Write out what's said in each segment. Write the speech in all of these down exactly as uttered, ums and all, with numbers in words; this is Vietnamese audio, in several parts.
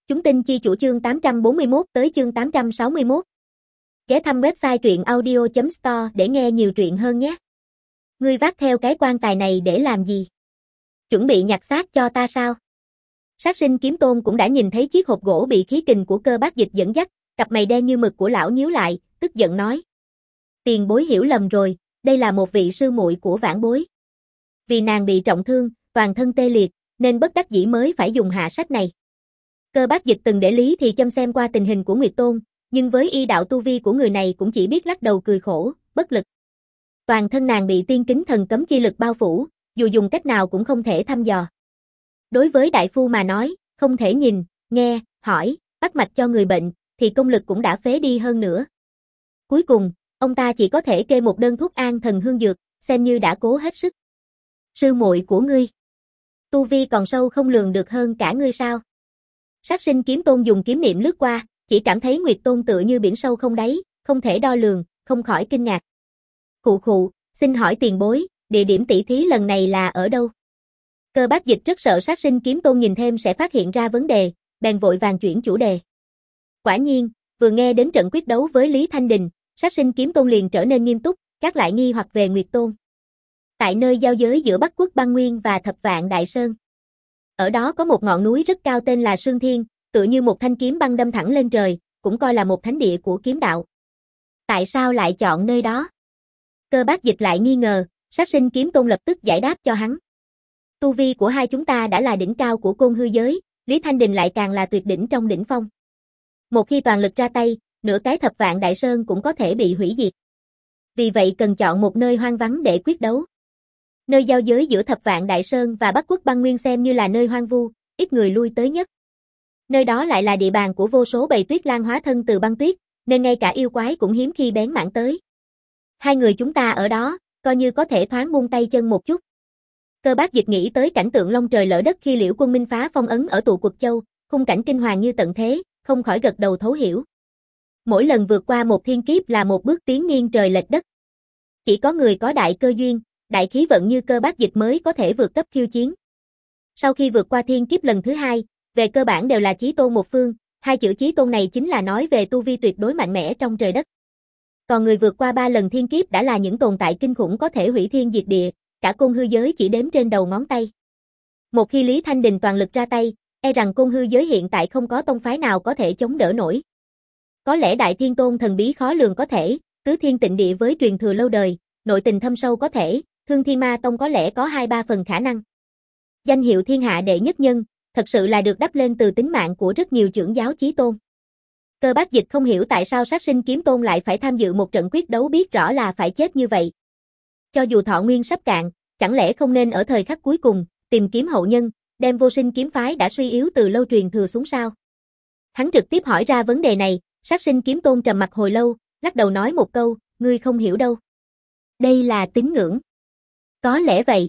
Chúng tin chi chủ chương tám trăm bốn mươi mốt tới chương tám trăm sáu mươi mốt. Ghé thăm website truyện audio chấm store để nghe nhiều truyện hơn nhé. Ngươi vác theo cái quan tài này để làm gì? Chuẩn bị nhặt xác cho ta sao? Sát sinh kiếm tôn cũng đã nhìn thấy chiếc hộp gỗ bị khí kình của Cơ Bác Dịch dẫn dắt, cặp mày đen như mực của lão nhíu lại, tức giận nói. Tiền bối hiểu lầm rồi, đây là một vị sư muội của vãn bối. Vì nàng bị trọng thương, toàn thân tê liệt, nên bất đắc dĩ mới phải dùng hạ sách này. Cơ Bác Dịch từng để Lý Thì Châm xem qua tình hình của Nguyệt Tôn, nhưng với y đạo tu vi của người này cũng chỉ biết lắc đầu cười khổ, bất lực. Toàn thân nàng bị tiên kính thần cấm chi lực bao phủ, dù dùng cách nào cũng không thể thăm dò. Đối với đại phu mà nói, không thể nhìn, nghe, hỏi, bắt mạch cho người bệnh, thì công lực cũng đã phế đi hơn nữa. Cuối cùng, ông ta chỉ có thể kê một đơn thuốc an thần hương dược, xem như đã cố hết sức. Sư muội của ngươi, tu vi còn sâu không lường được hơn cả ngươi sao? Sát sinh kiếm tôn dùng kiếm niệm lướt qua, chỉ cảm thấy Nguyệt Tôn tựa như biển sâu không đáy, không thể đo lường, không khỏi kinh ngạc. Khụ khụ, xin hỏi tiền bối, địa điểm tỷ thí lần này là ở đâu? Cơ Bác Dịch rất sợ sát sinh kiếm tôn nhìn thêm sẽ phát hiện ra vấn đề, bèn vội vàng chuyển chủ đề. Quả nhiên, vừa nghe đến trận quyết đấu với Lý Thanh Đình, sát sinh kiếm tôn liền trở nên nghiêm túc, các lại nghi hoặc về Nguyệt Tôn. Tại nơi giao giới giữa Bắc Quốc Băng Nguyên và Thập Vạn Đại Sơn. Ở đó có một ngọn núi rất cao tên là Sương Thiên, tựa như một thanh kiếm băng đâm thẳng lên trời, cũng coi là một thánh địa của kiếm đạo. Tại sao lại chọn nơi đó? Cơ Bác Dịch lại nghi ngờ, sát sinh kiếm tôn lập tức giải đáp cho hắn. Tu vi của hai chúng ta đã là đỉnh cao của côn hư giới, Lý Thanh Đình lại càng là tuyệt đỉnh trong đỉnh phong. Một khi toàn lực ra tay, nửa cái Thập Vạn Đại Sơn cũng có thể bị hủy diệt. Vì vậy cần chọn một nơi hoang vắng để quyết đấu. Nơi giao giới giữa Thập Vạn Đại Sơn và Bắc Quốc Băng Nguyên xem như là nơi hoang vu, ít người lui tới nhất. Nơi đó lại là địa bàn của vô số bầy tuyết lang hóa thân từ băng tuyết, nên ngay cả yêu quái cũng hiếm khi bén mảng tới. Hai người chúng ta ở đó, coi như có thể thoáng buông tay chân một chút. Cơ Bác Dịch nghĩ tới cảnh tượng long trời lỡ đất khi Liễu Quân Minh phá phong ấn ở Tụ Quật Châu, khung cảnh kinh hoàng như tận thế, không khỏi gật đầu thấu hiểu. Mỗi lần vượt qua một thiên kiếp là một bước tiến nghiêng trời lệch đất. Chỉ có người có đại cơ duyên, đại khí vận như Cơ Bác Dịch mới có thể vượt cấp khiêu chiến. Sau khi vượt qua thiên kiếp lần thứ hai, về cơ bản đều là chí tôn một phương, hai chữ chí tôn này chính là nói về tu vi tuyệt đối mạnh mẽ trong trời đất. Còn người vượt qua ba lần thiên kiếp đã là những tồn tại kinh khủng có thể hủy thiên diệt địa, cả côn hư giới chỉ đếm trên đầu ngón tay. Một khi Lý Thanh Đình toàn lực ra tay, e rằng côn hư giới hiện tại không có tông phái nào có thể chống đỡ nổi. Có lẽ Đại Thiên Tôn thần bí khó lường có thể, Tứ Thiên Tịnh Địa với truyền thừa lâu đời, nội tình thâm sâu có thể, Thương Thiên Ma Tông có lẽ có hai ba phần khả năng. Danh hiệu thiên hạ đệ nhất nhân, thật sự là được đắp lên từ tính mạng của rất nhiều trưởng giáo chí tôn. Cơ Bác Dịch không hiểu tại sao sát sinh kiếm tôn lại phải tham dự một trận quyết đấu biết rõ là phải chết như vậy. Cho dù thọ nguyên sắp cạn, chẳng lẽ không nên ở thời khắc cuối cùng, tìm kiếm hậu nhân, đem vô sinh kiếm phái đã suy yếu từ lâu truyền thừa xuống sao? Hắn trực tiếp hỏi ra vấn đề này, sát sinh kiếm tôn trầm mặt hồi lâu, lắc đầu nói một câu, ngươi không hiểu đâu. Đây là tín ngưỡng. Có lẽ vậy.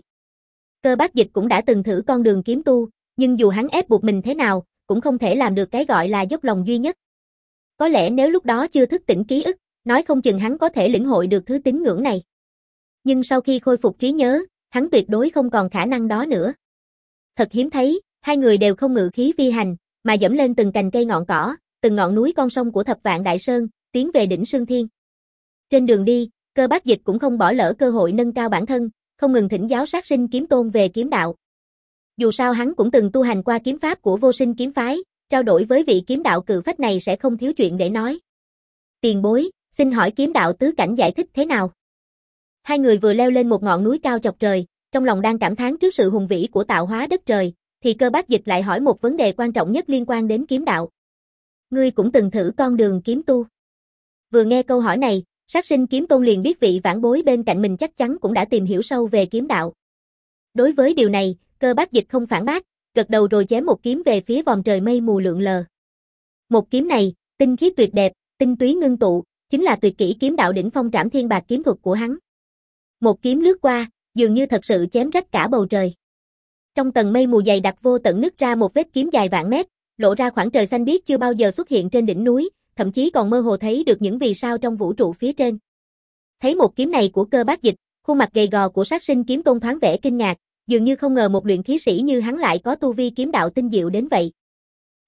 Cơ Bác Dịch cũng đã từng thử con đường kiếm tu, nhưng dù hắn ép buộc mình thế nào, cũng không thể làm được cái gọi là dốc lòng duy nhất. Có lẽ nếu lúc đó chưa thức tỉnh ký ức, nói không chừng hắn có thể lĩnh hội được thứ tín ngưỡng này. Nhưng sau khi khôi phục trí nhớ, hắn tuyệt đối không còn khả năng đó nữa. Thật hiếm thấy, hai người đều không ngự khí phi hành, mà dẫm lên từng cành cây ngọn cỏ, từng ngọn núi con sông của Thập Vạn Đại Sơn, tiến về đỉnh Sương Thiên. Trên đường đi, Cơ Bác Dịch cũng không bỏ lỡ cơ hội nâng cao bản thân, không ngừng thỉnh giáo sát sinh kiếm tôn về kiếm đạo. Dù sao hắn cũng từng tu hành qua kiếm pháp của vô sinh kiếm phái, trao đổi với vị kiếm đạo cự phách này sẽ không thiếu chuyện để nói. Tiền bối, xin hỏi kiếm đạo tứ cảnh giải thích thế nào? Hai người vừa leo lên một ngọn núi cao chọc trời, trong lòng đang cảm thán trước sự hùng vĩ của tạo hóa đất trời, thì Cơ Bác Dịch lại hỏi một vấn đề quan trọng nhất liên quan đến kiếm đạo. Ngươi cũng từng thử con đường kiếm tu. Vừa nghe câu hỏi này, sát sinh kiếm tôn liền biết vị vãn bối bên cạnh mình chắc chắn cũng đã tìm hiểu sâu về kiếm đạo. Đối với điều này, Cơ Bác Dịch không phản bác, gật đầu rồi chém một kiếm về phía vòm trời mây mù lượn lờ. Một kiếm này, tinh khiết tuyệt đẹp, tinh túy ngưng tụ, chính là tuyệt kỹ kiếm đạo đỉnh phong Trảm Thiên Bạc kiếm thuật của hắn. Một kiếm lướt qua, dường như thật sự chém rách cả bầu trời. Trong tầng mây mù dày đặc vô tận nứt ra một vết kiếm dài vạn mét, lộ ra khoảng trời xanh biếc chưa bao giờ xuất hiện trên đỉnh núi, thậm chí còn mơ hồ thấy được những vì sao trong vũ trụ phía trên. Thấy một kiếm này của Cơ Bác Dịch, khuôn mặt gầy gò của sát sinh kiếm tôn thoáng vẻ kinh ngạc, dường như không ngờ một luyện khí sĩ như hắn lại có tu vi kiếm đạo tinh diệu đến vậy.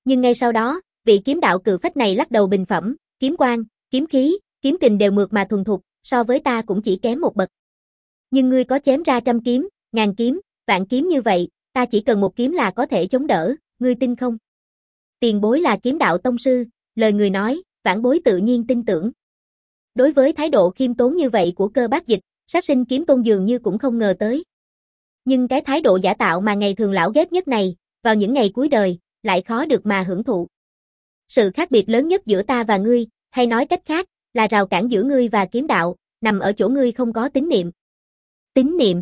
Nhưng ngay sau đó, vị kiếm đạo cự phách này lắc đầu bình phẩm, kiếm quang, kiếm khí, kiếm kình đều mượt mà thuần thục, so với ta cũng chỉ kém một bậc. Nhưng ngươi có chém ra trăm kiếm, ngàn kiếm, vạn kiếm như vậy, ta chỉ cần một kiếm là có thể chống đỡ, ngươi tin không? Tiền bối là kiếm đạo tông sư, lời người nói, vãn bối tự nhiên tin tưởng. Đối với thái độ khiêm tốn như vậy của Cơ Bác Dịch, Sát Sinh Kiếm Tôn dường như cũng không ngờ tới. Nhưng cái thái độ giả tạo mà ngày thường lão ghét nhất này, vào những ngày cuối đời, lại khó được mà hưởng thụ. Sự khác biệt lớn nhất giữa ta và ngươi, hay nói cách khác, là rào cản giữa ngươi và kiếm đạo, nằm ở chỗ ngươi không có tín niệm. Tín niệm.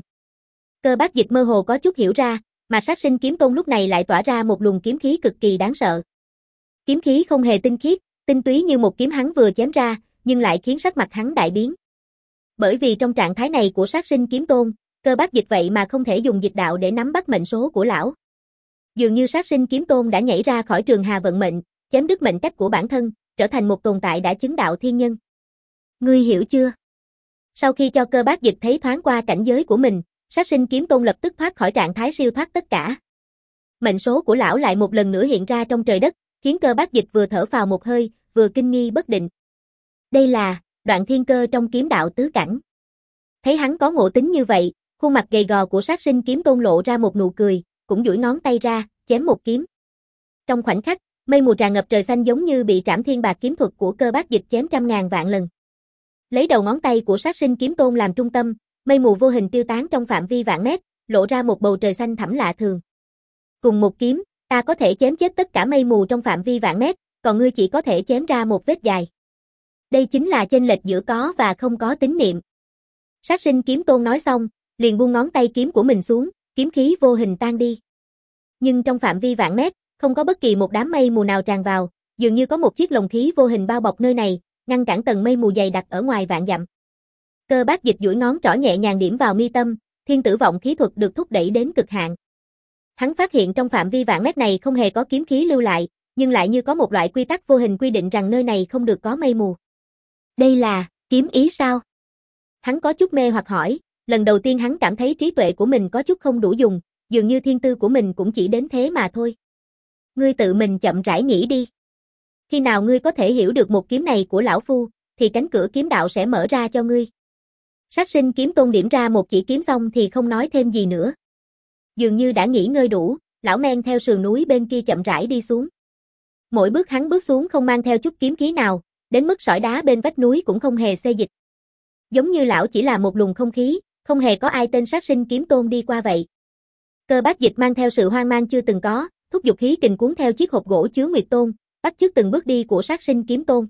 Cơ Bác Dịch mơ hồ có chút hiểu ra, mà Sát Sinh Kiếm Tôn lúc này lại tỏa ra một luồng kiếm khí cực kỳ đáng sợ. Kiếm khí không hề tinh khiết, tinh túy như một kiếm hắn vừa chém ra, nhưng lại khiến sắc mặt hắn đại biến. Bởi vì trong trạng thái này của Sát Sinh Kiếm Tôn, Cơ Bác Dịch vậy mà không thể dùng dịch đạo để nắm bắt mệnh số của lão. Dường như Sát Sinh Kiếm Tôn đã nhảy ra khỏi trường hà vận mệnh, chém đứt mệnh cách của bản thân, trở thành một tồn tại đã chứng đạo thiên nhân. Ngươi hiểu chưa? Sau khi cho Cơ Bác Dịch thấy thoáng qua cảnh giới của mình, Sát Sinh Kiếm Tôn lập tức thoát khỏi trạng thái siêu thoát tất cả. Mệnh số của lão lại một lần nữa hiện ra trong trời đất, khiến Cơ Bác Dịch vừa thở phào một hơi, vừa kinh nghi bất định. Đây là Đoạn Thiên Cơ trong kiếm đạo tứ cảnh. Thấy hắn có ngộ tính như vậy, khuôn mặt gầy gò của Sát Sinh Kiếm Tôn lộ ra một nụ cười, cũng duỗi ngón tay ra, chém một kiếm. Trong khoảnh khắc, mây mù tràn ngập trời xanh giống như bị Trảm Thiên Bạc kiếm thuật của Cơ Bác Dịch chém trăm ngàn vạn lần. Lấy đầu ngón tay của Sát Sinh Kiếm Tôn làm trung tâm, mây mù vô hình tiêu tán trong phạm vi vạn mét, lộ ra một bầu trời xanh thẳm lạ thường. Cùng một kiếm, ta có thể chém chết tất cả mây mù trong phạm vi vạn mét, còn ngươi chỉ có thể chém ra một vết dài. Đây chính là chênh lệch giữa có và không có tín niệm. Sát Sinh Kiếm Tôn nói xong, liền buông ngón tay kiếm của mình xuống, kiếm khí vô hình tan đi. Nhưng trong phạm vi vạn mét, không có bất kỳ một đám mây mù nào tràn vào, dường như có một chiếc lồng khí vô hình bao bọc nơi này, ngăn cản tầng mây mù dày đặc ở ngoài vạn dặm. Cơ Bác Dịch duỗi ngón trỏ nhẹ nhàng điểm vào mi tâm, thiên tử vọng khí thuật được thúc đẩy đến cực hạn. Hắn phát hiện trong phạm vi vạn mét này không hề có kiếm khí lưu lại, nhưng lại như có một loại quy tắc vô hình quy định rằng nơi này không được có mây mù. Đây là kiếm ý sao? Hắn có chút mê hoặc hỏi, lần đầu tiên hắn cảm thấy trí tuệ của mình có chút không đủ dùng, dường như thiên tư của mình cũng chỉ đến thế mà thôi. Ngươi tự mình chậm rãi nghĩ đi. Khi nào ngươi có thể hiểu được một kiếm này của lão phu, thì cánh cửa kiếm đạo sẽ mở ra cho ngươi. Sát Sinh Kiếm Tôn điểm ra một chỉ kiếm xong thì không nói thêm gì nữa. Dường như đã nghỉ ngơi đủ, lão men theo sườn núi bên kia chậm rãi đi xuống. Mỗi bước hắn bước xuống không mang theo chút kiếm khí nào, đến mức sỏi đá bên vách núi cũng không hề xê dịch. Giống như lão chỉ là một luồng không khí, không hề có ai tên Sát Sinh Kiếm Tôn đi qua vậy. Cơ Bác Dịch mang theo sự hoang mang chưa từng có, thúc giục khí kình cuốn theo chiếc hộp gỗ chứa Nguyệt Tôn, bắt chước từng bước đi của Sát Sinh Kiếm Tôn.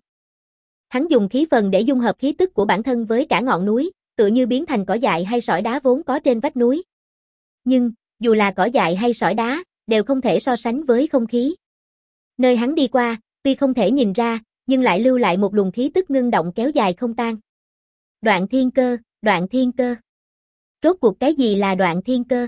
Hắn dùng khí phần để dung hợp khí tức của bản thân với cả ngọn núi, tựa như biến thành cỏ dại hay sỏi đá vốn có trên vách núi. Nhưng, dù là cỏ dại hay sỏi đá, đều không thể so sánh với không khí. Nơi hắn đi qua, tuy không thể nhìn ra, nhưng lại lưu lại một luồng khí tức ngưng động kéo dài không tan. Đoạn Thiên Cơ, Đoạn Thiên Cơ. Rốt cuộc cái gì là Đoạn Thiên Cơ?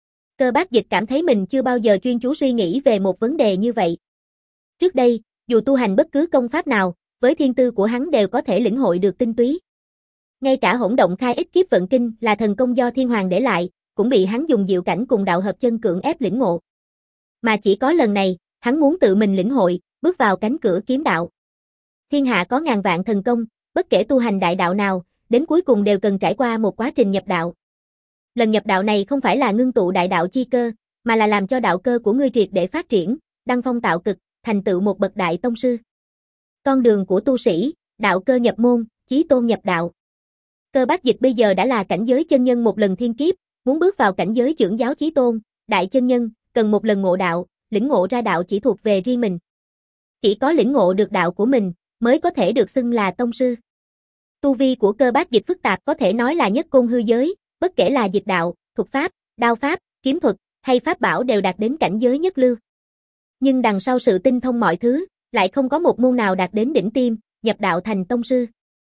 Cơ Bác Dịch cảm thấy mình chưa bao giờ chuyên chú suy nghĩ về một vấn đề như vậy. Trước đây, dù tu hành bất cứ công pháp nào, với thiên tư của hắn đều có thể lĩnh hội được tinh túy. Ngay cả Hỗn Động Khai Ích Kiếp Vận Kinh là thần công do Thiên Hoàng để lại, cũng bị hắn dùng diệu cảnh cùng đạo hợp chân cưỡng ép lĩnh ngộ. Mà chỉ có lần này, hắn muốn tự mình lĩnh hội, bước vào cánh cửa kiếm đạo. Thiên hạ có ngàn vạn thần công, bất kể tu hành đại đạo nào, đến cuối cùng đều cần trải qua một quá trình nhập đạo. Lần nhập đạo này không phải là ngưng tụ đại đạo chi cơ, mà là làm cho đạo cơ của ngươi triệt để phát triển, đăng phong tạo cực, thành tựu một bậc đại tông sư. Con đường của tu sĩ, đạo cơ nhập môn, chí tôn nhập đạo. Cơ Bác Dịch bây giờ đã là cảnh giới chân nhân một lần thiên kiếp, muốn bước vào cảnh giới trưởng giáo chí tôn, đại chân nhân, cần một lần ngộ đạo, lĩnh ngộ ra đạo chỉ thuộc về riêng mình. Chỉ có lĩnh ngộ được đạo của mình, mới có thể được xưng là tông sư. Tu vi của Cơ Bác Dịch phức tạp có thể nói là nhất côn hư giới, bất kể là dịch đạo, thuật pháp, đao pháp, kiếm thuật, hay pháp bảo đều đạt đến cảnh giới nhất lưu. Nhưng đằng sau sự tinh thông mọi thứ, lại không có một môn nào đạt đến đỉnh tiêm, nhập đạo thành tông sư.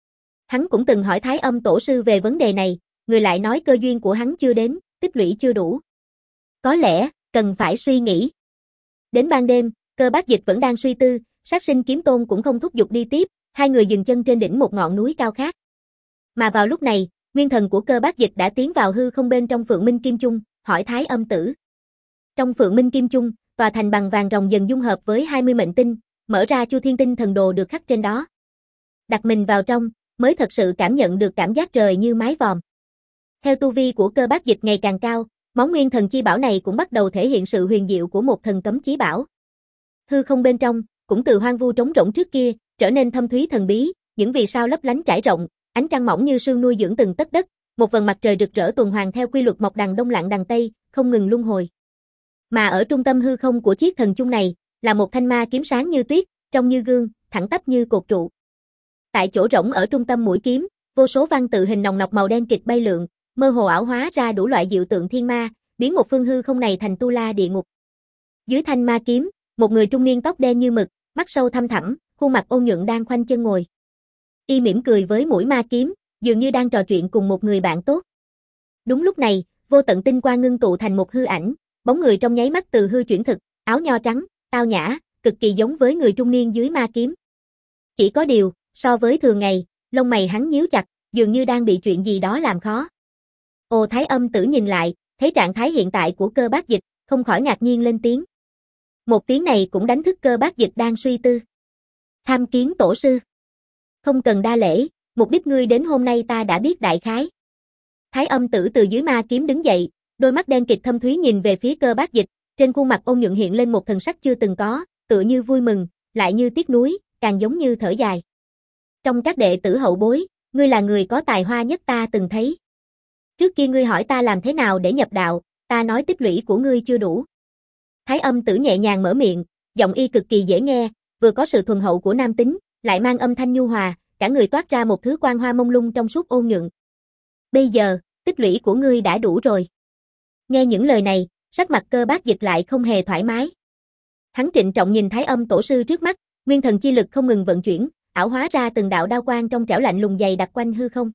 Hắn cũng từng hỏi Thái Âm Tổ sư về vấn đề này, người lại nói cơ duyên của hắn chưa đến, tích lũy chưa đủ. Có lẽ, cần phải suy nghĩ. Đến ban đêm, Cơ Bác Dịch vẫn đang suy tư, Sát Sinh Kiếm Tôn cũng không thúc giục đi tiếp, hai người dừng chân trên đỉnh một ngọn núi cao khác. Mà vào lúc này, nguyên thần của Cơ Bác Dịch đã tiến vào hư không bên trong Phượng Minh Kim Chung, hỏi Thái Âm Tử. Trong Phượng Minh Kim Chung, tòa thành bằng vàng ròng dần dung hợp với hai mươi mệnh tinh, mở ra Chu Thiên Tinh thần đồ được khắc trên đó. Đặt mình vào trong, mới thật sự cảm nhận được cảm giác trời như mái vòm. Theo tu vi của Cơ Bác Dịch ngày càng cao, món nguyên thần chi bảo này cũng bắt đầu thể hiện sự huyền diệu của một thần cấm chí bảo. Hư không bên trong, cũng từ hoang vu trống rỗng trước kia, trở nên thâm thúy thần bí, những vì sao lấp lánh trải rộng, ánh trăng mỏng như sương nuôi dưỡng từng tấc đất, một vầng mặt trời rực rỡ tuần hoàn theo quy luật mọc đằng đông lặn đằng tây, không ngừng luân hồi. Mà ở trung tâm hư không của chiếc thần chung này, là một thanh ma kiếm sáng như tuyết, trong như gương, thẳng tắp như cột trụ. Tại chỗ rỗng ở trung tâm mũi kiếm, vô số văn tự hình nòng nọc màu đen kịt bay lượn, mơ hồ ảo hóa ra đủ loại diệu tượng thiên ma, biến một phương hư không này thành tu la địa ngục. Dưới thanh ma kiếm, một người trung niên tóc đen như mực, mắt sâu thăm thẳm, khuôn mặt ôn nhuận đang khoanh chân ngồi. Y mỉm cười với mũi ma kiếm, dường như đang trò chuyện cùng một người bạn tốt. Đúng lúc này, vô tận tinh quang ngưng tụ thành một hư ảnh, bóng người trong nháy mắt từ hư chuyển thực, áo nho trắng, tao nhã, cực kỳ giống với người trung niên dưới ma kiếm. Chỉ có điều, so với thường ngày, lông mày hắn nhíu chặt, dường như đang bị chuyện gì đó làm khó. Ồ Thái Âm Tử nhìn lại, thấy trạng thái hiện tại của Cơ Bác Dịch, không khỏi ngạc nhiên lên tiếng. Một tiếng này cũng đánh thức Cơ Bác Dịch đang suy tư. Tham kiến tổ sư. Không cần đa lễ, mục đích ngươi đến hôm nay ta đã biết đại khái. Thái Âm Tử từ dưới ma kiếm đứng dậy, đôi mắt đen kịt thâm thúy nhìn về phía Cơ Bác Dịch, trên khuôn mặt ôn nhuận hiện lên một thần sắc chưa từng có, tựa như vui mừng, lại như tiếc nuối, càng giống như thở dài. Trong các đệ tử hậu bối, ngươi là người có tài hoa nhất ta từng thấy. Trước kia ngươi hỏi ta làm thế nào để nhập đạo, ta nói tích lũy của ngươi chưa đủ. Thái Âm Tử nhẹ nhàng mở miệng, giọng y cực kỳ dễ nghe, vừa có sự thuần hậu của nam tính, lại mang âm thanh nhu hòa, cả người toát ra một thứ quang hoa mông lung trong suốt ôn nhuận. Bây giờ, tích lũy của ngươi đã đủ rồi. Nghe những lời này, sắc mặt Cơ Bác Dịch lại không hề thoải mái. Hắn trịnh trọng nhìn Thái Âm tổ sư trước mắt, nguyên thần chi lực không ngừng vận chuyển, ảo hóa ra từng đạo đao quang trong trẻo lạnh lùng dày đặc quanh hư không.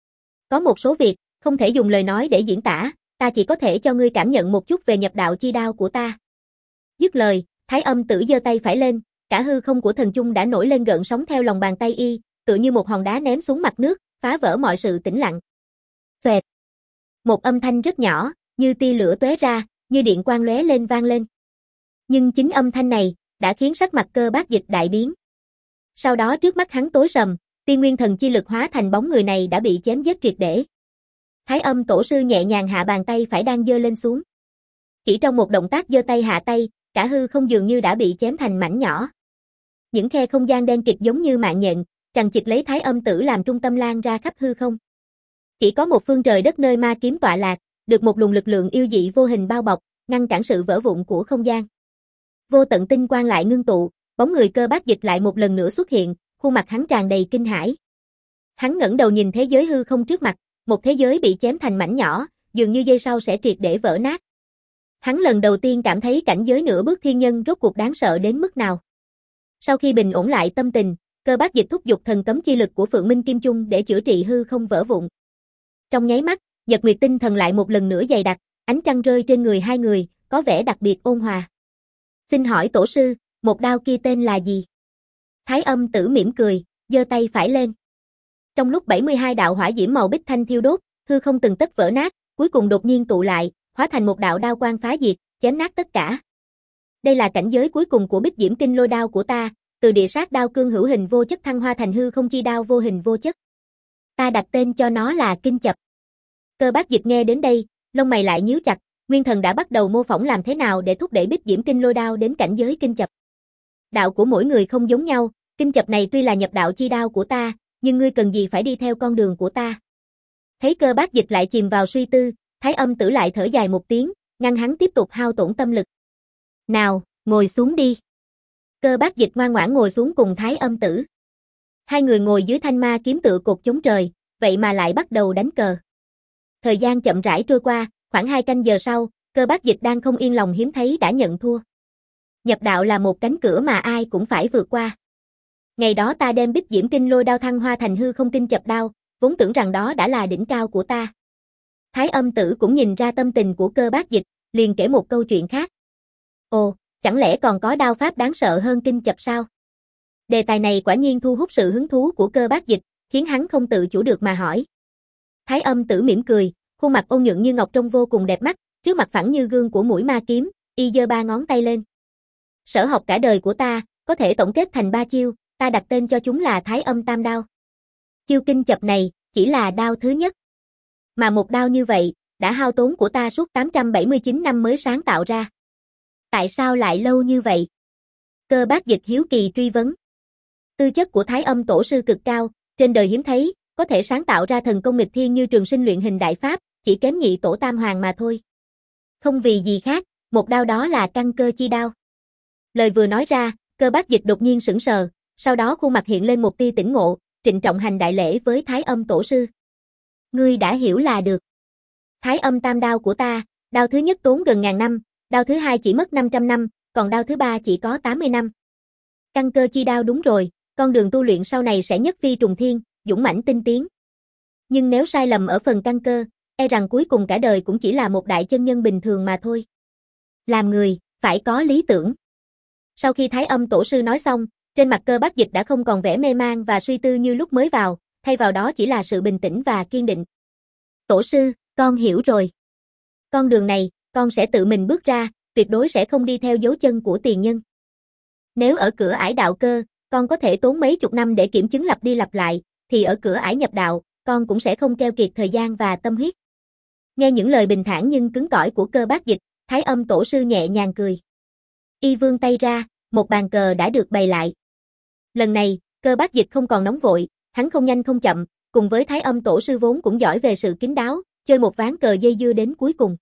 Có một số việc, không thể dùng lời nói để diễn tả, ta chỉ có thể cho ngươi cảm nhận một chút về nhập đạo chi đao của ta. Dứt lời, Thái Âm Tử giơ tay phải lên, cả hư không của thần chung đã nổi lên gợn sóng theo lòng bàn tay y, tựa như một hòn đá ném xuống mặt nước, phá vỡ mọi sự tĩnh lặng. Xoẹt. Một âm thanh rất nhỏ, như tia lửa tóe ra, như điện quang lóe lên vang lên. Nhưng chính âm thanh này đã khiến sắc mặt Cơ Bác Dịch đại biến. Sau đó trước mắt hắn tối sầm, tiên nguyên thần chi lực hóa thành bóng người này đã bị chém giết triệt để. Thái Âm tổ sư nhẹ nhàng hạ bàn tay phải đang giơ lên xuống. Chỉ trong một động tác giơ tay hạ tay, cả hư không dường như đã bị chém thành mảnh nhỏ. Những khe không gian đen kịt giống như mạng nhện, chằng chịt lấy Thái Âm Tử làm trung tâm lan ra khắp hư không. Chỉ có một phương trời đất nơi ma kiếm tọa lạc, được một luồng lực lượng yêu dị vô hình bao bọc, ngăn cản sự vỡ vụn của không gian. Vô tận tinh quang lại ngưng tụ, bóng người Cơ Bác Dịch lại một lần nữa xuất hiện, khuôn mặt hắn tràn đầy kinh hãi. Hắn ngẩng đầu nhìn thế giới hư không trước mặt, một thế giới bị chém thành mảnh nhỏ, dường như giây sau sẽ triệt để vỡ nát. Hắn lần đầu tiên cảm thấy cảnh giới nửa bước thiên nhân rốt cuộc đáng sợ đến mức nào. Sau khi bình ổn lại tâm tình, Cơ Bác Dịch thúc giục thần cấm chi lực của Phượng Minh Kim Chung để chữa trị hư không vỡ vụn. Trong nháy mắt, Nhật Nguyệt tinh thần lại một lần nữa dày đặc, ánh trăng rơi trên người hai người, có vẻ đặc biệt ôn hòa. Xin hỏi tổ sư, một đao kia tên là gì? Thái Âm Tử mỉm cười, giơ tay phải lên. Trong lúc bảy mươi hai đạo hỏa diễm màu bích thanh thiêu đốt, hư không từng tấc vỡ nát, cuối cùng đột nhiên tụ lại, hóa thành một đạo đao quang phá diệt, chém nát tất cả. Đây là cảnh giới cuối cùng của Bích Diễm Kinh Lôi đao của ta, từ địa sát đao cương hữu hình vô chất thăng hoa thành hư không chi đao vô hình vô chất. Ta đặt tên cho nó là Kinh Chập. Cơ Bác Dịch nghe đến đây, lông mày lại nhíu chặt, nguyên thần đã bắt đầu mô phỏng làm thế nào để thúc đẩy Bích Diễm Kinh Lôi đao đến cảnh giới Kinh Chập. Đạo của mỗi người không giống nhau, Kinh Chập này tuy là nhập đạo chi đao của ta, nhưng ngươi cần gì phải đi theo con đường của ta. Thấy Cơ Bác Dịch lại chìm vào suy tư, Thái Âm Tử lại thở dài một tiếng, ngăn hắn tiếp tục hao tổn tâm lực. Nào, ngồi xuống đi. Cơ Bác Dịch ngoan ngoãn ngồi xuống cùng Thái Âm Tử. Hai người ngồi dưới thanh ma kiếm tựa cột chống trời, vậy mà lại bắt đầu đánh cờ. Thời gian chậm rãi trôi qua, khoảng hai canh giờ sau, Cơ Bác Dịch đang không yên lòng hiếm thấy đã nhận thua. Nhập đạo là một cánh cửa mà ai cũng phải vượt qua. Ngày đó ta đem Bích Diễm Kinh Lôi đao thăng hoa thành hư không kinh chập đao, vốn tưởng rằng đó đã là đỉnh cao của ta. Thái Âm Tử cũng nhìn ra tâm tình của Cơ Bác Dịch, liền kể một câu chuyện khác. Ồ, chẳng lẽ còn có đao pháp đáng sợ hơn kinh chập sao? Đề tài này quả nhiên thu hút sự hứng thú của Cơ Bác Dịch, khiến hắn không tự chủ được mà hỏi. Thái Âm Tử mỉm cười, khuôn mặt ôn nhuận như ngọc trông vô cùng đẹp mắt, trước mặt phẳng như gương của mũi ma kiếm, y giơ ba ngón tay lên. Sở học cả đời của ta, có thể tổng kết thành ba chiêu, ta đặt tên cho chúng là Thái Âm Tam Đao. Chiêu kinh chập này, chỉ là đao thứ nhất. Mà một đao như vậy, đã hao tốn của ta suốt tám trăm bảy mươi chín năm mới sáng tạo ra. Tại sao lại lâu như vậy? Cơ Bác Dịch hiếu kỳ truy vấn. Tư chất của Thái Âm Tổ sư cực cao, trên đời hiếm thấy, có thể sáng tạo ra thần công nghịch thiên như Trường Sinh luyện hình đại pháp, chỉ kém nhị tổ tam hoàng mà thôi. Không vì gì khác, một đao đó là căn cơ chi đao. Lời vừa nói ra, Cơ Bác Dịch đột nhiên sững sờ, sau đó khuôn mặt hiện lên một tia tỉnh ngộ, trịnh trọng hành đại lễ với Thái Âm Tổ sư. Ngươi đã hiểu là được. Thái Âm Tam Đao của ta, đao thứ nhất tốn gần ngàn năm, đao thứ hai chỉ mất năm trăm năm, còn đao thứ ba chỉ có tám mươi năm. Căn cơ chi đao đúng rồi, con đường tu luyện sau này sẽ nhất phi trùng thiên, dũng mãnh tinh tiến. Nhưng nếu sai lầm ở phần căn cơ, e rằng cuối cùng cả đời cũng chỉ là một đại chân nhân bình thường mà thôi. Làm người, phải có lý tưởng. Sau khi Thái Âm Tổ sư nói xong, trên mặt Cơ Bác Dịch đã không còn vẻ mê man và suy tư như lúc mới vào, thay vào đó chỉ là sự bình tĩnh và kiên định. Tổ sư, con hiểu rồi. Con đường này, con sẽ tự mình bước ra, tuyệt đối sẽ không đi theo dấu chân của tiền nhân. Nếu ở cửa ải đạo cơ, con có thể tốn mấy chục năm để kiểm chứng lặp đi lặp lại, thì ở cửa ải nhập đạo, con cũng sẽ không keo kiệt thời gian và tâm huyết. Nghe những lời bình thản nhưng cứng cỏi của Cơ Bác Dịch, Thái Âm Tổ sư nhẹ nhàng cười. Y vươn tay ra, một bàn cờ đã được bày lại. Lần này, Cơ Bác Dịch không còn nóng vội, hắn không nhanh không chậm, cùng với Thái Âm Tổ sư vốn cũng giỏi về sự kín đáo, chơi một ván cờ dây dưa đến cuối cùng.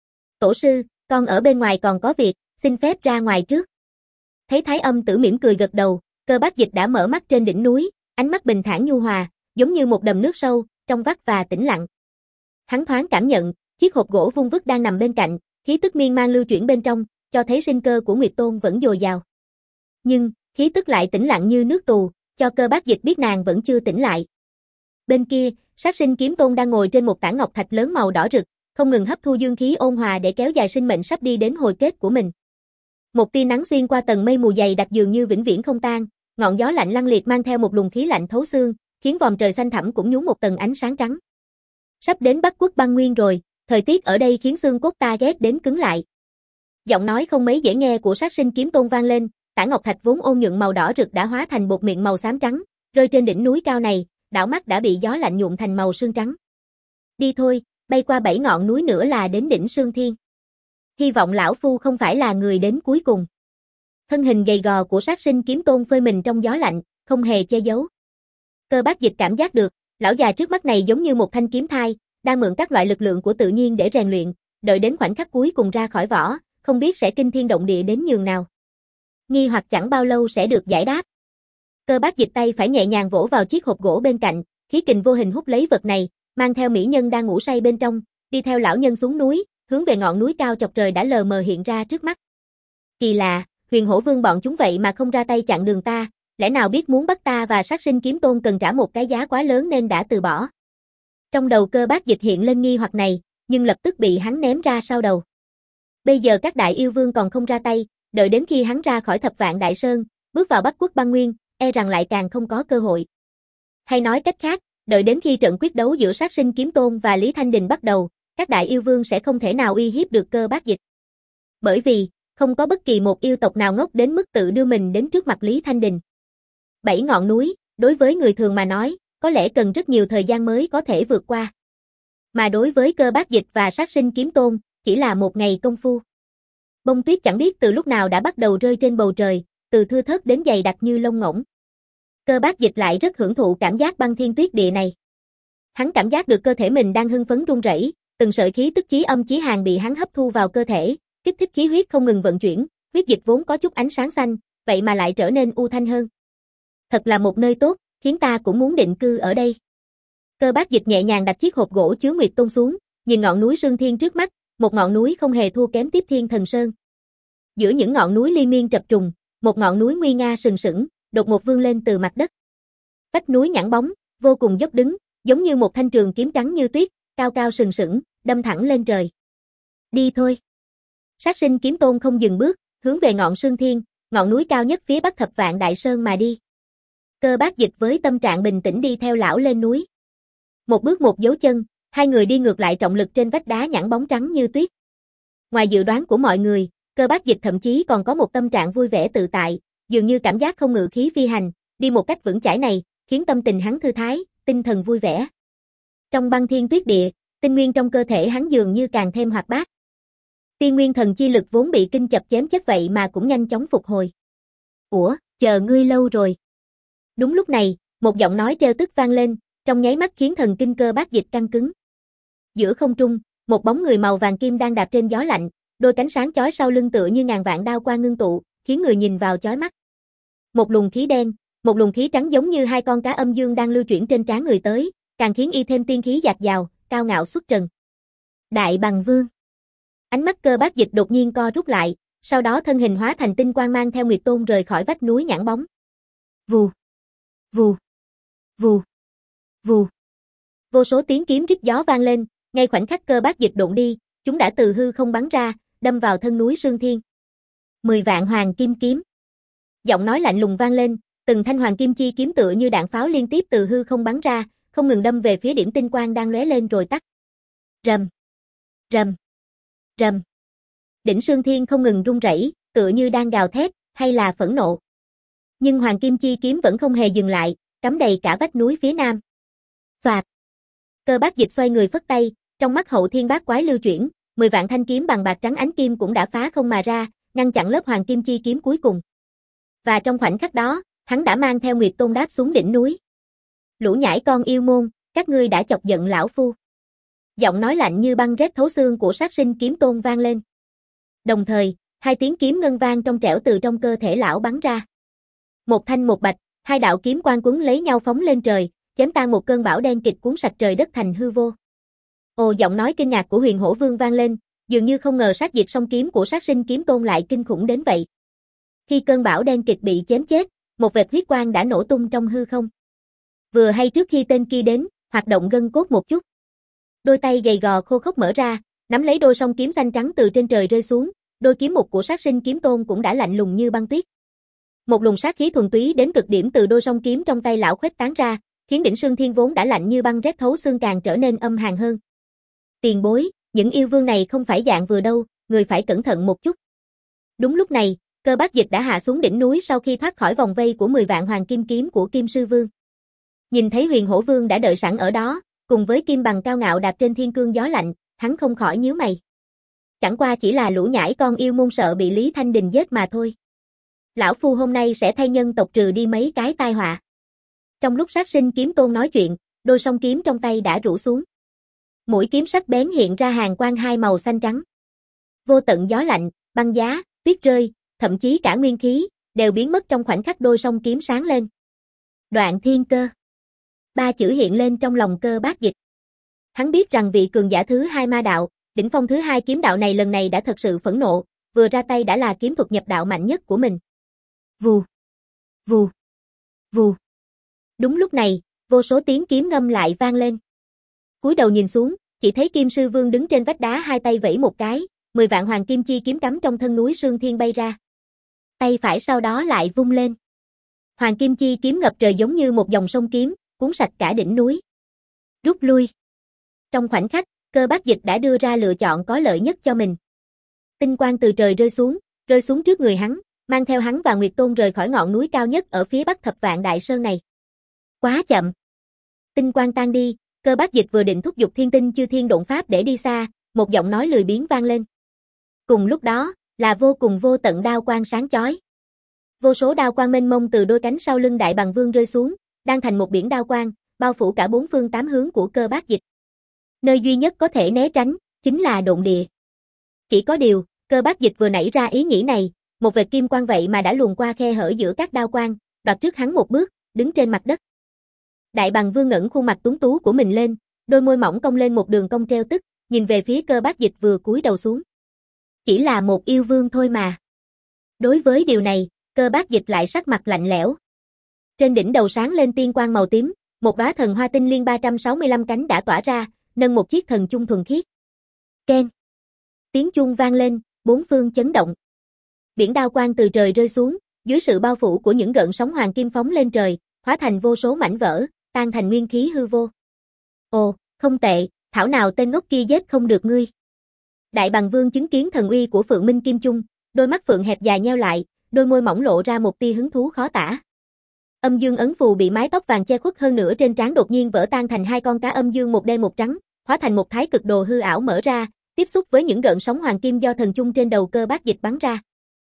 Tổ sư, con ở bên ngoài còn có việc, xin phép ra ngoài trước. Thấy Thái Âm Tử mỉm cười gật đầu, Cơ Bác Dịch đã mở mắt trên đỉnh núi, ánh mắt bình thản nhu hòa, giống như một đầm nước sâu, trong vắt và tĩnh lặng. Hắn thoáng cảm nhận, chiếc hộp gỗ vung vức đang nằm bên cạnh, khí tức miên man lưu chuyển bên trong, cho thấy sinh cơ của Nguyệt Tôn vẫn dồi dào. Nhưng, khí tức lại tĩnh lặng như nước tù, cho Cơ Bác Dịch biết nàng vẫn chưa tỉnh lại. Bên kia, Sát Sinh Kiếm Tôn đang ngồi trên một tảng ngọc thạch lớn màu đỏ rực, không ngừng hấp thu dương khí ôn hòa để kéo dài sinh mệnh sắp đi đến hồi kết của mình. Một tia nắng xuyên qua tầng mây mù dày đặc dường như vĩnh viễn không tan, ngọn gió lạnh lăng liệt mang theo một luồng khí lạnh thấu xương, khiến vòm trời xanh thẳm cũng nhúng một tầng ánh sáng trắng. Sắp đến Bắc Quốc băng nguyên rồi, thời tiết ở đây khiến xương cốt ta ghét đến cứng lại. Giọng nói không mấy dễ nghe của Sát Sinh Kiếm Tôn vang lên, tảng ngọc thạch vốn ôn nhuận màu đỏ rực đã hóa thành bột miệng màu xám trắng, rơi trên đỉnh núi cao này, đảo mắt đã bị gió lạnh nhuộm thành màu sương trắng. Đi thôi, bay qua bảy ngọn núi nữa là đến đỉnh Sương Thiên. Hy vọng lão phu không phải là người đến cuối cùng. Thân hình gầy gò của Sát Sinh Kiếm Tôn phơi mình trong gió lạnh, không hề che giấu. Cơ Bác Dịch cảm giác được, lão già trước mắt này giống như một thanh kiếm thai, đang mượn các loại lực lượng của tự nhiên để rèn luyện, đợi đến khoảnh khắc cuối cùng ra khỏi vỏ, không biết sẽ kinh thiên động địa đến nhường nào. Nghi hoặc chẳng bao lâu sẽ được giải đáp. Cơ Bác Dịch tay phải nhẹ nhàng vỗ vào chiếc hộp gỗ bên cạnh, khí kình vô hình hút lấy vật này, mang theo mỹ nhân đang ngủ say bên trong, đi theo lão nhân xuống núi, hướng về ngọn núi cao chọc trời đã lờ mờ hiện ra trước mắt. Kỳ lạ, Huyền Hổ Vương bọn chúng vậy mà không ra tay chặn đường ta, lẽ nào biết muốn bắt ta và Sát Sinh Kiếm Tôn cần trả một cái giá quá lớn nên đã từ bỏ. Trong đầu Cơ Bác Dịch hiện lên nghi hoặc này, nhưng lập tức bị hắn ném ra sau đầu. Bây giờ các đại yêu vương còn không ra tay, đợi đến khi hắn ra khỏi Thập Vạn Đại Sơn, bước vào Bắc Quốc băng nguyên, e rằng lại càng không có cơ hội. Hay nói cách khác, đợi đến khi trận quyết đấu giữa Sát Sinh Kiếm Tôn và Lý Thanh Đình bắt đầu, các đại yêu vương sẽ không thể nào uy hiếp được Cơ Bác Dịch. Bởi vì, không có bất kỳ một yêu tộc nào ngốc đến mức tự đưa mình đến trước mặt Lý Thanh Đình. Bảy ngọn núi, đối với người thường mà nói, có lẽ cần rất nhiều thời gian mới có thể vượt qua. Mà đối với Cơ Bác Dịch và Sát Sinh Kiếm Tôn, chỉ là một ngày công phu. Bông tuyết chẳng biết từ lúc nào đã bắt đầu rơi trên bầu trời, từ thưa thớt đến dày đặc như lông ngỗng. Cơ Bác Dịch lại rất hưởng thụ cảm giác băng thiên tuyết địa này. Hắn cảm giác được cơ thể mình đang hưng phấn run rẩy, từng sợi khí tức chí âm chí hàn bị hắn hấp thu vào cơ thể, kích thích khí huyết không ngừng vận chuyển, huyết dịch vốn có chút ánh sáng xanh, vậy mà lại trở nên u thanh hơn. Thật là một nơi tốt, khiến ta cũng muốn định cư ở đây. Cơ Bác Dịch nhẹ nhàng đặt chiếc hộp gỗ chứa Nguyệt Tôn xuống, nhìn ngọn núi Sương Thiên trước mắt, một ngọn núi không hề thua kém Tiếp Thiên Thần Sơn. Giữa những ngọn núi liên miên trập trùng, một ngọn núi nguy nga sừng sững, đột ngột vươn lên từ mặt đất. Vách núi nhẵn bóng, vô cùng dốc đứng, giống như một thanh trường kiếm trắng như tuyết, cao cao sừng sững, đâm thẳng lên trời. Đi thôi. Sát Sinh Kiếm Tôn không dừng bước, hướng về ngọn Sương Thiên, ngọn núi cao nhất phía bắc Thập Vạn Đại Sơn mà đi. Cơ Bác Dịch với tâm trạng bình tĩnh đi theo lão lên núi. Một bước một dấu chân, hai người đi ngược lại trọng lực trên vách đá nhẵn bóng trắng như tuyết. Ngoài dự đoán của mọi người, Cơ Bác Dịch thậm chí còn có một tâm trạng vui vẻ tự tại, dường như cảm giác không ngự khí phi hành, đi một cách vững chãi này, khiến tâm tình hắn thư thái, tinh thần vui vẻ. Trong băng thiên tuyết địa, tinh nguyên trong cơ thể hắn dường như càng thêm hoạt bát. Tiên nguyên thần chi lực vốn bị kinh chập chém chết vậy mà cũng nhanh chóng phục hồi. Ủa, chờ ngươi lâu rồi. Đúng lúc này, một giọng nói trêu tức vang lên, trong nháy mắt khiến thần kinh Cơ Bác Dịch căng cứng. Giữa không trung, một bóng người màu vàng kim đang đạp trên gió lạnh, đôi cánh sáng chói sau lưng tựa như ngàn vạn đao quang ngưng tụ, khiến người nhìn vào chói mắt. Một luồng khí đen, một luồng khí trắng giống như hai con cá âm dương đang lưu chuyển trên trán người tới, càng khiến y thêm tiên khí dạt dào, cao ngạo xuất trần. Đại Bằng Vương. Ánh mắt Cơ Bác Dịch đột nhiên co rút lại, sau đó thân hình hóa thành tinh quang mang theo Nguyệt Tôn rời khỏi vách núi nhẵn bóng. Vù, vù, vù, vù. Vô số tiếng kiếm rít gió vang lên, ngay khoảnh khắc Cơ Bác Dịch độn đi, chúng đã từ hư không bắn ra, đâm vào thân núi Sương Thiên. Mười vạn hoàng kim kiếm. Giọng nói lạnh lùng vang lên, từng thanh hoàng kim chi kiếm tựa như đạn pháo liên tiếp từ hư không bắn ra, không ngừng đâm về phía điểm tinh quang đang lóe lên rồi tắt. Rầm, rầm, rầm. Đỉnh Sương Thiên không ngừng rung rẩy, tựa như đang gào thét, hay là phẫn nộ. Nhưng hoàng kim chi kiếm vẫn không hề dừng lại, cắm đầy cả vách núi phía nam. Phạt. Cơ Bác Dịch xoay người phất tay, trong mắt hậu thiên bát quái lưu chuyển, mười vạn thanh kiếm bằng bạc trắng ánh kim cũng đã phá không mà ra, ngăn chặn lớp hoàng kim chi kiếm cuối cùng. Và trong khoảnh khắc đó, hắn đã mang theo Nguyệt Tôn đáp xuống đỉnh núi. Lũ nhãi con yêu môn, các ngươi đã chọc giận lão phu. Giọng nói lạnh như băng rét thấu xương của Sát Sinh Kiếm Tôn vang lên. Đồng thời, hai tiếng kiếm ngân vang trong trẻo từ trong cơ thể lão bắn ra. Một thanh một bạch, hai đạo kiếm quang quấn lấy nhau phóng lên trời, chém tan một cơn bão đen kịch cuốn sạch trời đất thành hư vô. Ồ, giọng nói kinh ngạc của Huyền Hổ Vương vang lên, dường như không ngờ sát dịch song kiếm của Sát Sinh Kiếm Tôn lại kinh khủng đến vậy. Khi cơn bão đen kịch bị chém chết, một vệt huyết quang đã nổ tung trong hư không. Vừa hay trước khi tên kia đến, hoạt động gân cốt một chút. Đôi tay gầy gò khô khốc mở ra, nắm lấy đôi song kiếm xanh trắng từ trên trời rơi xuống, đôi kiếm mục của Sát Sinh Kiếm Tôn cũng đã lạnh lùng như băng tuyết. Một luồng sát khí thuần túy đến cực điểm từ đôi song kiếm trong tay lão khuếch tán ra, khiến đỉnh Sương Thiên vốn đã lạnh như băng rét thấu xương càng trở nên âm hàn hơn. Tiền bối, những yêu vương này không phải dạng vừa đâu, người phải cẩn thận một chút. Đúng lúc này, Cơ Bác Dịch đã hạ xuống đỉnh núi sau khi thoát khỏi vòng vây của mười vạn hoàng kim kiếm của Kim Sư Vương. Nhìn thấy Huyền Hổ Vương đã đợi sẵn ở đó, cùng với kim bằng cao ngạo đạp trên thiên cương gió lạnh, hắn không khỏi nhíu mày. Chẳng qua chỉ là lũ nhãi con yêu môn sợ bị Lý Thanh Đình giết mà thôi. Lão phu hôm nay sẽ thay nhân tộc trừ đi mấy cái tai họa. Trong lúc Sát Sinh Kiếm Tôn nói chuyện, đôi song kiếm trong tay đã rũ xuống. Mũi kiếm sắc bén hiện ra hàng quang hai màu xanh trắng. Vô tận gió lạnh, băng giá, tuyết rơi, thậm chí cả nguyên khí, đều biến mất trong khoảnh khắc đôi song kiếm sáng lên. Đoạn thiên cơ. Ba chữ hiện lên trong lòng Cơ Bác Dịch. Hắn biết rằng vị cường giả thứ hai ma đạo, đỉnh phong thứ hai kiếm đạo này lần này đã thật sự phẫn nộ, vừa ra tay đã là kiếm thuật nhập đạo mạnh nhất của mình. Vù, vù, vù. Đúng lúc này, vô số tiếng kiếm ngâm lại vang lên. Cúi đầu nhìn xuống, chỉ thấy Kim Sư Vương đứng trên vách đá hai tay vẫy một cái, mười vạn hoàng kim chi kiếm cắm trong thân núi Sương Thiên bay ra. Tay phải sau đó lại vung lên. Hoàng kim chi kiếm ngập trời giống như một dòng sông kiếm, cuốn sạch cả đỉnh núi. Rút lui. Trong khoảnh khắc, Cơ Bác Dịch đã đưa ra lựa chọn có lợi nhất cho mình. Tinh quang từ trời rơi xuống, rơi xuống trước người hắn, mang theo hắn và Nguyệt Tôn rời khỏi ngọn núi cao nhất ở phía bắc Thập Vạn Đại Sơn này. Quá chậm. Tinh quang tan đi, Cơ Bác Dịch vừa định thúc giục Thiên Tinh Chư Thiên Độn Pháp để đi xa, một giọng nói lười biếng vang lên. Cùng lúc đó, là vô cùng vô tận đao quang sáng chói. Vô số đao quang mênh mông từ đôi cánh sau lưng Đại Bằng Vương rơi xuống, đang thành một biển đao quang, bao phủ cả bốn phương tám hướng của Cơ Bác Dịch. Nơi duy nhất có thể né tránh, chính là độn địa. Chỉ có điều, Cơ Bác Dịch vừa nảy ra ý nghĩ này, một vệt kim quang vậy mà đã luồn qua khe hở giữa các đao quang, đoạt trước hắn một bước, đứng trên mặt đất. Đại Bằng Vương ngẩng khuôn mặt tuấn tú của mình lên, đôi môi mỏng cong lên một đường cong treo tức, nhìn về phía Cơ Bác Dịch vừa cúi đầu xuống. Chỉ là một yêu vương thôi mà. Đối với điều này, Cơ Bác Dịch lại sắc mặt lạnh lẽo. Trên đỉnh đầu sáng lên tiên quang màu tím, một đóa thần hoa tinh liên ba trăm sáu mươi lăm cánh đã tỏa ra, nâng một chiếc thần chung thuần khiết. Keng. Tiếng chuông vang lên, bốn phương chấn động. Biển đao quang từ trời rơi xuống, dưới sự bao phủ của những gợn sóng hoàng kim phóng lên trời, hóa thành vô số mảnh vỡ, tan thành nguyên khí hư vô. Ồ, không tệ, thảo nào tên ngốc kia giết không được ngươi. Đại Bằng Vương chứng kiến thần uy của Phượng Minh Kim Chung, đôi mắt phượng hẹp dài nheo lại, đôi môi mỏng lộ ra một tia hứng thú khó tả. Âm dương ấn phù bị mái tóc vàng che khuất hơn nữa trên trán đột nhiên vỡ tan thành hai con cá âm dương một đen một trắng, hóa thành một thái cực đồ hư ảo mở ra, tiếp xúc với những gợn sóng hoàng kim do thần chung trên đầu Cơ Bác Dịch bắn ra.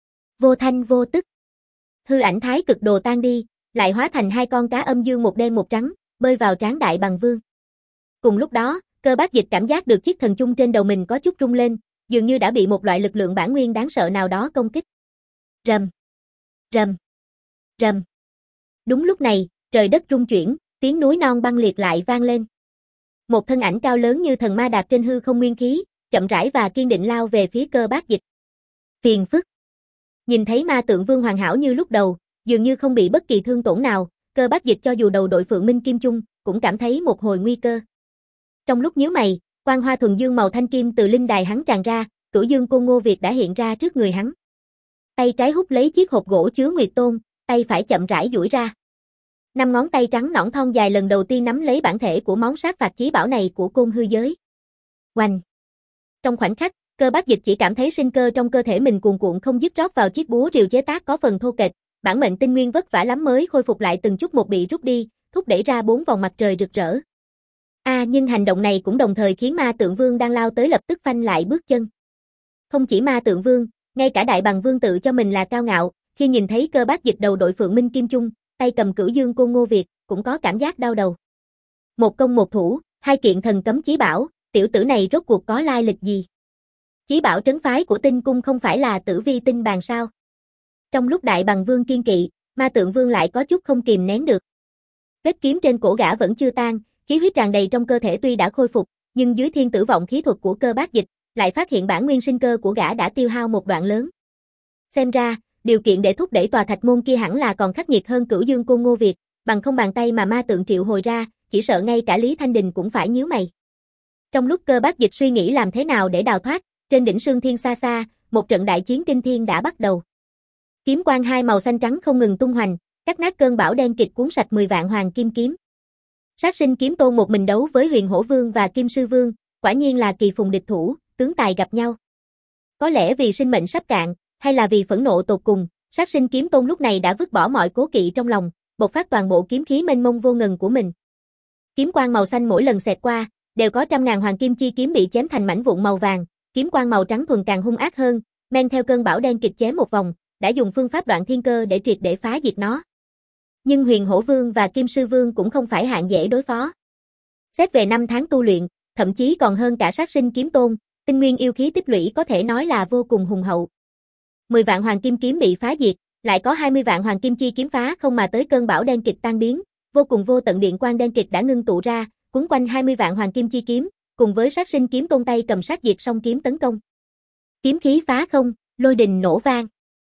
Vô thanh vô tức. Hư ảnh thái cực đồ tan đi, lại hóa thành hai con cá âm dương một đen một trắng, bơi vào trán Đại Bằng Vương. Cùng lúc đó, Cơ Bác Dịch cảm giác được chiếc thần chung trên đầu mình có chút rung lên, dường như đã bị một loại lực lượng bản nguyên đáng sợ nào đó công kích. Rầm, rầm, rầm. Đúng lúc này, trời đất rung chuyển, tiếng núi non băng liệt lại vang lên. Một thân ảnh cao lớn như thần ma đạp trên hư không nguyên khí, chậm rãi và kiên định lao về phía Cơ Bác Dịch. Phiền phức. Nhìn thấy ma tượng vương hoàn hảo như lúc đầu, dường như không bị bất kỳ thương tổn nào, Cơ Bác Dịch cho dù đầu đội Phượng Minh Kim Chung, cũng cảm thấy một hồi nguy cơ. Trong lúc nhíu mày, quang hoa thuần dương màu thanh kim từ linh đài hắn tràn ra, Cửu Dương Côn Ngô Việt đã hiện ra trước người hắn. Tay trái hút lấy chiếc hộp gỗ chứa Nguyệt Tôn, tay phải chậm rãi duỗi ra. Năm ngón tay trắng nõn thon dài lần đầu tiên nắm lấy bản thể của món sát phạt chí bảo này của Côn Hư Giới. Oanh! Trong khoảnh khắc, Cơ Bác Dịch chỉ cảm thấy sinh cơ trong cơ thể mình cuồn cuộn không dứt rót vào chiếc búa rìu chế tác có phần thô kệch, bản mệnh tinh nguyên vất vả lắm mới khôi phục lại từng chút một bị rút đi, thúc đẩy ra bốn vòng mặt trời rực rỡ. A à, nhưng hành động này cũng đồng thời khiến ma tượng vương đang lao tới lập tức phanh lại bước chân. Không chỉ ma tượng vương, ngay cả Đại Bằng Vương tự cho mình là cao ngạo, khi nhìn thấy Cơ Bác Dịch đầu đội Phượng Minh Kim Chung, tay cầm Cửu Dương Côn Ngô Việt, cũng có cảm giác đau đầu. Một công một thủ, hai kiện thần cấm chí bảo, tiểu tử này rốt cuộc có lai lịch gì? Chí bảo trấn phái của Tinh Cung không phải là Tử Vi Tinh Bàn sao? Trong lúc Đại Bằng Vương kiên kỵ, ma tượng vương lại có chút không kìm nén được. Vết kiếm trên cổ gã vẫn chưa tan, khí huyết tràn đầy trong cơ thể tuy đã khôi phục, nhưng dưới thiên tử vọng khí thuật của Cơ Bác Dịch, lại phát hiện bản nguyên sinh cơ của gã đã tiêu hao một đoạn lớn. Xem ra, điều kiện để thúc đẩy tòa thạch môn kia hẳn là còn khắc nghiệt hơn Cửu Dương Côn Ngô Việt, bằng không bàn tay mà ma tượng triệu hồi ra, chỉ sợ ngay cả Lý Thanh Đình cũng phải nhíu mày. Trong lúc Cơ Bác Dịch suy nghĩ làm thế nào để đào thoát, trên đỉnh Sương Thiên xa xa, một trận đại chiến kinh thiên đã bắt đầu. Kiếm quang hai màu xanh trắng không ngừng tung hoành, cắt nát cơn bão đen kịch cuốn sạch mười vạn hoàng kim kiếm. Sát sinh kiếm tôn một mình đấu với Huyền Hổ Vương và Kim Sư Vương, quả nhiên là kỳ phùng địch thủ, tướng tài gặp nhau. Có lẽ vì sinh mệnh sắp cạn, hay là vì phẫn nộ tột cùng, sát sinh kiếm tôn lúc này đã vứt bỏ mọi cố kỵ trong lòng, bộc phát toàn bộ kiếm khí mênh mông vô ngần của mình. Kiếm quang màu xanh mỗi lần xẹt qua, đều có trăm ngàn hoàng kim chi kiếm bị chém thành mảnh vụn màu vàng, kiếm quang màu trắng thuần càng hung ác hơn, men theo cơn bão đen kịch chém một vòng, đã dùng phương pháp đoạn thiên cơ để triệt để phá diệt nó. Nhưng Huyền Hổ Vương và Kim Sư Vương cũng không phải hạng dễ đối phó. Xét về năm tháng tu luyện, thậm chí còn hơn cả sát sinh kiếm tôn, tinh nguyên yêu khí tích lũy có thể nói là vô cùng hùng hậu. mười vạn hoàng kim kiếm bị phá diệt, lại có hai mươi vạn hoàng kim chi kiếm phá không mà tới cơn bão đen kịch tan biến, vô cùng vô tận điện quang đen kịch đã ngưng tụ ra, quấn quanh hai mươi vạn hoàng kim chi kiếm, cùng với sát sinh kiếm tôn tay cầm sát diệt song kiếm tấn công. Kiếm khí phá không, lôi đình nổ vang.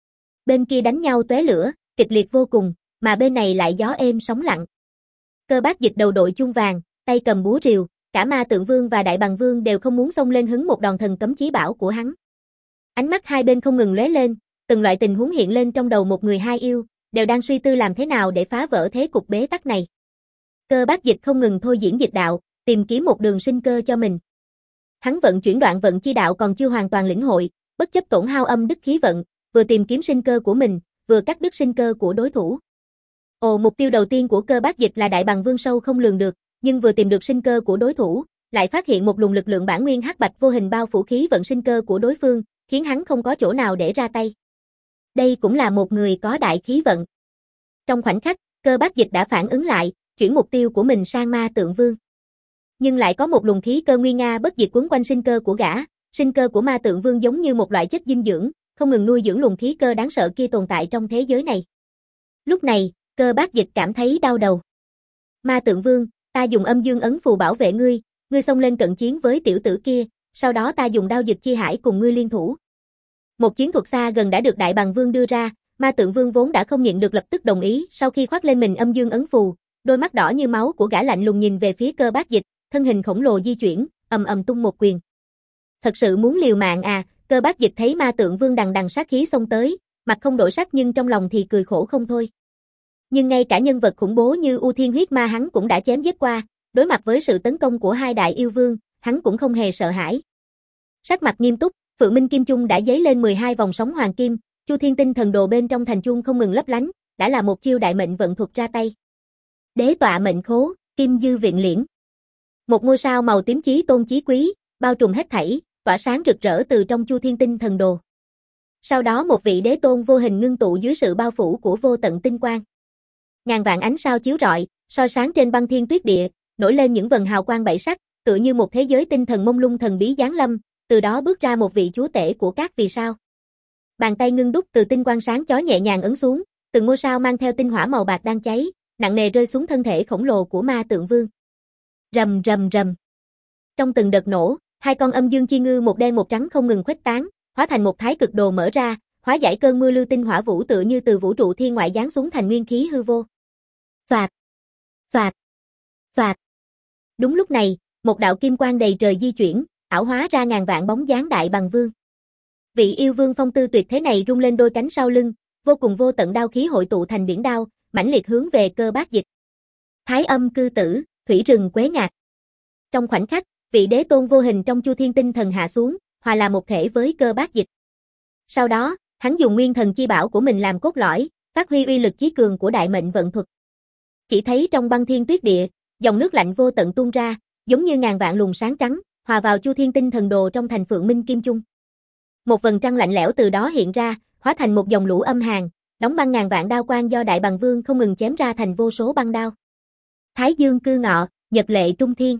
Bên kia đánh nhau tóe lửa, kịch liệt vô cùng, mà bên này lại gió êm sóng lặng. Cơ Bác Dịch đầu đội chuông vàng, tay cầm búa rìu, cả ma tượng vương và Đại Bằng Vương đều không muốn xông lên hứng một đòn thần cấm chí bảo của hắn. Ánh mắt hai bên không ngừng lóe lên, từng loại tình huống hiện lên trong đầu một người hai yêu, đều đang suy tư làm thế nào để phá vỡ thế cục bế tắc này. Cơ Bác Dịch không ngừng thôi diễn dịch đạo, tìm kiếm một đường sinh cơ cho mình. Hắn vận chuyển đoạn vận chi đạo còn chưa hoàn toàn lĩnh hội, bất chấp tổn hao âm đức khí vận, vừa tìm kiếm sinh cơ của mình, vừa cắt đứt sinh cơ của đối thủ. Ồ, mục tiêu đầu tiên của Cơ Bác Dịch là Đại Bằng Vương sâu không lường được, nhưng vừa tìm được sinh cơ của đối thủ, lại phát hiện một luồng lực lượng bản nguyên hắc bạch vô hình bao phủ khí vận sinh cơ của đối phương, khiến hắn không có chỗ nào để ra tay. Đây cũng là một người có đại khí vận. Trong khoảnh khắc, Cơ Bác Dịch đã phản ứng lại, chuyển mục tiêu của mình sang ma tượng vương. Nhưng lại có một luồng khí cơ nguy nga bất diệt quấn quanh sinh cơ của gã, sinh cơ của ma tượng vương giống như một loại chất dinh dưỡng, không ngừng nuôi dưỡng luồng khí cơ đáng sợ kia tồn tại trong thế giới này. Lúc này, Cơ Bác Dịch cảm thấy đau đầu. Ma tượng vương, ta dùng âm dương ấn phù bảo vệ ngươi, ngươi xông lên cận chiến với tiểu tử kia, sau đó ta dùng đao dịch chi hải cùng ngươi liên thủ. Một chiến thuật xa gần đã được Đại Bằng Vương đưa ra, ma tượng vương vốn đã không nhịn được lập tức đồng ý, sau khi khoác lên mình âm dương ấn phù, đôi mắt đỏ như máu của gã lạnh lùng nhìn về phía Cơ Bác Dịch, thân hình khổng lồ di chuyển, ầm ầm tung một quyền. Thật sự muốn liều mạng à? Cơ Bác Dịch thấy ma tượng vương đằng đằng sát khí xông tới, mặt không đổi sắc nhưng trong lòng thì cười khổ không thôi. Nhưng ngay cả nhân vật khủng bố như U Thiên Huyết Ma hắn cũng đã chém giết qua, đối mặt với sự tấn công của hai đại yêu vương, hắn cũng không hề sợ hãi. Sắc mặt nghiêm túc, Phượng Minh Kim Chung đã dấy lên mười hai vòng sóng hoàng kim, Chu Thiên Tinh Thần Đồ bên trong thành chuông không ngừng lấp lánh, đã là một chiêu đại mệnh vận thuật ra tay. Đế tọa mệnh khố, Kim Dư Viện Liễn. Một ngôi sao màu tím chí tôn chí quý, bao trùm hết thảy, tỏa sáng rực rỡ từ trong Chu Thiên Tinh Thần Đồ. Sau đó một vị đế tôn vô hình ngưng tụ dưới sự bao phủ của vô tận tinh quang. Ngàn vạn ánh sao chiếu rọi, soi sáng trên băng thiên tuyết địa, nổi lên những vầng hào quang bảy sắc, tựa như một thế giới tinh thần mông lung thần bí giáng lâm, từ đó bước ra một vị chúa tể của các vì sao. Bàn tay ngưng đúc từ tinh quang sáng chói nhẹ nhàng ấn xuống, từng ngôi sao mang theo tinh hỏa màu bạc đang cháy, nặng nề rơi xuống thân thể khổng lồ của Ma Tượng Vương. Rầm rầm rầm. Trong từng đợt nổ, hai con âm dương chi ngư một đen một trắng không ngừng khuếch tán, hóa thành một thái cực đồ mở ra, hóa giải cơn mưa lưu tinh hỏa vũ tựa như từ vũ trụ thiên ngoại giáng xuống thành nguyên khí hư vô. Phạt, phạt, phạt. Đúng lúc này, một đạo kim quang đầy trời di chuyển, ảo hóa ra ngàn vạn bóng dáng Đại Bằng Vương. Vị yêu vương phong tư tuyệt thế này rung lên đôi cánh sau lưng, vô cùng vô tận đao khí hội tụ thành biển đao, mãnh liệt hướng về Cơ Bát Dịch. Thái âm cư tử, thủy rừng quế ngạc. Trong khoảnh khắc, vị đế tôn vô hình trong Chu Thiên Tinh Thần hạ xuống, hòa là một thể với Cơ Bát Dịch. Sau đó, hắn dùng nguyên thần chi bảo của mình làm cốt lõi, phát huy uy lực chí cường của đại mệnh vận thuật. Chỉ thấy trong băng thiên tuyết địa, dòng nước lạnh vô tận tuôn ra, giống như ngàn vạn luồng sáng trắng, hòa vào Chu Thiên Tinh Thần Đồ trong thành Phượng Minh Kim Chung. Một vầng trăng lạnh lẽo từ đó hiện ra, hóa thành một dòng lũ âm hàn, đóng băng ngàn vạn đao quang do Đại Bằng Vương không ngừng chém ra thành vô số băng đao. Thái Dương cư ngọ, nhật lệ trung thiên.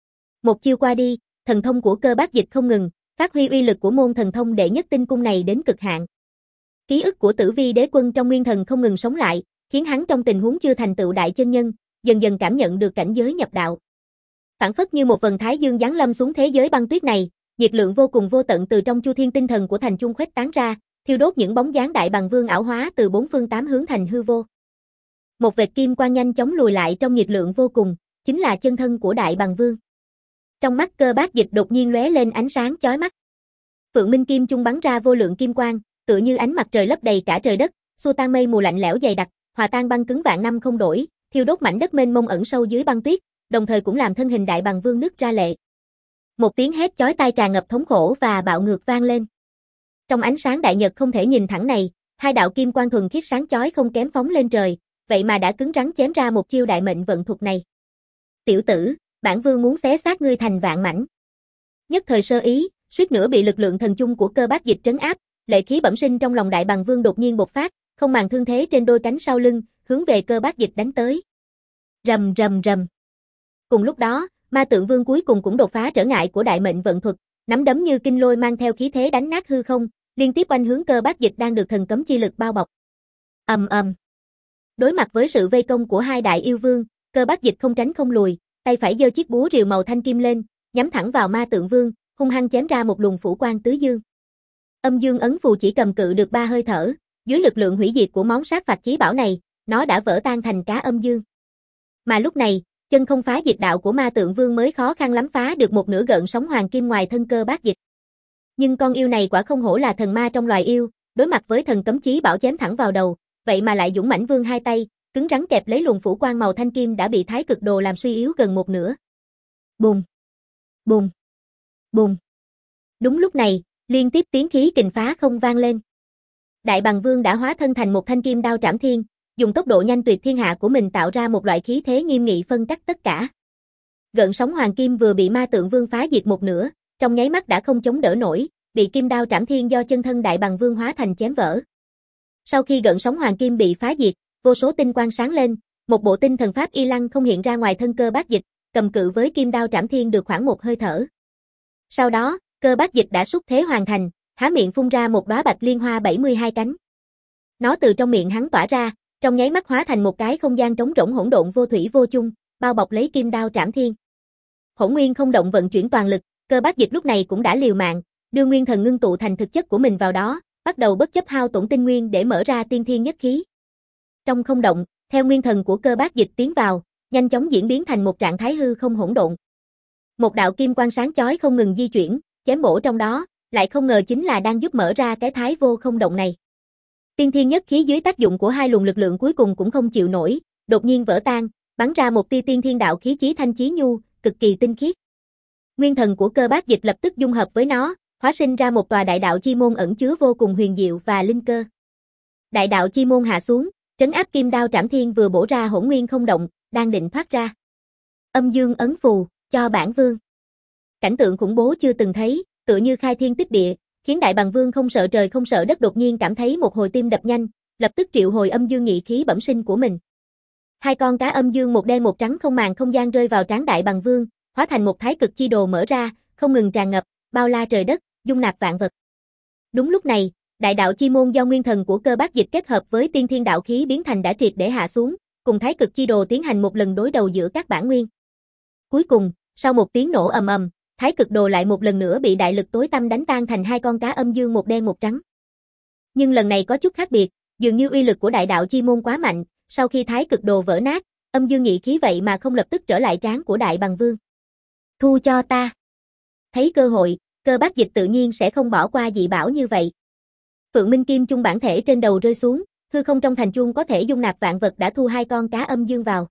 Một chiêu qua đi, thần thông của Cơ Bát Dịch không ngừng, phát huy uy lực của môn thần thông đệ nhất tinh cung này đến cực hạn. Ký ức của Tử Vi Đế Quân trong nguyên thần không ngừng sống lại, khiến hắn trong tình huống chưa thành tựu đại chân nhân, dần dần cảm nhận được cảnh giới nhập đạo. Phản phất như một vầng thái dương giáng lâm xuống thế giới băng tuyết này, nhiệt lượng vô cùng vô tận từ trong Chu Thiên Tinh Thần của thành trung khuếch tán ra, thiêu đốt những bóng dáng Đại Bằng Vương ảo hóa từ bốn phương tám hướng thành hư vô. Một vệt kim quang nhanh chóng lùi lại trong nhiệt lượng vô cùng, chính là chân thân của Đại Bằng Vương. Trong mắt Cơ Bát Dịch đột nhiên lóe lên ánh sáng chói mắt. Phượng Minh Kim Chung bắn ra vô lượng kim quang, tựa như ánh mặt trời lấp đầy cả trời đất, xua tan mây mù lạnh lẽo dày đặc, hòa tan băng cứng vạn năm không đổi, thiêu đốt mảnh đất mênh mông ẩn sâu dưới băng tuyết, đồng thời cũng làm thân hình Đại Bằng Vương nứt ra lệ. Một tiếng hét chói tai tràn ngập thống khổ và bạo ngược vang lên. Trong ánh sáng đại nhật không thể nhìn thẳng này, hai đạo kim quang thuần khiết sáng chói không kém phóng lên trời, vậy mà đã cứng rắn chém ra một chiêu đại mệnh vận thuật này. Tiểu tử, bản vương muốn xé xác ngươi thành vạn mảnh. Nhất thời sơ ý, suýt nữa bị lực lượng thần chung của Cơ Bát Dịch trấn áp, lệ khí bẩm sinh trong lòng Đại Bằng Vương đột nhiên bộc phát, không màng thương thế trên đôi cánh sau lưng, hướng về Cơ Bát Dịch đánh tới. Rầm rầm rầm. Cùng lúc đó, Ma Tượng Vương cuối cùng cũng đột phá trở ngại của đại mệnh vận thuật, nắm đấm như kinh lôi mang theo khí thế đánh nát hư không, liên tiếp oanh hướng Cơ Bát Dịch đang được thần cấm chi lực bao bọc. Ầm ầm. Đối mặt với sự vây công của hai đại yêu vương, Cơ Bát Dịch không tránh không lùi, tay phải giơ chiếc búa rìu màu thanh kim lên, nhắm thẳng vào Ma Tượng Vương, hung hăng chém ra một luồng phủ quang tứ dương. Âm dương ấn phù chỉ cầm cự được ba hơi thở, dưới lực lượng hủy diệt của món sát phạt chí bảo này, nó đã vỡ tan thành cá âm dương. Mà lúc này, chân không phá dịch đạo của Ma Tượng Vương mới khó khăn lắm phá được một nửa gợn sóng hoàng kim ngoài thân Cơ Bát Dịch. Nhưng con yêu này quả không hổ là thần ma trong loài yêu, đối mặt với thần cấm chí bảo chém thẳng vào đầu, vậy mà lại dũng mãnh vươn hai tay, cứng rắn kẹp lấy luồng phủ quang màu thanh kim đã bị thái cực đồ làm suy yếu gần một nửa. Bùng, bùng, bùng. Đúng lúc này, liên tiếp tiếng khí kình phá không vang lên. Đại Bằng Vương đã hóa thân thành một thanh kim đao trảm thiên, dùng tốc độ nhanh tuyệt thiên hạ của mình tạo ra một loại khí thế nghiêm nghị phân cắt tất cả. Gợn sóng hoàng kim vừa bị Ma Tượng Vương phá diệt một nửa, trong nháy mắt đã không chống đỡ nổi, bị kim đao trảm thiên do chân thân Đại Bằng Vương hóa thành chém vỡ. Sau khi gợn sóng hoàng kim bị phá diệt, vô số tinh quang sáng lên, một bộ tinh thần pháp y lăng không hiện ra ngoài thân Cơ Bát Dịch, cầm cự với kim đao trảm thiên được khoảng một hơi thở. Sau đó, Cơ Bát Dịch đã xúc thế hoàn thành, há miệng phun ra một đóa bạch liên hoa bảy mươi hai cánh. Nó từ trong miệng hắn tỏa ra, trong nháy mắt hóa thành một cái không gian trống rỗng hỗn độn vô thủy vô chung, bao bọc lấy kim đao trảm thiên. Hỗn nguyên không động vận chuyển toàn lực, Cơ Bát Dịch lúc này cũng đã liều mạng, đưa nguyên thần ngưng tụ thành thực chất của mình vào đó, bắt đầu bất chấp hao tổn tinh nguyên để mở ra tiên thiên nhất khí. Trong không động, theo nguyên thần của Cơ Bát Dịch tiến vào, nhanh chóng diễn biến thành một trạng thái hư không hỗn độn. Một đạo kim quang sáng chói không ngừng di chuyển, chém bổ trong đó, lại không ngờ chính là đang giúp mở ra cái thái vô không động này. Tiên thiên nhất khí dưới tác dụng của hai luồng lực lượng cuối cùng cũng không chịu nổi, đột nhiên vỡ tan, bắn ra một tia tiên thiên đạo khí chí thanh chí nhu, cực kỳ tinh khiết. Nguyên thần của Cơ Bát Dịch lập tức dung hợp với nó, hóa sinh ra một tòa đại đạo chi môn ẩn chứa vô cùng huyền diệu và linh cơ. Đại đạo chi môn hạ xuống, trấn áp kim đao trảm thiên vừa bổ ra hỗn nguyên không động, đang định thoát ra. Âm dương ấn phù, cho bản vương. Cảnh tượng khủng bố chưa từng thấy, tựa như khai thiên tích địa, khiến Đại Bàng Vương không sợ trời không sợ đất đột nhiên cảm thấy một hồi tim đập nhanh, lập tức triệu hồi âm dương nghị khí bẩm sinh của mình. Hai con cá âm dương một đen một trắng không màng không gian rơi vào trán Đại Bàng Vương, hóa thành một thái cực chi đồ mở ra, không ngừng tràn ngập, bao la trời đất, dung nạp vạn vật. Đúng lúc này, đại đạo chi môn do nguyên thần của Cơ Bác Dịch kết hợp với tiên thiên đạo khí biến thành đã triệt để hạ xuống, cùng thái cực chi đồ tiến hành một lần đối đầu giữa các bản nguyên. Cuối cùng, sau một tiếng nổ ầm ầm, thái cực đồ lại một lần nữa bị đại lực tối tăm đánh tan thành hai con cá âm dương một đen một trắng. Nhưng lần này có chút khác biệt, dường như uy lực của đại đạo chi môn quá mạnh, sau khi thái cực đồ vỡ nát, âm dương nghị khí vậy mà không lập tức trở lại trán của Đại Bàng Vương. Thu cho ta. Thấy cơ hội, Cơ Bác Dịch tự nhiên sẽ không bỏ qua dị bảo như vậy. Phượng Minh Kim Chung bản thể trên đầu rơi xuống, hư không trong thành chuông có thể dung nạp vạn vật đã thu hai con cá âm dương vào.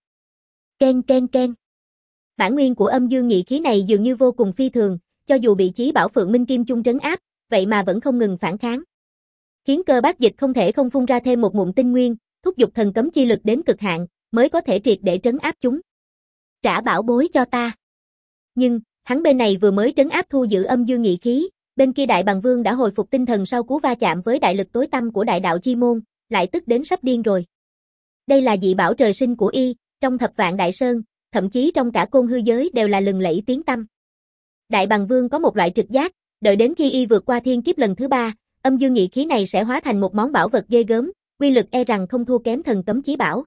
Ken ken ken. Bản nguyên của âm dương nghị khí này dường như vô cùng phi thường, cho dù bị chí bảo Phượng Minh Kim Chung trấn áp, vậy mà vẫn không ngừng phản kháng. Khiến Cơ Bác Dịch không thể không phun ra thêm một ngụm tinh nguyên, thúc giục thần cấm chi lực đến cực hạn, mới có thể triệt để trấn áp chúng. Trả bảo bối cho ta. Nhưng, hắn bên này vừa mới trấn áp thu giữ âm dương nghị khí, bên kia Đại Bàng Vương đã hồi phục tinh thần sau cú va chạm với đại lực tối tăm của đại đạo chi môn, lại tức đến sắp điên rồi. Đây là dị bảo trời sinh của y, trong thập vạn đại sơn, thậm chí trong cả côn hư giới đều là lừng lẫy tiếng tăm. Đại Bàng Vương có một loại trực giác, đợi đến khi y vượt qua thiên kiếp lần thứ ba, âm dương nghị khí này sẽ hóa thành một món bảo vật ghê gớm, uy lực e rằng không thua kém thần cấm chí bảo.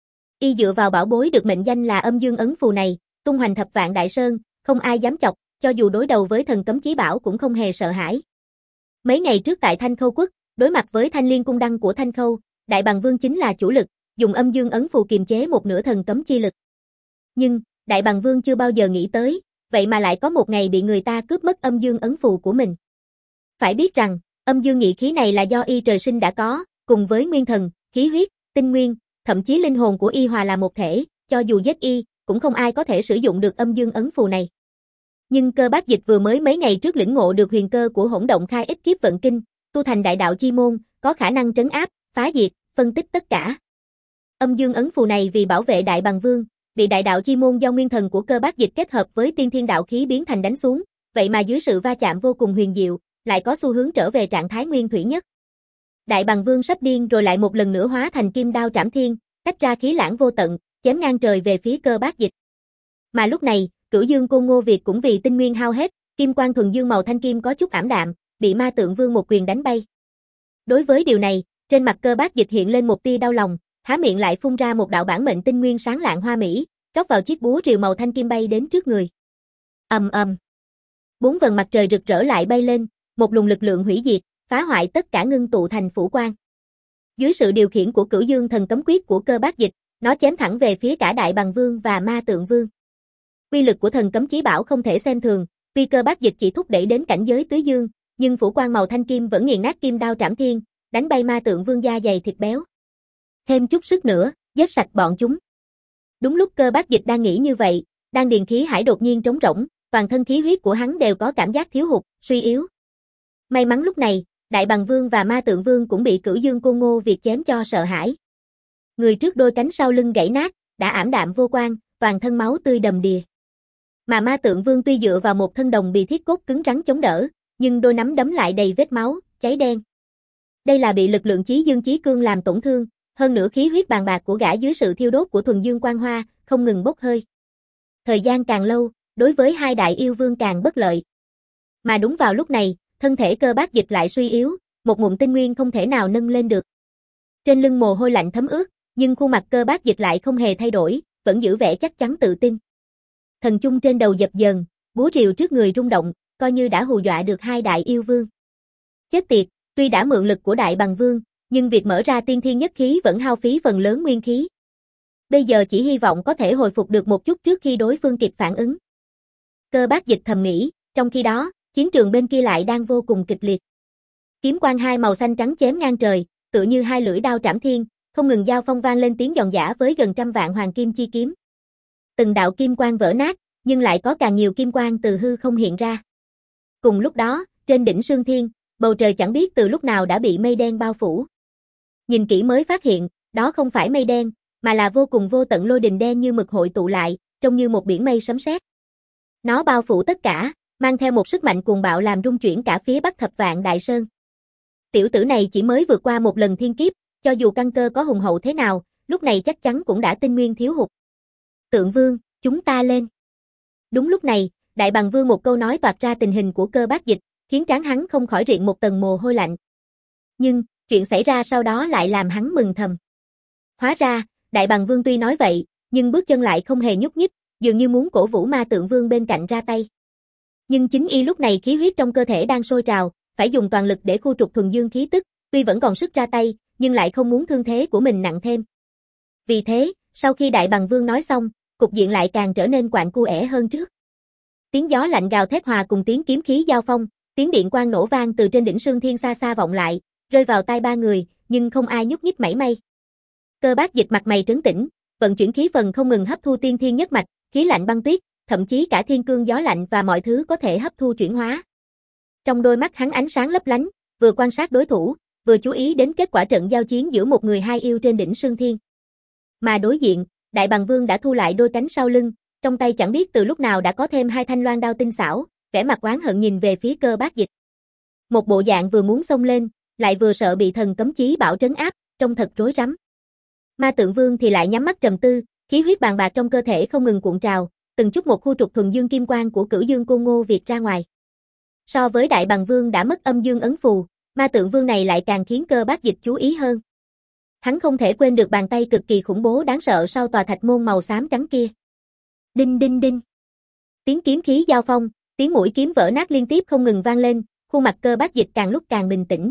Y dựa vào bảo bối được mệnh danh là âm dương ấn phù này, tung hoành thập vạn đại sơn, không ai dám chọc, cho dù đối đầu với thần cấm chí bảo cũng không hề sợ hãi. Mấy ngày trước tại Thanh Khâu Quốc, đối mặt với Thanh Liên cung đăng của Thanh Khâu, Đại Bàng Vương chính là chủ lực, dùng âm dương ấn phù kiềm chế một nửa thần cấm chi lực. Nhưng, Đại Bàng Vương chưa bao giờ nghĩ tới, vậy mà lại có một ngày bị người ta cướp mất âm dương ấn phù của mình. Phải biết rằng, âm dương nghị khí này là do y trời sinh đã có, cùng với nguyên thần, khí huyết, tinh nguyên, thậm chí linh hồn của y hòa là một thể, cho dù giết y, cũng không ai có thể sử dụng được âm dương ấn phù này. Nhưng Cơ Bác Dịch vừa mới mấy ngày trước lĩnh ngộ được huyền cơ của hỗn động khai ích kiếp vận kinh, tu thành đại đạo chi môn, có khả năng trấn áp, phá diệt, phân tích tất cả. Âm dương ấn phù này vì bảo vệ Đại Bàng Vương, bị đại đạo chi môn do nguyên thần của Cơ Bác Dịch kết hợp với tiên thiên đạo khí biến thành đánh xuống, vậy mà dưới sự va chạm vô cùng huyền diệu, lại có xu hướng trở về trạng thái nguyên thủy nhất. Đại Bàng Vương sắp điên rồi lại một lần nữa hóa thành kim đao trảm thiên, tách ra khí lãng vô tận, chém ngang trời về phía Cơ Bác Dịch. Mà lúc này, Cửu Dương Côn Ngô Việt cũng vì tinh nguyên hao hết, kim quang thuần dương màu thanh kim có chút ảm đạm, bị Ma Tượng Vương một quyền đánh bay. Đối với điều này, trên mặt Cơ Bác Dịch hiện lên một tia đau lòng, há miệng lại phun ra một đạo bản mệnh tinh nguyên sáng lạng hoa mỹ, rót vào chiếc búa rìu màu thanh kim bay đến trước người. Ầm ầm. Bốn vầng mặt trời rực rỡ lại bay lên, một luồng lực lượng hủy diệt, phá hoại tất cả ngưng tụ thành phủ quang. Dưới sự điều khiển của Cửu Dương thần cấm quyết của Cơ Bác Dịch, nó chém thẳng về phía cả Đại Bàng Vương và Ma Tượng Vương. Uy lực của thần cấm chí bảo không thể xem thường, tuy Cơ Bác Dịch chỉ thúc đẩy đến cảnh giới tứ dương, nhưng phủ quang màu thanh kim vẫn nghiền nát kim đao trảm thiên, đánh bay Ma Tượng Vương da dày thịt béo. Thêm chút sức nữa, giết sạch bọn chúng. Đúng lúc Cơ Bác Dịch đang nghĩ như vậy, đan điền khí hải đột nhiên trống rỗng, toàn thân khí huyết của hắn đều có cảm giác thiếu hụt, suy yếu. May mắn lúc này, Đại Bàng Vương và Ma Tượng Vương cũng bị Cửu Dương Côn Ngô Việt chém cho sợ hãi. Người trước đôi cánh sau lưng gãy nát, đã ảm đạm vô quang, toàn thân máu tươi đầm đìa. Mà Ma Tượng Vương tuy dựa vào một thân đồng bì thiết cốt cứng rắn chống đỡ, nhưng đôi nắm đấm lại đầy vết máu, cháy đen. Đây là bị lực lượng chí dương chí cương làm tổn thương, hơn nữa khí huyết bàn bạc của gã dưới sự thiêu đốt của thuần dương quang hoa, không ngừng bốc hơi. Thời gian càng lâu, đối với hai đại yêu vương càng bất lợi. Mà đúng vào lúc này, thân thể Cơ Bác Dịch lại suy yếu, một ngụm tinh nguyên không thể nào nâng lên được. Trên lưng mồ hôi lạnh thấm ướt, nhưng khuôn mặt Cơ Bác Dịch lại không hề thay đổi, vẫn giữ vẻ chắc chắn tự tin. Thần chung trên đầu dập dờn, búa rìu trước người rung động, coi như đã hù dọa được hai đại yêu vương. Chết tiệt, tuy đã mượn lực của Đại Bàng Vương, nhưng việc mở ra tiên thiên nhất khí vẫn hao phí phần lớn nguyên khí. Bây giờ chỉ hy vọng có thể hồi phục được một chút trước khi đối phương kịp phản ứng. Cơ Bác Dịch thầm nghĩ, trong khi đó, chiến trường bên kia lại đang vô cùng kịch liệt. Kiếm quang hai màu xanh trắng chém ngang trời, tựa như hai lưỡi đao trảm thiên, không ngừng giao phong vang lên tiếng giòn giã với gần trăm vạn hoàng kim chi kiếm. Từng đạo kim quang vỡ nát, nhưng lại có càng nhiều kim quang từ hư không hiện ra. Cùng lúc đó, trên đỉnh Sương Thiên, bầu trời chẳng biết từ lúc nào đã bị mây đen bao phủ. Nhìn kỹ mới phát hiện, đó không phải mây đen, mà là vô cùng vô tận lôi đình đen như mực hội tụ lại, trông như một biển mây sấm sét. Nó bao phủ tất cả, mang theo một sức mạnh cuồng bạo làm rung chuyển cả phía Bắc Thập Vạn Đại Sơn. Tiểu tử này chỉ mới vượt qua một lần thiên kiếp, cho dù căn cơ có hùng hậu thế nào, lúc này chắc chắn cũng đã tinh nguyên thiếu hụt. Tượng Vương, chúng ta lên. Đúng lúc này, Đại Bằng Vương một câu nói toạc ra tình hình của Cơ Bác Dịch, khiến trán hắn không khỏi riện một tầng mồ hôi lạnh. Nhưng, chuyện xảy ra sau đó lại làm hắn mừng thầm. Hóa ra, Đại Bằng Vương tuy nói vậy, nhưng bước chân lại không hề nhúc nhích, dường như muốn cổ vũ Ma Tượng Vương bên cạnh ra tay. Nhưng chính y lúc này khí huyết trong cơ thể đang sôi trào, phải dùng toàn lực để khu trục thuần dương khí tức, tuy vẫn còn sức ra tay, nhưng lại không muốn thương thế của mình nặng thêm. Vì thế, sau khi Đại Bằng Vương nói xong, cục diện lại càng trở nên quạnh cua hơn trước. Tiếng gió lạnh gào thét hòa cùng tiếng kiếm khí giao phong, tiếng điện quang nổ vang từ trên đỉnh Sương Thiên xa xa vọng lại, rơi vào tai ba người, nhưng không ai nhúc nhích mảy may. Cơ Bác Dịch mặt mày trấn tĩnh, vận chuyển khí phần không ngừng hấp thu tiên thiên nhất mạch, khí lạnh băng tuyết, thậm chí cả thiên cương gió lạnh và mọi thứ có thể hấp thu chuyển hóa. Trong đôi mắt hắn ánh sáng lấp lánh, vừa quan sát đối thủ, vừa chú ý đến kết quả trận giao chiến giữa một người hai yêu trên đỉnh Sương Thiên. Mà đối diện, Đại Bằng Vương đã thu lại đôi cánh sau lưng, trong tay chẳng biết từ lúc nào đã có thêm hai thanh loan đao tinh xảo, vẻ mặt oán hận nhìn về phía Cơ Bác Dịch. Một bộ dạng vừa muốn xông lên, lại vừa sợ bị thần cấm chí bảo trấn áp, trông thật rối rắm. Ma Tượng Vương thì lại nhắm mắt trầm tư, khí huyết bàn bạc trong cơ thể không ngừng cuộn trào, từng chút một khu trục thuần dương kim quang của Cửu Dương Côn Ngô Việt ra ngoài. So với Đại Bằng Vương đã mất âm dương ấn phù, Ma Tượng Vương này lại càng khiến Cơ Bác Dịch chú ý hơn. Hắn không thể quên được bàn tay cực kỳ khủng bố đáng sợ sau tòa thạch môn màu xám trắng kia. Đinh đinh đinh. Tiếng kiếm khí giao phong, tiếng mũi kiếm vỡ nát liên tiếp không ngừng vang lên, khuôn mặt Cơ Bác Dịch càng lúc càng bình tĩnh.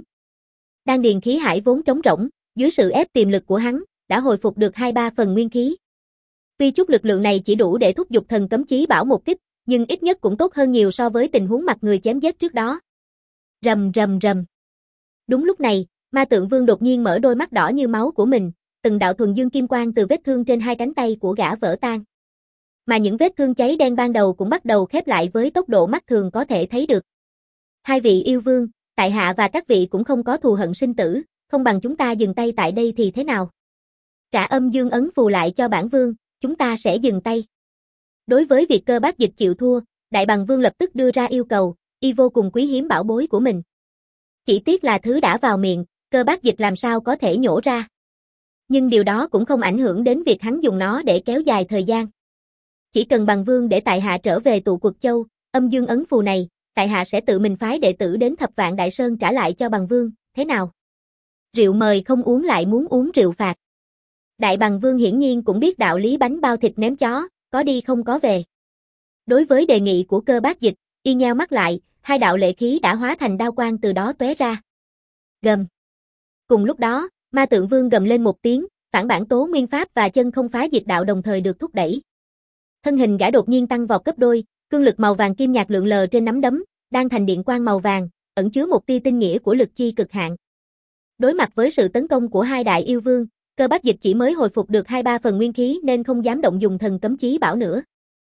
Đan điền khí hải vốn trống rỗng, dưới sự ép tiềm lực của hắn, đã hồi phục được hai ba phần nguyên khí. Tuy chút lực lượng này chỉ đủ để thúc giục thần cấm chí bảo một kích, nhưng ít nhất cũng tốt hơn nhiều so với tình huống mặt người chém giết trước đó. Rầm rầm rầm. Đúng lúc này, Ma Tượng Vương đột nhiên mở đôi mắt đỏ như máu của mình, từng đạo thuần dương kim quang từ vết thương trên hai cánh tay của gã vỡ tan. Mà những vết thương cháy đen ban đầu cũng bắt đầu khép lại với tốc độ mắt thường có thể thấy được. Hai vị yêu vương, tại hạ và các vị cũng không có thù hận sinh tử, không bằng chúng ta dừng tay tại đây thì thế nào? Trả âm dương ấn phù lại cho bản vương, chúng ta sẽ dừng tay. Đối với việc Cơ Bác Dịch chịu thua, Đại Bằng Vương lập tức đưa ra yêu cầu, y vô cùng quý hiếm bảo bối của mình. Chỉ tiếc là thứ đã vào miệng, Cơ Bác Dịch làm sao có thể nhổ ra. Nhưng điều đó cũng không ảnh hưởng đến việc hắn dùng nó để kéo dài thời gian. Chỉ cần Bằng Vương để tại hạ trở về Tụ Quật Châu, âm dương ấn phù này, tại hạ sẽ tự mình phái đệ tử đến Thập Vạn Đại Sơn trả lại cho Bằng Vương, thế nào? Rượu mời không uống lại muốn uống rượu phạt. Đại Bằng Vương hiển nhiên cũng biết đạo lý bánh bao thịt ném chó, có đi không có về. Đối với đề nghị của Cơ Bác Dịch, y nheo mắt lại, hai đạo lệ khí đã hóa thành đao quang từ đó tóe ra. Gầm. Cùng lúc đó, Ma Tượng Vương gầm lên một tiếng, phản bản tố nguyên pháp và chân không phá diệt đạo đồng thời được thúc đẩy. Thân hình gã đột nhiên tăng vọt gấp đôi, cương lực màu vàng kim nhạt lượn lờ trên nắm đấm, đang thành điện quang màu vàng, ẩn chứa một tia tinh nghĩa của lực chi cực hạn. Đối mặt với sự tấn công của hai đại yêu vương, Cơ Bác Dịch chỉ mới hồi phục được hai ba phần nguyên khí nên không dám động dùng thần cấm chí bảo nữa.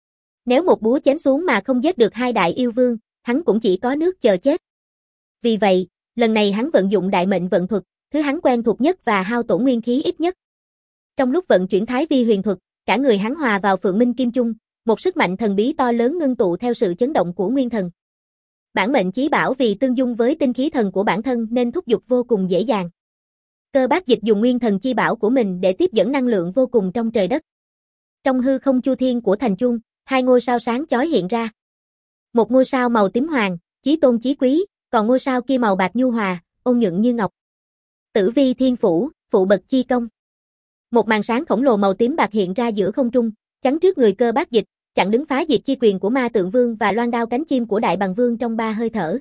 Nếu một búa chém xuống mà không giết được hai đại yêu vương, hắn cũng chỉ có nước chờ chết. Vì vậy, lần này hắn vận dụng đại mệnh vận thuật, thứ hắn quen thuộc nhất và hao tổn nguyên khí ít nhất. Trong lúc vận chuyển Thái Vi huyền thuật, cả người hắn hòa vào Phượng Minh Kim Chung, một sức mạnh thần bí to lớn ngưng tụ theo sự chấn động của nguyên thần. Bản mệnh chí bảo vì tương dung với tinh khí thần của bản thân nên thúc giục vô cùng dễ dàng. Cơ Bác Dịch dùng nguyên thần chi bảo của mình để tiếp dẫn năng lượng vô cùng trong trời đất. Trong hư không chu thiên của thành trung, hai ngôi sao sáng chói hiện ra. Một ngôi sao màu tím hoàng, chí tôn chí quý, còn ngôi sao kia màu bạc nhu hòa, ôn nhuận như ngọc. Tử vi thiên phủ, phụ bậc chi công. Một màn sáng khổng lồ màu tím bạc hiện ra giữa không trung, chắn trước người Cơ Bác Dịch, chặn đứng phá diệt chi quyền của Ma Tượng Vương và loan đao cánh chim của Đại Bằng Vương trong ba hơi thở.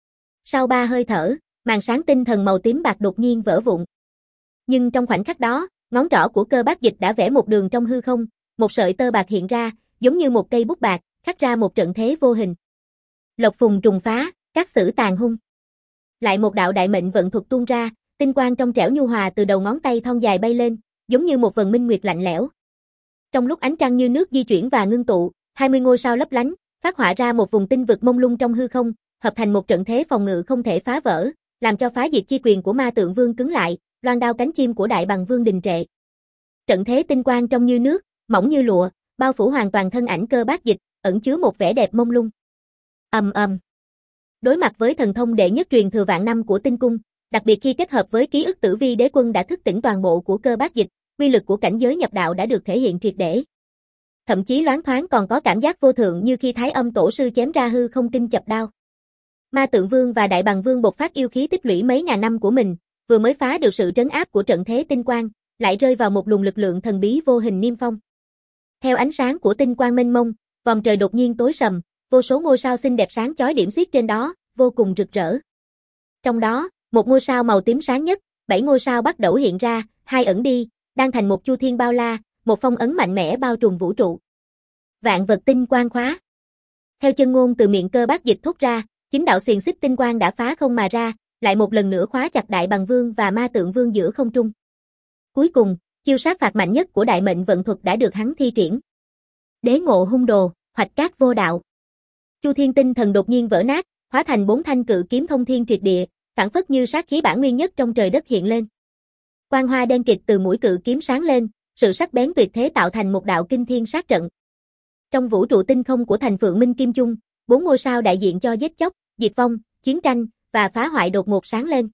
Sau ba hơi thở, màn sáng tinh thần màu tím bạc đột nhiên vỡ vụn. Nhưng trong khoảnh khắc đó, ngón trỏ của Cơ Bác Dịch đã vẽ một đường trong hư không, một sợi tơ bạc hiện ra, giống như một cây bút bạc, khắc ra một trận thế vô hình. Lộc phùng trùng phá, các sử tàn hung. Lại một đạo đại mệnh vận thuật tuôn ra, tinh quang trong trẻo nhu hòa từ đầu ngón tay thon dài bay lên, giống như một vầng minh nguyệt lạnh lẽo. Trong lúc ánh trăng như nước di chuyển và ngưng tụ, hai mươi ngôi sao lấp lánh, phát họa ra một vùng tinh vực mông lung trong hư không, hợp thành một trận thế phòng ngự không thể phá vỡ, làm cho phá diệt chi quyền của Ma Tượng Vương cứng lại, loan đao cánh chim của Đại Bằng Vương đình trệ. Trận thế tinh quang trong như nước, mỏng như lụa, bao phủ hoàn toàn thân ảnh Cơ Bác Dịch, ẩn chứa một vẻ đẹp mông lung. Ầm ầm. Đối mặt với thần thông đệ nhất truyền thừa vạn năm của Tinh Cung, đặc biệt khi kết hợp với ký ức Tử Vi Đế Quân đã thức tỉnh toàn bộ của Cơ Bác Dịch, uy lực của cảnh giới nhập đạo đã được thể hiện triệt để. Thậm chí loáng thoáng còn có cảm giác vô thượng như khi Thái Âm Tổ sư chém ra hư không tinh chập đao. Ma Tượng Vương và Đại Bằng Vương bộc phát yêu khí tích lũy mấy ngàn năm của mình, vừa mới phá được sự trấn áp của trận thế tinh quang, lại rơi vào một luồng lực lượng thần bí vô hình niêm phong. Theo ánh sáng của tinh quang mênh mông, vòng trời đột nhiên tối sầm, vô số ngôi sao xinh đẹp sáng chói điểm xuyết trên đó, vô cùng rực rỡ. Trong đó, một ngôi sao màu tím sáng nhất, bảy ngôi sao bắt đầu hiện ra, hai ẩn đi, đang thành một chu thiên bao la, một phong ấn mạnh mẽ bao trùm vũ trụ. Vạn vật tinh quang khóa. Theo chân ngôn từ miệng Cơ Bác Dịch thốt ra, chính đạo xiềng xích tinh quang đã phá không mà ra, lại một lần nữa khóa chặt Đại Bằng Vương và Ma Tượng Vương giữa không trung. Cuối cùng, chiêu sát phạt mạnh nhất của Đại Mệnh Vận Thuật đã được hắn thi triển. Đế ngộ hung đồ, hoạch cát vô đạo. Chu Thiên Tinh Thần đột nhiên vỡ nát, hóa thành bốn thanh cự kiếm thông thiên triệt địa, phảng phất như sát khí bản nguyên nhất trong trời đất hiện lên. Quang hoa đen kịt từ mũi cự kiếm sáng lên, sự sắc bén tuyệt thế tạo thành một đạo kinh thiên sát trận. Trong vũ trụ tinh không của thành Phượng Minh Kim Chung, bốn ngôi sao đại diện cho giết chóc, diệt vong, chiến tranh và phá hoại đột ngột sáng lên.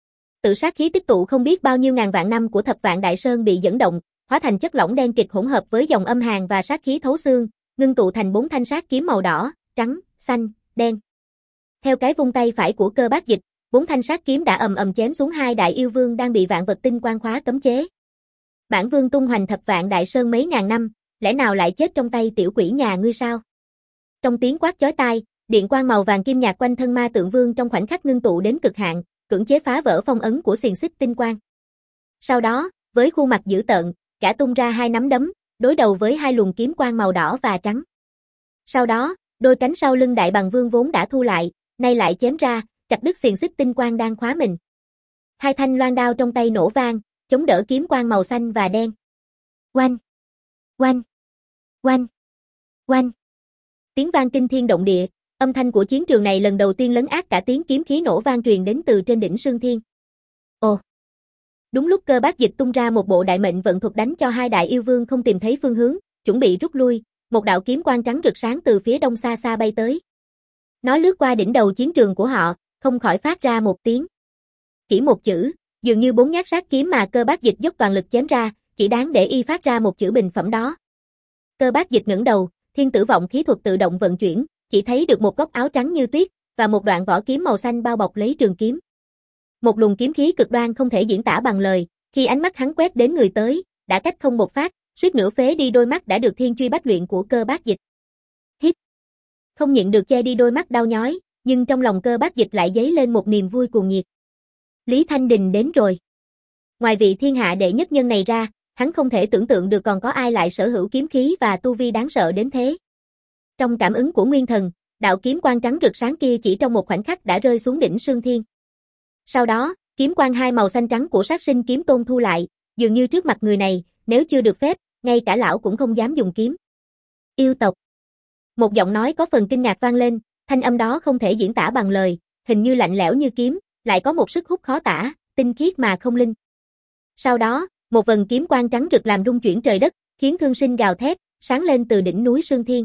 Tự sát khí tích tụ không biết bao nhiêu ngàn vạn năm của Thập Vạn Đại Sơn bị dẫn động, hóa thành chất lỏng đen kịt hỗn hợp với dòng âm hàn và sát khí thấu xương, ngưng tụ thành bốn thanh sát kiếm màu đỏ, trắng, xanh, đen. Theo cái vung tay phải của Cơ Bác Dịch, bốn thanh sát kiếm đã ầm ầm chém xuống hai đại yêu vương đang bị vạn vật tinh quang khóa cấm chế. Bản vương tung hoành Thập Vạn Đại Sơn mấy ngàn năm, lẽ nào lại chết trong tay tiểu quỷ nhà ngươi sao? Trong tiếng quát chói tai, điện quang màu vàng kim nhạt quanh thân Ma Tượng Vương trong khoảnh khắc ngưng tụ đến cực hạn, cưỡng chế phá vỡ phong ấn của xiềng xích tinh quang. Sau đó, với khuôn mặt dữ tợn, gã tung ra hai nắm đấm, đối đầu với hai luồng kiếm quang màu đỏ và trắng. Sau đó, đôi cánh sau lưng Đại Bằng Vương vốn đã thu lại, nay lại chém ra, chặt đứt xiềng xích tinh quang đang khóa mình. Hai thanh loan đao trong tay nổ vang, chống đỡ kiếm quang màu xanh và đen. Oanh! Oanh! Oanh! Oanh! Tiếng vang kinh thiên động địa, âm thanh của chiến trường này lần đầu tiên lấn át cả tiếng kiếm khí nổ vang truyền đến từ trên đỉnh Sương Thiên. Ồ! Đúng lúc Cơ Bác Dịch tung ra một bộ đại mệnh vận thuật đánh cho hai đại yêu vương không tìm thấy phương hướng, chuẩn bị rút lui, một đạo kiếm quang trắng rực sáng từ phía đông xa xa bay tới. Nó lướt qua đỉnh đầu chiến trường của họ, không khỏi phát ra một tiếng. Chỉ một chữ, dường như bốn nhát sát kiếm mà Cơ Bác Dịch dốc toàn lực chém ra, chỉ đáng để y phát ra một chữ bình phẩm đó. Cơ Bác Dịch ngẩng đầu, thiên tử vọng khí thuật tự động vận chuyển, chỉ thấy được một góc áo trắng như tuyết, và một đoạn vỏ kiếm màu xanh bao bọc lấy trường kiếm. Một luồng kiếm khí cực đoan không thể diễn tả bằng lời, khi ánh mắt hắn quét đến người tới, đã cách không một phát, suýt nữa phế đi đôi mắt đã được thiên truy bách luyện của Cơ Bác Dịch. Hít. Không nhịn được che đi đôi mắt đau nhói, nhưng trong lòng Cơ Bác Dịch lại dấy lên một niềm vui cuồng nhiệt. Lý Thanh Đình đến rồi. Ngoài vị thiên hạ đệ nhất nhân này ra, hắn không thể tưởng tượng được còn có ai lại sở hữu kiếm khí và tu vi đáng sợ đến thế. Trong cảm ứng của Nguyên Thần, đạo kiếm quang trắng rực sáng kia chỉ trong một khoảnh khắc đã rơi xuống đỉnh Sương Thiên. Sau đó, kiếm quang hai màu xanh trắng của Sát Sinh Kiếm Tôn thu lại, dường như trước mặt người này, nếu chưa được phép, ngay cả lão cũng không dám dùng kiếm. Yêu tộc. Một giọng nói có phần kinh ngạc vang lên, thanh âm đó không thể diễn tả bằng lời, hình như lạnh lẽo như kiếm, lại có một sức hút khó tả, tinh khiết mà không linh. Sau đó, một vầng kiếm quang trắng rực làm rung chuyển trời đất, khiến thương sinh gào thét, sáng lên từ đỉnh núi Sương Thiên.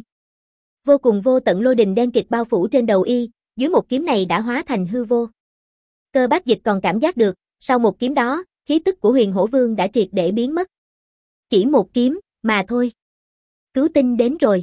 Vô cùng vô tận lôi đình đen kịt bao phủ trên đầu y, dưới một kiếm này đã hóa thành hư vô. Cơ Bác Dịch còn cảm giác được, sau một kiếm đó, khí tức của Huyền Hổ Vương đã triệt để biến mất. Chỉ một kiếm, mà thôi. Cứu tinh đến rồi.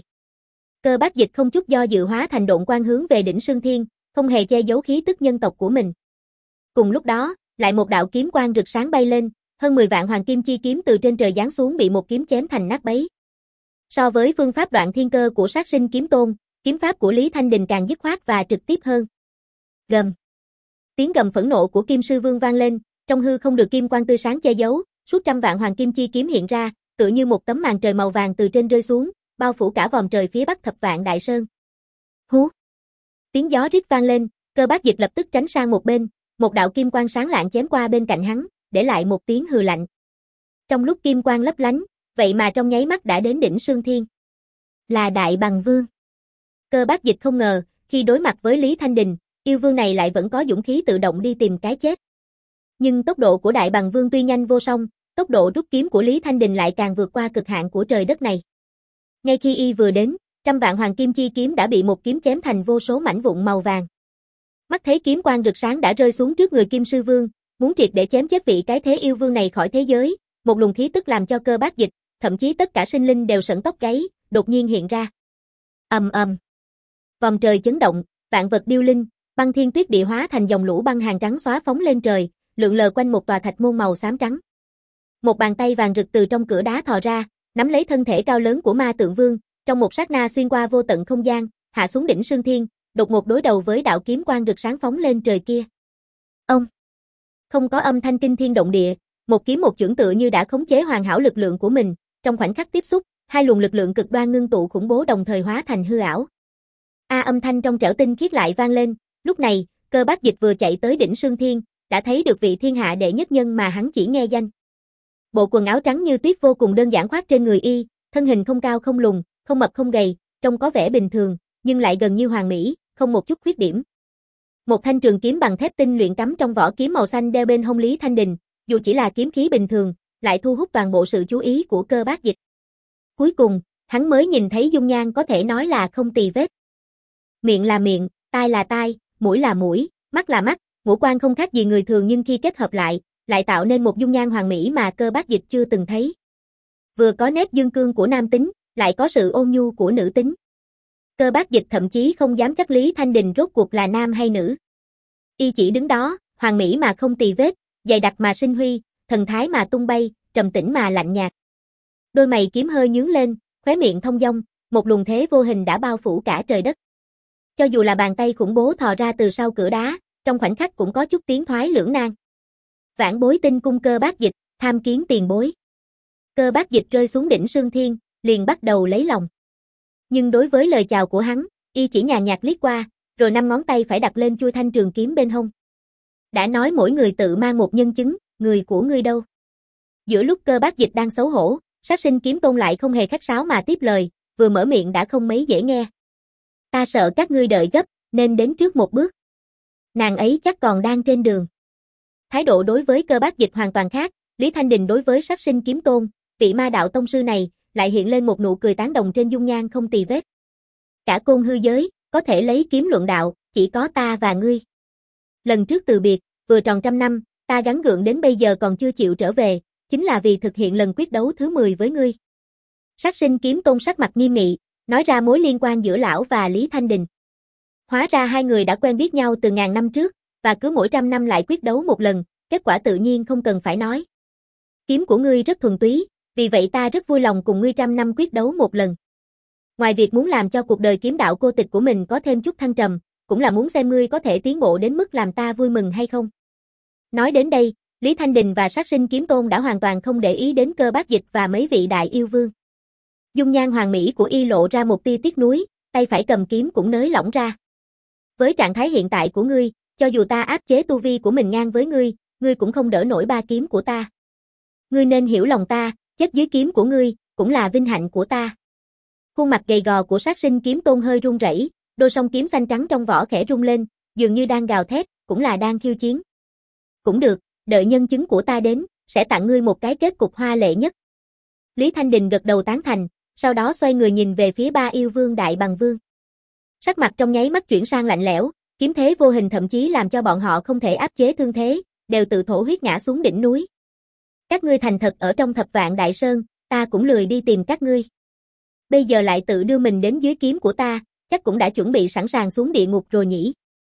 Cơ Bác Dịch không chút do dự hóa thành độn quang hướng về đỉnh Sương Thiên, không hề che giấu khí tức nhân tộc của mình. Cùng lúc đó, lại một đạo kiếm quang rực sáng bay lên, hơn mười vạn hoàng kim chi kiếm từ trên trời giáng xuống bị một kiếm chém thành nát bấy. So với phương pháp đoạn thiên cơ của Sát Sinh Kiếm Tôn, kiếm pháp của Lý Thanh Đình càng dứt khoát và trực tiếp hơn. Gầm. Tiếng gầm phẫn nộ của Kim Sư Vương vang lên, trong hư không được kim quang tươi sáng che giấu, suốt trăm vạn hoàng kim chi kiếm hiện ra, tựa như một tấm màn trời màu vàng từ trên rơi xuống, bao phủ cả vòm trời phía bắc Thập Vạn Đại Sơn. Hú! Tiếng gió rít vang lên, Cơ Bác Dịch lập tức tránh sang một bên, một đạo kim quang sáng lạng chém qua bên cạnh hắn, để lại một tiếng hừ lạnh. Trong lúc kim quang lấp lánh, vậy mà trong nháy mắt đã đến đỉnh Sương Thiên. Là Đại Bằng Vương. Cơ Bác Dịch không ngờ, khi đối mặt với Lý Thanh Đình, yêu vương này lại vẫn có dũng khí tự động đi tìm cái chết. Nhưng tốc độ của Đại Bằng Vương tuy nhanh vô song, tốc độ rút kiếm của Lý Thanh Đình lại càng vượt qua cực hạn của trời đất này. Ngay khi y vừa đến, trăm vạn hoàng kim chi kiếm đã bị một kiếm chém thành vô số mảnh vụn màu vàng. Mắt thấy kiếm quang rực sáng đã rơi xuống trước người Kim Sư Vương, muốn triệt để chém chết vị cái thế yêu vương này khỏi thế giới, một luồng khí tức làm cho Cơ Bát Dịch, thậm chí tất cả sinh linh đều sởn tóc gáy, đột nhiên hiện ra. Ầm ầm. Vòng trời chấn động, vạn vật điêu linh, băng thiên tuyết địa hóa thành dòng lũ băng hàng trắng xóa phóng lên trời, lượn lờ quanh một tòa thạch môn màu xám trắng. Một bàn tay vàng rực từ trong cửa đá thò ra, nắm lấy thân thể cao lớn của Ma Tượng Vương, trong một sát na xuyên qua vô tận không gian, hạ xuống đỉnh Sương Thiên, đột ngột đối đầu với đạo kiếm quang rực sáng phóng lên trời kia. Ông. Không có âm thanh kinh thiên động địa, một kiếm một chưởng tựa như đã khống chế hoàn hảo lực lượng của mình, trong khoảnh khắc tiếp xúc, hai luồng lực lượng cực đoan ngưng tụ khủng bố đồng thời hóa thành hư ảo. A âm thanh trong trẻo tinh khiết lại vang lên, lúc này, Cơ Bát Dịch vừa chạy tới đỉnh Sương Thiên, đã thấy được vị thiên hạ đệ nhất nhân mà hắn chỉ nghe danh. Bộ quần áo trắng như tuyết vô cùng đơn giản khoác trên người y, thân hình không cao không lùn, không mập không gầy, trông có vẻ bình thường, nhưng lại gần như hoàn mỹ, không một chút khuyết điểm. Một thanh trường kiếm bằng thép tinh luyện cắm trong vỏ kiếm màu xanh đeo bên hông Lý Thanh Đình, dù chỉ là kiếm khí bình thường, lại thu hút toàn bộ sự chú ý của Cơ Bát Dịch. Cuối cùng, hắn mới nhìn thấy dung nhan có thể nói là không tì vết. Miệng là miệng, tai là tai, mũi là mũi, mắt là mắt, ngũ quan không khác gì người thường nhưng khi kết hợp lại, lại tạo nên một dung nhan hoàn mỹ mà Cơ Bát Dịch chưa từng thấy. Vừa có nét dương cương của nam tính, lại có sự ôn nhu của nữ tính. Cơ Bát Dịch thậm chí không dám chắc Lý Thanh Đình rốt cuộc là nam hay nữ. Y chỉ đứng đó, hoàn mỹ mà không tì vết, dày đặc mà sinh huy, thần thái mà tung bay, trầm tĩnh mà lạnh nhạt. Đôi mày kiếm hơi nhướng lên, khóe miệng thông dong, một luồng thế vô hình đã bao phủ cả trời đất. Cho dù là bàn tay khủng bố thò ra từ sau cửa đá, trong khoảnh khắc cũng có chút tiến thoái lưỡng nan. Vãn Bối Tinh cung Cơ Bát Dịch, tham kiến tiền bối. Cơ Bát Dịch rơi xuống đỉnh Sương Thiên, liền bắt đầu lấy lòng. Nhưng đối với lời chào của hắn, y chỉ nhàn nhạt liếc qua, rồi năm ngón tay phải đặt lên chuôi thanh trường kiếm bên hông. Đã nói mỗi người tự mang một nhân chứng, người của ngươi đâu? Giữa lúc Cơ Bát Dịch đang xấu hổ, Sát Sinh Kiếm Tôn lại không hề khách sáo mà tiếp lời, vừa mở miệng đã không mấy dễ nghe. Ta sợ các ngươi đợi gấp, nên đến trước một bước. Nàng ấy chắc còn đang trên đường. Thái độ đối với Cơ Bát Dịch hoàn toàn khác, Lý Thanh Đình đối với Sát Sinh Kiếm Tôn, vị ma đạo tông sư này, lại hiện lên một nụ cười tán đồng trên dung nhan không tì vết. Cả côn hư giới, có thể lấy kiếm luận đạo, chỉ có ta và ngươi. Lần trước từ biệt, vừa tròn trăm năm, ta gắng gượng đến bây giờ còn chưa chịu trở về, chính là vì thực hiện lần quyết đấu thứ mười với ngươi. Sát Sinh Kiếm Tôn sắc mặt nghiêm nghị, nói ra mối liên quan giữa lão và Lý Thanh Đình. Hóa ra hai người đã quen biết nhau từ ngàn năm trước, và cứ mỗi trăm năm lại quyết đấu một lần, kết quả tự nhiên không cần phải nói. Kiếm của ngươi rất thuần túy, vì vậy ta rất vui lòng cùng ngươi trăm năm quyết đấu một lần. Ngoài việc muốn làm cho cuộc đời kiếm đạo cô tịch của mình có thêm chút thăng trầm, cũng là muốn xem ngươi có thể tiến bộ đến mức làm ta vui mừng hay không. Nói đến đây, Lý Thanh Đình và Sát Sinh Kiếm Tôn đã hoàn toàn không để ý đến Cơ Bát Dịch và mấy vị đại yêu vương. Dung nhan hoàn mỹ của y lộ ra một tia tiếc nuối, tay phải cầm kiếm cũng nới lỏng ra. Với trạng thái hiện tại của ngươi, cho dù ta áp chế tu vi của mình ngang với ngươi, ngươi cũng không đỡ nổi ba kiếm của ta. Ngươi nên hiểu lòng ta, chết dưới kiếm của ngươi, cũng là vinh hạnh của ta. Khuôn mặt gầy gò của Sát Sinh Kiếm Tôn hơi run rẩy, đôi song kiếm xanh trắng trong vỏ khẽ rung lên, dường như đang gào thét, cũng là đang khiêu chiến. Cũng được, đợi nhân chứng của ta đến, sẽ tặng ngươi một cái kết cục hoa lệ nhất. Lý Thanh Đình gật đầu tán thành, sau đó xoay người nhìn về phía ba yêu vương Đại Bằng Vương. Sắc mặt trong nháy mắt chuyển sang lạnh lẽo, kiếm thế vô hình thậm chí làm cho bọn họ không thể áp chế thương thế, đều tự thổ huyết ngã xuống đỉnh núi. Các ngươi thành thật ở trong Thập Vạn Đại Sơn, ta cũng lười đi tìm các ngươi. Bây giờ lại tự đưa mình đến dưới kiếm của ta, chắc cũng đã chuẩn bị sẵn sàng xuống địa ngục rồi nhỉ.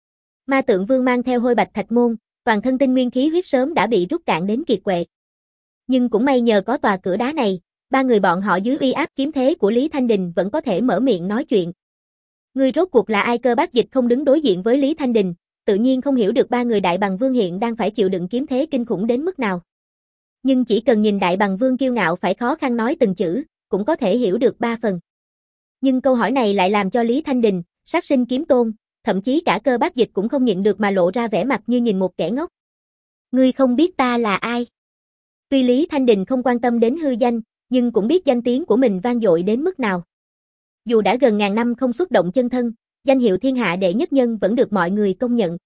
Ma Tượng Vương mang theo hôi bạch thạch môn, toàn thân tinh nguyên khí huyết sớm đã bị rút cạn đến kiệt quệ. Nhưng cũng may nhờ có tòa cửa đá này, ba người bọn họ dưới uy áp kiếm thế của Lý Thanh Đình vẫn có thể mở miệng nói chuyện. Ngươi rốt cuộc là ai? Cơ Bát Dịch không đứng đối diện với Lý Thanh Đình, tự nhiên không hiểu được ba người Đại Bằng Vương hiện đang phải chịu đựng kiếm thế kinh khủng đến mức nào. Nhưng chỉ cần nhìn Đại Bằng Vương kiêu ngạo phải khó khăn nói từng chữ, cũng có thể hiểu được ba phần. Nhưng câu hỏi này lại làm cho Lý Thanh Đình, Sát Sinh Kiếm Tôn, thậm chí cả Cơ Bát Dịch cũng không nhịn được mà lộ ra vẻ mặt như nhìn một kẻ ngốc. Ngươi không biết ta là ai? Tuy Lý Thanh Đình không quan tâm đến hư danh, nhưng cũng biết danh tiếng của mình vang dội đến mức nào. Dù đã gần ngàn năm không xuất động chân thân, danh hiệu thiên hạ đệ nhất nhân vẫn được mọi người công nhận.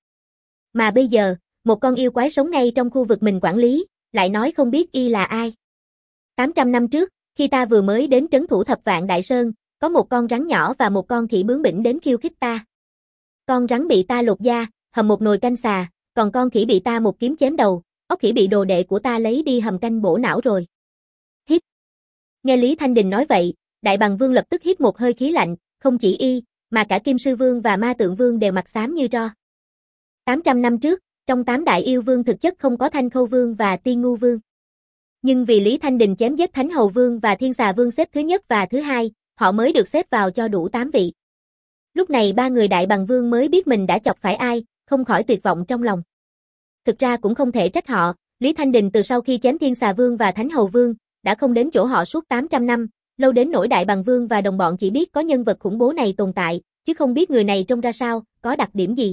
Mà bây giờ, một con yêu quái sống ngay trong khu vực mình quản lý, lại nói không biết y là ai. tám trăm năm trước, khi ta vừa mới đến trấn thủ Thập Vạn Đại Sơn, có một con rắn nhỏ và một con khỉ bướng bỉnh đến khiêu khích ta. Con rắn bị ta lột da, hầm một nồi canh xà, còn con khỉ bị ta một kiếm chém đầu, óc khỉ bị đồ đệ của ta lấy đi hầm canh bổ não rồi. Hít. Nghe Lý Thanh Đình nói vậy, Đại Bằng Vương lập tức hít một hơi khí lạnh, không chỉ y, mà cả Kim Sư Vương và Ma Tượng Vương đều mặt xám như tro. tám trăm năm trước, trong tám đại yêu vương thực chất không có Thanh Khâu Vương và Tiên Ngu Vương. Nhưng vì Lý Thanh Đình chém giết Thánh Hầu Vương và Thiên Xà Vương xếp thứ nhất và thứ hai, họ mới được xếp vào cho đủ tám vị. Lúc này ba người Đại Bằng Vương mới biết mình đã chọc phải ai, không khỏi tuyệt vọng trong lòng. Thực ra cũng không thể trách họ, Lý Thanh Đình từ sau khi chém Thiên Xà Vương và Thánh Hầu Vương, đã không đến chỗ họ suốt tám trăm năm, lâu đến nỗi Đại Bằng Vương và đồng bọn chỉ biết có nhân vật khủng bố này tồn tại, chứ không biết người này trông ra sao, có đặc điểm gì.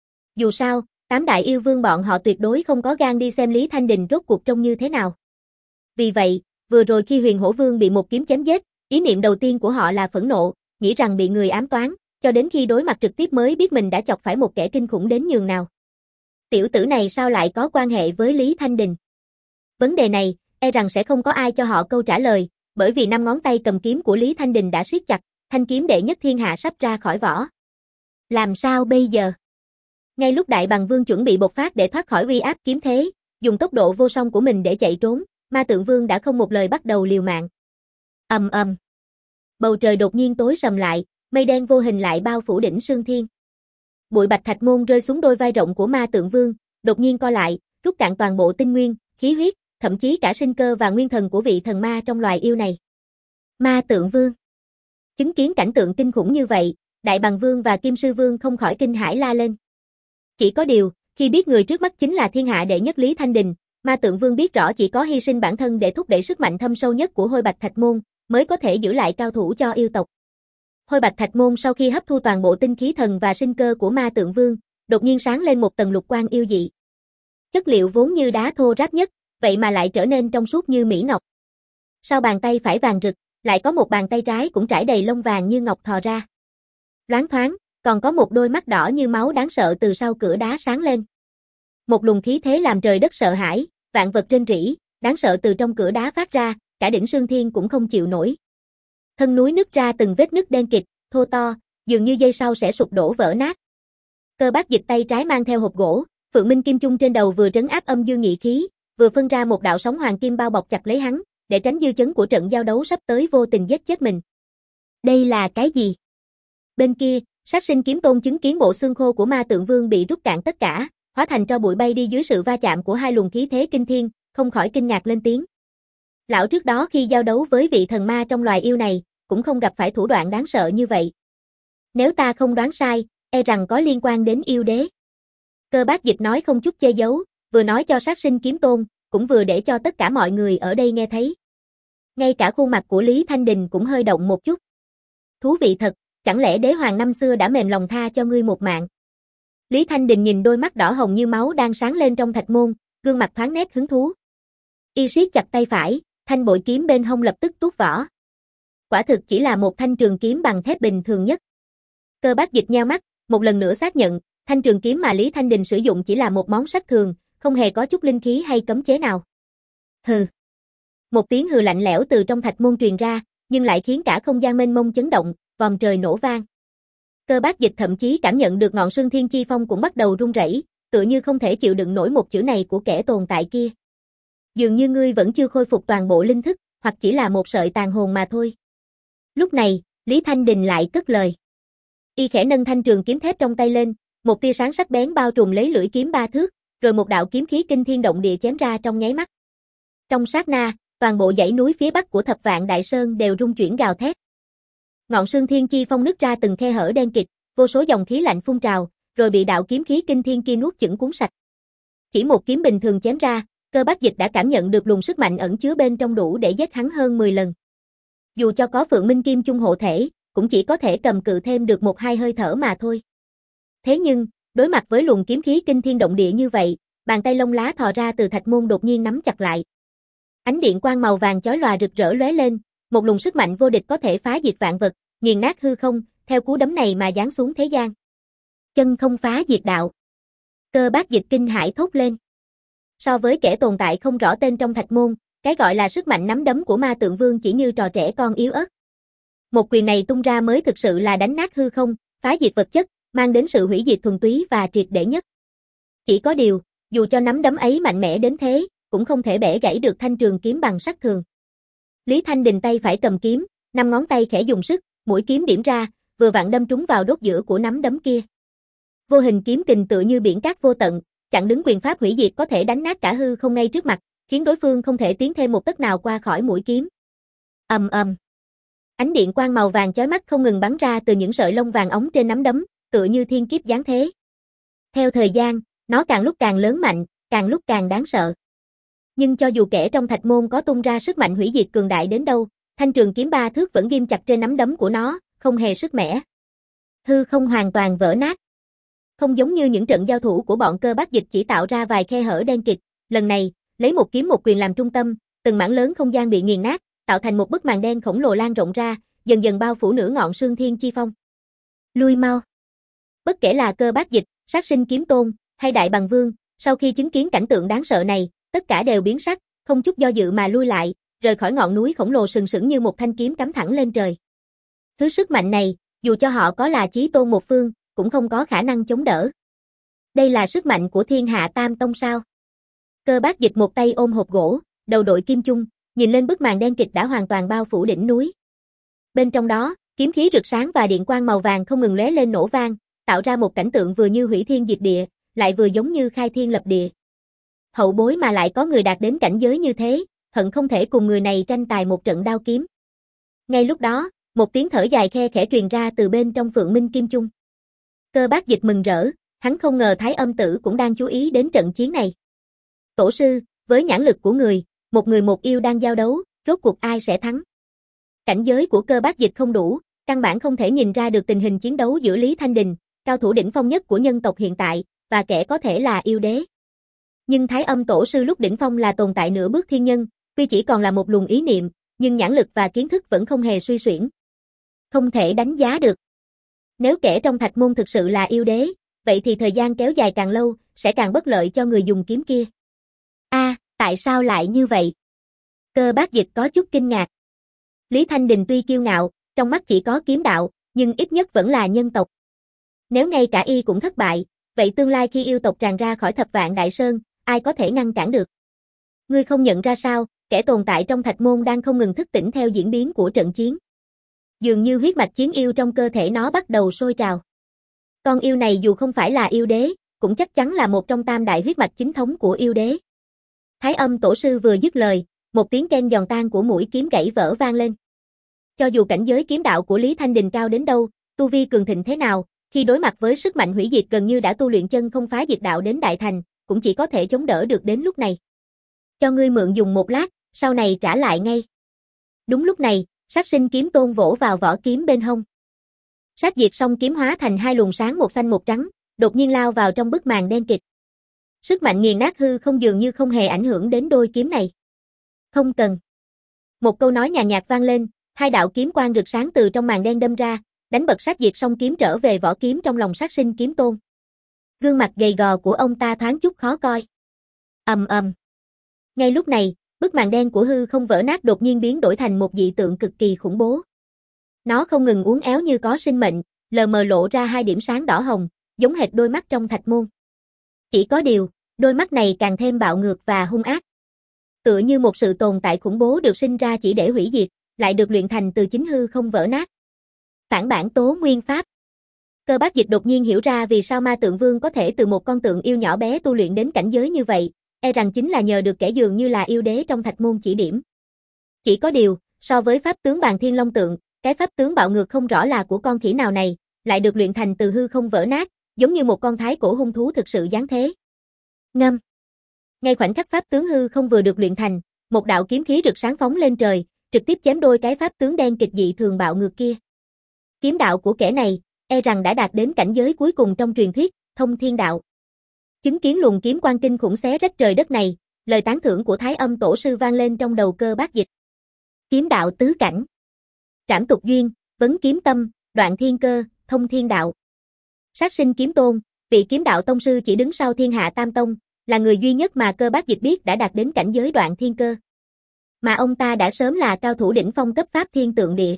Dù sao, tám đại yêu vương bọn họ tuyệt đối không có gan đi xem Lý Thanh Đình rốt cuộc trông như thế nào. Vì vậy, vừa rồi khi Huyền Hổ Vương bị một kiếm chém giết, ý niệm đầu tiên của họ là phẫn nộ, nghĩ rằng bị người ám toán, cho đến khi đối mặt trực tiếp mới biết mình đã chọc phải một kẻ kinh khủng đến nhường nào. Tiểu tử này sao lại có quan hệ với Lý Thanh Đình? Vấn đề này, e rằng sẽ không có ai cho họ câu trả lời, bởi vì năm ngón tay cầm kiếm của Lý Thanh Đình đã siết chặt, thanh kiếm đệ nhất thiên hạ sắp ra khỏi vỏ. Làm sao bây giờ? Ngay lúc Đại Bằng Vương chuẩn bị bộc phát để thoát khỏi uy áp kiếm thế, dùng tốc độ vô song của mình để chạy trốn, Ma Tượng Vương đã không một lời bắt đầu liều mạng. Ầm ầm. Bầu trời đột nhiên tối sầm lại, mây đen vô hình lại bao phủ đỉnh Sương Thiên. Bụi bạch thạch môn rơi xuống đôi vai rộng của Ma Tượng Vương, đột nhiên co lại, rút cạn toàn bộ tinh nguyên, khí huyết, thậm chí cả sinh cơ và nguyên thần của vị thần ma trong loài yêu này. Ma Tượng Vương. Chứng kiến cảnh tượng kinh khủng như vậy, Đại Bằng Vương và Kim Sư Vương không khỏi kinh hãi la lên. Chỉ có điều, khi biết người trước mắt chính là thiên hạ đệ nhất Lý Thanh Đình, Ma Tượng Vương biết rõ chỉ có hy sinh bản thân để thúc đẩy sức mạnh thâm sâu nhất của Hôi Bạch Thạch Môn, mới có thể giữ lại cao thủ cho yêu tộc. Hôi Bạch Thạch Môn sau khi hấp thu toàn bộ tinh khí thần và sinh cơ của Ma Tượng Vương, đột nhiên sáng lên một tầng lục quang yêu dị. Chất liệu vốn như đá thô ráp nhất, vậy mà lại trở nên trong suốt như mỹ ngọc. Sau bàn tay phải vàng rực, lại có một bàn tay trái cũng trải đầy lông vàng như ngọc thò ra. Loáng thoáng, còn có một đôi mắt đỏ như máu đáng sợ từ sau cửa đá sáng lên. Một luồng khí thế làm trời đất sợ hãi, vạn vật rên rỉ, đáng sợ từ trong cửa đá phát ra, cả đỉnh Sương Thiên cũng không chịu nổi. Thân núi nứt ra từng vết nứt đen kịt, thô to, dường như giây sau sẽ sụp đổ vỡ nát. Cơ Bác Dịch tay trái mang theo hộp gỗ, Phượng Minh Kim Chung trên đầu vừa trấn áp âm dương nghị khí, vừa phân ra một đạo sóng hoàng kim bao bọc chặt lấy hắn, để tránh dư chấn của trận giao đấu sắp tới vô tình giết chết mình. Đây là cái gì? Bên kia, Sát Sinh Kiếm Tôn chứng kiến bộ xương khô của Ma Tượng Vương bị rút cạn tất cả, hóa thành tro bụi bay đi dưới sự va chạm của hai luồng khí thế kinh thiên, không khỏi kinh ngạc lên tiếng. Lão trước đó khi giao đấu với vị thần ma trong loài yêu này, cũng không gặp phải thủ đoạn đáng sợ như vậy. Nếu ta không đoán sai, e rằng có liên quan đến yêu đế. Cơ Bác Dịch nói không chút che giấu, vừa nói cho Sát Sinh Kiếm Tôn, cũng vừa để cho tất cả mọi người ở đây nghe thấy. Ngay cả khuôn mặt của Lý Thanh Đình cũng hơi động một chút. Thú vị thật, chẳng lẽ đế hoàng năm xưa đã mềm lòng tha cho ngươi một mạng? Lý Thanh Đình nhìn đôi mắt đỏ hồng như máu đang sáng lên trong thạch môn, gương mặt thoáng nét hứng thú. Y siết chặt tay phải, thanh bội kiếm bên hông lập tức tuốt vỏ. Quả thực chỉ là một thanh trường kiếm bằng thép bình thường nhất. Cơ Bác Dịch nheo mắt, một lần nữa xác nhận, thanh trường kiếm mà Lý Thanh Đình sử dụng chỉ là một món sắt thường, không hề có chút linh khí hay cấm chế nào. Hừ. Một tiếng hừ lạnh lẽo từ trong thạch môn truyền ra, nhưng lại khiến cả không gian mênh mông chấn động, vòm trời nổ vang. Cơ Bác Dịch thậm chí cảm nhận được ngọn Sương Thiên Chi Phong cũng bắt đầu rung rẩy, tựa như không thể chịu đựng nổi một chữ này của kẻ tồn tại kia. Dường như ngươi vẫn chưa khôi phục toàn bộ linh thức, hoặc chỉ là một sợi tàn hồn mà thôi. Lúc này, Lý Thanh Đình lại cất lời. Y khẽ nâng thanh trường kiếm thép trong tay lên, một tia sáng sắc bén bao trùm lấy lưỡi kiếm ba thước, rồi một đạo kiếm khí kinh thiên động địa chém ra trong nháy mắt. Trong sát na, toàn bộ dãy núi phía bắc của Thập Vạn Đại Sơn đều rung chuyển gào thét. Ngọn Sương Thiên Chi Phong nứt ra từng khe hở đen kịt, vô số dòng khí lạnh phun trào, rồi bị đạo kiếm khí kinh thiên kia nuốt chửng cuốn sạch. Chỉ một kiếm bình thường chém ra, Cơ Bác Dịch đã cảm nhận được luồng sức mạnh ẩn chứa bên trong đủ để giết hắn hơn mười lần. Dù cho có Phượng Minh Kim Chung hộ thể, cũng chỉ có thể cầm cự thêm được một hai hơi thở mà thôi. Thế nhưng, đối mặt với luồng kiếm khí kinh thiên động địa như vậy, bàn tay lông lá thò ra từ thạch môn đột nhiên nắm chặt lại. Ánh điện quang màu vàng chói lòa rực rỡ lóe lên, một luồng sức mạnh vô địch có thể phá diệt vạn vật, nghiền nát hư không, theo cú đấm này mà giáng xuống thế gian. Chân không phá diệt đạo. Cơ Bác Dịch kinh hãi thốt lên. So với kẻ tồn tại không rõ tên trong thạch môn, cái gọi là sức mạnh nắm đấm của Ma Tượng Vương chỉ như trò trẻ con yếu ớt. Một quyền này tung ra mới thực sự là đánh nát hư không, phá diệt vật chất, mang đến sự hủy diệt thuần túy và triệt để nhất. Chỉ có điều, dù cho nắm đấm ấy mạnh mẽ đến thế, cũng không thể bẻ gãy được thanh trường kiếm bằng sắt thường. Lý Thanh Đình tay phải cầm kiếm, năm ngón tay khẽ dùng sức, mũi kiếm điểm ra, vừa vặn đâm trúng vào đốt giữa của nắm đấm kia. Vô hình kiếm kình tựa như biển cát vô tận, chặn đứng quyền pháp hủy diệt có thể đánh nát cả hư không ngay trước mặt, khiến đối phương không thể tiến thêm một tấc nào qua khỏi mũi kiếm. Ầm ầm. Ánh điện quang màu vàng chói mắt không ngừng bắn ra từ những sợi lông vàng óng trên nắm đấm, tựa như thiên kiếp giáng thế. Theo thời gian, nó càng lúc càng lớn mạnh, càng lúc càng đáng sợ. Nhưng cho dù kẻ trong thạch môn có tung ra sức mạnh hủy diệt cường đại đến đâu, thanh trường kiếm ba thước vẫn ghim chặt trên nắm đấm của nó, không hề sức mẻ. Hư không hoàn toàn vỡ nát. Không giống như những trận giao thủ của bọn Cơ Bác Dịch chỉ tạo ra vài khe hở đen kịt, lần này, lấy một kiếm một quyền làm trung tâm, từng mảng lớn không gian bị nghiền nát, tạo thành một bức màn đen khổng lồ lan rộng ra, dần dần bao phủ nửa ngọn Sương Thiên Chi Phong. Lui mau. Bất kể là Cơ Bác Dịch, Sát Sinh Kiếm Tôn, hay Đại Bằng Vương, sau khi chứng kiến cảnh tượng đáng sợ này, tất cả đều biến sắc, không chút do dự mà lui lại, rời khỏi ngọn núi khổng lồ sừng sững như một thanh kiếm cắm thẳng lên trời. Thứ sức mạnh này, dù cho họ có là chí tôn một phương, cũng không có khả năng chống đỡ. Đây là sức mạnh của Thiên Hạ Tam Tông sao? Cơ Bác Dịch một tay ôm hộp gỗ, đầu đội kim chung, nhìn lên bức màn đen kịt đã hoàn toàn bao phủ đỉnh núi. Bên trong đó, kiếm khí rực sáng và điện quang màu vàng không ngừng lóe lên nổ vang, tạo ra một cảnh tượng vừa như hủy thiên diệt địa, lại vừa giống như khai thiên lập địa. Hậu bối mà lại có người đạt đến cảnh giới như thế, hận không thể cùng người này tranh tài một trận đao kiếm. Ngay lúc đó, một tiếng thở dài khe khẽ truyền ra từ bên trong Phượng Minh Kim Chung. Cơ Bác Dịch mừng rỡ, hắn không ngờ Thái Âm Tử cũng đang chú ý đến trận chiến này. Tổ sư, với nhãn lực của người, một người một yêu đang giao đấu, rốt cuộc ai sẽ thắng? Cảnh giới của Cơ Bác Dịch không đủ, căn bản không thể nhìn ra được tình hình chiến đấu giữa Lý Thanh Đình, cao thủ đỉnh phong nhất của nhân tộc hiện tại, và kẻ có thể là yêu đế. Nhưng Thái Âm Tổ sư lúc đỉnh phong là tồn tại nửa bước thiên nhân, tuy chỉ còn là một luồng ý niệm, nhưng nhãn lực và kiến thức vẫn không hề suy xuyển. Không thể đánh giá được. Nếu kẻ trong thạch môn thực sự là yêu đế, vậy thì thời gian kéo dài càng lâu, sẽ càng bất lợi cho người dùng kiếm kia. A, à, tại sao lại như vậy? Cơ Bác Dịch có chút kinh ngạc. Lý Thanh Đình tuy kiêu ngạo, trong mắt chỉ có kiếm đạo, nhưng ít nhất vẫn là nhân tộc. Nếu ngay cả y cũng thất bại, vậy tương lai khi yêu tộc tràn ra khỏi Thập Vạn Đại Sơn, ai có thể ngăn cản được? Ngươi không nhận ra sao, kẻ tồn tại trong thạch môn đang không ngừng thức tỉnh theo diễn biến của trận chiến. Dường như huyết mạch chiến yêu trong cơ thể nó bắt đầu sôi trào. Con yêu này dù không phải là yêu đế, cũng chắc chắn là một trong tam đại huyết mạch chính thống của yêu đế. Thái Âm Tổ sư vừa dứt lời, một tiếng keng giòn tan của mũi kiếm gãy vỡ vang lên. Cho dù cảnh giới kiếm đạo của Lý Thanh Đình cao đến đâu, tu vi cường thịnh thế nào, khi đối mặt với sức mạnh hủy diệt gần như đã tu luyện chân không phá diệt đạo đến đại thành, cũng chỉ có thể chống đỡ được đến lúc này. Cho ngươi mượn dùng một lát, sau này trả lại ngay. Đúng lúc này, Sát Sinh Kiếm Tôn vỗ vào vỏ kiếm bên hông. Sát diệt song kiếm hóa thành hai luồng sáng một xanh một trắng, đột nhiên lao vào trong bức màn đen kịt. Sức mạnh nghiền nát hư không dường như không hề ảnh hưởng đến đôi kiếm này. Không cần. Một câu nói nhàn nhạt vang lên, hai đạo kiếm quang rực sáng từ trong màn đen đâm ra, đánh bật sát diệt song kiếm trở về vỏ kiếm trong lòng Sát Sinh Kiếm Tôn. Gương mặt gầy gò của ông ta thoáng chút khó coi. Ầm ầm. Ngay lúc này, bức màn đen của hư không vỡ nát đột nhiên biến đổi thành một dị tượng cực kỳ khủng bố. Nó không ngừng uốn éo như có sinh mệnh, lờ mờ lộ ra hai điểm sáng đỏ hồng, giống hệt đôi mắt trong thạch môn. Chỉ có điều, đôi mắt này càng thêm bạo ngược và hung ác. Tựa như một sự tồn tại khủng bố được sinh ra chỉ để hủy diệt, lại được luyện thành từ chính hư không vỡ nát. Phản bản tố nguyên pháp. Cơ Bác Dịch đột nhiên hiểu ra vì sao Ma Tượng Vương có thể từ một con tượng yêu nhỏ bé tu luyện đến cảnh giới như vậy, e rằng chính là nhờ được kẻ dường như là yêu đế trong thạch môn chỉ điểm. Chỉ có điều, so với pháp tướng Bàn Thiên Long Tượng, cái pháp tướng bạo ngược không rõ là của con khỉ nào này, lại được luyện thành từ hư không vỡ nát, giống như một con thái cổ hung thú thực sự giáng thế. Ngâm. Ngay khoảnh khắc pháp tướng hư không vừa được luyện thành, một đạo kiếm khí rực sáng phóng lên trời, trực tiếp chém đôi cái pháp tướng đen kịch dị thường bạo ngược kia. Kiếm đạo của kẻ này, e rằng đã đạt đến cảnh giới cuối cùng trong truyền thuyết, Thông Thiên Đạo. Chứng kiến luồng kiếm quang kinh khủng xé rách trời đất này, lời tán thưởng của Thái Âm Tổ sư vang lên trong đầu Cơ Bác Dịch. Kiếm đạo tứ cảnh. Trảm tục duyên, vấn kiếm tâm, Đoạn thiên cơ, thông thiên đạo. Sát sinh kiếm tôn, vị kiếm đạo tông sư chỉ đứng sau thiên hạ tam tông, là người duy nhất mà Cơ Bác Dịch biết đã đạt đến cảnh giới đoạn thiên cơ. Mà ông ta đã sớm là cao thủ đỉnh phong cấp pháp thiên tượng địa.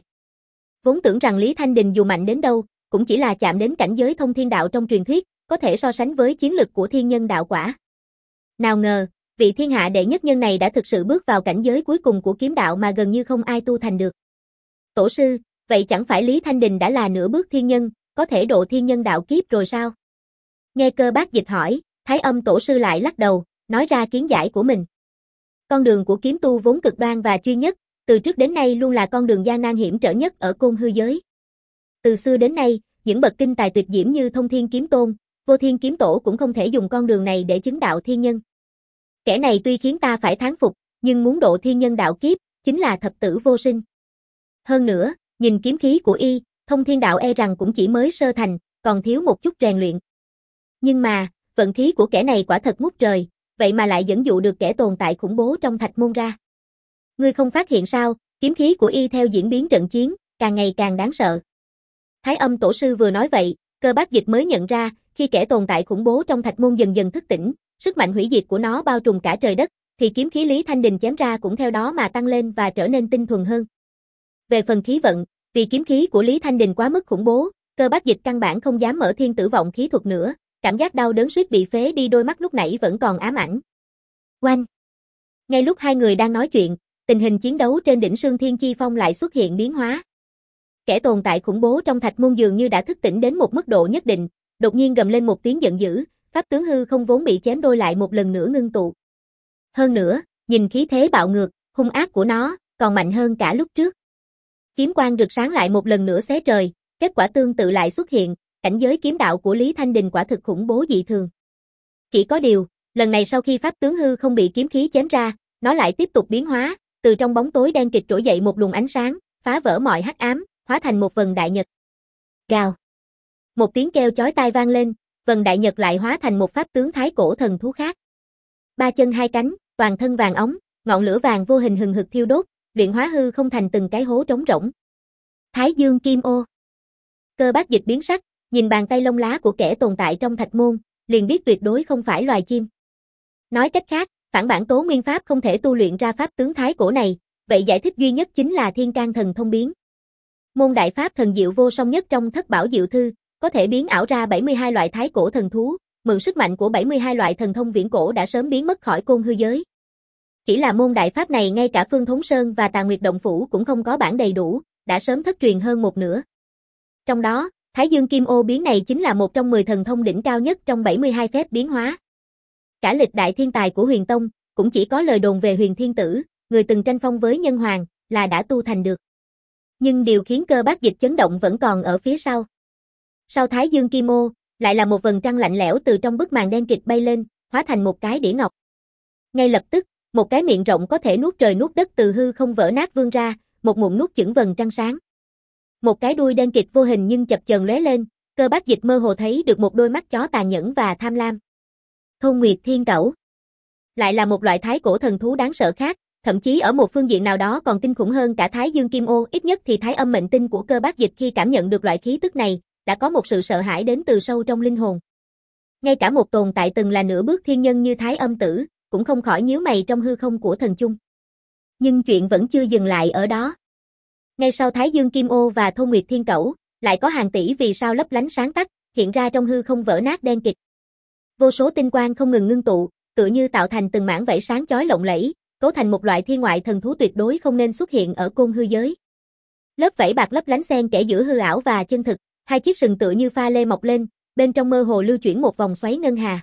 Vốn tưởng rằng Lý Thanh Đình dù mạnh đến đâu, cũng chỉ là chạm đến cảnh giới thông thiên đạo trong truyền thuyết, có thể so sánh với chiến lực của thiên nhân đạo quả. Nào ngờ, vị thiên hạ đệ nhất nhân này đã thực sự bước vào cảnh giới cuối cùng của kiếm đạo mà gần như không ai tu thành được. Tổ sư, vậy chẳng phải Lý Thanh Đình đã là nửa bước thiên nhân, có thể độ thiên nhân đạo kiếp rồi sao? Nghe Cơ Bác Dịch hỏi, Thái Âm tổ sư lại lắc đầu, nói ra kiến giải của mình. Con đường của kiếm tu vốn cực đoan và chuyên nhất, từ trước đến nay luôn là con đường gian nan hiểm trở nhất ở côn hư giới. Từ xưa đến nay, những bậc kinh tài tuyệt diễm như Thông Thiên Kiếm Tôn, Vô Thiên Kiếm Tổ cũng không thể dùng con đường này để chứng đạo thiên nhân. Kẻ này tuy khiến ta phải thán phục, nhưng muốn độ thiên nhân đạo kiếp, chính là thập tử vô sinh. Hơn nữa, nhìn kiếm khí của y, thông thiên đạo e rằng cũng chỉ mới sơ thành, còn thiếu một chút rèn luyện. Nhưng mà, vận khí của kẻ này quả thật ngút trời, vậy mà lại dẫn dụ được kẻ tồn tại khủng bố trong thạch môn ra. Ngươi không phát hiện sao, kiếm khí của y theo diễn biến trận chiến, càng ngày càng đáng sợ. Thái Âm tổ sư vừa nói vậy, Cơ Bác Dịch mới nhận ra, khi kẻ tồn tại khủng bố trong thạch môn dần dần thức tỉnh, sức mạnh hủy diệt của nó bao trùm cả trời đất, thì kiếm khí Lý Thanh Đình chém ra cũng theo đó mà tăng lên và trở nên tinh thuần hơn. Về phần khí vận, vì kiếm khí của Lý Thanh Đình quá mức khủng bố, Cơ Bác Dịch căn bản không dám mở thiên tử vọng khí thuật nữa, cảm giác đau đớn suýt bị phế đi đôi mắt lúc nãy vẫn còn ám ảnh. Oanh! Ngay lúc hai người đang nói chuyện, tình hình chiến đấu trên đỉnh Sương Thiên Chi Phong lại xuất hiện biến hóa. Kẻ tồn tại khủng bố trong thạch môn dường như đã thức tỉnh đến một mức độ nhất định, đột nhiên gầm lên một tiếng giận dữ, pháp tướng hư không vốn bị chém đôi lại một lần nữa ngưng tụ. Hơn nữa, nhìn khí thế bạo ngược, hung ác của nó, còn mạnh hơn cả lúc trước. Kiếm quang rực sáng lại một lần nữa xé trời, kết quả tương tự lại xuất hiện, cảnh giới kiếm đạo của Lý Thanh Đình quả thực khủng bố dị thường. Chỉ có điều, lần này sau khi pháp tướng hư không bị kiếm khí chém ra, nó lại tiếp tục biến hóa, từ trong bóng tối đen kịt trỗi dậy một luồng ánh sáng, phá vỡ mọi hắc ám, hóa thành một vầng đại nhật. Gào. Một tiếng kêu chói tai vang lên, vầng đại nhật lại hóa thành một pháp tướng thái cổ thần thú khác. Ba chân hai cánh, toàn thân vàng óng, ngọn lửa vàng vô hình hừng hực thiêu đốt, luyện hóa hư không thành từng cái hố trống rỗng. Thái Dương Kim Ô. Cơ Bác Dịch biến sắc, nhìn bàn tay lông lá của kẻ tồn tại trong thạch môn, liền biết tuyệt đối không phải loài chim. Nói cách khác, phản bản tố nguyên pháp không thể tu luyện ra pháp tướng thái cổ này, vậy giải thích duy nhất chính là Thiên Can Thần Thông biến. Môn đại pháp thần diệu vô song nhất trong Thất Bảo Diệu Thư, có thể biến ảo ra bảy mươi hai loại thái cổ thần thú, mượn sức mạnh của bảy mươi hai loại thần thông viễn cổ đã sớm biến mất khỏi côn hư giới. Chỉ là môn đại pháp này ngay cả Phương Thốn Sơn và Tà Nguyệt Động Phủ cũng không có bản đầy đủ, đã sớm thất truyền hơn một nửa. Trong đó, Thái Dương Kim Ô biến này chính là một trong mười thần thông đỉnh cao nhất trong bảy mươi hai phép biến hóa. Cả lịch đại thiên tài của Huyền Tông, cũng chỉ có lời đồn về Huyền Thiên Tử, người từng tranh phong với Nhân Hoàng, là đã tu thành được. Nhưng điều khiến Cơ Bác Dịch chấn động vẫn còn ở phía sau. Sau Thái Dương Kim Ô, lại là một vầng trăng lạnh lẽo từ trong bức màn đen kịt bay lên, hóa thành một cái đĩa ngọc. Ngay lập tức, một cái miệng rộng có thể nuốt trời nuốt đất từ hư không vỡ nát vươn ra, một ngụm nuốt chửng vầng trăng sáng. Một cái đuôi đen kịt vô hình nhưng chập chờn lóe lên, Cơ Bác Dịch mơ hồ thấy được một đôi mắt chó tàn nhẫn và tham lam. Thôn Nguyệt Thiên Cẩu. Lại là một loại thái cổ thần thú đáng sợ khác, thậm chí ở một phương diện nào đó còn kinh khủng hơn cả Thái Dương Kim Ô, ít nhất thì Thái Âm mệnh tinh của Cơ Bác Dịch khi cảm nhận được loại khí tức này, đã có một sự sợ hãi đến từ sâu trong linh hồn. Ngay cả một tồn tại từng là nửa bước thiên nhân như Thái Âm Tử, cũng không khỏi nhíu mày trong hư không của thần chung. Nhưng chuyện vẫn chưa dừng lại ở đó. Ngay sau Thái Dương Kim Ô và Thôn Nguyệt Thiên Cẩu, lại có hàng tỷ vì sao lấp lánh sáng tắt, hiện ra trong hư không vỡ nát đen kịt. Vô số tinh quang không ngừng ngưng tụ, tựa như tạo thành từng mảng vảy sáng chói lộng lẫy, cấu thành một loại thiên ngoại thần thú tuyệt đối không nên xuất hiện ở côn hư giới. Lớp vảy bạc lấp lánh xen kẽ giữa hư ảo và chân thực, hai chiếc sừng tựa như pha lê mọc lên, bên trong mơ hồ lưu chuyển một vòng xoáy ngân hà.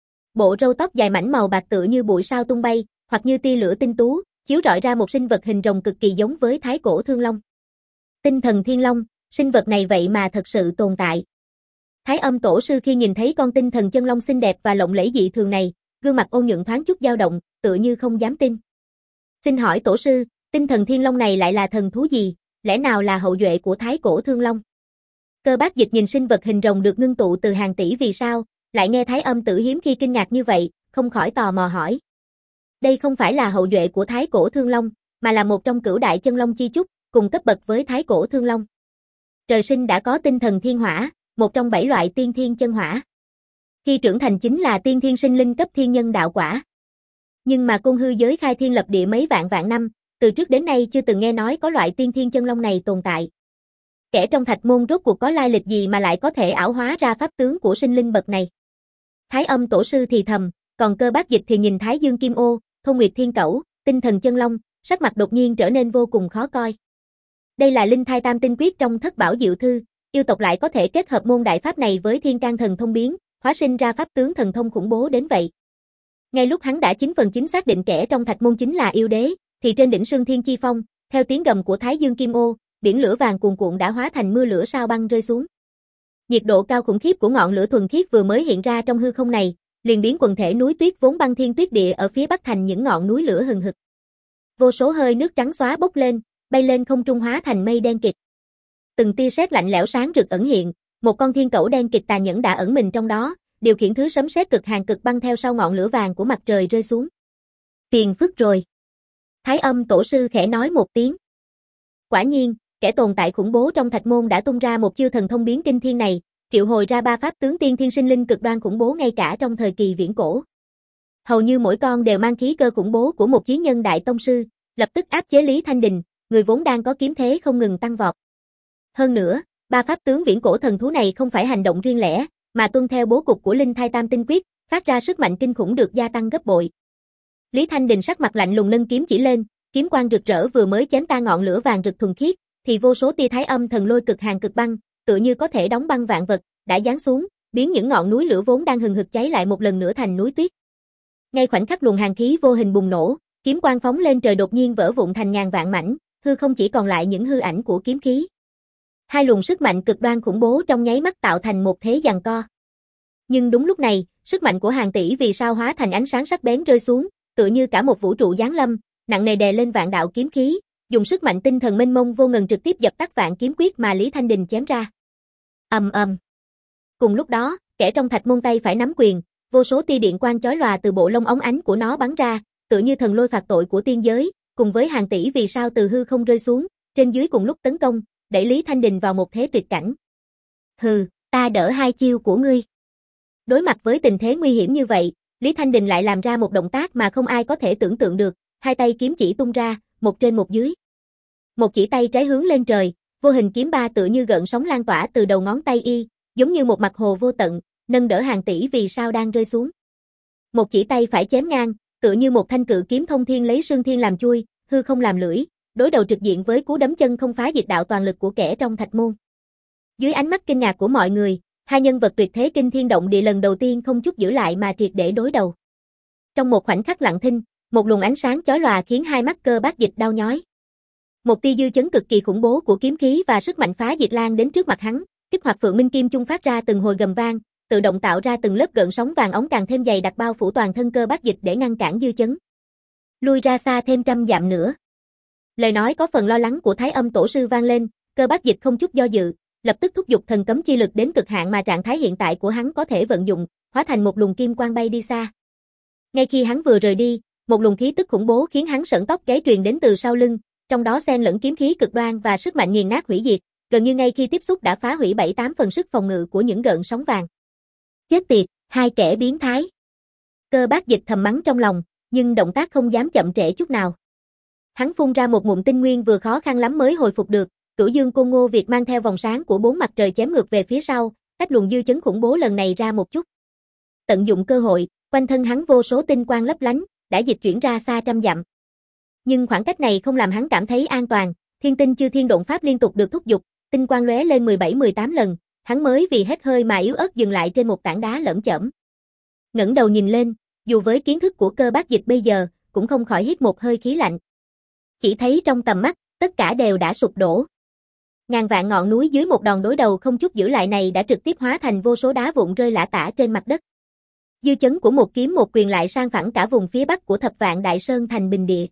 Bộ râu tóc dài mảnh màu bạc tựa như bụi sao tung bay, hoặc như tia lửa tinh tú, chiếu rọi ra một sinh vật hình rồng cực kỳ giống với thái cổ thương long. Tinh thần thiên long, sinh vật này vậy mà thật sự tồn tại. Thái Âm tổ sư khi nhìn thấy con tinh thần chân long xinh đẹp và lộng lẫy dị thường này, gương mặt ôn nhuận thoáng chút dao động, tựa như không dám tin. Xin hỏi tổ sư, tinh thần thiên long này lại là thần thú gì, lẽ nào là hậu duệ của thái cổ thương long? Cơ Bác Dịch nhìn sinh vật hình rồng được ngưng tụ từ hàng tỷ vì sao, lại nghe Thái Âm Tử hiếm khi kinh ngạc như vậy, không khỏi tò mò hỏi. Đây không phải là hậu duệ của thái cổ thương long, mà là một trong cửu đại chân long chi chúc, cùng cấp bậc với thái cổ thương long. Trời sinh đã có tinh thần thiên hỏa, một trong bảy loại tiên thiên chân hỏa. Khi trưởng thành chính là tiên thiên sinh linh cấp thiên nhân đạo quả. Nhưng mà Côn Hư giới khai thiên lập địa mấy vạn vạn năm, từ trước đến nay chưa từng nghe nói có loại tiên thiên chân long này tồn tại. Kẻ trong Thạch Môn rốt cuộc có lai lịch gì mà lại có thể ảo hóa ra pháp tướng của sinh linh bậc này. Thái Âm tổ sư thì thầm, còn Cơ Bác Dịch thì nhìn Thái Dương Kim Ô, Thôn Nguyệt Thiên Cẩu, Tinh Thần Chân Long, sắc mặt đột nhiên trở nên vô cùng khó coi. Đây là linh thai tam tinh quyết trong Thất Bảo Diệu Thư, yêu tộc lại có thể kết hợp môn đại pháp này với Thiên Can Thần Thông biến, hóa sinh ra pháp tướng thần thông khủng bố đến vậy. Ngay lúc hắn đã chín phần chín xác định kẻ trong Thạch Môn chính là yêu đế, thì trên đỉnh Sương Thiên Chi Phong, theo tiếng gầm của Thái Dương Kim Ô, biển lửa vàng cuồn cuộn đã hóa thành mưa lửa sao băng rơi xuống. Nhiệt độ cao khủng khiếp của ngọn lửa thuần khiết vừa mới hiện ra trong hư không này, liền biến quần thể núi tuyết vốn băng thiên tuyết địa ở phía bắc thành những ngọn núi lửa hừng hực. Vô số hơi nước trắng xóa bốc lên, bay lên không trung hóa thành mây đen kịt. Từng tia sét lạnh lẽo sáng rực ẩn hiện, một con thiên cẩu đen kịt tàn nhẫn đã ẩn mình trong đó, điều khiển thứ sấm sét cực hàn cực băng theo sau ngọn lửa vàng của mặt trời rơi xuống. Phiền phức rồi. Thái Âm tổ sư khẽ nói một tiếng. Quả nhiên, kẻ tồn tại khủng bố trong Thạch Môn đã tung ra một chiêu thần thông biến kinh thiên này, triệu hồi ra ba pháp tướng tiên thiên sinh linh cực đoan khủng bố ngay cả trong thời kỳ viễn cổ. Hầu như mỗi con đều mang khí cơ khủng bố của một chí nhân đại tông sư, lập tức áp chế Lý Thanh Đình, người vốn đang có kiếm thế không ngừng tăng vọt. Hơn nữa, ba pháp tướng viễn cổ thần thú này không phải hành động riêng lẻ, mà tuân theo bố cục của linh thai tam tinh quyết, phát ra sức mạnh kinh khủng được gia tăng gấp bội. Lý Thanh Đình sắc mặt lạnh lùng nâng kiếm chỉ lên, kiếm quang rực rỡ vừa mới chém ta ngọn lửa vàng rực thuần khiết, thì vô số tia thái âm thần lôi cực hàn cực băng, tựa như có thể đóng băng vạn vật, đã giáng xuống, biến những ngọn núi lửa vốn đang hừng hực cháy lại một lần nữa thành núi tuyết. Ngay khoảnh khắc luồng hàn khí vô hình bùng nổ, kiếm quang phóng lên trời đột nhiên vỡ vụn thành ngàn vạn mảnh, hư không chỉ còn lại những hư ảnh của kiếm khí. Hai luồng sức mạnh cực đoan khủng bố trong nháy mắt tạo thành một thế giằng co. Nhưng đúng lúc này, sức mạnh của hàng tỷ vì sao hóa thành ánh sáng sắc bén rơi xuống, tựa như cả một vũ trụ giáng lâm, nặng nề đè lên vạn đạo kiếm khí, dùng sức mạnh tinh thần mênh mông vô ngần trực tiếp dập tắt vạn kiếm quyết mà Lý Thanh Đình chém ra. Ầm ầm. Cùng lúc đó, kẻ trong Thạch Môn tay phải nắm quyền, vô số tia điện quang chói lòa từ bộ lông óng ánh của nó bắn ra, tựa như thần lôi phạt tội của tiên giới, cùng với hàng tỷ vì sao từ hư không rơi xuống, trên dưới cùng lúc tấn công, đẩy Lý Thanh Đình vào một thế tuyệt cảnh. Hừ, ta đỡ hai chiêu của ngươi. Đối mặt với tình thế nguy hiểm như vậy, Lý Thanh Đình lại làm ra một động tác mà không ai có thể tưởng tượng được, hai tay kiếm chỉ tung ra, một trên một dưới. Một chỉ tay trái hướng lên trời, vô hình kiếm ba tựa như gợn sóng lan tỏa từ đầu ngón tay y, giống như một mặt hồ vô tận, nâng đỡ hàng tỷ vì sao đang rơi xuống. Một chỉ tay phải chém ngang, tựa như một thanh cự kiếm thông thiên lấy sương thiên làm chui, hư không làm lưỡi, đối đầu trực diện với cú đấm chân không phá dịch đạo toàn lực của kẻ trong Thạch Môn. Dưới ánh mắt kinh ngạc của mọi người, hai nhân vật tuyệt thế kinh thiên động địa lần đầu tiên không chút giữ lại mà triệt để đối đầu. Trong một khoảnh khắc lặng thinh, một luồng ánh sáng chói lòa khiến hai mắt Cơ Bác Dịch đau nhói. Một tia dư chấn cực kỳ khủng bố của kiếm khí và sức mạnh phá diệt lan đến trước mặt hắn, kích hoạt Phượng Minh Kim Chung phát ra từng hồi gầm vang, tự động tạo ra từng lớp gợn sóng vàng óng càng thêm dày đặc bao phủ toàn thân Cơ Bác Dịch để ngăn cản dư chấn. Lui ra xa thêm trăm dặm nữa. Lời nói có phần lo lắng của Thái Âm tổ sư vang lên, Cơ Bác Dịch không chút do dự, lập tức thúc giục thần cấm chi lực đến cực hạn mà trạng thái hiện tại của hắn có thể vận dụng, hóa thành một luồng kim quang bay đi xa. Ngay khi hắn vừa rời đi, một luồng khí tức khủng bố khiến hắn sởn tóc gáy truyền đến từ sau lưng, trong đó xen lẫn kiếm khí cực đoan và sức mạnh nghiền nát hủy diệt, gần như ngay khi tiếp xúc đã phá hủy bảy tám phần sức phòng ngự của những gợn sóng vàng. Chết tiệt, hai kẻ biến thái. Cơ Bác Dịch thầm mắng trong lòng, nhưng động tác không dám chậm trễ chút nào. Hắn phun ra một ngụm tinh nguyên vừa khó khăn lắm mới hồi phục được, Cửu Dương Côn Ngô Việt mang theo vòng sáng của bốn mặt trời chém ngược về phía sau, cách luồng dư chấn khủng bố lần này ra một chút. Tận dụng cơ hội, quanh thân hắn vô số tinh quang lấp lánh, đã dịch chuyển ra xa trăm dặm. Nhưng khoảng cách này không làm hắn cảm thấy an toàn, Thiên Tinh Chư Thiên Độn Pháp liên tục được thúc giục, tinh quang lóe lên mười bảy mười tám lần, hắn mới vì hết hơi mà yếu ớt dừng lại trên một tảng đá lởm chởm. Ngẩng đầu nhìn lên, dù với kiến thức của Cơ Bác Dịch bây giờ, cũng không khỏi hít một hơi khí lạnh. Chỉ thấy trong tầm mắt, tất cả đều đã sụp đổ. Ngàn vạn ngọn núi dưới một đòn đối đầu không chút giữ lại này đã trực tiếp hóa thành vô số đá vụn rơi lả tả trên mặt đất. Dư chấn của một kiếm một quyền lại sang phẳng cả vùng phía bắc của Thập Vạn Đại Sơn thành bình địa.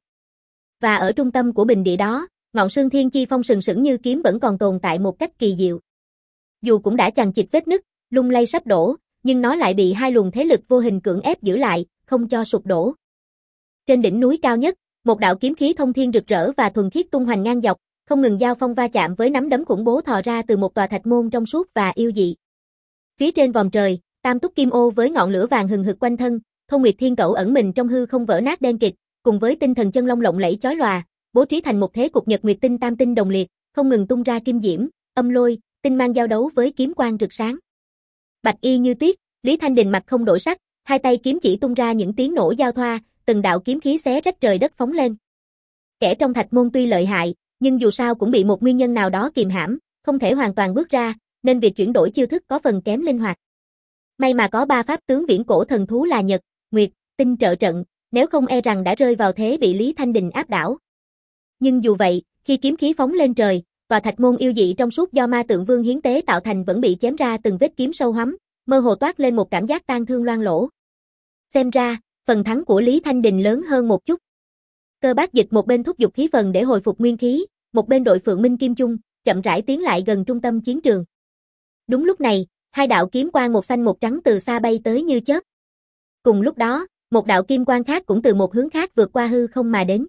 Và ở trung tâm của bình địa đó, ngọn Sương Thiên Chi Phong sừng sững như kiếm vẫn còn tồn tại một cách kỳ diệu. Dù cũng đã chằng chịt vết nứt, lung lay sắp đổ, nhưng nó lại bị hai luồng thế lực vô hình cưỡng ép giữ lại, không cho sụp đổ. Trên đỉnh núi cao nhất, một đạo kiếm khí thông thiên rực rỡ và thuần khiết tung hoành ngang dọc, không ngừng giao phong va chạm với nắm đấm khủng bố thò ra từ một tòa thạch môn trong suốt và yêu dị. Phía trên vòm trời, tam túc kim ô với ngọn lửa vàng hừng hực quanh thân, Thông Nguyệt Thiên Cẩu ẩn mình trong hư không vỡ nát đen kịt, cùng với tinh thần chân long lộng lẫy chói lòa, bố trí thành một thế cục nhật nguyệt tinh tam tinh đồng liệt, không ngừng tung ra kim diễm, âm lôi, tinh mang giao đấu với kiếm quang rực sáng. Bạch y như tuyết, Lý Thanh Đình mặt không đổi sắc, hai tay kiếm chỉ tung ra những tiếng nổ giao thoa, từng đạo kiếm khí xé rách trời đất phóng lên. Kẻ trong thạch môn tuy lợi hại, nhưng dù sao cũng bị một nguyên nhân nào đó kìm hãm, không thể hoàn toàn bước ra, nên việc chuyển đổi chiêu thức có phần kém linh hoạt. May mà có ba pháp tướng viễn cổ thần thú là Nhật, Nguyệt, Tinh trợ trận, nếu không e rằng đã rơi vào thế bị Lý Thanh Đình áp đảo. Nhưng dù vậy, khi kiếm khí phóng lên trời, tòa thạch môn yêu dị trong suốt do ma tượng vương hiến tế tạo thành vẫn bị chém ra từng vết kiếm sâu hoắm, mơ hồ toát lên một cảm giác tang thương loang lổ. Xem ra, phần thắng của Lý Thanh Đình lớn hơn một chút. Cơ Bác Dịch một bên thúc giục khí phần để hồi phục nguyên khí, một bên đội Phượng Minh Kim Chung, chậm rãi tiến lại gần trung tâm chiến trường. Đúng lúc này, hai đạo kiếm quang một xanh một trắng từ xa bay tới như chớp. Cùng lúc đó, một đạo kim quang khác cũng từ một hướng khác vượt qua hư không mà đến.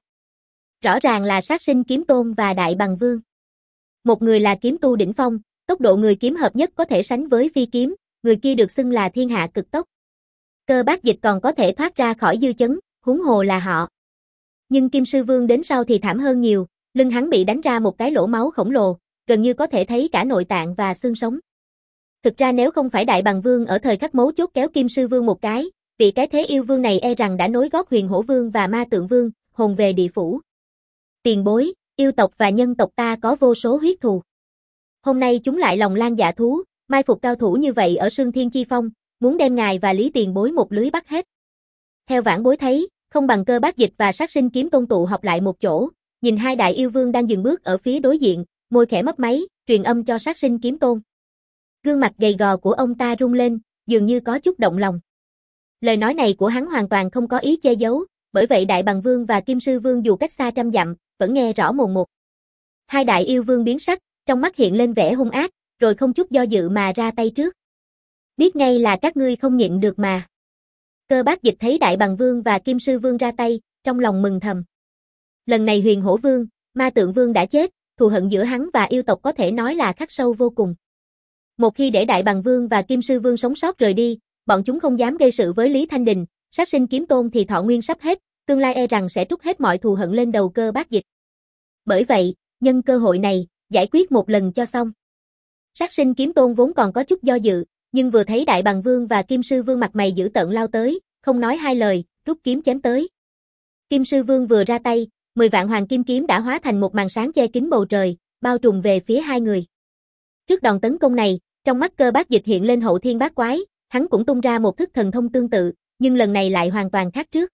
Rõ ràng là Sát Sinh Kiếm Tôn và Đại Bằng Vương. Một người là kiếm tu đỉnh phong, tốc độ người kiếm hợp nhất có thể sánh với phi kiếm, người kia được xưng là thiên hạ cực tốc. Cơ Bác Dịch còn có thể thoát ra khỏi dư chấn, huống hồ là họ. Nhưng Kim Sư Vương đến sau thì thảm hơn nhiều, lưng hắn bị đánh ra một cái lỗ máu khổng lồ, gần như có thể thấy cả nội tạng và xương sống. Thực ra nếu không phải Đại Bằng Vương ở thời khắc mấu chốt kéo Kim Sư Vương một cái, vị cái thế yêu vương này e rằng đã nối gót Huyền Hổ Vương và Ma Tượng Vương, hồn về địa phủ. Tiền bối, yêu tộc và nhân tộc ta có vô số huyết thù. Hôm nay chúng lại lòng lan dạ thú, mai phục cao thủ như vậy ở Sương Thiên Chi Phong, muốn đem ngài và Lý tiền bối một lưới bắt hết. Theo vãn bối thấy, không bằng Cơ Bác Dịch và Sát Sinh Kiếm Tôn tụ họp lại một chỗ, nhìn hai đại yêu vương đang dừng bước ở phía đối diện, môi khẽ mấp máy, truyền âm cho Sát Sinh Kiếm Tôn. Gương mặt gầy gò của ông ta rung lên, dường như có chút động lòng. Lời nói này của hắn hoàn toàn không có ý che giấu, bởi vậy Đại Bằng Vương và Kim Sư Vương dù cách xa trăm dặm, vẫn nghe rõ mồn một. Hai đại yêu vương biến sắc, trong mắt hiện lên vẻ hung ác, rồi không chút do dự mà ra tay trước. Biết ngay là các ngươi không nhịn được mà. Cơ Bác Dịch thấy Đại Bằng Vương và Kim Sư Vương ra tay, trong lòng mừng thầm. Lần này Huyền Hổ Vương, Ma Tượng Vương đã chết, thù hận giữa hắn và yêu tộc có thể nói là khắc sâu vô cùng. Một khi để Đại Bằng Vương và Kim Sư Vương sống sót rời đi, bọn chúng không dám gây sự với Lý Thanh Đình, Sát Sinh Kiếm Tôn thì thọ nguyên sắp hết, tương lai e rằng sẽ trút hết mọi thù hận lên đầu Cơ Bác Dịch. Bởi vậy, nhân cơ hội này, giải quyết một lần cho xong. Sát Sinh Kiếm Tôn vốn còn có chút do dự, nhưng vừa thấy Đại Bằng Vương và Kim Sư Vương mặt mày dữ tợn lao tới, không nói hai lời, rút kiếm chém tới. Kim Sư Vương vừa ra tay, mười vạn hoàng kim kiếm đã hóa thành một màn sáng che kín bầu trời, bao trùm về phía hai người. Trước đòn tấn công này, trong mắt Cơ Bác Dịch hiện lên hậu thiên bát quái, hắn cũng tung ra một thức thần thông tương tự, nhưng lần này lại hoàn toàn khác trước.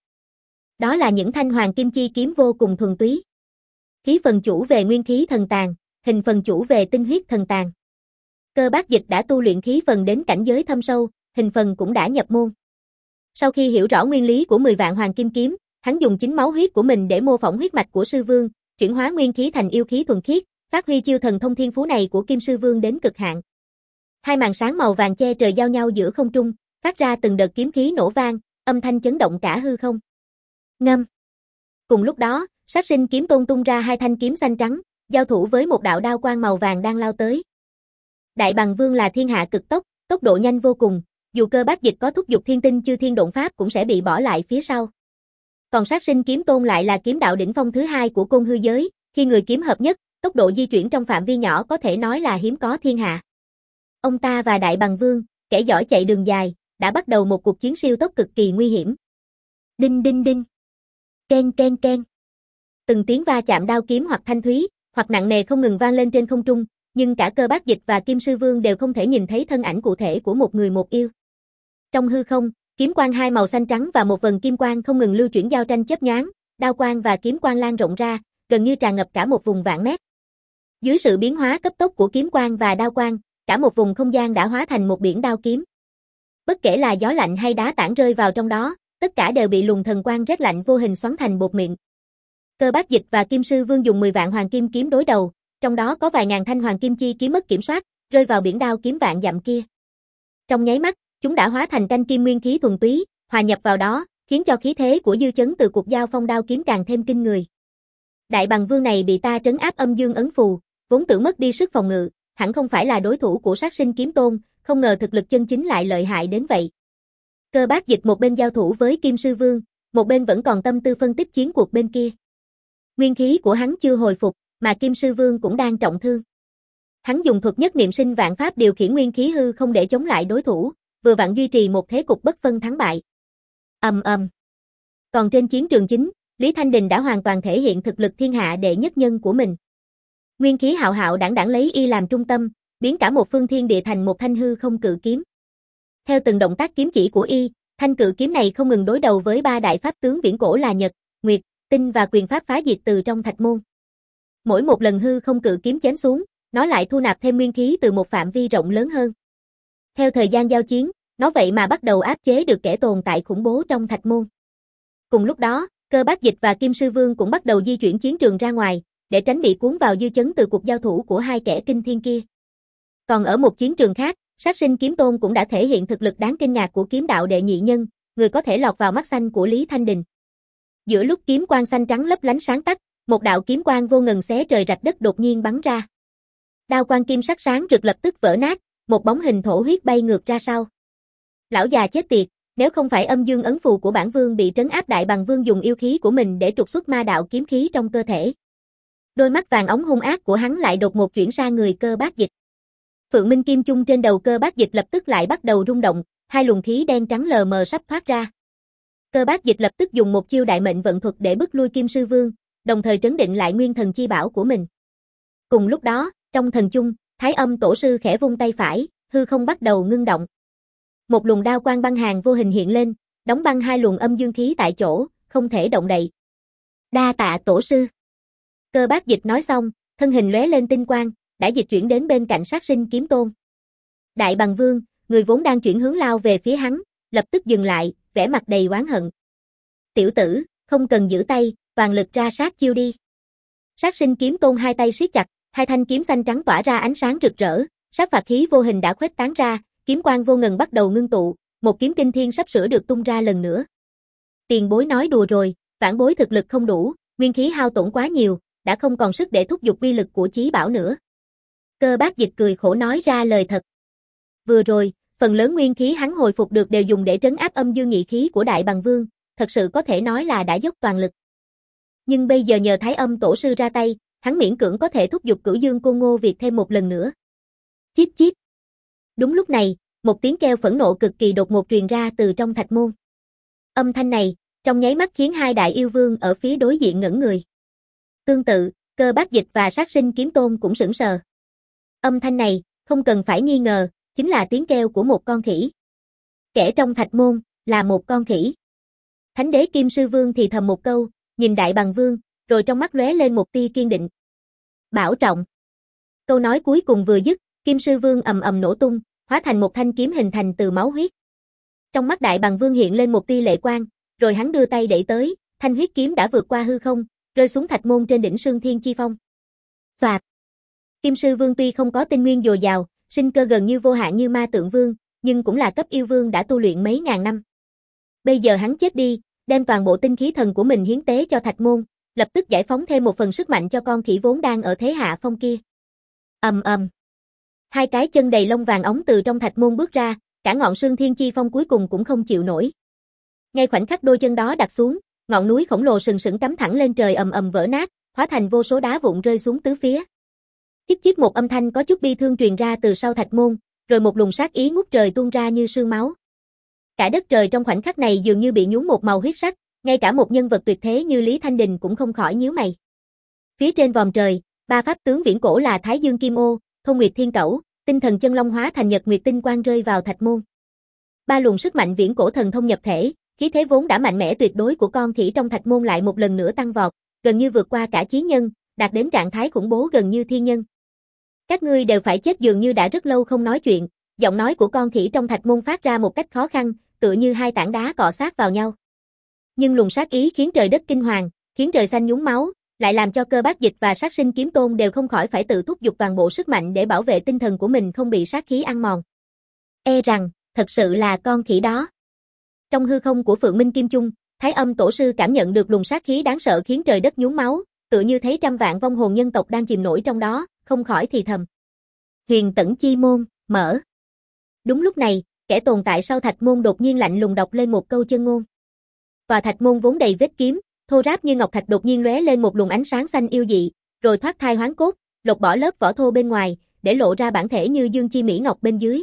Đó là những thanh hoàng kim chi kiếm vô cùng thuần túy. Khí phần chủ về nguyên khí thần tàng, hình phần chủ về tinh huyết thần tàng. Cơ Bác Dịch đã tu luyện khí phần đến cảnh giới thâm sâu, hình phần cũng đã nhập môn. Sau khi hiểu rõ nguyên lý của mười vạn hoàng kim kiếm, hắn dùng chính máu huyết của mình để mô phỏng huyết mạch của sư vương, chuyển hóa nguyên khí thành yêu khí thuần khiết, phát huy chiêu thần thông thiên phú này của Kim Sư Vương đến cực hạn. Hai màn sáng màu vàng che trời giao nhau giữa không trung, phát ra từng đợt kiếm khí nổ vang, âm thanh chấn động cả hư không. Ngâm. Cùng lúc đó, Sát Sinh Kiếm Tôn tung ra hai thanh kiếm xanh trắng, giao thủ với một đạo đao quang màu vàng đang lao tới. Đại Bằng Vương là thiên hạ cực tốc, tốc độ nhanh vô cùng, dù Cơ Bác Dịch có thúc giục thiên tinh chư thiên độn pháp cũng sẽ bị bỏ lại phía sau. Còn Sát Sinh Kiếm Tôn lại là kiếm đạo đỉnh phong thứ hai của côn hư giới, khi người kiếm hợp nhất, tốc độ di chuyển trong phạm vi nhỏ có thể nói là hiếm có thiên hạ. Ông ta và Đại Bằng Vương, kẻ giỏi chạy đường dài, đã bắt đầu một cuộc chiến siêu tốc cực kỳ nguy hiểm. Đinh đinh đinh. Ken ken ken. Từng tiếng va chạm đao kiếm hoặc thanh thúy, hoặc nặng nề không ngừng vang lên trên không trung, nhưng cả Cơ Bác Dịch và Kim Sư Vương đều không thể nhìn thấy thân ảnh cụ thể của một người một yêu. Trong hư không, kiếm quang hai màu xanh trắng và một vần kim quang không ngừng lưu chuyển giao tranh chớp nhoáng, đao quang và kiếm quang lan rộng ra, gần như tràn ngập cả một vùng vạn mét. Dưới sự biến hóa cấp tốc của kiếm quang và đao quang, cả một vùng không gian đã hóa thành một biển đao kiếm. Bất kể là gió lạnh hay đá tảng rơi vào trong đó, tất cả đều bị luồng thần quang rét lạnh vô hình xoắn thành bột mịn. Cơ Bác Dịch và Kim Sư Vương dùng mười vạn hoàng kim kiếm đối đầu, trong đó có vài ngàn thanh hoàng kim chi kiếm mất kiểm soát, rơi vào biển đao kiếm vạn dặm kia. Trong nháy mắt, chúng đã hóa thành canh kim nguyên khí thuần túy, hòa nhập vào đó, khiến cho khí thế của dư chấn từ cuộc giao phong đao kiếm càng thêm kinh người. Đại Bằng Vương này bị ta trấn áp âm dương ấn phù, vốn tưởng mất đi sức phòng ngự, hẳn không phải là đối thủ của Sát Sinh Kiếm Tôn, không ngờ thực lực chân chính lại lợi hại đến vậy. Cơ Bác Dịch một bên giao thủ với Kim Sư Vương, một bên vẫn còn tâm tư phân tích chiến cuộc bên kia. Nguyên khí của hắn chưa hồi phục, mà Kim Sư Vương cũng đang trọng thương. Hắn dùng thuật nhất niệm sinh vạn pháp điều khiển nguyên khí hư không để chống lại đối thủ, vừa vặn duy trì một thế cục bất phân thắng bại. Ầm ầm. Còn trên chiến trường chính, Lý Thanh Đình đã hoàn toàn thể hiện thực lực thiên hạ đệ nhất nhân của mình. Nguyên khí hạo hạo đãng đãng lấy y làm trung tâm, biến cả một phương thiên địa thành một thanh hư không cự kiếm. Theo từng động tác kiếm chỉ của y, thanh cự kiếm này không ngừng đối đầu với ba đại pháp tướng viễn cổ là Nhật, Nguyệt, Tinh và quyền pháp phá diệt từ trong thạch môn. Mỗi một lần hư không cự kiếm chém xuống, nó lại thu nạp thêm nguyên khí từ một phạm vi rộng lớn hơn. Theo thời gian giao chiến, nó vậy mà bắt đầu áp chế được kẻ tồn tại khủng bố trong thạch môn. Cùng lúc đó, Cơ Bác Dịch và Kim Sư Vương cũng bắt đầu di chuyển chiến trường ra ngoài, để tránh bị cuốn vào dư chấn từ cuộc giao thủ của hai kẻ kinh thiên kia. Còn ở một chiến trường khác, Sát Sinh Kiếm Tôn cũng đã thể hiện thực lực đáng kinh ngạc của kiếm đạo đệ nhị nhân, người có thể lọt vào mắt xanh của Lý Thanh Đình. Giữa lúc kiếm quang xanh trắng lấp lánh sáng tắt, một đạo kiếm quang vô ngần xé trời rạch đất đột nhiên bắn ra. Đao quang kim sắc sáng rực lập tức vỡ nát, một bóng hình thổ huyết bay ngược ra sau. Lão già chết tiệt, nếu không phải âm dương ấn phù của bản vương bị trấn áp, Đại Bằng Vương dùng yêu khí của mình để trục xuất ma đạo kiếm khí trong cơ thể. Đôi mắt vàng óng hung ác của hắn lại đột một chuyển sang người Cơ Bác Dịch. Phượng Minh Kim Chung trên đầu Cơ Bác Dịch lập tức lại bắt đầu rung động, hai luồng khí đen trắng lờ mờ sắp thoát ra. Cơ Bác Dịch lập tức dùng một chiêu đại mệnh vận thuật để bức lui Kim Sư Vương, đồng thời trấn định lại nguyên thần chi bảo của mình. Cùng lúc đó, trong thần chung, Thái Âm Tổ Sư khẽ vung tay phải, hư không bắt đầu ngưng động. Một luồng đao quang băng hàn vô hình hiện lên, đóng băng hai luồng âm dương khí tại chỗ, không thể động đậy. Đa tạ Tổ Sư. Cơ Bác Dịch nói xong, thân hình lóe lên tinh quang, đã dịch chuyển đến bên cạnh Sát Sinh Kiếm Tôn. Đại Bằng Vương, người vốn đang chuyển hướng lao về phía hắn, lập tức dừng lại, vẻ mặt đầy oán hận. Tiểu tử, không cần giữ tay, toàn lực ra sát chiêu đi. Sát Sinh Kiếm Tôn hai tay siết chặt, hai thanh kiếm xanh trắng tỏa ra ánh sáng rực rỡ, sát phạt khí vô hình đã khuếch tán ra, kiếm quang vô ngần bắt đầu ngưng tụ, một kiếm kinh thiên sắp sửa được tung ra lần nữa. Tiền bối nói đùa rồi, vãn bối thực lực không đủ, nguyên khí hao tổn quá nhiều, đã không còn sức để thúc giục uy lực của chí bảo nữa. Cơ Bác Dịch cười khổ nói ra lời thật. Vừa rồi, phần lớn nguyên khí hắn hồi phục được đều dùng để trấn áp âm dương nhị khí của Đại Bằng Vương, thật sự có thể nói là đã dốc toàn lực. Nhưng bây giờ nhờ Thái Âm Tổ Sư ra tay, hắn miễn cưỡng có thể thúc giục Cửu Dương Côn Ngô Việt thêm một lần nữa. Chíp chíp. Đúng lúc này, một tiếng kêu phẫn nộ cực kỳ đột ngột truyền ra từ trong thạch môn. Âm thanh này, trong nháy mắt khiến hai đại yêu vương ở phía đối diện ngẩn người. Tương tự, Cơ Bác Dịch và Sát Sinh Kiếm Tôn cũng sững sờ. Âm thanh này, không cần phải nghi ngờ, chính là tiếng kêu của một con khỉ. Kẻ trong thạch môn, là một con khỉ. Thánh đế Kim Sư Vương thì thầm một câu, nhìn Đại Bằng Vương, rồi trong mắt lóe lên một tia kiên định. Bảo trọng. Câu nói cuối cùng vừa dứt, Kim Sư Vương ầm ầm nổ tung, hóa thành một thanh kiếm hình thành từ máu huyết. Trong mắt Đại Bằng Vương hiện lên một tia lệ quang, rồi hắn đưa tay đẩy tới, thanh huyết kiếm đã vượt qua hư không, rơi xuống thạch môn trên đỉnh Sương Thiên Chi Phong. Phạt. Kim Sư Vương tuy không có tinh nguyên dồi dào, sinh cơ gần như vô hạn như Ma Tượng Vương, nhưng cũng là cấp yêu vương đã tu luyện mấy ngàn năm. Bây giờ hắn chết đi, đem toàn bộ tinh khí thần của mình hiến tế cho thạch môn, lập tức giải phóng thêm một phần sức mạnh cho con khỉ vốn đang ở thế hạ phong kia. Ầm ầm. Hai cái chân đầy lông vàng óng từ trong thạch môn bước ra, cả ngọn Sương Thiên Chi Phong cuối cùng cũng không chịu nổi. Ngay khoảnh khắc đôi chân đó đặt xuống, ngọn núi khổng lồ sừng sững cắm thẳng lên trời ầm ầm vỡ nát, hóa thành vô số đá vụn rơi xuống tứ phía. Chích chích một âm thanh có chút bi thương truyền ra từ sau thạch môn, rồi một luồng sát ý ngút trời tuôn ra như sương máu. Cả đất trời trong khoảnh khắc này dường như bị nhuốm một màu huyết sắc, ngay cả một nhân vật tuyệt thế như Lý Thanh Đình cũng không khỏi nhíu mày. Phía trên vòm trời, ba pháp tướng viễn cổ là Thái Dương Kim Ô, Thông Nguyệt Thiên Cẩu, Tinh Thần Chân Long hóa thành Nhật Nguyệt Tinh Quang rơi vào thạch môn. Ba luồng sức mạnh viễn cổ thần thông nhập thể, khí thế vốn đã mạnh mẽ tuyệt đối của con khỉ trong thạch môn lại một lần nữa tăng vọt, gần như vượt qua cả chí nhân, đạt đến trạng thái khủng bố gần như thiên nhân. Các ngươi đều phải chết, dường như đã rất lâu không nói chuyện, giọng nói của con khỉ trong thạch môn phát ra một cách khó khăn, tựa như hai tảng đá cọ sát vào nhau. Nhưng luồng sát ý khiến trời đất kinh hoàng, khiến trời xanh nhúng máu, lại làm cho Cơ Bác Dịch và Sát Sinh Kiếm Tôn đều không khỏi phải tự thúc giục toàn bộ sức mạnh để bảo vệ tinh thần của mình không bị sát khí ăn mòn. E rằng, thật sự là con khỉ đó. Trong hư không của Phượng Minh Kim Chung, Thái Âm Tổ Sư cảm nhận được luồng sát khí đáng sợ khiến trời đất nhúng máu, tựa như thấy trăm vạn vong hồn nhân tộc đang chìm nổi trong đó, không khỏi thì thầm. Huyền Tẫn Chi Môn, mở. Đúng lúc này, kẻ tồn tại sau thạch môn đột nhiên lạnh lùng đọc lên một câu chân ngôn. Tòa thạch môn vốn đầy vết kiếm, thô ráp như ngọc thạch đột nhiên lóe lên một luồng ánh sáng xanh yêu dị, rồi thoát thai hoán cốt, lột bỏ lớp vỏ thô bên ngoài, để lộ ra bản thể như dương chi mỹ ngọc bên dưới.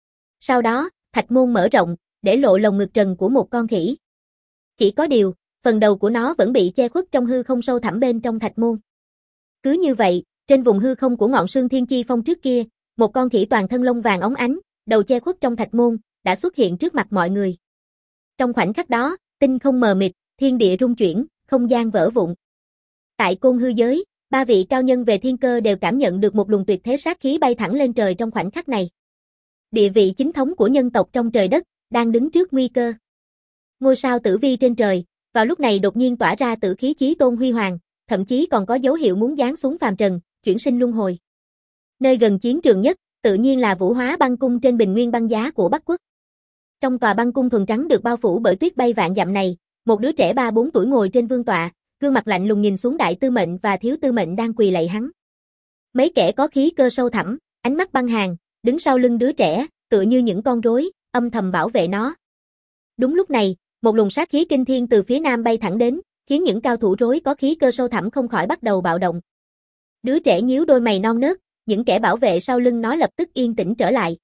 Sau đó, thạch môn mở rộng, để lộ lồng ngực trần của một con khỉ. Chỉ có điều, phần đầu của nó vẫn bị che khuất trong hư không sâu thẳm bên trong thạch môn. Cứ như vậy, trên vùng hư không của ngọn sương thiên chi phong trước kia, một con khỉ toàn thân lông vàng óng ánh, đầu che khuất trong thạch môn, đã xuất hiện trước mặt mọi người. Trong khoảnh khắc đó, tinh không mờ mịt, thiên địa rung chuyển, không gian vỡ vụn. Tại Côn Hư giới, ba vị cao nhân về thiên cơ đều cảm nhận được một luồng tuyệt thế sát khí bay thẳng lên trời trong khoảnh khắc này. Địa vị chính thống của nhân tộc trong trời đất, đang đứng trước nguy cơ. Ngôi sao tử vi trên trời, vào lúc này đột nhiên tỏa ra tử khí chí tôn huy hoàng, thậm chí còn có dấu hiệu muốn giáng xuống phàm trần, chuyển sinh luân hồi. Nơi gần chiến trường nhất, tự nhiên là Vũ Hóa băng cung trên bình nguyên băng giá của Bắc Quốc. Trong tòa băng cung thuần trắng được bao phủ bởi tuyết bay vạn dặm này, một đứa trẻ ba bốn tuổi ngồi trên vương tọa, gương mặt lạnh lùng nhìn xuống đại tư mệnh và thiếu tư mệnh đang quỳ lạy hắn. Mấy kẻ có khí cơ sâu thẳm, ánh mắt băng hàn, đứng sau lưng đứa trẻ, tựa như những con rối, âm thầm bảo vệ nó. Đúng lúc này, một luồng sát khí kinh thiên từ phía nam bay thẳng đến, khiến những cao thủ rối có khí cơ sâu thẳm không khỏi bắt đầu bạo động. Đứa trẻ nhíu đôi mày non nớt, những kẻ bảo vệ sau lưng nó lập tức yên tĩnh trở lại.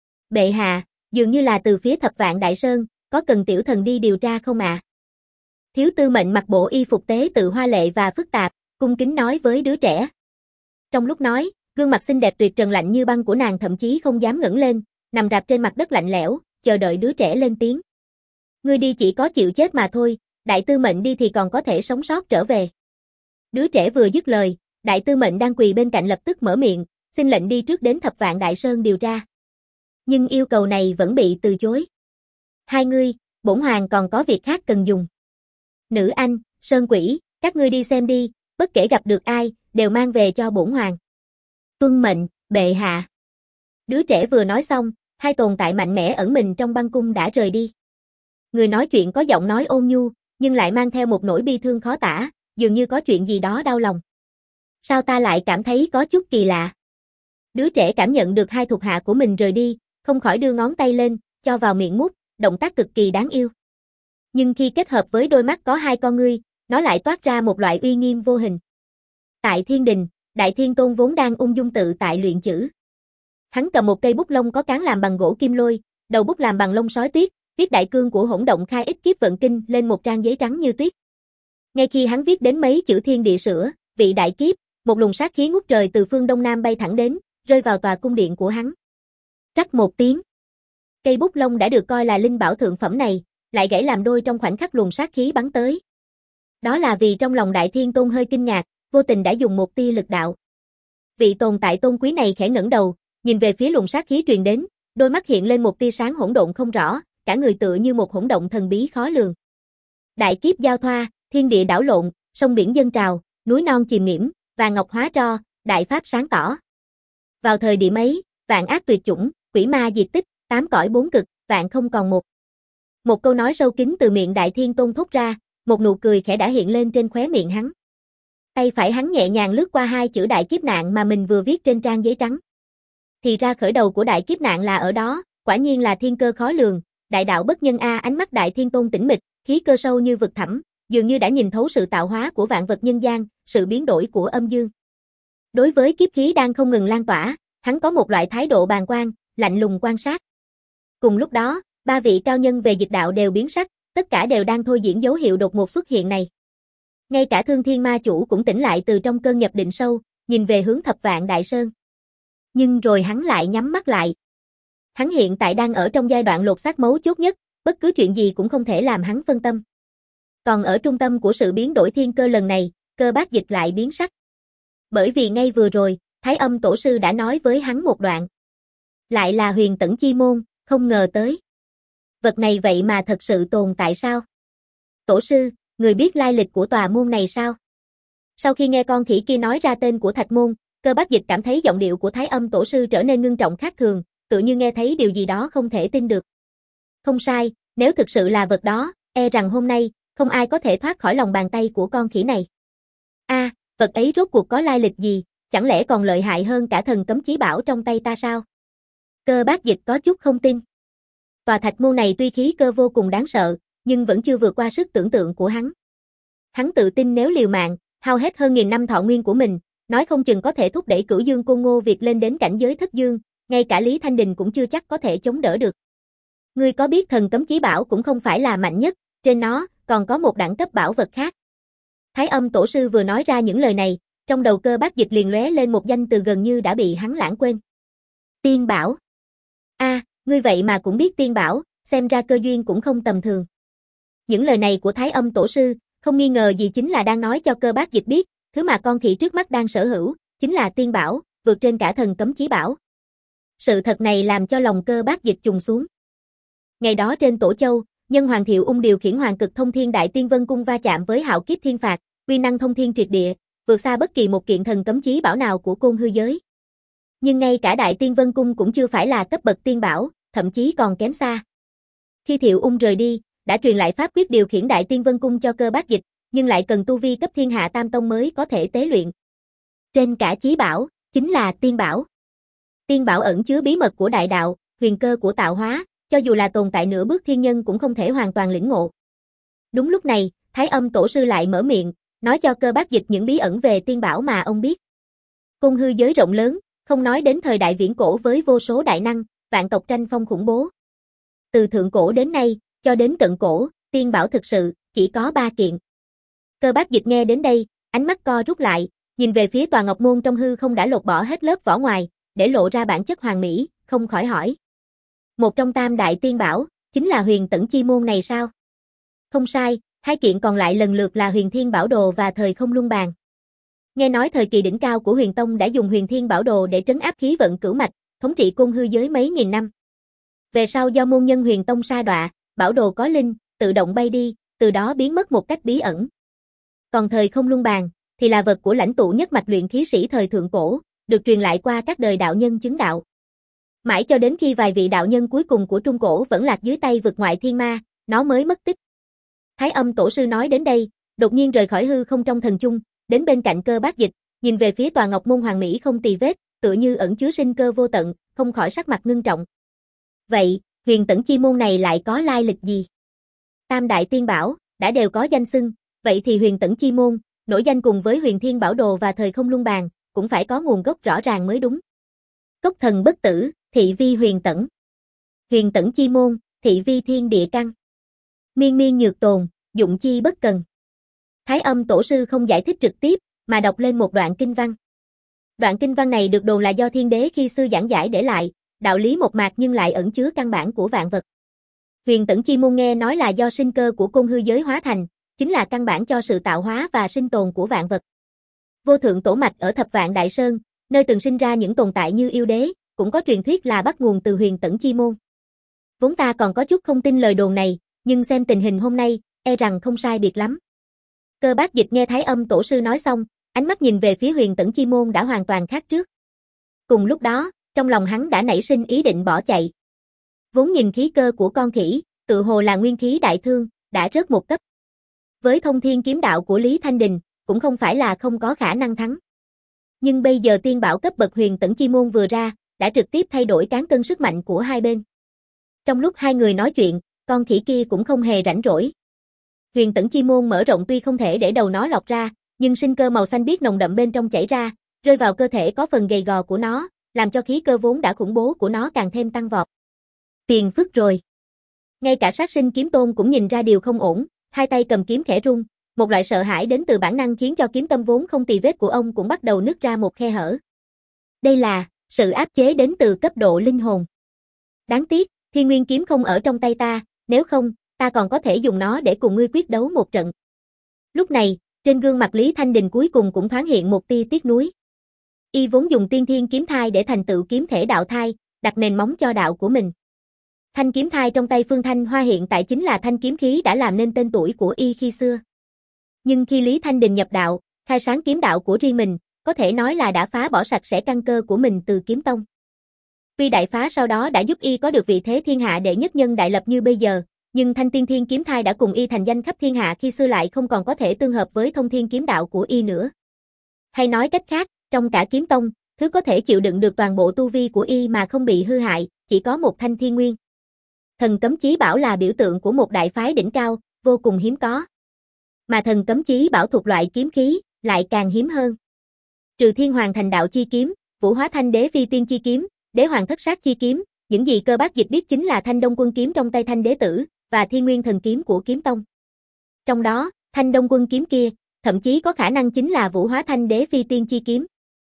Bệ hạ, dường như là từ phía Thập Vạn Đại Sơn, có cần tiểu thần đi điều tra không ạ? À? Thiếu tư mệnh mặc bộ y phục tế tự hoa lệ và phức tạp, cung kính nói với đứa trẻ. Trong lúc nói, gương mặt xinh đẹp tuyệt trần lạnh như băng của nàng thậm chí không dám ngẩng lên, nằm rạp trên mặt đất lạnh lẽo, chờ đợi đứa trẻ lên tiếng. Ngươi đi chỉ có chịu chết mà thôi, đại tư mệnh đi thì còn có thể sống sót trở về. Đứa trẻ vừa dứt lời, đại tư mệnh đang quỳ bên cạnh lập tức mở miệng, xin lệnh đi trước đến Thập Vạn Đại Sơn điều tra. Nhưng yêu cầu này vẫn bị từ chối. Hai ngươi, bổn hoàng còn có việc khác cần dùng. Nữ anh, sơn quỷ, các ngươi đi xem đi, bất kể gặp được ai, đều mang về cho bổn hoàng. Tuân mệnh, bệ hạ. Đứa trẻ vừa nói xong, hai tồn tại mạnh mẽ ẩn mình trong băng cung đã rời đi. Người nói chuyện có giọng nói ôn nhu, nhưng lại mang theo một nỗi bi thương khó tả, dường như có chuyện gì đó đau lòng. Sao ta lại cảm thấy có chút kỳ lạ? Đứa trẻ cảm nhận được hai thuộc hạ của mình rời đi, không khỏi đưa ngón tay lên, cho vào miệng mút, động tác cực kỳ đáng yêu. Nhưng khi kết hợp với đôi mắt có hai con ngươi, nó lại toát ra một loại uy nghiêm vô hình. Tại thiên đình, Đại Thiên Tôn vốn đang ung dung tự tại luyện chữ. Hắn cầm một cây bút lông có cán làm bằng gỗ kim lôi, đầu bút làm bằng lông sói tuyết, viết đại cương của Hỗn Động Khai Ích Kiếp Vận Kinh lên một trang giấy trắng như tuyết. Ngay khi hắn viết đến mấy chữ thiên địa sửa, vị đại kiếp, một luồng sát khí ngút trời từ phương đông nam bay thẳng đến, rơi vào tòa cung điện của hắn. Rắc một tiếng. Cây bút lông đã được coi là linh bảo thượng phẩm này, lại gãy làm đôi trong khoảnh khắc luồng sát khí bắn tới. Đó là vì trong lòng Đại Thiên Tôn hơi kinh ngạc, vô tình đã dùng một tia lực đạo. Vị tồn tại tôn quý này khẽ ngẩng đầu, nhìn về phía luồng sát khí truyền đến, đôi mắt hiện lên một tia sáng hỗn độn không rõ, cả người tựa như một hỗn động thần bí khó lường. Đại kiếp giao thoa, thiên địa đảo lộn, sông biển dâng trào, núi non chìm nghiễm, vàng ngọc hóa tro, đại pháp sáng tỏ. Vào thời điểm ấy, vạn ác tuyệt chủng, quỷ ma diệt tích, tám cõi bốn cực, vạn không còn một. Một câu nói sâu kín từ miệng Đại Thiên Tôn thốt ra, một nụ cười khẽ đã hiện lên trên khóe miệng hắn. Tay phải hắn nhẹ nhàng lướt qua hai chữ đại kiếp nạn mà mình vừa viết trên trang giấy trắng. Thì ra khởi đầu của đại kiếp nạn là ở đó, quả nhiên là thiên cơ khó lường, đại đạo bất nhân a. Ánh mắt Đại Thiên Tôn tĩnh mịch, khí cơ sâu như vực thẳm, dường như đã nhìn thấu sự tạo hóa của vạn vật nhân gian, sự biến đổi của âm dương. Đối với kiếp khí đang không ngừng lan tỏa, hắn có một loại thái độ bàng quan, lạnh lùng quan sát. Cùng lúc đó, ba vị cao nhân về dịch đạo đều biến sắc, tất cả đều đang thôi diễn dấu hiệu đột ngột xuất hiện này. Ngay cả Thương Thiên Ma Chủ cũng tỉnh lại từ trong cơn nhập định sâu, nhìn về hướng Thập Vạn Đại Sơn. Nhưng rồi hắn lại nhắm mắt lại. Hắn hiện tại đang ở trong giai đoạn lột xác mấu chốt nhất, bất cứ chuyện gì cũng không thể làm hắn phân tâm. Còn ở trung tâm của sự biến đổi thiên cơ lần này, Cơ Bác Dịch lại biến sắc. Bởi vì ngay vừa rồi, Thái Âm Tổ Sư đã nói với hắn một đoạn. Lại là Huyền Tẫn Chi Môn, không ngờ tới. Vật này vậy mà thật sự tồn tại sao? Tổ sư, người biết lai lịch của tòa môn này sao? Sau khi nghe con khỉ kia nói ra tên của Thạch Môn, Cơ Bác Dịch cảm thấy giọng điệu của Thái Âm Tổ Sư trở nên ngưng trọng khác thường, tự như nghe thấy điều gì đó không thể tin được. Không sai, nếu thực sự là vật đó, e rằng hôm nay, không ai có thể thoát khỏi lòng bàn tay của con khỉ này. A, Vật ấy rốt cuộc có lai lịch gì, chẳng lẽ còn lợi hại hơn cả thần cấm chí bảo trong tay ta sao? Cơ Bác Dịch có chút không tin. Tòa thạch môn này tuy khí cơ vô cùng đáng sợ, nhưng vẫn chưa vượt qua sức tưởng tượng của hắn. Hắn tự tin nếu liều mạng, hao hết hơn nghìn năm thọ nguyên của mình, nói không chừng có thể thúc đẩy Cửu Dương Côn Ngô Việt lên đến cảnh giới thất dương, ngay cả Lý Thanh Đình cũng chưa chắc có thể chống đỡ được. Ngươi có biết thần cấm chí bảo cũng không phải là mạnh nhất, trên nó còn có một đẳng cấp bảo vật khác. Thái Âm Tổ sư vừa nói ra những lời này, trong đầu Cơ Bác Dịch liền lóe lên một danh từ gần như đã bị hắn lãng quên. Tiên bảo. A, à, ngươi vậy mà cũng biết tiên bảo, xem ra cơ duyên cũng không tầm thường. Những lời này của Thái Âm Tổ sư, không nghi ngờ gì chính là đang nói cho Cơ Bác Dịch biết, thứ mà con khỉ trước mắt đang sở hữu, chính là tiên bảo, vượt trên cả thần cấm chí bảo. Sự thật này làm cho lòng Cơ Bác Dịch trùng xuống. Ngày đó trên Tổ Châu, Nhân Hoàng Thiệu Ung điều khiển Hoàng Cực Thông Thiên Đại Tiên Vân Cung va chạm với Hạo Kiếp Thiên Phạt, uy năng thông thiên triệt địa, vượt xa bất kỳ một kiện thần cấm chí bảo nào của Côn Hư giới. Nhưng ngay cả Đại Tiên Vân Cung cũng chưa phải là cấp bậc tiên bảo, thậm chí còn kém xa. Khi Thiệu Ung rời đi, đã truyền lại pháp quyết điều khiển Đại Tiên Vân Cung cho Cơ Bác Dịch, nhưng lại cần tu vi cấp Thiên Hạ Tam Tông mới có thể tế luyện. Trên cả chí bảo, chính là tiên bảo. Tiên bảo ẩn chứa bí mật của đại đạo, huyền cơ của tạo hóa, cho dù là tồn tại nửa bước thiên nhân cũng không thể hoàn toàn lĩnh ngộ. Đúng lúc này, Thái Âm Tổ sư lại mở miệng, nói cho Cơ Bác Dịch những bí ẩn về tiên bảo mà ông biết. Côn Hư giới rộng lớn, không nói đến thời đại viễn cổ với vô số đại năng, vạn tộc tranh phong khủng bố. Từ thượng cổ đến nay, cho đến cận cổ, tiên bảo thực sự chỉ có ba kiện. Cơ Bác Dịch nghe đến đây, ánh mắt co rút lại, nhìn về phía tòa ngọc môn trong hư không đã lột bỏ hết lớp vỏ ngoài, để lộ ra bản chất hoàn mỹ, không khỏi hỏi. Một trong tam đại tiên bảo, chính là Huyền Tẫn Chi môn này sao? Không sai, hai kiện còn lại lần lượt là Huyền Thiên Bảo Đồ và Thời Không Luân Bàn. Nghe nói thời kỳ đỉnh cao của Huyền Tông đã dùng Huyền Thiên Bảo Đồ để trấn áp khí vận cửu mạch, thống trị Côn Hư giới mấy nghìn năm. Về sau do môn nhân Huyền Tông sa đọa, bảo đồ có linh, tự động bay đi, từ đó biến mất một cách bí ẩn. Còn Thời Không Luân Bàn thì là vật của lãnh tụ nhất mạch luyện khí sĩ thời thượng cổ, được truyền lại qua các đời đạo nhân chứng đạo. Mãi cho đến khi vài vị đạo nhân cuối cùng của Trung Cổ vẫn lạc dưới tay vực ngoại thiên ma, nó mới mất tích. Thái Âm Tổ sư nói đến đây, đột nhiên rời khỏi hư không trong thần chung, đến bên cạnh Cơ Bác Dịch, nhìn về phía tòa ngọc môn hoàng mỹ không tì vết, tựa như ẩn chứa sinh cơ vô tận, không khỏi sắc mặt ngưng trọng. Vậy, Huyền Tẫn Chi môn này lại có lai lịch gì? Tam đại tiên bảo đã đều có danh xưng, vậy thì Huyền Tẫn Chi môn, nổi danh cùng với Huyền Thiên Bảo Đồ và Thời Không Luân Bàn, cũng phải có nguồn gốc rõ ràng mới đúng. Cốc thần bất tử, thị vi huyền tẫn. Huyền Tẫn Chi môn, thị vi thiên địa căn. Miên miên nhược tồn, dụng chi bất cần. Thái Âm Tổ sư không giải thích trực tiếp, mà đọc lên một đoạn kinh văn. Đoạn kinh văn này được đồn là do Thiên Đế khi xưa giảng giải để lại, đạo lý một mạc nhưng lại ẩn chứa căn bản của vạn vật. Huyền Tẫn Chi môn nghe nói là do sinh cơ của Côn Hư giới hóa thành, chính là căn bản cho sự tạo hóa và sinh tồn của vạn vật. Vô thượng tổ mạch ở Thập Vạn Đại Sơn, nơi từng sinh ra những tồn tại như yêu đế, cũng có truyền thuyết là bắt nguồn từ Huyền Tẫn Chi môn. Vốn ta còn có chút không tin lời đồn này, nhưng xem tình hình hôm nay, e rằng không sai biệt lắm. Cơ Bác Dịch nghe Thái Âm Tổ sư nói xong, ánh mắt nhìn về phía Huyền Tẫn Chi môn đã hoàn toàn khác trước. Cùng lúc đó, trong lòng hắn đã nảy sinh ý định bỏ chạy. Vốn nhìn khí cơ của con khỉ, tự hồ là nguyên khí đại thương, đã rớt một cấp. Với thông thiên kiếm đạo của Lý Thanh Đình, cũng không phải là không có khả năng thắng. Nhưng bây giờ tiên bảo cấp bậc Huyền Tẫn Chi môn vừa ra, đã trực tiếp thay đổi cán cân sức mạnh của hai bên. Trong lúc hai người nói chuyện, con khỉ kia cũng không hề rảnh rỗi. Huyền Tẫn Chi môn mở rộng tuy không thể để đầu nó lọt ra, nhưng sinh cơ màu xanh biếc nồng đậm bên trong chảy ra, rơi vào cơ thể có phần gầy gò của nó, làm cho khí cơ vốn đã khủng bố của nó càng thêm tăng vọt. Phiền phức rồi. Ngay cả Sát Sinh Kiếm Tôn cũng nhìn ra điều không ổn, hai tay cầm kiếm khẽ rung, một loại sợ hãi đến từ bản năng khiến cho kiếm tâm vốn không tì vết của ông cũng bắt đầu nứt ra một khe hở. Đây là sự áp chế đến từ cấp độ linh hồn. Đáng tiếc, Thiên Nguyên kiếm không ở trong tay ta, nếu không, ta còn có thể dùng nó để cùng ngươi quyết đấu một trận. Lúc này, trên gương mặt Lý Thanh Đình cuối cùng cũng thoáng hiện một tia tiếc nuối. Y vốn dùng Tiên Thiên kiếm thai để thành tựu kiếm thể đạo thai, đặt nền móng cho đạo của mình. Thanh kiếm thai trong tay Phương Thanh Hoa hiện tại chính là thanh kiếm khí đã làm nên tên tuổi của Y khi xưa. Nhưng khi Lý Thanh Đình nhập đạo, khai sáng kiếm đạo của riêng mình, có thể nói là đã phá bỏ sạch sẽ căn cơ của mình từ kiếm tông. Tuy đại phá sau đó đã giúp Y có được vị thế thiên hạ đệ nhất nhân đại lập như bây giờ, nhưng thanh tiên thiên kiếm thai đã cùng Y thành danh khắp thiên hạ khi xưa lại không còn có thể tương hợp với thông thiên kiếm đạo của Y nữa. Hay nói cách khác, trong cả kiếm tông, thứ có thể chịu đựng được toàn bộ tu vi của y mà không bị hư hại, chỉ có một thanh thiên nguyên. Thần cấm chí bảo là biểu tượng của một đại phái đỉnh cao, vô cùng hiếm có. Mà thần cấm chí bảo thuộc loại kiếm khí, lại càng hiếm hơn. Trừ thiên hoàng thành đạo chi kiếm, vũ hóa thanh đế phi tiên chi kiếm, đế hoàng thất sát chi kiếm, những gì Cơ Bác Dịch biết chính là thanh đông quân kiếm trong tay thanh đế tử, và thiên nguyên thần kiếm của kiếm tông. Trong đó, thanh đông quân kiếm kia, thậm chí có khả năng chính là vũ hóa thanh đế phi tiên chi kiếm.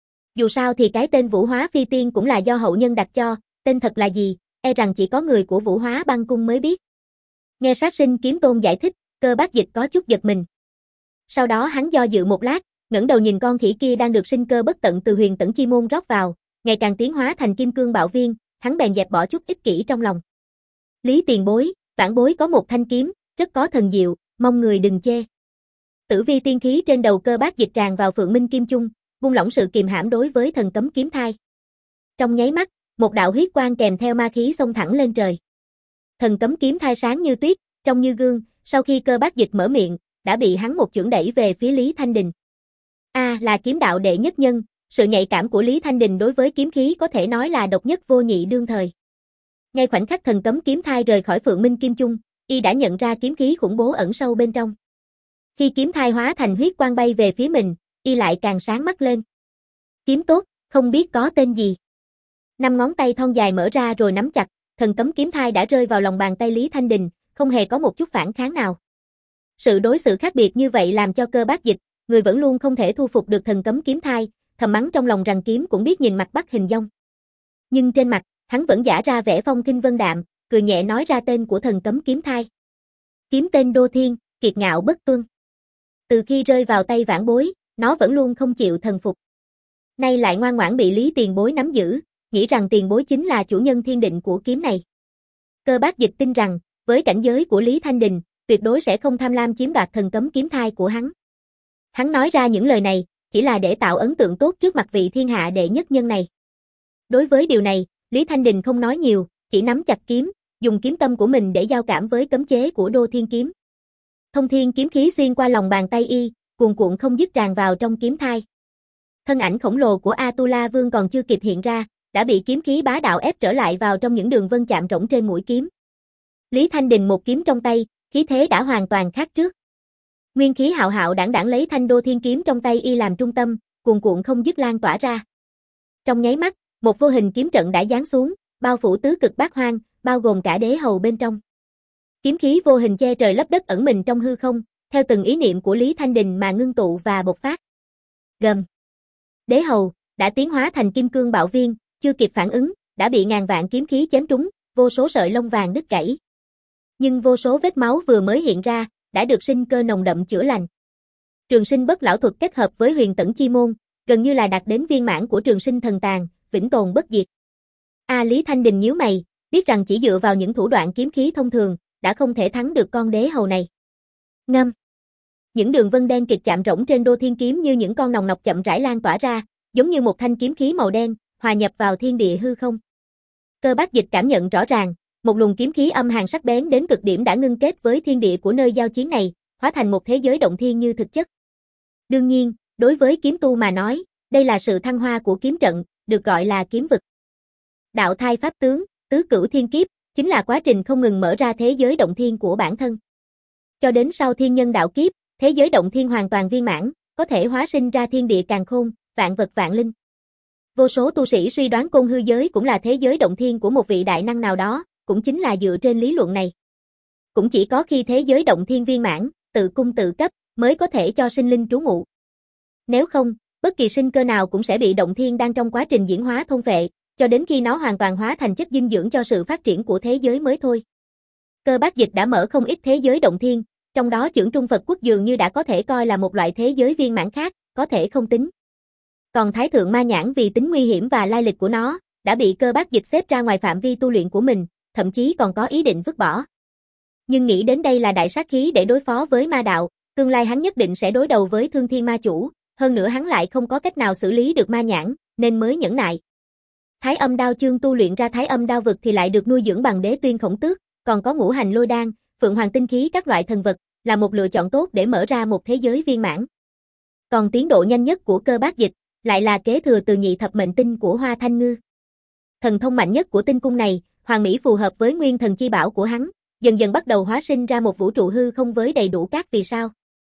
Dù sao thì cái tên vũ hóa phi tiên cũng là do hậu nhân đặt cho, tên thật là gì, e rằng chỉ có người của vũ hóa băng cung mới biết. Nghe sát sinh kiếm tôn giải thích, Cơ Bác Dịch có chút giật mình. Sau đó hắn do dự một lát, ngẩng đầu nhìn con khỉ kia đang được sinh cơ bất tận từ huyền tẩn chi môn rót vào, ngày càng tiến hóa thành kim cương bạo viên, hắn bèn dẹp bỏ chút ích kỷ trong lòng. Lý tiền bối, vãn bối có một thanh kiếm, rất có thần diệu, mong người đừng chê. Tử vi tiên khí trên đầu Cơ Bác Dịch tràn vào Phượng Minh Kim Chung, buông lỏng sự kiềm hãm đối với thần cấm kiếm thai. Trong nháy mắt, một đạo huyết quang kèm theo ma khí xông thẳng lên trời. Thần cấm kiếm thai sáng như tuyết, trông như gương, sau khi Cơ Bác Dịch mở miệng, đã bị hắn một chưởng đẩy về phía Lý Thanh Đình. A à, là kiếm đạo đệ nhất nhân, sự nhạy cảm của Lý Thanh Đình đối với kiếm khí có thể nói là độc nhất vô nhị đương thời. Ngay khoảnh khắc thần cấm kiếm thai rời khỏi Phượng Minh Kim Chung, y đã nhận ra kiếm khí khủng bố ẩn sâu bên trong. Khi kiếm thai hóa thành huyết quang bay về phía mình, y lại càng sáng mắt lên. Kiếm tốt, không biết có tên gì. Năm ngón tay thon dài mở ra rồi nắm chặt, thần cấm kiếm thai đã rơi vào lòng bàn tay Lý Thanh Đình, không hề có một chút phản kháng nào. Sự đối xử khác biệt như vậy làm cho Cơ Bác Dịch, người vẫn luôn không thể thu phục được thần cấm kiếm thai, thầm mắng trong lòng rằng kiếm cũng biết nhìn mặt bắt hình dong. Nhưng trên mặt, hắn vẫn giả ra vẻ phong kinh vân đạm, cười nhẹ nói ra tên của thần cấm kiếm thai. Kiếm tên Đô Thiên, kiệt ngạo bất tuân. Từ khi rơi vào tay vãn bối, nó vẫn luôn không chịu thần phục. Nay lại ngoan ngoãn bị Lý tiền bối nắm giữ, nghĩ rằng tiền bối chính là chủ nhân thiên định của kiếm này. Cơ Bác Dịch tin rằng, với cảnh giới của Lý Thanh Đình, tuyệt đối sẽ không tham lam chiếm đoạt thần cấm kiếm thai của hắn. Hắn nói ra những lời này, chỉ là để tạo ấn tượng tốt trước mặt vị thiên hạ đệ nhất nhân này. Đối với điều này, Lý Thanh Đình không nói nhiều, chỉ nắm chặt kiếm, dùng kiếm tâm của mình để giao cảm với cấm chế của Đô Thiên kiếm. Thông thiên kiếm khí xuyên qua lòng bàn tay y, cuồn cuộn không dứt tràn vào trong kiếm thai. Thân ảnh khổng lồ của Atula Vương còn chưa kịp hiện ra, đã bị kiếm khí bá đạo ép trở lại vào trong những đường vân chạm rỗng trên mũi kiếm. Lý Thanh Đình một kiếm trong tay, khí thế đã hoàn toàn khác trước. Nguyên khí hạo hạo đãng đãng lấy thanh Đô Thiên kiếm trong tay y làm trung tâm, cuồn cuộn không dứt lan tỏa ra. Trong nháy mắt, một vô hình kiếm trận đã giáng xuống, bao phủ tứ cực bát hoang, bao gồm cả đế hầu bên trong. Kiếm khí vô hình che trời lấp đất ẩn mình trong hư không, theo từng ý niệm của Lý Thanh Đình mà ngưng tụ và bộc phát. Gầm. Đế hầu đã tiến hóa thành kim cương bạo viên, chưa kịp phản ứng, đã bị ngàn vạn kiếm khí chém trúng, vô số sợi lông vàng đứt gãy. Nhưng vô số vết máu vừa mới hiện ra, đã được sinh cơ nồng đậm chữa lành. Trường sinh bất lão thuật kết hợp với huyền tẩn chi môn, gần như là đạt đến viên mãn của trường sinh thần tàng, vĩnh tồn bất diệt. A Lý Thanh Đình nhíu mày, biết rằng chỉ dựa vào những thủ đoạn kiếm khí thông thường, đã không thể thắng được con đế hầu này. Ngâm. Những đường vân đen kịt chạm rỗng trên Đô Thiên kiếm như những con nòng nọc chậm rãi lan tỏa ra, giống như một thanh kiếm khí màu đen, hòa nhập vào thiên địa hư không. Cơ Bác Dịch cảm nhận rõ ràng, một luồng kiếm khí âm hàn sắc bén đến cực điểm đã ngưng kết với thiên địa của nơi giao chiến này, hóa thành một thế giới động thiên như thực chất. Đương nhiên, đối với kiếm tu mà nói, đây là sự thăng hoa của kiếm trận, được gọi là kiếm vực. Đạo thai pháp tướng, tứ cửu thiên kiếp, chính là quá trình không ngừng mở ra thế giới động thiên của bản thân. Cho đến sau thiên nhân đạo kiếp, thế giới động thiên hoàn toàn viên mãn, có thể hóa sinh ra thiên địa càn khôn, vạn vật vạn linh. Vô số tu sĩ suy đoán côn hư giới cũng là thế giới động thiên của một vị đại năng nào đó, cũng chính là dựa trên lý luận này. Cũng chỉ có khi thế giới động thiên viên mãn, tự cung tự cấp, mới có thể cho sinh linh trú ngụ. Nếu không, bất kỳ sinh cơ nào cũng sẽ bị động thiên đang trong quá trình diễn hóa thôn phệ, cho đến khi nó hoàn toàn hóa thành chất dinh dưỡng cho sự phát triển của thế giới mới thôi. Cơ Bác Dịch đã mở không ít thế giới động thiên, trong đó Chưởng Trung Phật Quốc dường như đã có thể coi là một loại thế giới viên mãn khác, có thể không tính. Còn Thái Thượng Ma Nhãn vì tính nguy hiểm và lai lịch của nó, đã bị Cơ Bác Dịch xếp ra ngoài phạm vi tu luyện của mình, thậm chí còn có ý định vứt bỏ. Nhưng nghĩ đến đây là đại sát khí để đối phó với ma đạo, tương lai hắn nhất định sẽ đối đầu với Thương Thiên Ma Chủ, hơn nữa hắn lại không có cách nào xử lý được ma nhãn, nên mới nhẫn nại. Thái Âm Đao chương tu luyện ra Thái Âm Đao vực thì lại được nuôi dưỡng bằng Đế Tuyên Khổng Tước, còn có ngũ hành lôi đan, phượng hoàng tinh khí các loại thần vật, là một lựa chọn tốt để mở ra một thế giới viên mãn. Còn tiến độ nhanh nhất của Cơ Bát Dịch lại là kế thừa từ nhị thập mệnh tinh của Hoa Thanh Ngư. Thần thông mạnh nhất của tinh cung này, hoàn mỹ phù hợp với nguyên thần chi bảo của hắn, dần dần bắt đầu hóa sinh ra một vũ trụ hư không với đầy đủ các vì sao.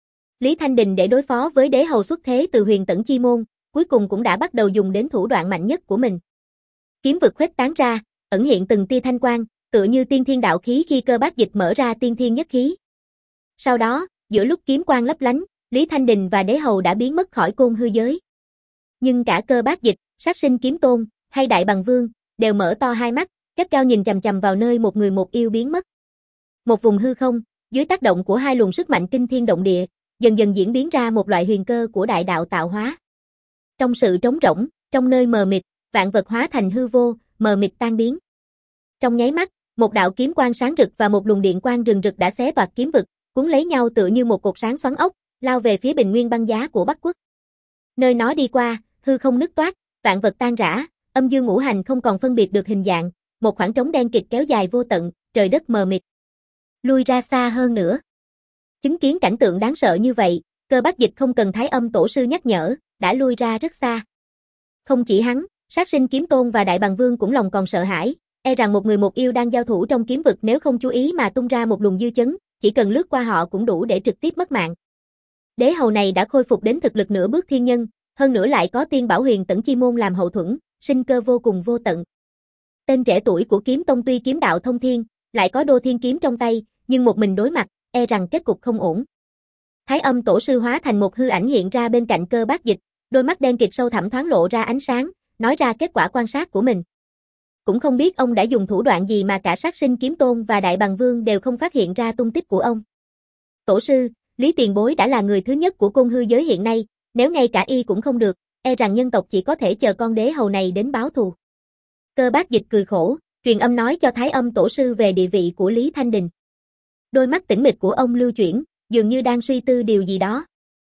Lý Thanh Đình để đối phó với đế hầu xuất thế từ Huyền Tẫn Chi Môn, cuối cùng cũng đã bắt đầu dùng đến thủ đoạn mạnh nhất của mình. Kiếm vực khuếch tán ra, ẩn hiện từng tia thanh quang, tựa như tiên thiên đạo khí khi Cơ Bát Dịch mở ra tiên thiên nhất khí. Sau đó, giữa lúc kiếm quang lấp lánh, Lý Thanh Đình và đế hầu đã biến mất khỏi côn hư giới. Nhưng cả Cơ Bát Dịch, Sát Sinh Kiếm Tôn hay Đại Bằng Vương đều mở to hai mắt, gắt gao nhìn chằm chằm vào nơi một người một yêu biến mất. Một vùng hư không, dưới tác động của hai luồng sức mạnh kinh thiên động địa, dần dần diễn biến ra một loại huyền cơ của đại đạo tạo hóa. Trong sự trống rỗng, trong nơi mờ mịt, vạn vật hóa thành hư vô, mờ mịt tan biến. Trong nháy mắt, một đạo kiếm quang sáng rực và một luồng điện quang rừng rực đã xé toạc kiếm vực, cuốn lấy nhau tựa như một cột sáng xoắn ốc, lao về phía Bình Nguyên Băng Giá của Bắc Quốc. Nơi nó đi qua, hư không nứt toác, vạn vật tan rã, âm dương ngũ hành không còn phân biệt được hình dạng, một khoảng trống đen kịt kéo dài vô tận, trời đất mờ mịt. Lui ra xa hơn nữa. Chứng kiến cảnh tượng đáng sợ như vậy, Cơ Bát Dịch không cần Thái Âm tổ sư nhắc nhở, đã lui ra rất xa. Không chỉ hắn, Sát Sinh Kiếm Tôn và Đại Bằng Vương cũng lòng còn sợ hãi, e rằng một người một yêu đang giao thủ trong kiếm vực nếu không chú ý mà tung ra một luồng dư chấn, chỉ cần lướt qua họ cũng đủ để trực tiếp mất mạng. Đế hầu này đã khôi phục đến thực lực nửa bước thiên nhân, hơn nữa lại có tiên bảo Huyền Tẫn Chi Môn làm hậu thuẫn, sinh cơ vô cùng vô tận. Tên trẻ tuổi của Kiếm Tông tuy kiếm đạo thông thiên, lại có đô thiên kiếm trong tay, nhưng một mình đối mặt, e rằng kết cục không ổn. Thái Âm tổ sư hóa thành một hư ảnh hiện ra bên cạnh Cơ Bát Dịch, đôi mắt đen kịt sâu thẳm thoáng lộ ra ánh sáng, nói ra kết quả quan sát của mình. Cũng không biết ông đã dùng thủ đoạn gì mà cả Sát Sinh Kiếm Tôn và Đại Bằng Vương đều không phát hiện ra tung tích của ông. Tổ sư, Lý Tiền Bối đã là người thứ nhất của côn hư giới hiện nay, nếu ngay cả y cũng không được, e rằng nhân tộc chỉ có thể chờ con đế hầu này đến báo thù. Cơ Bát Dịch cười khổ, truyền âm nói cho Thái Âm tổ sư về địa vị của Lý Thanh Đình. Đôi mắt tĩnh mịch của ông lưu chuyển, dường như đang suy tư điều gì đó.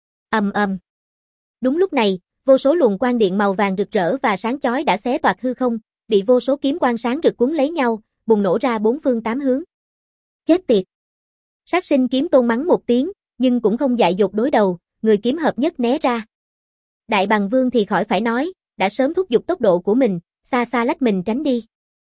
Ầm ầm. Đúng lúc này, vô số luồng quang điện màu vàng rực rỡ và sáng chói đã xé toạc hư không, bị vô số kiếm quang sáng rực cuốn lấy nhau, bùng nổ ra bốn phương tám hướng. Chết tiệt. Sát Sinh Kiếm Tôn mắng một tiếng, nhưng cũng không dại dột đối đầu, người kiếm hợp nhất né ra. Đại Bằng Vương thì khỏi phải nói, đã sớm thúc giục tốc độ của mình, xa xa lách mình tránh đi.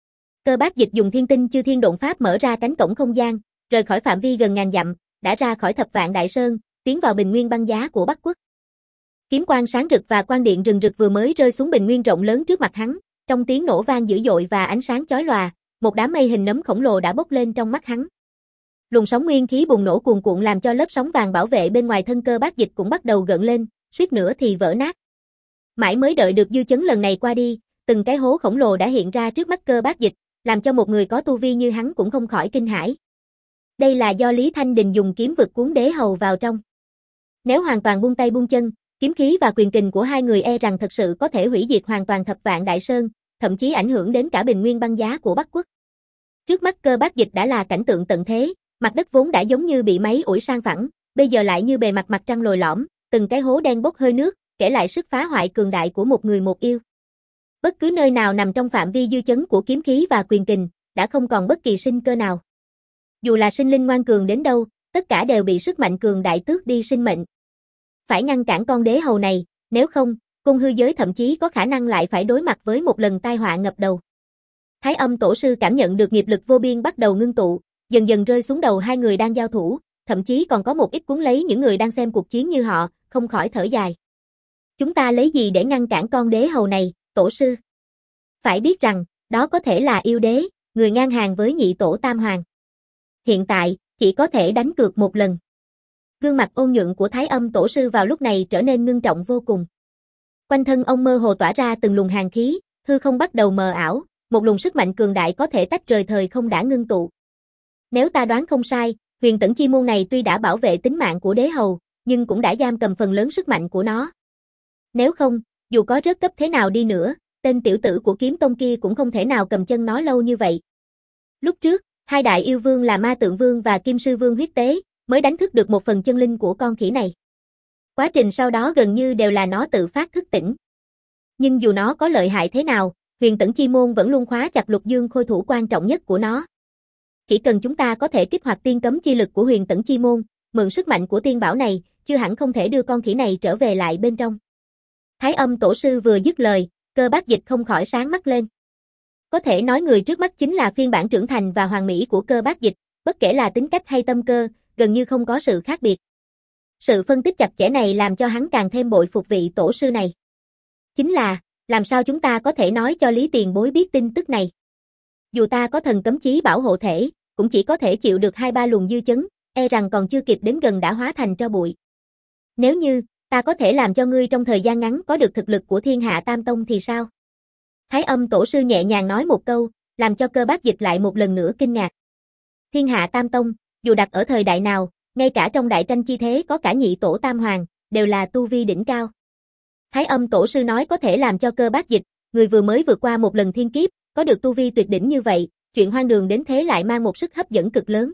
Cơ Bát Dịch dùng Thiên Tinh Chư Thiên Độn Pháp mở ra cánh cổng không gian, rời khỏi phạm vi gần ngàn dặm, đã ra khỏi Thập Vạn Đại Sơn, tiến vào Bình Nguyên Băng Giá của Bắc Quốc. Kiếm quang sáng rực và quang điện rừng rực vừa mới rơi xuống bình nguyên rộng lớn trước mặt hắn, trong tiếng nổ vang dữ dội và ánh sáng chói lòa, một đám mây hình nấm khổng lồ đã bốc lên trong mắt hắn. Luồng sóng nguyên khí bùng nổ cuồn cuộn làm cho lớp sóng vàng bảo vệ bên ngoài thân Cơ Bát Dịch cũng bắt đầu gợn lên, suýt nữa thì vỡ nát. Mãi mới đợi được dư chấn lần này qua đi, từng cái hố khổng lồ đã hiện ra trước mắt Cơ Bát Dịch, làm cho một người có tu vi như hắn cũng không khỏi kinh hãi. Đây là do Lý Thanh Đình dùng kiếm vực cuốn đế hầu vào trong. Nếu hoàn toàn buông tay buông chân, kiếm khí và quyền kình của hai người e rằng thật sự có thể hủy diệt hoàn toàn Thập Vạn Đại Sơn, thậm chí ảnh hưởng đến cả Bình Nguyên Băng Giá của Bắc Quốc. Trước mắt Cơ Bát Dịch đã là cảnh tượng tận thế, mặt đất vốn đã giống như bị máy ủi sang phẳng, bây giờ lại như bề mặt mặt trăng lồi lõm, từng cái hố đen bốc hơi nước, kể lại sức phá hoại cường đại của một người một yêu. Bất cứ nơi nào nằm trong phạm vi dư chấn của kiếm khí và quyền kình, đã không còn bất kỳ sinh cơ nào. Dù là sinh linh ngoan cường đến đâu, tất cả đều bị sức mạnh cường đại tước đi sinh mệnh. Phải ngăn cản con đế hầu này, nếu không, côn hư giới thậm chí có khả năng lại phải đối mặt với một lần tai họa ngập đầu. Thái Âm tổ sư cảm nhận được nghiệp lực vô biên bắt đầu ngưng tụ, dần dần rơi xuống đầu hai người đang giao thủ, thậm chí còn có một ít cuốn lấy những người đang xem cuộc chiến như họ, không khỏi thở dài. Chúng ta lấy gì để ngăn cản con đế hầu này, tổ sư? Phải biết rằng, đó có thể là yêu đế, người ngang hàng với nhị tổ Tam Hoàng. Hiện tại, chỉ có thể đánh cược một lần. Gương mặt ôn nhuận của Thái Âm tổ sư vào lúc này trở nên ngưng trọng vô cùng. Quanh thân ông mơ hồ tỏa ra từng luồng hàn khí, hư không bắt đầu mờ ảo, một luồng sức mạnh cường đại có thể tách rời thời không đã ngưng tụ. Nếu ta đoán không sai, Huyền Tẫn Chi Môn này tuy đã bảo vệ tính mạng của đế hầu, nhưng cũng đã giam cầm phần lớn sức mạnh của nó. Nếu không, dù có rớt cấp thế nào đi nữa, tên tiểu tử của kiếm tông kia cũng không thể nào cầm chân nó lâu như vậy. Lúc trước, hai đại yêu vương là Ma Tượng Vương và Kim Sư Vương huyết tế, mới đánh thức được một phần chân linh của con khỉ này. Quá trình sau đó gần như đều là nó tự phát thức tỉnh. Nhưng dù nó có lợi hại thế nào, Huyền Tẫn Chi Môn vẫn luôn khóa chặt Lục Dương khôi thủ quan trọng nhất của nó. Chỉ cần chúng ta có thể kích hoạt tiên cấm chi lực của Huyền Tẫn Chi Môn, mượn sức mạnh của tiên bảo này, chưa hẳn không thể đưa con khỉ này trở về lại bên trong. Thái Âm tổ sư vừa dứt lời, Cơ Bác Dịch không khỏi sáng mắt lên. Có thể nói người trước mắt chính là phiên bản trưởng thành và hoàn mỹ của Cơ Bác Dịch, bất kể là tính cách hay tâm cơ, gần như không có sự khác biệt. Sự phân tích chặt chẽ này làm cho hắn càng thêm bội phục vị tổ sư này. Chính là, làm sao chúng ta có thể nói cho Lý tiền bối biết tin tức này? Dù ta có thần cấm chí bảo hộ thể, cũng chỉ có thể chịu được hai ba luồng dư chấn, e rằng còn chưa kịp đến gần đã hóa thành tro bụi. Nếu như, ta có thể làm cho ngươi trong thời gian ngắn có được thực lực của Thiên Hạ Tam Tông thì sao? Thái Âm tổ sư nhẹ nhàng nói một câu, làm cho Cơ Bác Dịch lại một lần nữa kinh ngạc. Thiên Hạ Tam Tông, dù đặt ở thời đại nào, ngay cả trong đại tranh chi thế có cả nhị tổ Tam Hoàng, đều là tu vi đỉnh cao. Thái Âm tổ sư nói có thể làm cho Cơ Bác Dịch, người vừa mới vượt qua một lần thiên kiếp, có được tu vi tuyệt đỉnh như vậy, chuyện hoang đường đến thế lại mang một sức hấp dẫn cực lớn.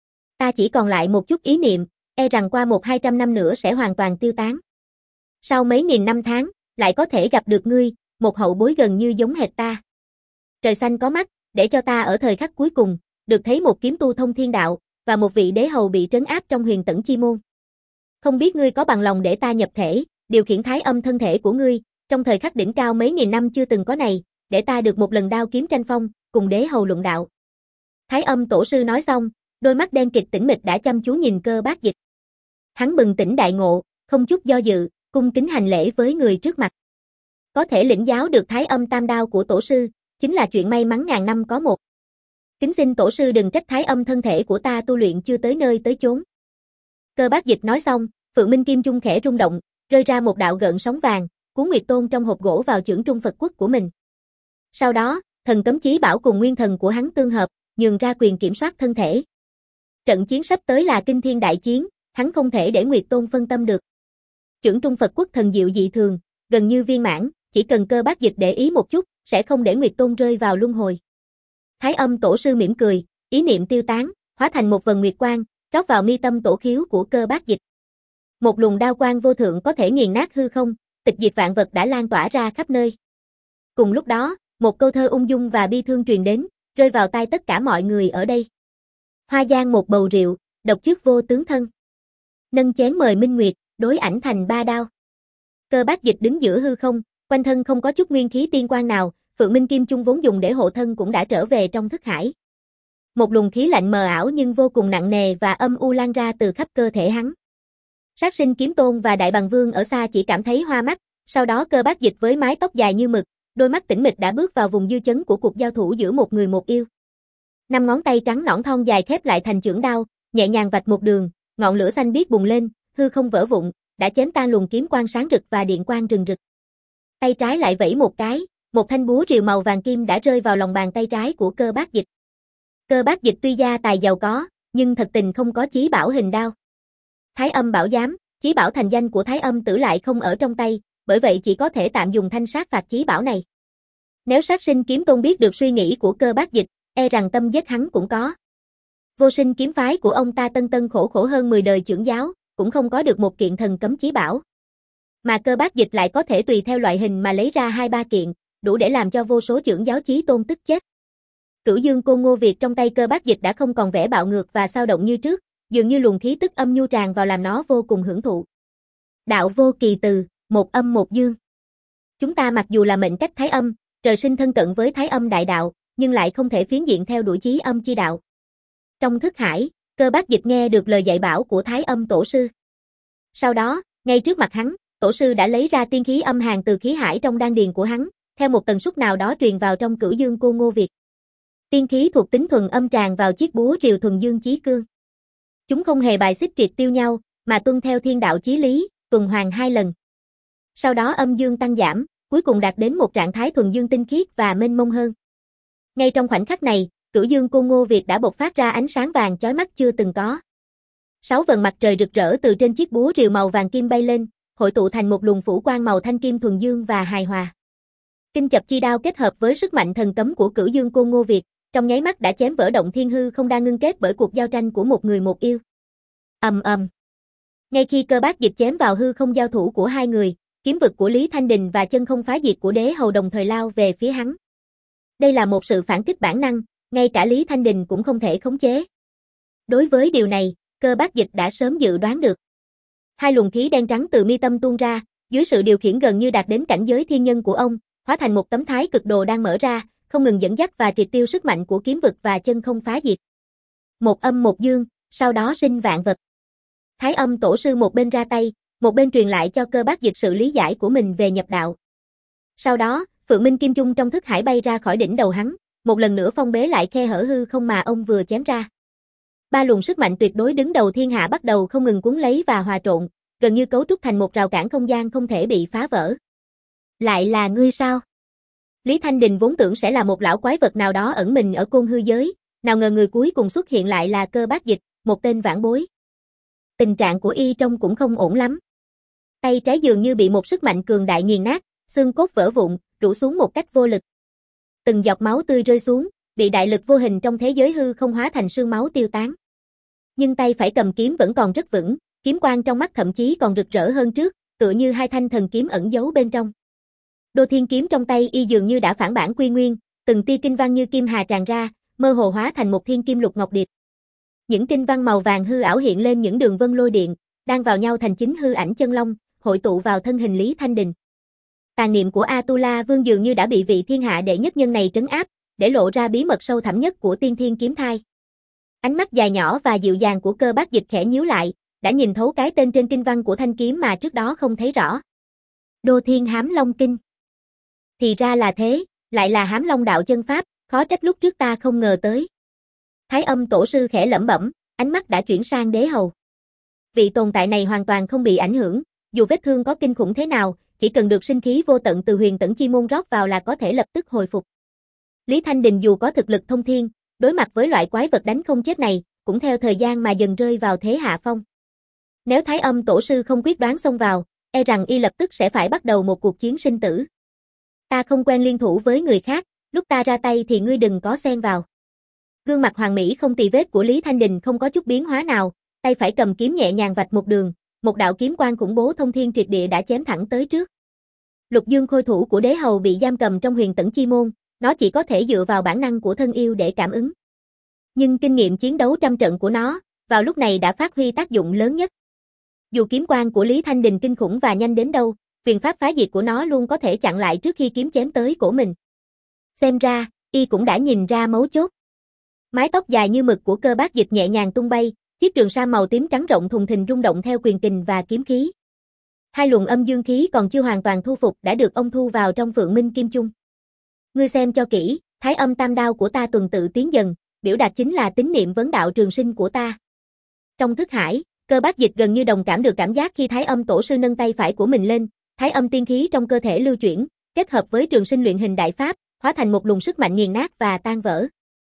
Ta chỉ còn lại một chút ý niệm, e rằng qua một hai trăm năm nữa sẽ hoàn toàn tiêu tán. Sau mấy nghìn năm tháng, lại có thể gặp được ngươi, một hậu bối gần như giống hệt ta. Trời xanh có mắt, để cho ta ở thời khắc cuối cùng, được thấy một kiếm tu thông thiên đạo, và một vị đế hầu bị trấn áp trong huyền tẫn chi môn. Không biết ngươi có bằng lòng để ta nhập thể, điều khiển Thái Âm thân thể của ngươi, trong thời khắc đỉnh cao mấy nghìn năm chưa từng có này, để ta được một lần đao kiếm tranh phong, cùng đế hầu luận đạo. Thái Âm tổ sư nói xong, đôi mắt đen kịt tĩnh mịch đã chăm chú nhìn Cơ Bác Dịch. Hắn bừng tỉnh đại ngộ, không chút do dự, cung kính hành lễ với người trước mặt. Có thể lĩnh giáo được Thái Âm tam đao của tổ sư, chính là chuyện may mắn ngàn năm có một. Kính xin tổ sư đừng trách Thái Âm thân thể của ta tu luyện chưa tới nơi tới chốn. Cơ Bác Dịch nói xong, Phượng Minh Kim Trung khẽ rung động, rơi ra một đạo gợn sóng vàng, cuốn Nguyệt Tôn trong hộp gỗ vào chưởng Trung Phật Quốc của mình. Sau đó, thần cấm chí bảo cùng nguyên thần của hắn tương hợp, nhường ra quyền kiểm soát thân thể. Trận chiến sắp tới là kinh thiên đại chiến, hắn không thể để Nguyệt Tôn phân tâm được. Chưởng Trung Phật Quốc thần diệu dị thường, gần như viên mãn, chỉ cần Cơ Bác Dịch để ý một chút, sẽ không để Nguyệt Tôn rơi vào luân hồi. Thái Âm tổ sư mỉm cười, ý niệm tiêu tán, hóa thành một vần nguyệt quang, rót vào mi tâm tổ khiếu của Cơ Bác Dịch. Một luồng đao quang vô thượng có thể nghiền nát hư không, tịch diệt vạn vật đã lan tỏa ra khắp nơi. Cùng lúc đó, một câu thơ ung dung và bi thương truyền đến, rơi vào tai tất cả mọi người ở đây. Hoa giang một bầu rượu, độc trước vô tướng thân. Nâng chén mời minh nguyệt, đối ảnh thành ba đao. Cơ Bác Dịch đứng giữa hư không, quanh thân không có chút nguyên khí tiên quang nào, Phượng Minh Kim Trung vốn dùng để hộ thân cũng đã trở về trong thức hải. Một luồng khí lạnh mờ ảo nhưng vô cùng nặng nề và âm u lan ra từ khắp cơ thể hắn. Sát Sinh Kiếm Tôn và Đại Bằng Vương ở xa chỉ cảm thấy hoa mắt, sau đó Cơ Bác Dịch với mái tóc dài như mực, đôi mắt tĩnh mịch đã bước vào vùng dư chấn của cuộc giao thủ giữa một người một yêu. Năm ngón tay trắng nõn thon dài khép lại thành chưởng đao, nhẹ nhàng vạch một đường, ngọn lửa xanh biếc bùng lên, hư không vỡ vụn, đã chém tan luồng kiếm quang sáng rực và điện quang rừng rực. Tay trái lại vẫy một cái, một thanh búa rìu màu vàng kim đã rơi vào lòng bàn tay trái của Cơ Bác Dịch. Cơ Bác Dịch tuy gia tài giàu có, nhưng thật tình không có chí bảo hình đao. Thái Âm bảo giám, chí bảo thành danh của Thái Âm tử lại không ở trong tay, bởi vậy chỉ có thể tạm dùng thanh sát phạt chí bảo này. Nếu Sát Sinh Kiếm Tôn biết được suy nghĩ của Cơ Bác Dịch, e rằng tâm giết hắn cũng có. Vô Sinh kiếm phái của ông ta tân tân khổ khổ hơn mười đời trưởng giáo, cũng không có được một kiện thần cấm chí bảo. Mà Cơ Bác Dịch lại có thể tùy theo loại hình mà lấy ra hai ba kiện, đủ để làm cho vô số trưởng giáo chí tôn tức chết. Cửu Dương Côn Ngô Việt trong tay Cơ Bác Dịch đã không còn vẻ bạo ngược và xao động như trước, dường như luồng khí tức âm nhu tràn vào làm nó vô cùng hưởng thụ. Đạo vô kỳ từ, một âm một dương. Chúng ta mặc dù là mệnh cách Thái Âm, trời sinh thân cận với Thái Âm đại đạo, nhưng lại không thể phiến diện theo đuổi chí âm chi đạo. Trong thức hải, Cơ Bác Dịch nghe được lời dạy bảo của Thái Âm tổ sư. Sau đó, ngay trước mặt hắn, tổ sư đã lấy ra tiên khí âm hàn từ khí hải trong đan điền của hắn, theo một tần suất nào đó truyền vào trong Cửu Dương Côn Ngô Việt. Tiên khí thuộc tính thuần âm tràn vào chiếc búa rìu thuần dương chí cương. Chúng không hề bài xích triệt tiêu nhau, mà tuân theo thiên đạo chí lý, tuần hoàn hai lần. Sau đó âm dương tăng giảm, cuối cùng đạt đến một trạng thái thuần dương tinh khiết và mênh mông hơn. Ngay trong khoảnh khắc này, Cửu Dương Côn Ngô Việt đã bộc phát ra ánh sáng vàng chói mắt chưa từng có. Sáu vầng mặt trời rực rỡ từ trên chiếc búa rìu màu vàng kim bay lên, hội tụ thành một luồng phủ quang màu thanh kim thuần dương và hài hòa. Kinh chập chi đao kết hợp với sức mạnh thần cấm của Cửu Dương Côn Ngô Việt, trong nháy mắt đã chém vỡ động thiên hư không đang ngưng kết bởi cuộc giao tranh của một người một yêu. Ầm ầm. Ngay khi Cơ Bác Dịch chém vào hư không giao thủ của hai người, kiếm vực của Lý Thanh Đình và chân không phá diệt của Đế Hầu đồng thời lao về phía hắn. Đây là một sự phản kích bản năng, ngay cả Lý Thanh Đình cũng không thể khống chế. Đối với điều này, Cơ Bác Dịch đã sớm dự đoán được. Hai luồng khí đen trắng từ mi tâm tuôn ra, dưới sự điều khiển gần như đạt đến cảnh giới thiên nhân của ông, hóa thành một tấm thái cực đồ đang mở ra, không ngừng dẫn dắt và triệt tiêu sức mạnh của kiếm vực và chân không phá diệt. Một âm một dương, sau đó sinh vạn vật. Thái Âm tổ sư một bên ra tay, một bên truyền lại cho Cơ Bác Dịch sự lý giải của mình về nhập đạo. Sau đó, Phượng Minh Kim Chung trong thức hải bay ra khỏi đỉnh đầu hắn, một lần nữa phong bế lại khe hở hư không mà ông vừa chém ra. Ba luồng sức mạnh tuyệt đối đứng đầu thiên hạ bắt đầu không ngừng cuốn lấy và hòa trộn, gần như cấu trúc thành một rào cản không gian không thể bị phá vỡ. Lại là ngươi sao? Lý Thanh Đình vốn tưởng sẽ là một lão quái vật nào đó ẩn mình ở côn hư giới, nào ngờ người cuối cùng xuất hiện lại là Cơ Bác Dịch, một tên vãn bối. Tình trạng của y trông cũng không ổn lắm. Tay trái dường như bị một sức mạnh cường đại nghiền nát, xương cốt vỡ vụn, rũ xuống một cách vô lực. Từng giọt máu tươi rơi xuống, bị đại lực vô hình trong thế giới hư không hóa thành sương máu tiêu tán. Nhưng tay phải cầm kiếm vẫn còn rất vững, kiếm quang trong mắt thậm chí còn rực rỡ hơn trước, tựa như hai thanh thần kiếm ẩn giấu bên trong. Đô thiên kiếm trong tay y dường như đã phản bản quy nguyên, từng tia kinh văn như kim hà tràn ra, mơ hồ hóa thành một thiên kim lục ngọc điệp. Những kinh văn màu vàng hư ảo hiện lên những đường vân lôi điện, đang vào nhau thành chính hư ảnh chân long, hội tụ vào thân hình Lý Thanh Đình. Tàn niệm của Atula Vương dường như đã bị vị thiên hạ đệ nhất nhân này trấn áp, để lộ ra bí mật sâu thẳm nhất của tiên thiên kiếm thai. Ánh mắt dài nhỏ và dịu dàng của Cơ Bác Dịch khẽ nhíu lại, đã nhìn thấu cái tên trên kinh văn của thanh kiếm mà trước đó không thấy rõ. Đô Thiên Hám Long Kinh. Thì ra là thế, lại là Hám Long đạo chân pháp, khó trách lúc trước ta không ngờ tới. Thái Âm tổ sư khẽ lẩm bẩm, ánh mắt đã chuyển sang Đế Hầu. Vị tồn tại này hoàn toàn không bị ảnh hưởng, dù vết thương có kinh khủng thế nào, chỉ cần được sinh khí vô tận từ huyền tẫn chi môn rót vào là có thể lập tức hồi phục. Lý Thanh Đình dù có thực lực thông thiên, đối mặt với loại quái vật đánh không chết này, cũng theo thời gian mà dần rơi vào thế hạ phong. Nếu Thái Âm tổ sư không quyết đoán xông vào, e rằng y lập tức sẽ phải bắt đầu một cuộc chiến sinh tử. Ta không quen liên thủ với người khác, lúc ta ra tay thì ngươi đừng có xen vào. Gương mặt hoàng mỹ không tì vết của Lý Thanh Đình không có chút biến hóa nào, tay phải cầm kiếm nhẹ nhàng vạch một đường, một đạo kiếm quang khủng bố thông thiên triệt địa đã chém thẳng tới trước. Lục Dương khôi thủ của Đế Hầu bị giam cầm trong huyền tẫn chi môn, nó chỉ có thể dựa vào bản năng của thân yêu để cảm ứng. Nhưng kinh nghiệm chiến đấu trăm trận của nó, vào lúc này đã phát huy tác dụng lớn nhất. Dù kiếm quang của Lý Thanh Đình kinh khủng và nhanh đến đâu, quyền pháp phá diệt của nó luôn có thể chặn lại trước khi kiếm chém tới cổ mình. Xem ra, y cũng đã nhìn ra mấu chốt. Mái tóc dài như mực của Cơ Bác Dịch nhẹ nhàng tung bay, chiếc trường sa màu tím trắng rộng thùng thình rung động theo quyền kình và kiếm khí. Hai luồng âm dương khí còn chưa hoàn toàn thu phục đã được ông thu vào trong Phượng Minh Kim Chung. Ngươi xem cho kỹ, Thái Âm tam đao của ta tuần tự tiến dần, biểu đạt chính là tín niệm vấn đạo trường sinh của ta. Trong thức hải, Cơ Bác Dịch gần như đồng cảm được cảm giác khi Thái Âm tổ sư nâng tay phải của mình lên, Thái Âm tiên khí trong cơ thể lưu chuyển, kết hợp với trường sinh luyện hình đại pháp, hóa thành một luồng sức mạnh nghiền nát và tan vỡ.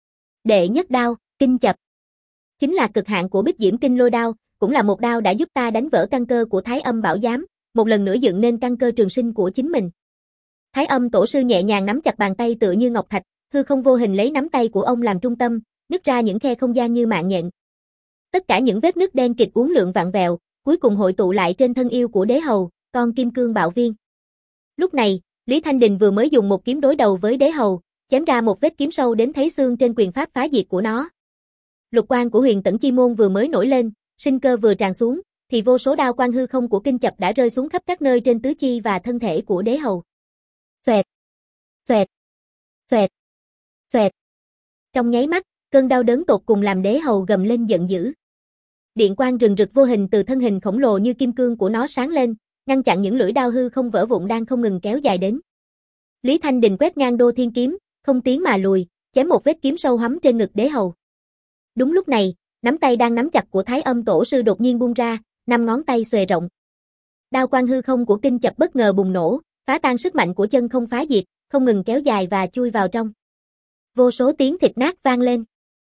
Đệ nhất đao, kinh chập. Chính là cực hạn của Bích Diễm Kinh Lôi đao, cũng là một đao đã giúp ta đánh vỡ căn cơ của Thái Âm bảo giám, một lần nữa dựng nên căn cơ trường sinh của chính mình. Thái Âm tổ sư nhẹ nhàng nắm chặt bàn tay tựa như ngọc thạch, hư không vô hình lấy nắm tay của ông làm trung tâm, nứt ra những khe không gian như mạng nhện. Tất cả những vết nứt đen kịt uốn lượn vặn vẹo, cuối cùng hội tụ lại trên thân yêu của Đế Hầu, con kim cương bạo viên. Lúc này, Lý Thanh Đình vừa mới dùng một kiếm đối đầu với Đế Hầu, chém ra một vết kiếm sâu đến thấy xương trên quyền pháp phá diệt của nó. Lục quang của huyền tẫn chi môn vừa mới nổi lên, sinh cơ vừa tràn xuống, thì vô số đao quang hư không của kinh chập đã rơi xuống khắp các nơi trên tứ chi và thân thể của Đế Hầu. Xoẹt, xoẹt, xoẹt, xoẹt. Trong nháy mắt, cơn đau đớn tột cùng làm Đế Hầu gầm lên giận dữ. Điện quang rừng rực vô hình từ thân hình khổng lồ như kim cương của nó sáng lên, ngăn chặn những lưỡi đao hư không vỡ vụn đang không ngừng kéo dài đến. Lý Thanh Đình quét ngang đô thiên kiếm, không tiến mà lùi, chém một vết kiếm sâu hắm trên ngực Đế Hầu. Đúng lúc này, nắm tay đang nắm chặt của Thái Âm tổ sư đột nhiên buông ra, năm ngón tay xòe rộng. Đao quang hư không của kinh chập bất ngờ bùng nổ, phá tan sức mạnh của chân không phá diệt, không ngừng kéo dài và chui vào trong. Vô số tiếng thịt nát vang lên.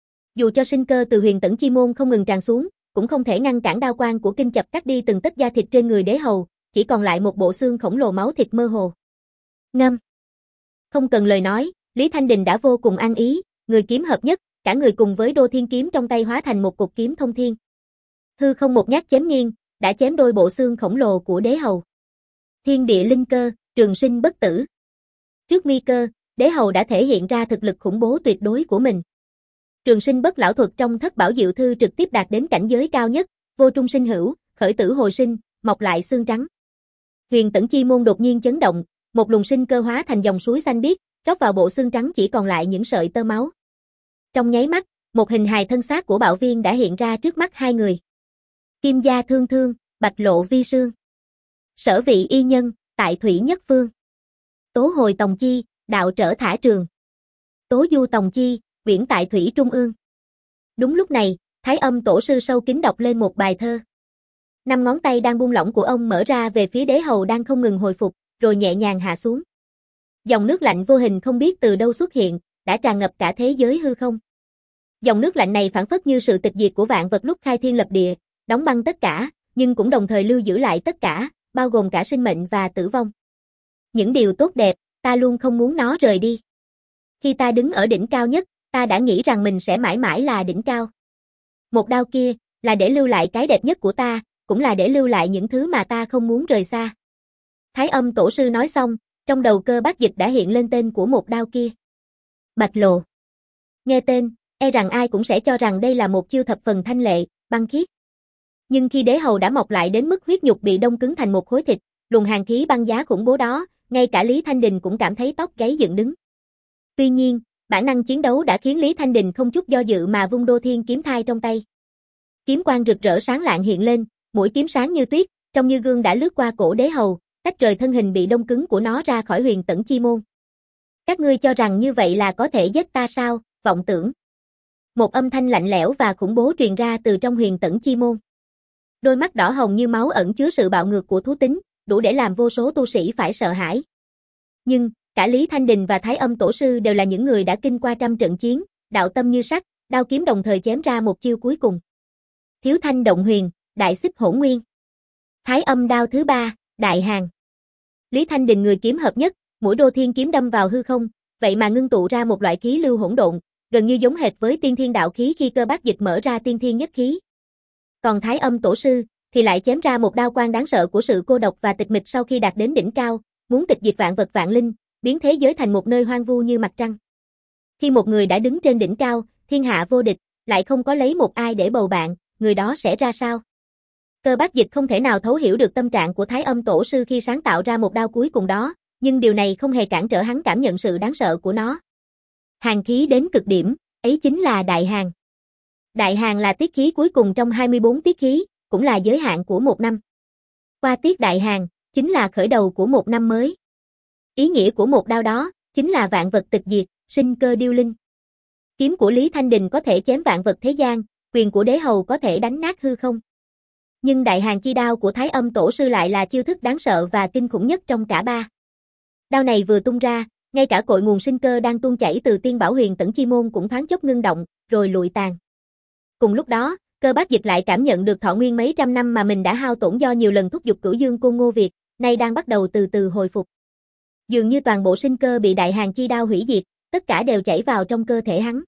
Dù cho sinh cơ từ huyền tẫn chi môn không ngừng tràn xuống, cũng không thể ngăn cản đao quang của kinh chập cắt đi từng tấc da thịt trên người Đế Hầu, chỉ còn lại một bộ xương khổng lồ máu thịt mơ hồ. Ngâm. Không cần lời nói, Lý Thanh Đình đã vô cùng ăn ý, người kiếm hợp nhất, cả người cùng với đô thiên kiếm trong tay hóa thành một cục kiếm thông thiên. Hư không một nhát chém nghiêng, đã chém đôi bộ xương khổng lồ của Đế Hầu. Thiên địa linh cơ, trường sinh bất tử. Trước nguy cơ, Đế Hầu đã thể hiện ra thực lực khủng bố tuyệt đối của mình. Trường sinh bất lão thuật trong Thất Bảo Diệu Thư trực tiếp đạt đến cảnh giới cao nhất, vô trung sinh hữu, khởi tử hồi sinh, mọc lại xương trắng. Huyền Tẫn Chi Môn đột nhiên chấn động, một luồng sinh cơ hóa thành dòng suối xanh biếc, rót vào bộ xương trắng chỉ còn lại những sợi tơ máu. Trong nháy mắt, một hình hài thân xác của Bạo Viên đã hiện ra trước mắt hai người. Kim Gia Thương Thương, Bạch Lộ Vi Sương. Sở Vị Y Nhân, tại Thủy Nhất Phương. Tố Hồi Tòng Chi, đạo trở thả trường. Tố Du Tòng Chi, viễn tại Thủy Trung ương. Đúng lúc này, Thái Âm Tổ sư sâu kín đọc lên một bài thơ. Năm ngón tay đang buông lỏng của ông mở ra về phía đế hầu đang không ngừng hồi phục, rồi nhẹ nhàng hạ xuống. Dòng nước lạnh vô hình không biết từ đâu xuất hiện, đã tràn ngập cả thế giới hư không. Dòng nước lạnh này phảng phất như sự tịch diệt của vạn vật lúc khai thiên lập địa, đóng băng tất cả, nhưng cũng đồng thời lưu giữ lại tất cả, bao gồm cả sinh mệnh và tử vong. Những điều tốt đẹp, ta luôn không muốn nó rời đi. Khi ta đứng ở đỉnh cao nhất, ta đã nghĩ rằng mình sẽ mãi mãi là đỉnh cao. Một đao kia, là để lưu lại cái đẹp nhất của ta, cũng là để lưu lại những thứ mà ta không muốn rời xa. Thái Âm Tổ sư nói xong, trong đầu Cơ Bác Dịch đã hiện lên tên của một đao kia. Bạch Lộ. Nghe tên, e rằng ai cũng sẽ cho rằng đây là một chiêu thập phần thanh lệ, băng khiết. Nhưng khi đế hầu đã mọc lại đến mức huyết nhục bị đông cứng thành một khối thịt, luồng hàn khí băng giá khủng bố đó, ngay cả Lý Thanh Đình cũng cảm thấy tóc gáy dựng đứng. Tuy nhiên, bản năng chiến đấu đã khiến Lý Thanh Đình không chút do dự mà vung Đô Thiên kiếm thai trong tay. Kiếm quang rực rỡ sáng lạng hiện lên, mũi kiếm sáng như tuyết, trông như gương đã lướt qua cổ đế hầu, tách rời thân hình bị đông cứng của nó ra khỏi Huyền Tẫn Chi Môn. Các ngươi cho rằng như vậy là có thể giết ta sao, vọng tưởng. Một âm thanh lạnh lẽo và khủng bố truyền ra từ trong Huyền Tẫn Chi Môn. Đôi mắt đỏ hồng như máu ẩn chứa sự bạo ngược của thú tính, đủ để làm vô số tu sĩ phải sợ hãi. Nhưng, cả Lý Thanh Đình và Thái Âm Tổ sư đều là những người đã kinh qua trăm trận chiến, đạo tâm như sắt, đao kiếm đồng thời chém ra một chiêu cuối cùng. Thiếu Thanh Động Huyền, Đại Xích Hỗn Nguyên. Thái Âm đao thứ ba, Đại Hàn. Lý Thanh Đình người kiếm hợp nhất, mũi Đô Thiên kiếm đâm vào hư không, vậy mà ngưng tụ ra một loại khí lưu hỗn độn, gần như giống hệt với tiên thiên đạo khí khi Cơ Bác Dịch mở ra tiên thiên nhất khí. Còn Thái Âm Tổ sư thì lại chém ra một đao quang đáng sợ của sự cô độc và tịch mịch sau khi đạt đến đỉnh cao, muốn tịch diệt vạn vật vạn linh, biến thế giới thành một nơi hoang vu như mặt trăng. Khi một người đã đứng trên đỉnh cao, thiên hạ vô địch, lại không có lấy một ai để bầu bạn, người đó sẽ ra sao? Cơ Bác Dịch không thể nào thấu hiểu được tâm trạng của Thái Âm Tổ sư khi sáng tạo ra một đao cuối cùng đó, nhưng điều này không hề cản trở hắn cảm nhận sự đáng sợ của nó. Hàn khí đến cực điểm, ấy chính là Đại Hàn. Đại Hàn là tiết khí cuối cùng trong hai mươi bốn tiết khí, cũng là giới hạn của một năm. Qua tiết Đại Hàn, chính là khởi đầu của một năm mới. Ý nghĩa của một đao đó, chính là vạn vật tịch diệt, sinh cơ điêu linh. Kiếm của Lý Thanh Đình có thể chém vạn vật thế gian, quyền của đế hầu có thể đánh nát hư không. Nhưng Đại Hàn chi đao của Thái Âm Tổ sư lại là chiêu thức đáng sợ và kinh khủng nhất trong cả ba. Đao này vừa tung ra, ngay cả cội nguồn sinh cơ đang tuôn chảy từ tiên bảo Huyền Tẫn Chi Môn cũng thoáng chốc ngưng động, rồi lụi tàn. Cùng lúc đó, Cơ Bác Dịch lại cảm nhận được thọ nguyên mấy trăm năm mà mình đã hao tổn do nhiều lần thúc giục Cửu Dương Côn Ngô Việt, nay đang bắt đầu từ từ hồi phục. Dường như toàn bộ sinh cơ bị Đại Hàn chi đao hủy diệt, tất cả đều chảy vào trong cơ thể hắn.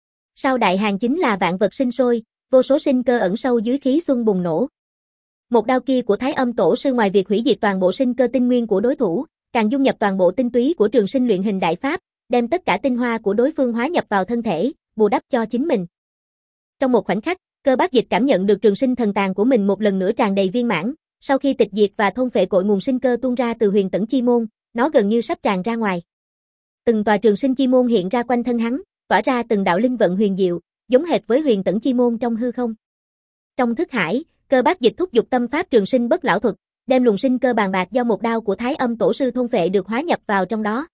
Sau Đại Hàn chính là vạn vật sinh sôi, vô số sinh cơ ẩn sâu dưới khí xuân bùng nổ. Một đao kia của Thái Âm Tổ sư ngoài việc hủy diệt toàn bộ sinh cơ tinh nguyên của đối thủ, càng dung nhập toàn bộ tinh túy của Trường Sinh luyện hình đại pháp, đem tất cả tinh hoa của đối phương hóa nhập vào thân thể, bù đắp cho chính mình. Trong một khoảnh khắc, Cơ Bác Dịch cảm nhận được Trường Sinh thần tàng của mình một lần nữa tràn đầy viên mãn, sau khi tịch diệt và thôn phệ cội nguồn sinh cơ tuôn ra từ Huyền Tẫn Chi Môn, nó gần như sắp tràn ra ngoài. Từng tòa Trường Sinh Chi Môn hiện ra quanh thân hắn, tỏa ra từng đạo linh vận huyền diệu, giống hệt với Huyền Tẫn Chi Môn trong hư không. Trong thức hải, Cơ Bác Dịch thúc giục tâm pháp Trường Sinh bất lão thuật, đem luồng sinh cơ bàn bạc do một đao của Thái Âm Tổ sư thôn phệ được hóa nhập vào trong đó.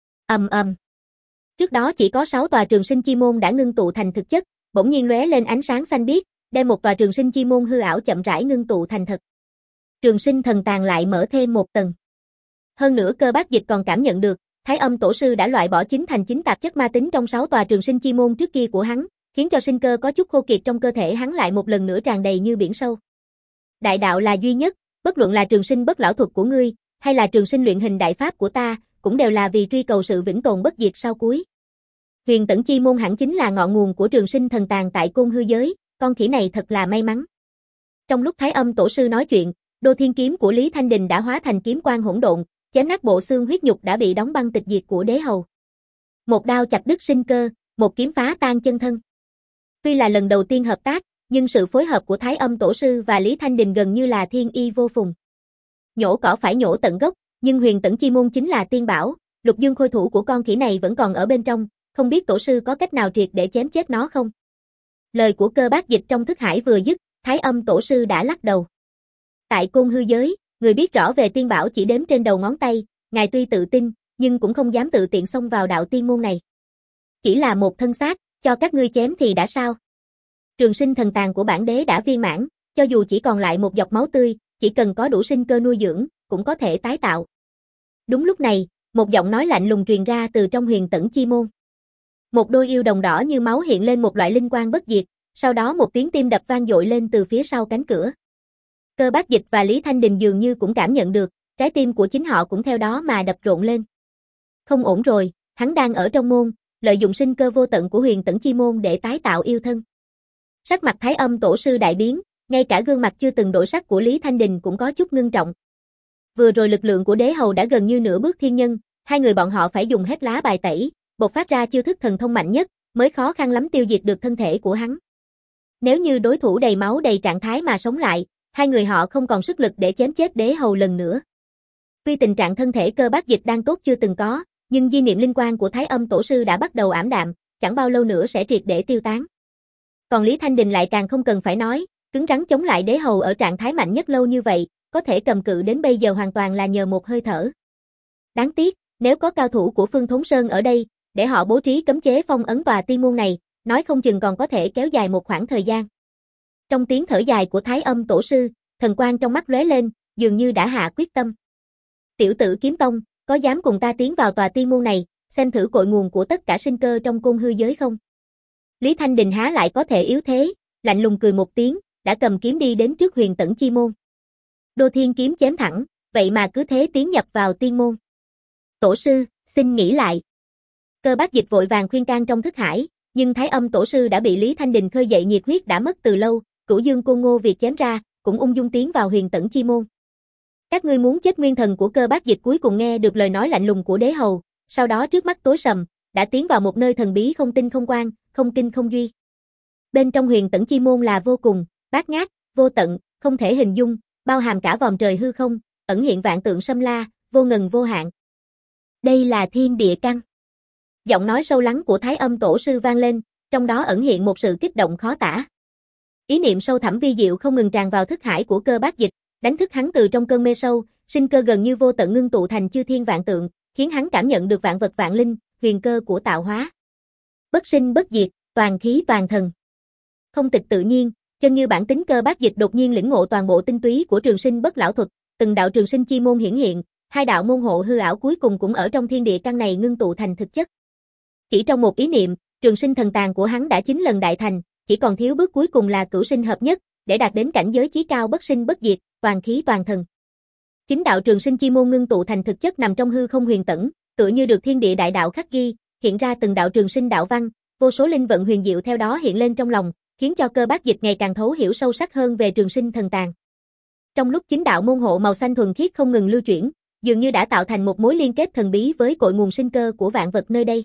Ầm ầm. Trước đó chỉ có sáu tòa Trường Sinh Chi Môn đã ngưng tụ thành thực chất, bỗng nhiên lóe lên ánh sáng xanh biếc, đem một tòa Trường Sinh Chi Môn hư ảo chậm rãi ngưng tụ thành thật. Trường Sinh thần tàng lại mở thêm một tầng. Hơn nữa Cơ Bác Dịch còn cảm nhận được, Thái Âm Tổ sư đã loại bỏ chín thành chín tạp chất ma tính trong sáu tòa Trường Sinh Chi Môn trước kia của hắn, khiến cho sinh cơ có chút khô kiệt trong cơ thể hắn lại một lần nữa tràn đầy như biển sâu. Đại đạo là duy nhất, bất luận là Trường Sinh bất lão thuật của ngươi, hay là Trường Sinh luyện hình đại pháp của ta, cũng đều là vì truy cầu sự vĩnh tồn bất diệt sau cuối. Huyền Tẫn Chi Môn hẳn chính là ngọn nguồn của Trường Sinh thần tàng tại Côn Hư giới, con khỉ này thật là may mắn. Trong lúc Thái Âm Tổ sư nói chuyện, Đô Thiên kiếm của Lý Thanh Đình đã hóa thành kiếm quang hỗn độn, chém nát bộ xương huyết nhục đã bị đóng băng tịch diệt của đế hầu. Một đao chặt đứt sinh cơ, một kiếm phá tan chân thân. Tuy là lần đầu tiên hợp tác, nhưng sự phối hợp của Thái Âm Tổ sư và Lý Thanh Đình gần như là thiên y vô phùng. Nhổ cỏ phải nhổ tận gốc, nhưng Huyền Tẫn Chi Môn chính là tiên bảo, Lục Dương Khôi thủ của con khỉ này vẫn còn ở bên trong, không biết tổ sư có cách nào triệt để chém chết nó không? Lời của Cơ Bác Dịch trong thức hải vừa dứt, Thái Âm Tổ sư đã lắc đầu. Tại Côn Hư giới, người biết rõ về tiên bảo chỉ đếm trên đầu ngón tay, ngài tuy tự tin, nhưng cũng không dám tự tiện xông vào đạo tiên môn này. Chỉ là một thân xác, cho các ngươi chém thì đã sao? Trường sinh thần tàng của bản đế đã viên mãn, cho dù chỉ còn lại một giọt máu tươi, chỉ cần có đủ sinh cơ nuôi dưỡng, cũng có thể tái tạo. Đúng lúc này, một giọng nói lạnh lùng truyền ra từ trong Huyền Tẫn Chi Môn. Một đôi yêu đồng đỏ như máu hiện lên một loại linh quang bất diệt, sau đó một tiếng tim đập vang dội lên từ phía sau cánh cửa. Cơ Bác Dịch và Lý Thanh Đình dường như cũng cảm nhận được, trái tim của chính họ cũng theo đó mà đập rộn lên. Không ổn rồi, hắn đang ở trong môn, lợi dụng sinh cơ vô tận của Huyền Tẫn Chi Môn để tái tạo yêu thân. Sắc mặt Thái Âm Tổ sư đại biến, ngay cả gương mặt chưa từng đổi sắc của Lý Thanh Đình cũng có chút ngưng trọng. Vừa rồi lực lượng của đế hầu đã gần như nửa bước thiên nhân, hai người bọn họ phải dùng hết lá bài tẩy, bộc phát ra chiêu thức thần thông mạnh nhất, mới khó khăn lắm tiêu diệt được thân thể của hắn. Nếu như đối thủ đầy máu đầy trạng thái mà sống lại, hai người họ không còn sức lực để chém chết đế hầu lần nữa. Tuy tình trạng thân thể Cơ Bác Dịch đang tốt chưa từng có, nhưng di niệm linh quang của Thái Âm Tổ sư đã bắt đầu ảm đạm, chẳng bao lâu nữa sẽ triệt để tiêu tán. Còn Lý Thanh Đình lại càng không cần phải nói, cứng rắn chống lại đế hầu ở trạng thái mạnh nhất lâu như vậy, có thể cầm cự đến bây giờ hoàn toàn là nhờ một hơi thở. Đáng tiếc, nếu có cao thủ của Phương Thốn Sơn ở đây, để họ bố trí cấm chế phong ấn tòa tiên môn này, nói không chừng còn có thể kéo dài một khoảng thời gian. Trong tiếng thở dài của Thái Âm Tổ sư, thần quang trong mắt lóe lên, dường như đã hạ quyết tâm. Tiểu tử Kiếm Tông, có dám cùng ta tiến vào tòa tiên môn này, xem thử cội nguồn của tất cả sinh cơ trong Côn Hư giới không? Lý Thanh Đình há lại có thể yếu thế, lạnh lùng cười một tiếng, đã cầm kiếm đi đến trước Huyền Tẫn Chi Môn. Đô Thiên kiếm chém thẳng, vậy mà cứ thế tiến nhập vào tiên môn. Tổ sư, xin nghĩ lại. Cơ Bác Dịch vội vàng khuyên can trong thức hải, nhưng Thái Âm Tổ sư đã bị Lý Thanh Đình khơi dậy nhiệt huyết đã mất từ lâu, Cửu Dương Côn Ngô Việt chém ra, cũng ung dung tiến vào Huyền Tẫn Chi Môn. Các ngươi muốn chết? Nguyên thần của Cơ Bác Dịch cuối cùng nghe được lời nói lạnh lùng của đế hầu, sau đó trước mắt tối sầm, đã tiến vào một nơi thần bí không tinh không quan, không kinh không duy. Bên trong Huyền Tẫn Chi Môn là vô cùng, bát ngát, vô tận, không thể hình dung, bao hàm cả vòm trời hư không, ẩn hiện vạn tượng xâm la, vô ngần vô hạn. Đây là thiên địa căn. Giọng nói sâu lắng của Thái Âm Tổ sư vang lên, trong đó ẩn hiện một sự kích động khó tả. Ý niệm sâu thẳm vi diệu không ngừng tràn vào thức hải của Cơ Bác Dịch, đánh thức hắn từ trong cơn mê sâu, sinh cơ gần như vô tận ngưng tụ thành chư thiên vạn tượng, khiến hắn cảm nhận được vạn vật vạn linh, huyền cơ của tạo hóa. Bất sinh bất diệt, toàn khí toàn thần. Không tịch tự nhiên, chân như bản tính Cơ Bác Dịch đột nhiên lĩnh ngộ toàn bộ tinh túy của trường sinh bất lão thuật, từng đạo trường sinh chi môn hiển hiện, hai đạo môn hộ hư ảo cuối cùng cũng ở trong thiên địa căn này ngưng tụ thành thực chất. Chỉ trong một ý niệm, trường sinh thần tàng của hắn đã chín lần đại thành, chỉ còn thiếu bước cuối cùng là cửu sinh hợp nhất, để đạt đến cảnh giới chí cao bất sinh bất diệt, toàn khí toàn thần. Chính đạo trường sinh chi môn ngưng tụ thành thực chất nằm trong hư không huyền tẫn, tựa như được thiên địa đại đạo khắc ghi, hiện ra từng đạo trường sinh đạo văn, vô số linh vận huyền diệu theo đó hiện lên trong lòng, khiến cho Cơ Bác Dịch ngày càng thấu hiểu sâu sắc hơn về trường sinh thần tàng. Trong lúc chính đạo môn hộ màu xanh thuần khiết không ngừng lưu chuyển, dường như đã tạo thành một mối liên kết thần bí với cội nguồn sinh cơ của vạn vật nơi đây.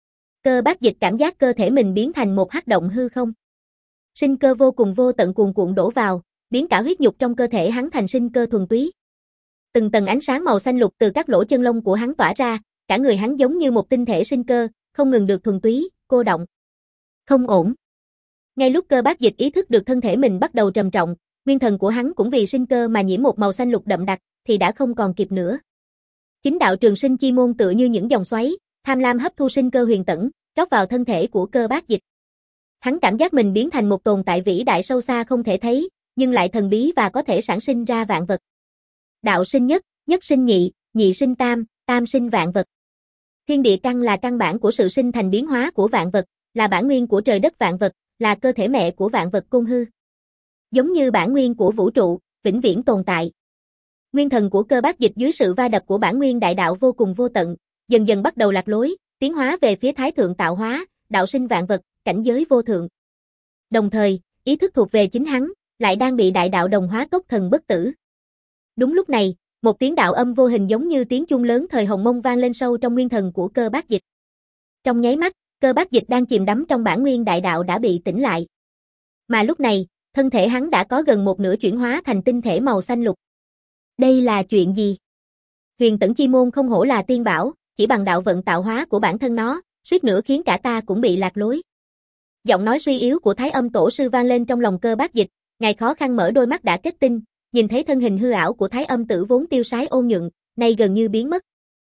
Cơ Bác Dịch cảm giác cơ thể mình biến thành một hắc động hư không. Sinh cơ vô cùng vô tận cuồn cuộn đổ vào, biến cả huyết nhục trong cơ thể hắn thành sinh cơ thuần túy. Từng tầng ánh sáng màu xanh lục từ các lỗ chân lông của hắn tỏa ra, cả người hắn giống như một tinh thể sinh cơ, không ngừng được thuần túy, cô động. Không ổn. Ngay lúc Cơ Bác Dịch ý thức được thân thể mình bắt đầu trầm trọng, nguyên thần của hắn cũng vì sinh cơ mà nhiễm một màu xanh lục đậm đặc, thì đã không còn kịp nữa. Chính đạo trường sinh chi môn tựa như những dòng xoáy, tham lam hấp thu sinh cơ huyền tẫn, rót vào thân thể của Cơ Bác Dịch. Hắn cảm giác mình biến thành một tồn tại vĩ đại sâu xa không thể thấy, nhưng lại thần bí và có thể sản sinh ra vạn vật. Đạo sinh nhất, nhất sinh nhị, nhị sinh tam, tam sinh vạn vật. Thiên địa căn là căn bản của sự sinh thành biến hóa của vạn vật, là bản nguyên của trời đất vạn vật, là cơ thể mẹ của vạn vật Côn Hư. Giống như bản nguyên của vũ trụ, vĩnh viễn tồn tại. Nguyên thần của Cơ Bác Dịch dưới sự va đập của bản nguyên đại đạo vô cùng vô tận, dần dần bắt đầu lạc lối, tiến hóa về phía thái thượng tạo hóa, đạo sinh vạn vật, cảnh giới vô thượng. Đồng thời, ý thức thuộc về chính hắn, lại đang bị đại đạo đồng hóa cốc thần bất tử. Đúng lúc này, một tiếng đạo âm vô hình giống như tiếng chuông lớn thời Hồng Mông vang lên sâu trong nguyên thần của Cơ Bác Dịch. Trong nháy mắt, Cơ Bác Dịch đang chìm đắm trong bản nguyên đại đạo đã bị tỉnh lại. Mà lúc này, thân thể hắn đã có gần một nửa chuyển hóa thành tinh thể màu xanh lục. Đây là chuyện gì? Huyền Tẫn Chi Môn không hổ là tiên bảo, chỉ bằng đạo vận tạo hóa của bản thân nó, suýt nữa khiến cả ta cũng bị lạc lối. Giọng nói suy yếu của Thái Âm Tổ sư vang lên trong lòng Cơ Bác Dịch, ngài khó khăn mở đôi mắt đã kết tinh, nhìn thấy thân hình hư ảo của Thái Âm Tử vốn tiêu sái ôn nhuận, nay gần như biến mất.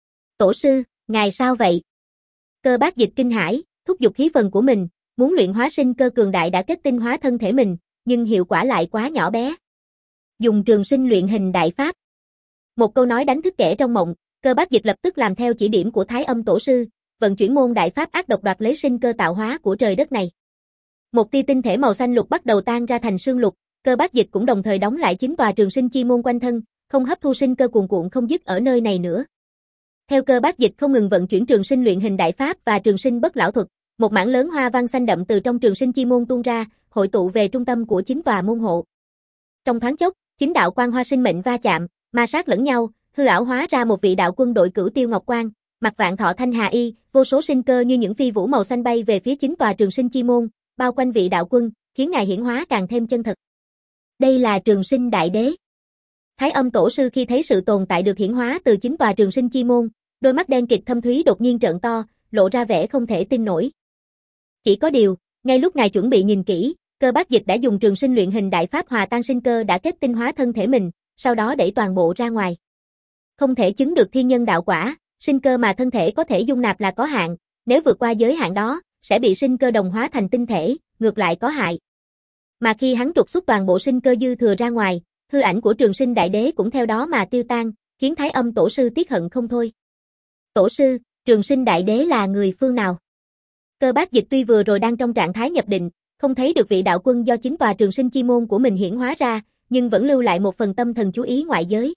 Tổ sư, ngài sao vậy? Cơ Bác Dịch kinh hãi, thúc giục khí phần của mình, muốn luyện hóa sinh cơ cường đại đã kết tinh hóa thân thể mình, nhưng hiệu quả lại quá nhỏ bé. Dùng trường sinh luyện hình đại pháp. Một câu nói đánh thức kẻ trong mộng, Cơ Bác Dịch lập tức làm theo chỉ điểm của Thái Âm Tổ sư, vận chuyển môn đại pháp ác độc đoạt lấy sinh cơ tạo hóa của trời đất này. Một tia tinh thể màu xanh lục bắt đầu tan ra thành sương lục, Cơ Bác Dịch cũng đồng thời đóng lại chín tòa trường sinh chi môn quanh thân, không hấp thu sinh cơ cuồn cuộn không dứt ở nơi này nữa. Theo Cơ Bác Dịch không ngừng vận chuyển trường sinh luyện hình đại pháp và trường sinh bất lão thuật, một mảng lớn hoa văn xanh đậm từ trong trường sinh chi môn tuôn ra, hội tụ về trung tâm của chín tòa môn hộ. Trong thoáng chốc, chín đạo quang hoa sinh mệnh va chạm, ma sát lẫn nhau, hư ảo hóa ra một vị đạo quân đội Cửu Tiêu Ngọc Quang, mặc vạn thọ thanh hà y, vô số sinh cơ như những phi vũ màu xanh bay về phía chín tòa trường sinh chi môn, bao quanh vị đạo quân, khiến ngài hiển hóa càng thêm chân thật. Đây là Trường Sinh Đại Đế. Thái Âm Tổ sư khi thấy sự tồn tại được hiển hóa từ chín tòa trường sinh chi môn, đôi mắt đen kịt thâm thúy đột nhiên trợn to, lộ ra vẻ không thể tin nổi. Chỉ có điều, ngay lúc ngài chuẩn bị nhìn kỹ, Cơ Bác Dịch đã dùng trường sinh luyện hình đại pháp hòa tan sinh cơ đã kết tinh hóa thân thể mình, sau đó đẩy toàn bộ ra ngoài. Không thể chứng được thiên nhân đạo quả, sinh cơ mà thân thể có thể dung nạp là có hạn, nếu vượt qua giới hạn đó, sẽ bị sinh cơ đồng hóa thành tinh thể, ngược lại có hại. Mà khi hắn trục xuất toàn bộ sinh cơ dư thừa ra ngoài, hư ảnh của Trường Sinh Đại Đế cũng theo đó mà tiêu tan, khiến Thái Âm Tổ sư tiếc hận không thôi. Tổ sư, Trường Sinh Đại Đế là người phương nào? Cơ Bác Dịch tuy vừa rồi đang trong trạng thái nhập định, không thấy được vị đạo quân do chính tòa trường sinh chi môn của mình hiển hóa ra, nhưng vẫn lưu lại một phần tâm thần chú ý ngoại giới.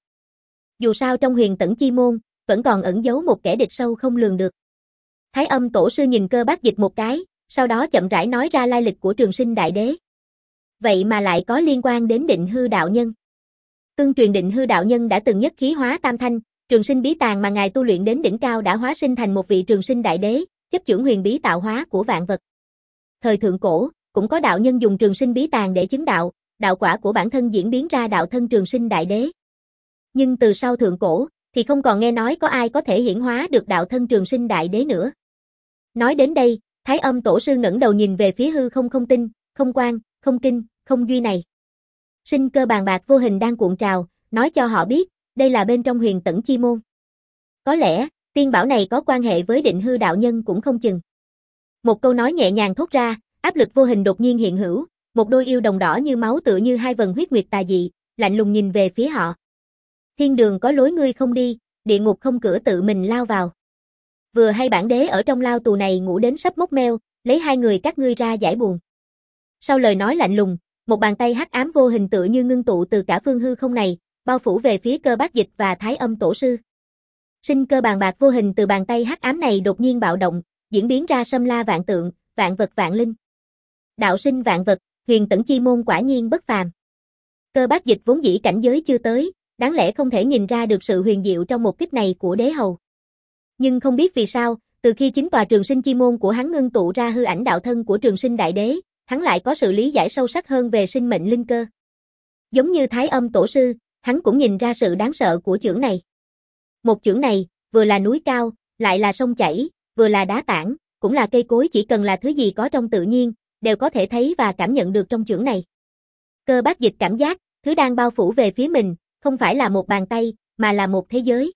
Dù sao trong Huyền Tẫn Chi môn, vẫn còn ẩn giấu một kẻ địch sâu không lường được. Thái Âm Tổ sư nhìn Cơ Bác Dịch một cái, sau đó chậm rãi nói ra lai lịch của Trường Sinh Đại Đế. Vậy mà lại có liên quan đến Định Hư đạo nhân. Tương truyền Định Hư đạo nhân đã từng nhất khí hóa tam thanh, trường sinh bí tàng mà ngài tu luyện đến đỉnh cao đã hóa sinh thành một vị Trường Sinh Đại Đế, chấp chưởng huyền bí tạo hóa của vạn vật. Thời thượng cổ, cũng có đạo nhân dùng trường sinh bí tàng để chứng đạo, đạo quả của bản thân diễn biến ra đạo thân Trường Sinh Đại Đế. Nhưng từ sau thượng cổ, thì không còn nghe nói có ai có thể hiển hóa được đạo thân Trường Sinh Đại Đế nữa. Nói đến đây, Thái Âm Tổ sư ngẩng đầu nhìn về phía hư không không tinh, không quan, không kinh, không duy này. Sinh cơ bàn bạc vô hình đang cuộn trào, nói cho họ biết, đây là bên trong Huyền Tẫn Chi môn. Có lẽ, tiên bảo này có quan hệ với Định Hư đạo nhân cũng không chừng. Một câu nói nhẹ nhàng thốt ra, áp lực vô hình đột nhiên hiện hữu, một đôi yêu đồng đỏ như máu tựa như hai vần huyết nguyệt tà dị, lạnh lùng nhìn về phía họ. Thiên đường có lối ngươi không đi, địa ngục không cửa tự mình lao vào. Vừa hay bản đế ở trong lao tù này ngủ đến sắp mốc meo, lấy hai người các ngươi ra giải buồn. Sau lời nói lạnh lùng, một bàn tay hắc ám vô hình tựa như ngưng tụ từ cả phương hư không này, bao phủ về phía Cơ Bác Dịch và Thái Âm Tổ sư. Sinh cơ bàn bạc vô hình từ bàn tay hắc ám này đột nhiên bạo động, diễn biến ra xâm la vạn tượng, vạn vật vạn linh. Đạo sinh vạn vật, Huyền Tẫn Chi môn quả nhiên bất phàm. Cơ Bác Dịch vốn dĩ cảnh giới chưa tới, đáng lẽ không thể nhìn ra được sự huyền diệu trong một kích này của đế hầu. Nhưng không biết vì sao, từ khi chính tòa trường sinh chi môn của hắn ngưng tụ ra hư ảnh đạo thân của Trường Sinh Đại Đế, hắn lại có sự lý giải sâu sắc hơn về sinh mệnh linh cơ. Giống như Thái Âm Tổ sư, hắn cũng nhìn ra sự đáng sợ của chưởng này. Một chưởng này, vừa là núi cao, lại là sông chảy, vừa là đá tảng, cũng là cây cối, chỉ cần là thứ gì có trong tự nhiên, đều có thể thấy và cảm nhận được trong chưởng này. Cơ Bác Dịch cảm giác, thứ đang bao phủ về phía mình, không phải là một bàn tay, mà là một thế giới.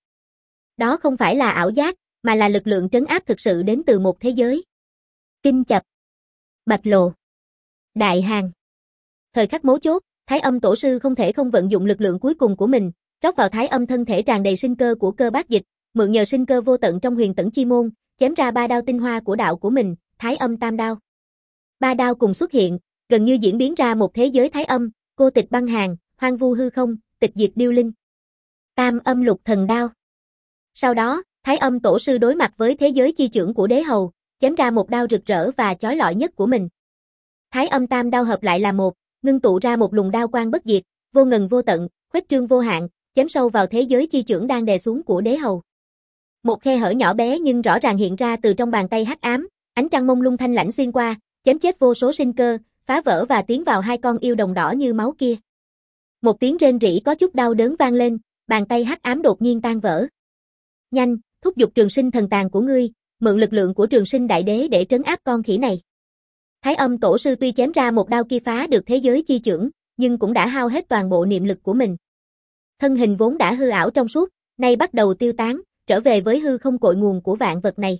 Đó không phải là ảo giác, mà là lực lượng trấn áp thực sự đến từ một thế giới. Kinh Chập, Bạch Lộ, Đại Hàn. Thời khắc mấu chốt, Thái Âm Tổ sư không thể không vận dụng lực lượng cuối cùng của mình, rót vào Thái Âm thân thể tràn đầy sinh cơ của Cơ Bác Dịch, mượn nhờ sinh cơ vô tận trong Huyền Tẫn Chi môn, chém ra ba đao tinh hoa của đạo của mình, Thái Âm Tam đao. Ba đao cùng xuất hiện, gần như diễn biến ra một thế giới Thái Âm, cô tịch băng hàn, hoang vu hư không, tịch diệt điêu linh. Tam Âm Lục Thần đao. Sau đó, Thái Âm Tổ sư đối mặt với thế giới chi chưởng của đế hầu, chém ra một đao rực rỡ và chói lọi nhất của mình. Thái Âm Tam đao hợp lại là một, ngưng tụ ra một luồng đao quang bất diệt, vô ngần vô tận, khuếch trương vô hạn, chém sâu vào thế giới chi chưởng đang đè xuống của đế hầu. Một khe hở nhỏ bé nhưng rõ ràng hiện ra từ trong bàn tay hắc ám, ánh trăng mông lung thanh lãnh xuyên qua, chém chết vô số sinh cơ, phá vỡ và tiến vào hai con yêu đồng đỏ như máu kia. Một tiếng rên rỉ có chút đau đớn vang lên, bàn tay hắc ám đột nhiên tan vỡ. Nhanh, thúc giục trường sinh thần tàn của ngươi, mượn lực lượng của trường sinh đại đế để trấn áp con khỉ này. Thái Âm tổ sư tuy chém ra một đao kia phá được thế giới chi chưởng, nhưng cũng đã hao hết toàn bộ niệm lực của mình. Thân hình vốn đã hư ảo trong suốt, nay bắt đầu tiêu tán, trở về với hư không cội nguồn của vạn vật này.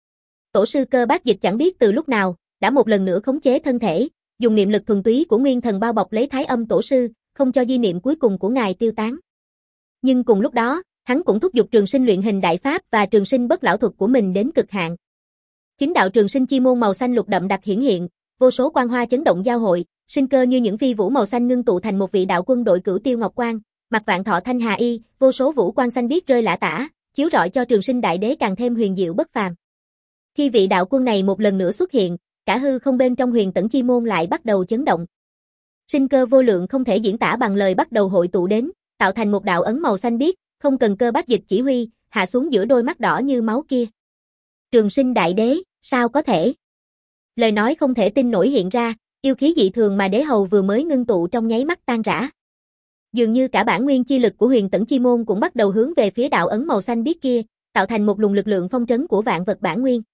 Tổ sư Cơ Bát Dịch chẳng biết từ lúc nào, đã một lần nữa khống chế thân thể, dùng niệm lực thuần túy của nguyên thần bao bọc lấy Thái Âm tổ sư, không cho di niệm cuối cùng của ngài tiêu tán. Nhưng cùng lúc đó, hắn cũng thúc giục trường sinh luyện hình đại pháp và trường sinh bất lão thuật của mình đến cực hạn. Chính đạo trường sinh chi môn màu xanh lục đậm đặc hiển hiện, vô số quang hoa chấn động giao hội, sinh cơ như những phi vũ màu xanh ngưng tụ thành một vị đạo quân đội Cửu Tiêu Ngọc Quang, mặc vạn thọ thanh hà y, vô số vũ quang xanh biếc rơi lả tả, chiếu rọi cho trường sinh đại đế càng thêm huyền diệu bất phàm. Khi vị đạo quân này một lần nữa xuất hiện, cả hư không bên trong huyền tẩn chi môn lại bắt đầu chấn động. Sinh cơ vô lượng không thể diễn tả bằng lời bắt đầu hội tụ đến, tạo thành một đạo ấn màu xanh biếc, không cần Cơ Bát Dịch chỉ huy, hạ xuống giữa đôi mắt đỏ như máu kia. Trường sinh đại đế, sao có thể? Lời nói không thể tin nổi hiện ra, yêu khí dị thường mà đế hầu vừa mới ngưng tụ trong nháy mắt tan rã. Dường như cả bản nguyên chi lực của huyền tẩn chi môn cũng bắt đầu hướng về phía đạo ấn màu xanh biếc kia, tạo thành một luồng lực lượng phong trấn của vạn vật bản nguyên.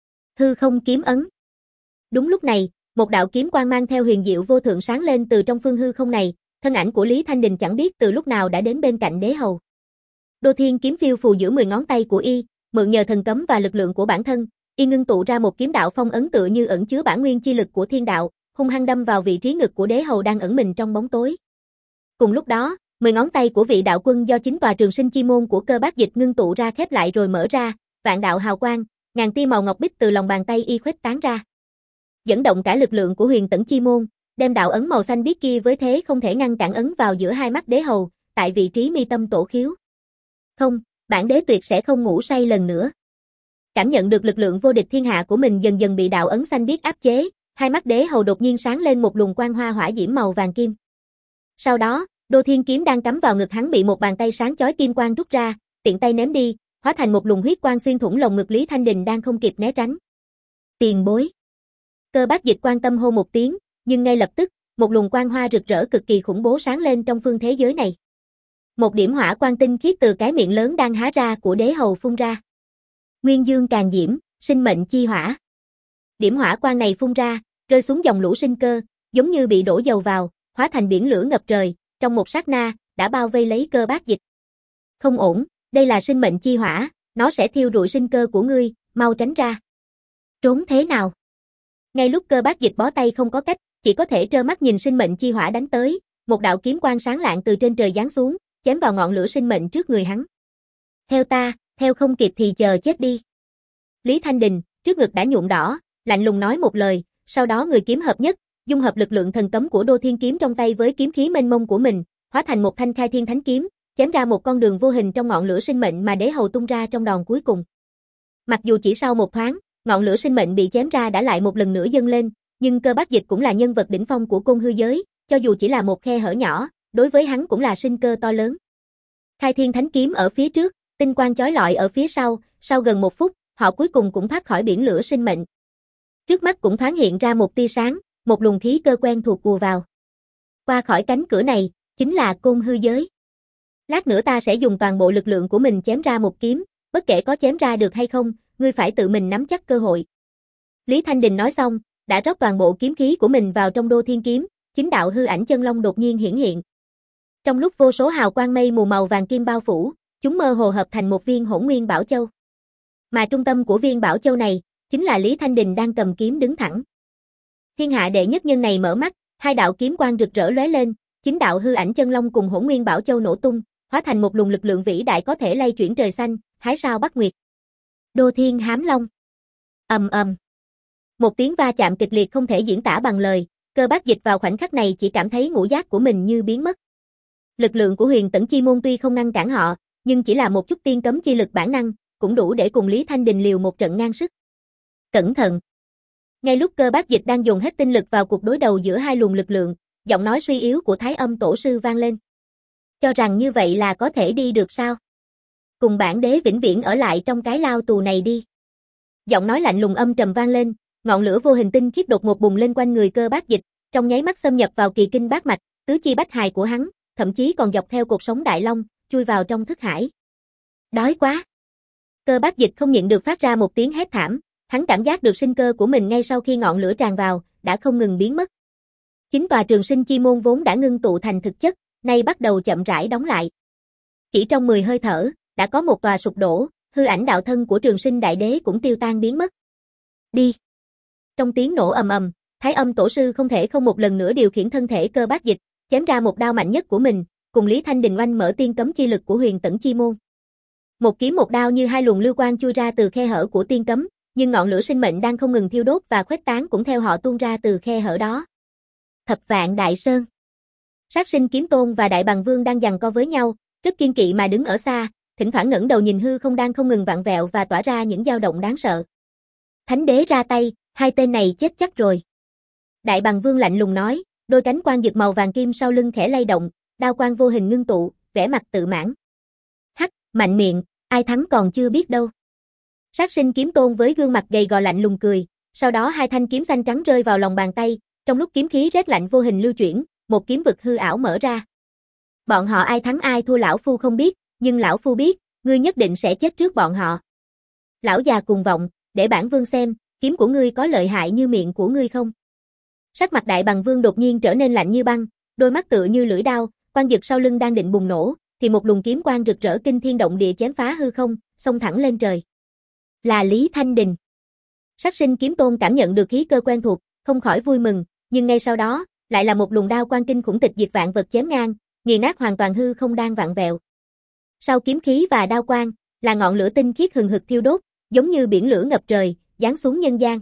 Hư không kiếm ấn. Đúng lúc này, một đạo kiếm quang mang theo huyền diệu vô thượng sáng lên từ trong phương hư không này, thân ảnh của Lý Thanh Đình chẳng biết từ lúc nào đã đến bên cạnh đế hầu. Đô Thiên kiếm phiêu phù giữa mười ngón tay của y, mượn nhờ thần cấm và lực lượng của bản thân, y ngưng tụ ra một kiếm đạo phong ấn tựa như ẩn chứa bản nguyên chi lực của thiên đạo, hung hăng đâm vào vị trí ngực của đế hầu đang ẩn mình trong bóng tối. Cùng lúc đó, mười ngón tay của vị đạo quân do chính tòa trường sinh chi môn của Cơ Bát Dịch ngưng tụ ra khép lại rồi mở ra, vạn đạo hào quang, ngàn tia màu ngọc bích từ lòng bàn tay y khuếch tán ra. Dẫn động cả lực lượng của huyền tẩn chi môn, đem đạo ấn màu xanh biếc kia với thế không thể ngăn cản ấn vào giữa hai mắt đế hầu, tại vị trí mi tâm tổ khiếu. Không, bản đế tuyệt sẽ không ngủ say lần nữa. Cảm nhận được lực lượng vô địch thiên hạ của mình dần dần bị đạo ấn xanh biếc áp chế, hai mắt đế hầu đột nhiên sáng lên một luồng quang hoa hỏa diễm màu vàng kim. Sau đó, Đô Thiên kiếm đang cắm vào ngực hắn bị một bàn tay sáng chói kim quang rút ra, tiện tay ném đi, hóa thành một luồng huyết quang xuyên thủng lồng ngực Lý Thanh Đình đang không kịp né tránh. Tiền bối. Cơ Bát Dịch quan tâm hô một tiếng, nhưng ngay lập tức, một luồng quang hoa rực rỡ cực kỳ khủng bố sáng lên trong phương thế giới này. Một điểm hỏa quang tinh khiết từ cái miệng lớn đang há ra của đế hầu phun ra. Nguyên dương càn diễm, sinh mệnh chi hỏa. Điểm hỏa quang này phun ra, rơi xuống dòng lũ sinh cơ, giống như bị đổ dầu vào, hóa thành biển lửa ngập trời, trong một sát na, đã bao vây lấy Cơ Bát Dịch. Không ổn, đây là sinh mệnh chi hỏa, nó sẽ thiêu rụi sinh cơ của ngươi, mau tránh ra. Trốn thế nào? Ngay lúc Cơ Bát Dịch bó tay không có cách, chỉ có thể trơ mắt nhìn sinh mệnh chi hỏa đánh tới, một đạo kiếm quang sáng lạng từ trên trời giáng xuống, chém vào ngọn lửa sinh mệnh trước người hắn. Theo ta, theo không kịp thì chờ chết đi. Lý Thanh Đình, trước ngực đã nhuộm đỏ, lạnh lùng nói một lời, sau đó người kiếm hợp nhất, dung hợp lực lượng thần cấm của Đô Thiên kiếm trong tay với kiếm khí mênh mông của mình, hóa thành một thanh khai thiên thánh kiếm, chém ra một con đường vô hình trong ngọn lửa sinh mệnh mà đế hầu tung ra trong đòn cuối cùng. Mặc dù chỉ sau một thoáng, ngọn lửa sinh mệnh bị chém ra đã lại một lần nữa dâng lên, nhưng Cơ Bát Dịch cũng là nhân vật đỉnh phong của côn hư giới, cho dù chỉ là một khe hở nhỏ, đối với hắn cũng là sinh cơ to lớn. Khai thiên thánh kiếm ở phía trước, tinh quang chói lọi ở phía sau, sau gần một phút, họ cuối cùng cũng thoát khỏi biển lửa sinh mệnh. Trước mắt cũng thoáng hiện ra một tia sáng, một luồng khí cơ quen thuộc ùa vào. Qua khỏi cánh cửa này, chính là côn hư giới. Lát nữa ta sẽ dùng toàn bộ lực lượng của mình chém ra một kiếm, bất kể có chém ra được hay không, ngươi phải tự mình nắm chắc cơ hội. Lý Thanh Đình nói xong, đã rót toàn bộ kiếm khí của mình vào trong Đô Thiên kiếm, chính đạo hư ảnh chân long đột nhiên hiển hiện. Trong lúc vô số hào quang mây mù màu vàng kim bao phủ, chúng mơ hồ hợp thành một viên Hỗn Nguyên Bảo Châu. Mà trung tâm của viên Bảo Châu này, chính là Lý Thanh Đình đang cầm kiếm đứng thẳng. Thiên hạ đệ nhất nhân này mở mắt, hai đạo kiếm quang rực rỡ lóe lên, chính đạo hư ảnh chân long cùng Hỗn Nguyên Bảo Châu nổ tung, hóa thành một luồng lực lượng vĩ đại có thể lay chuyển trời xanh, hái sao bắt nguyệt. Đô Thiên Hám Long. Ầm ầm. Một tiếng va chạm kịch liệt không thể diễn tả bằng lời, Cơ Bát Dịch vào khoảnh khắc này chỉ cảm thấy ngũ giác của mình như biến mất. Lực lượng của huyền tẩn chi môn tuy không ngăn cản họ, nhưng chỉ là một chút tiên cấm chi lực bản năng, cũng đủ để cùng Lý Thanh Đình liều một trận ngang sức. Cẩn thận. Ngay lúc Cơ Bát Dịch đang dồn hết tinh lực vào cuộc đối đầu giữa hai luồng lực lượng, giọng nói suy yếu của Thái Âm tổ sư vang lên. Cho rằng như vậy là có thể đi được sao? Cùng bản đế vĩnh viễn ở lại trong cái lao tù này đi. Giọng nói lạnh lùng âm trầm vang lên, ngọn lửa vô hình tinh khiết đột ngột bùng lên quanh người Cơ Bát Dịch, trong nháy mắt xâm nhập vào kỳ kinh bát mạch, tứ chi bách hài của hắn, thậm chí còn dọc theo cột sống đại long, chui vào trong thức hải. Đói quá! Cơ Bát Dịch không nhịn được phát ra một tiếng hét thảm, hắn cảm giác được sinh cơ của mình ngay sau khi ngọn lửa tràn vào, đã không ngừng biến mất. Chính tòa trường sinh chi môn vốn đã ngưng tụ thành thực chất, nay bắt đầu chậm rãi đóng lại. Chỉ trong mười hơi thở, đã có một tòa sụp đổ, hư ảnh đạo thân của trường sinh đại đế cũng tiêu tan biến mất. Đi! Trong tiếng nổ ầm ầm, Thái Âm Tổ sư không thể không một lần nữa điều khiển thân thể Cơ Bát Dịch, chém ra một đao mạnh nhất của mình, cùng Lý Thanh Đình oanh mở tiên cấm chi lực của Huyền Tẫn chi môn. Một kiếm một đao như hai luồng lưu quang chui ra từ khe hở của tiên cấm, nhưng ngọn lửa sinh mệnh đang không ngừng thiêu đốt và khuếch tán cũng theo họ tuôn ra từ khe hở đó. Thập Vạn Đại Sơn. Sát Sinh Kiếm Tôn và Đại Bằng Vương đang giằng co với nhau, rất kiên kỵ mà đứng ở xa, thỉnh thoảng ngẩng đầu nhìn hư không đang không ngừng vặn vẹo và tỏa ra những dao động đáng sợ. Thánh đế ra tay, hai tên này chết chắc rồi. Đại Bằng Vương lạnh lùng nói, đôi cánh quang dực màu vàng kim sau lưng khẽ lay động, đao quang vô hình ngưng tụ, vẻ mặt tự mãn. Hắc, mạnh miệng, ai thắng còn chưa biết đâu. Sát Sinh Kiếm Tôn với gương mặt gầy gò lạnh lùng cười, sau đó hai thanh kiếm xanh trắng rơi vào lòng bàn tay, trong lúc kiếm khí rét lạnh vô hình lưu chuyển, một kiếm vực hư ảo mở ra. Bọn họ ai thắng ai thua lão phu không biết, nhưng lão phu biết, ngươi nhất định sẽ chết trước bọn họ. Lão già cuồng vọng, để bản vương xem, kiếm của ngươi có lợi hại như miệng của ngươi không? Sắc mặt Đại Bằng Vương đột nhiên trở nên lạnh như băng, đôi mắt tựa như lưỡi đao, quang dực sau lưng đang định bùng nổ, thì một luồng kiếm quang rực rỡ kinh thiên động địa chém phá hư không, xông thẳng lên trời. Là Lý Thanh Đình. Sát Sinh Kiếm Tôn cảm nhận được khí cơ quen thuộc, không khỏi vui mừng, nhưng ngay sau đó, lại là một luồng đao quang kinh khủng tịch diệt vạn vật chém ngang, nghiền nát hoàn toàn hư không đang vặn vẹo. Sau kiếm khí và đao quang, là ngọn lửa tinh khiết hừng hực thiêu đốt, giống như biển lửa ngập trời, giáng xuống nhân gian.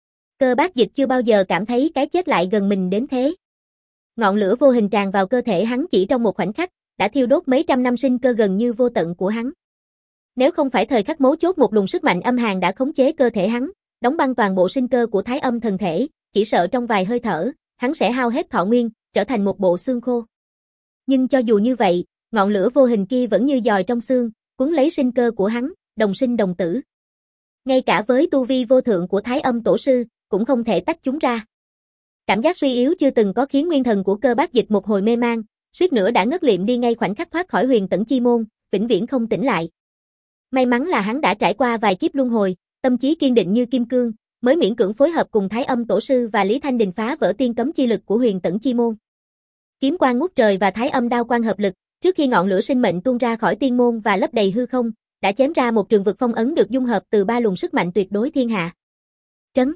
Cơ Bát Dịch chưa bao giờ cảm thấy cái chết lại gần mình đến thế. Ngọn lửa vô hình tràn vào cơ thể hắn chỉ trong một khoảnh khắc, đã thiêu đốt mấy trăm năm sinh cơ gần như vô tận của hắn. Nếu không phải thời khắc mấu chốt một luồng sức mạnh âm hàn đã khống chế cơ thể hắn, đóng băng toàn bộ sinh cơ của Thái Âm thần thể, chỉ sợ trong vài hơi thở, hắn sẽ hao hết thọ nguyên, trở thành một bộ xương khô. Nhưng cho dù như vậy, ngọn lửa vô hình kia vẫn như giòi trong xương, cuốn lấy sinh cơ của hắn, đồng sinh đồng tử. Ngay cả với tu vi vô thượng của Thái Âm Tổ sư, cũng không thể tách chúng ra. Cảm giác suy yếu chưa từng có khiến nguyên thần của Cơ Bát Dịch một hồi mê mang, suýt nữa đã ngất liệm đi ngay khoảnh khắc thoát khỏi Huyền Tẫn chi môn, vĩnh viễn không tỉnh lại. May mắn là hắn đã trải qua vài kiếp luân hồi, tâm trí kiên định như kim cương, mới miễn cưỡng phối hợp cùng Thái Âm Tổ sư và Lý Thanh Đình phá vỡ tiên cấm chi lực của Huyền Tẫn chi môn. Kiếm quang ngút trời và Thái Âm đao quang hợp lực, trước khi ngọn lửa sinh mệnh tuôn ra khỏi tiên môn và lấp đầy hư không, đã chém ra một trường vực phong ấn được dung hợp từ ba luồng sức mạnh tuyệt đối thiên hạ. Trấn.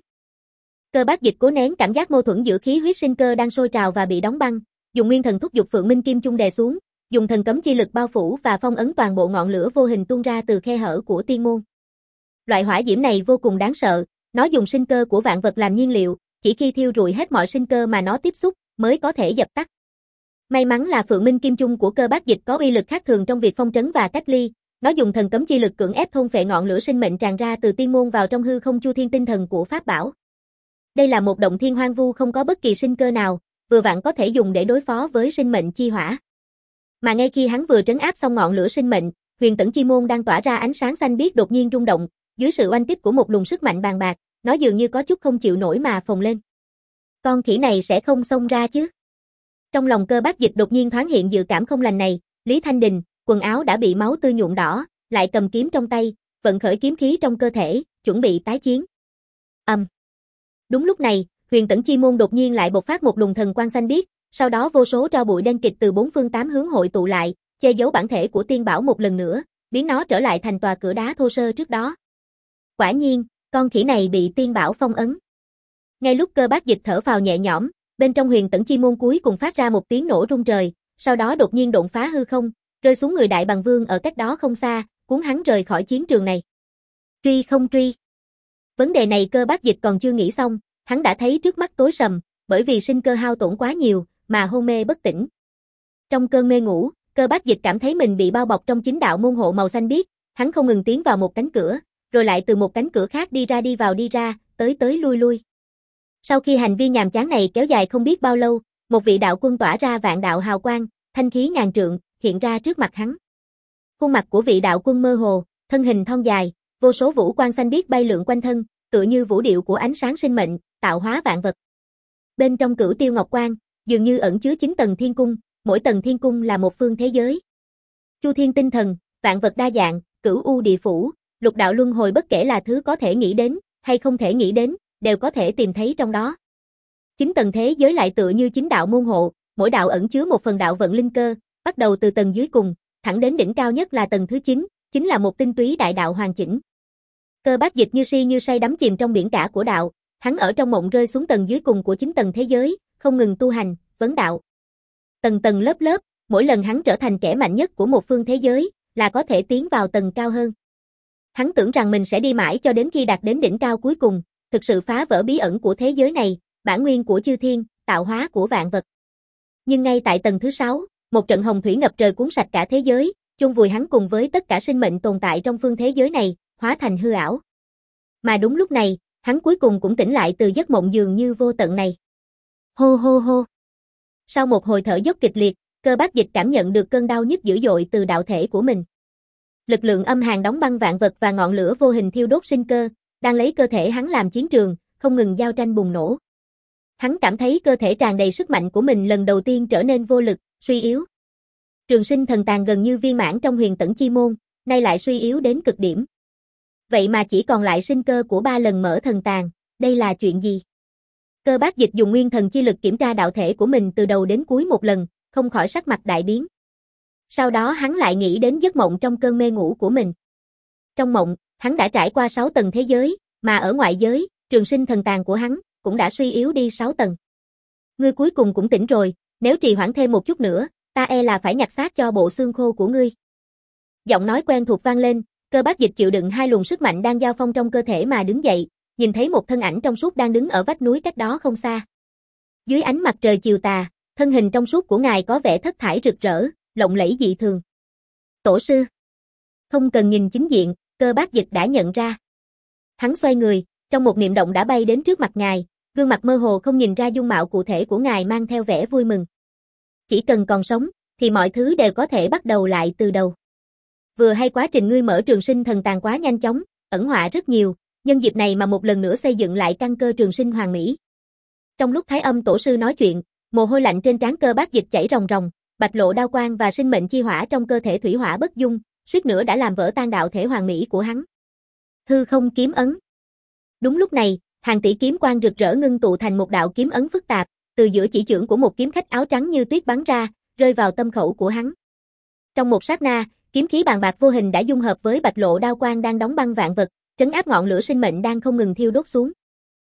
Cơ Bát Dịch cố nén cảm giác mâu thuẫn giữa khí huyết sinh cơ đang sôi trào và bị đóng băng, dùng nguyên thần thúc giục Phượng Minh Kim Chung đè xuống, dùng thần cấm chi lực bao phủ và phong ấn toàn bộ ngọn lửa vô hình tuôn ra từ khe hở của tiên môn. Loại hỏa diễm này vô cùng đáng sợ, nó dùng sinh cơ của vạn vật làm nhiên liệu, chỉ khi thiêu rụi hết mọi sinh cơ mà nó tiếp xúc mới có thể dập tắt. May mắn là Phượng Minh Kim Chung của Cơ Bát Dịch có uy lực khác thường trong việc phong trấn và cách ly, nó dùng thần cấm chi lực cưỡng ép thôn phệ ngọn lửa sinh mệnh tràn ra từ tiên môn vào trong hư không chu thiên tinh thần của pháp bảo. Đây là một động thiên hoang vu không có bất kỳ sinh cơ nào, vừa vặn có thể dùng để đối phó với sinh mệnh chi hỏa. Mà ngay khi hắn vừa trấn áp xong ngọn lửa sinh mệnh, Huyền Tẫn chi môn đang tỏa ra ánh sáng xanh biếc đột nhiên rung động, dưới sự oanh kích của một luồng sức mạnh bàn bạc, nó dường như có chút không chịu nổi mà phồng lên. Con khỉ này sẽ không xông ra chứ? Trong lòng Cơ Bát Dịch đột nhiên thoáng hiện dự cảm không lành này, Lý Thanh Đình, quần áo đã bị máu tươi nhuộm đỏ, lại cầm kiếm trong tay, vận khởi kiếm khí trong cơ thể, chuẩn bị tái chiến. Ầm. Um. Đúng lúc này, Huyền Tẫn chi môn đột nhiên lại bộc phát một luồng thần quang xanh biếc, sau đó vô số tro bụi đen kịt từ bốn phương tám hướng hội tụ lại, che giấu bản thể của tiên bảo một lần nữa, biến nó trở lại thành tòa cửa đá thô sơ trước đó. Quả nhiên, con khỉ này bị tiên bảo phong ấn. Ngay lúc Cơ Bát Dịch thở phào nhẹ nhõm, bên trong Huyền Tẫn chi môn cuối cùng phát ra một tiếng nổ rung trời, sau đó đột nhiên độn phá hư không, rơi xuống người Đại Bằng Vương ở cách đó không xa, cuốn hắn rời khỏi chiến trường này. Truy không truy? Vấn đề này Cơ Bát Dịch còn chưa nghĩ xong, hắn đã thấy trước mắt tối sầm, bởi vì sinh cơ hao tổn quá nhiều, mà hôn mê bất tỉnh. Trong cơn mê ngủ, Cơ Bát Dịch cảm thấy mình bị bao bọc trong chính đạo môn hộ màu xanh biếc, hắn không ngừng tiến vào một cánh cửa, rồi lại từ một cánh cửa khác đi ra đi vào đi ra, tới tới lui lui. Sau khi hành vi nhàm chán này kéo dài không biết bao lâu, một vị đạo quân tỏa ra vạn đạo hào quang, thanh khí ngàn trượng, hiện ra trước mặt hắn. Khuôn mặt của vị đạo quân mơ hồ, thân hình thon dài, vô số vũ quang xanh biếc bay lượn quanh thân, tựa như vũ điệu của ánh sáng sinh mệnh, tạo hóa vạn vật. Bên trong Cửu Tiêu Ngọc Quan, dường như ẩn chứa chín tầng thiên cung, mỗi tầng thiên cung là một phương thế giới. Chu thiên tinh thần, vạn vật đa dạng, cửu u địa phủ, lục đạo luân hồi, bất kể là thứ có thể nghĩ đến hay không thể nghĩ đến, đều có thể tìm thấy trong đó. Chín tầng thế giới lại tựa như chín đạo môn hộ, mỗi đạo ẩn chứa một phần đạo vận linh cơ, bắt đầu từ tầng dưới cùng, thẳng đến đỉnh cao nhất là tầng thứ chín, chính là một tinh túy đại đạo hoàn chỉnh. Cơ Bác Dịch như si như say đắm chìm trong biển cả của đạo, hắn ở trong mộng rơi xuống tầng dưới cùng của chín tầng thế giới, không ngừng tu hành, vấn đạo. Tầng tầng lớp lớp, mỗi lần hắn trở thành kẻ mạnh nhất của một phương thế giới, là có thể tiến vào tầng cao hơn. Hắn tưởng rằng mình sẽ đi mãi cho đến khi đạt đến đỉnh cao cuối cùng, thực sự phá vỡ bí ẩn của thế giới này, bản nguyên của chư thiên, tạo hóa của vạn vật. Nhưng ngay tại tầng thứ sáu, một trận hồng thủy ngập trời cuốn sạch cả thế giới, chôn vùi hắn cùng với tất cả sinh mệnh tồn tại trong phương thế giới này, hóa thành hư ảo. Mà đúng lúc này, hắn cuối cùng cũng tỉnh lại từ giấc mộng dường như vô tận này. Hô hô hô. Sau một hồi thở dốc kịch liệt, Cơ Bác Dịch cảm nhận được cơn đau nhức dữ dội từ đạo thể của mình. Lực lượng âm hàn đóng băng vạn vật và ngọn lửa vô hình thiêu đốt sinh cơ, đang lấy cơ thể hắn làm chiến trường, không ngừng giao tranh bùng nổ. Hắn cảm thấy cơ thể tràn đầy sức mạnh của mình lần đầu tiên trở nên vô lực, suy yếu. Trường sinh thần tàn gần như viên mãn trong huyền tẫn chi môn, nay lại suy yếu đến cực điểm. Vậy mà chỉ còn lại sinh cơ của ba lần mở thần tàn, đây là chuyện gì? Cơ Bác Dịch dùng nguyên thần chi lực kiểm tra đạo thể của mình từ đầu đến cuối một lần, không khỏi sắc mặt đại biến. Sau đó hắn lại nghĩ đến giấc mộng trong cơn mê ngủ của mình. Trong mộng, hắn đã trải qua sáu tầng thế giới, mà ở ngoại giới, trường sinh thần tàn của hắn cũng đã suy yếu đi sáu tầng. Ngươi cuối cùng cũng tỉnh rồi, nếu trì hoãn thêm một chút nữa, ta e là phải nhặt xác cho bộ xương khô của ngươi. Giọng nói quen thuộc vang lên, Cơ Bác Dịch chịu đựng hai luồng sức mạnh đang giao phong trong cơ thể mà đứng dậy, nhìn thấy một thân ảnh trong suốt đang đứng ở vách núi cách đó không xa. Dưới ánh mặt trời chiều tà, thân hình trong suốt của ngài có vẻ thất thải rực rỡ, lộng lẫy dị thường. Tổ sư. Không cần nhìn chính diện, Cơ Bác Dịch đã nhận ra. Hắn xoay người, trong một niệm động đã bay đến trước mặt ngài, gương mặt mơ hồ không nhìn ra dung mạo cụ thể của ngài mang theo vẻ vui mừng. Chỉ cần còn sống, thì mọi thứ đều có thể bắt đầu lại từ đầu. Vừa hay quá trình ngươi mở trường sinh thần tàn quá nhanh chóng, ẩn họa rất nhiều, nhân dịp này mà một lần nữa xây dựng lại căn cơ trường sinh hoàn mỹ. Trong lúc Thái Âm tổ sư nói chuyện, mồ hôi lạnh trên trán Cơ Bác Dịch chảy ròng ròng, bạch lộ đao quang và sinh mệnh chi hỏa trong cơ thể thủy hỏa bất dung, suýt nữa đã làm vỡ tan đạo thể hoàn mỹ của hắn. Hư không kiếm ấn. Đúng lúc này, hàng tỷ kiếm quang rực rỡ ngưng tụ thành một đạo kiếm ấn phức tạp, từ giữa chỉ chưởng của một kiếm khách áo trắng như tuyết bắn ra, rơi vào tâm khẩu của hắn. Trong một sát na, kiếm khí bàn bạc vô hình đã dung hợp với bạch lộ đao quang đang đóng băng vạn vật, trấn áp ngọn lửa sinh mệnh đang không ngừng thiêu đốt xuống.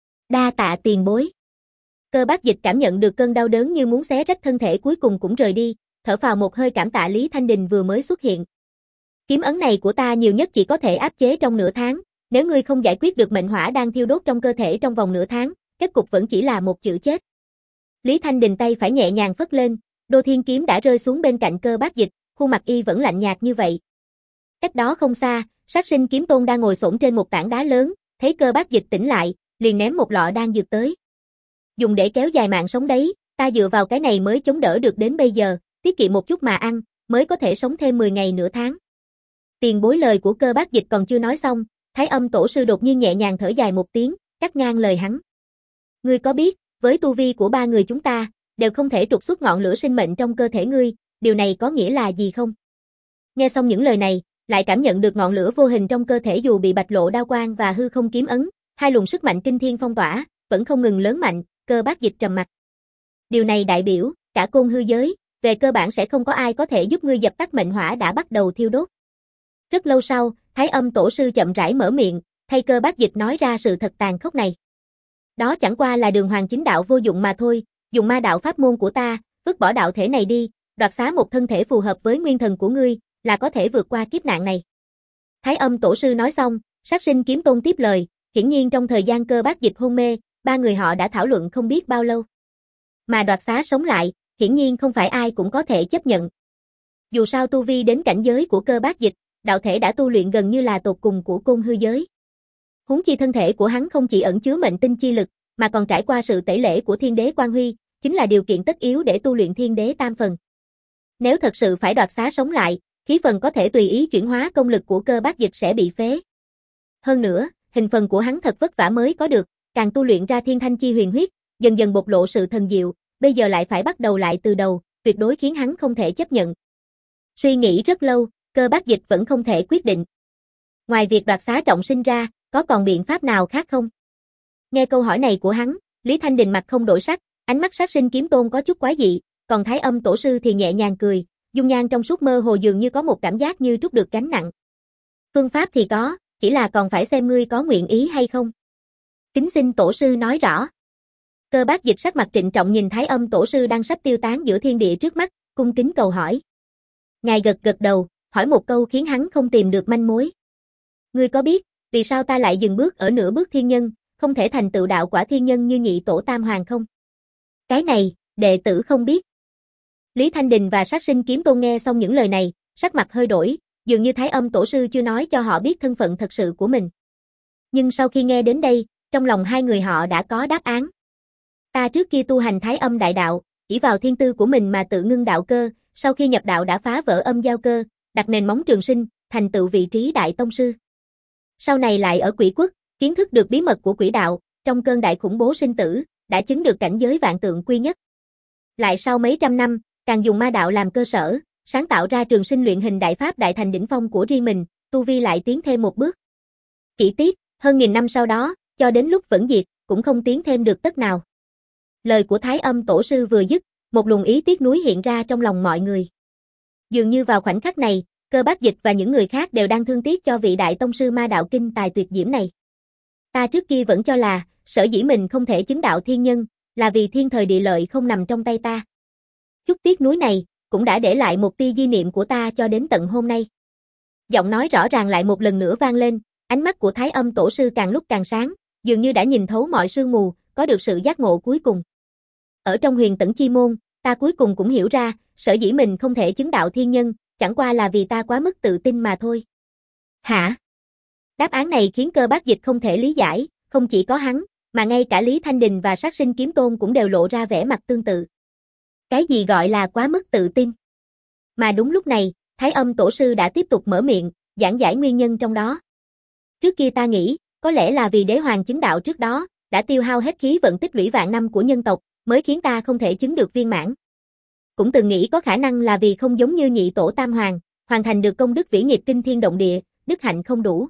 Đa tạ tiền bối. Cơ Bác Dịch cảm nhận được cơn đau đớn như muốn xé rách thân thể cuối cùng cũng rời đi, thở phào một hơi cảm tạ Lý Thanh Đình vừa mới xuất hiện. Kiếm ấn này của ta nhiều nhất chỉ có thể áp chế trong nửa tháng, nếu ngươi không giải quyết được mệnh hỏa đang thiêu đốt trong cơ thể trong vòng nửa tháng, kết cục vẫn chỉ là một chữ chết. Lý Thanh Đình tay phải nhẹ nhàng phất lên, Đô Thiên kiếm đã rơi xuống bên cạnh Cơ Bác Dịch, khuôn mặt y vẫn lạnh nhạt như vậy. Cách đó không xa, Sát Sinh Kiếm Tôn đang ngồi xổm trên một tảng đá lớn, thấy Cơ Bác Dịch tỉnh lại, liền ném một lọ đan dược tới. Dùng để kéo dài mạng sống đấy, ta dựa vào cái này mới chống đỡ được đến bây giờ, tiết kiệm một chút mà ăn, mới có thể sống thêm mười ngày nửa tháng. Tiền bối, lời của Cơ Bác Dịch còn chưa nói xong, Thái Âm tổ sư đột nhiên nhẹ nhàng thở dài một tiếng, cắt ngang lời hắn. Ngươi có biết, với tu vi của ba người chúng ta, đều không thể trục xuất ngọn lửa sinh mệnh trong cơ thể ngươi, điều này có nghĩa là gì không? Nghe xong những lời này, lại cảm nhận được ngọn lửa vô hình trong cơ thể dù bị bạch lộ đao quang và hư không kiếm ấn, hai luồng sức mạnh kinh thiên phong tỏa, vẫn không ngừng lớn mạnh, Cơ Bác Dịch trầm mặt. Điều này đại biểu, cả côn hư giới, về cơ bản sẽ không có ai có thể giúp ngươi dập tắt mệnh hỏa đã bắt đầu thiêu đốt. Rất lâu sau, Thái Âm tổ sư chậm rãi mở miệng, thay Cơ Bác Dịch nói ra sự thật tàn khốc này. Đó chẳng qua là đường hoàng chính đạo vô dụng mà thôi, dùng ma đạo pháp môn của ta, vứt bỏ đạo thể này đi, đoạt xá một thân thể phù hợp với nguyên thần của ngươi, là có thể vượt qua kiếp nạn này. Thái Âm tổ sư nói xong, Sát Sinh Kiếm Tôn tiếp lời, hiển nhiên trong thời gian Cơ Bác Dịch hôn mê, ba người họ đã thảo luận không biết bao lâu. Mà đoạt xá sống lại, hiển nhiên không phải ai cũng có thể chấp nhận. Dù sao tu vi đến cảnh giới của Cơ Bác Dịch, đạo thể đã tu luyện gần như là tột cùng của côn hư giới. Huống chi thân thể của hắn không chỉ ẩn chứa mệnh tinh chi lực, mà còn trải qua sự tẩy lễ của Thiên Đế Quan Huy, chính là điều kiện tất yếu để tu luyện Thiên Đế Tam Phần. Nếu thật sự phải đoạt xá sống lại, khí phần có thể tùy ý chuyển hóa, công lực của Cơ Bác Dịch sẽ bị phế. Hơn nữa, hình phần của hắn thật vất vả mới có được, càng tu luyện ra Thiên Thanh chi huyền huyết, dần dần bộc lộ sự thần diệu, bây giờ lại phải bắt đầu lại từ đầu, tuyệt đối khiến hắn không thể chấp nhận. Suy nghĩ rất lâu, Cơ Bác Dịch vẫn không thể quyết định. Ngoài việc đoạt xá trọng sinh ra, có còn biện pháp nào khác không? Nghe câu hỏi này của hắn, Lý Thanh Đình mặt không đổi sắc, ánh mắt Sát Sinh Kiếm Tôn có chút quái dị, còn Thái Âm Tổ sư thì nhẹ nhàng cười, dung nhan trong suốt mơ hồ dường như có một cảm giác như trút được gánh nặng. Phương pháp thì có, chỉ là còn phải xem ngươi có nguyện ý hay không. Kính xin Tổ sư nói rõ. Cơ Bác Dịch sắc mặt trịnh trọng nhìn Thái Âm Tổ sư đang sắp tiêu tán giữa thiên địa trước mắt, cung kính cầu hỏi. Ngài gật gật đầu, hỏi một câu khiến hắn không tìm được manh mối. Ngươi có biết, vì sao ta lại dừng bước ở nửa bước thiên nhân, không thể thành tựu đạo quả thiên nhân như nhị tổ Tam Hoàng không? Cái này, đệ tử không biết. Lý Thanh Đình và Sát Sinh Kiếm Tôn nghe xong những lời này, sắc mặt hơi đổi, dường như Thái Âm Tổ sư chưa nói cho họ biết thân phận thật sự của mình. Nhưng sau khi nghe đến đây, trong lòng hai người họ đã có đáp án. Ta trước kia tu hành Thái Âm Đại Đạo, ỷ vào thiên tư của mình mà tự ngưng đạo cơ, sau khi nhập đạo đã phá vỡ âm giao cơ, đặt nền móng trường sinh, thành tựu vị trí đại tông sư. Sau này lại ở Quỷ Quốc, kiến thức được bí mật của quỷ đạo, trong cơn đại khủng bố sinh tử, đã chứng được cảnh giới vạn tượng quy nhất. Lại sau mấy trăm năm, càng dùng ma đạo làm cơ sở, sáng tạo ra trường sinh luyện hình đại pháp đại thành đỉnh phong của riêng mình, tu vi lại tiến thêm một bước. Chỉ tiếc, hơn nghìn năm sau đó, cho đến lúc vẫn diệt, cũng không tiến thêm được tấc nào. Lời của Thái Âm Tổ sư vừa dứt, một luồng ý tiếc nuối hiện ra trong lòng mọi người. Dường như vào khoảnh khắc này, Cơ Bác Dịch và những người khác đều đang thương tiếc cho vị đại tông sư ma đạo kinh tài tuyệt diễm này. Ta trước kia vẫn cho là, sở dĩ mình không thể chứng đạo thiên nhân, là vì thiên thời địa lợi không nằm trong tay ta. Chút tiếc nuối này, cũng đã để lại một tia di niệm của ta cho đến tận hôm nay. Giọng nói rõ ràng lại một lần nữa vang lên, ánh mắt của Thái Âm Tổ sư càng lúc càng sáng, dường như đã nhìn thấu mọi sương mù, có được sự giác ngộ cuối cùng. Ở trong Huyền Tẫn Chi Môn, ta cuối cùng cũng hiểu ra, sở dĩ mình không thể chứng đạo thiên nhân, chẳng qua là vì ta quá mức tự tin mà thôi. Hả? Đáp án này khiến Cơ Bác Dịch không thể lý giải, không chỉ có hắn, mà ngay cả Lý Thanh Đình và Sát Sinh Kiếm Tôn cũng đều lộ ra vẻ mặt tương tự. Cái gì gọi là quá mức tự tin? Mà đúng lúc này, Thái Âm Tổ sư đã tiếp tục mở miệng, giảng giải nguyên nhân trong đó. Trước kia ta nghĩ, có lẽ là vì đế hoàng chứng đạo trước đó, đã tiêu hao hết khí vận tích lũy vạn năm của nhân tộc, mới khiến ta không thể chứng được viên mãn. Cũng từng nghĩ có khả năng là vì không giống như nhị tổ Tam Hoàng, hoàn thành được công đức vĩ nghiệp kinh thiên động địa, đức hạnh không đủ.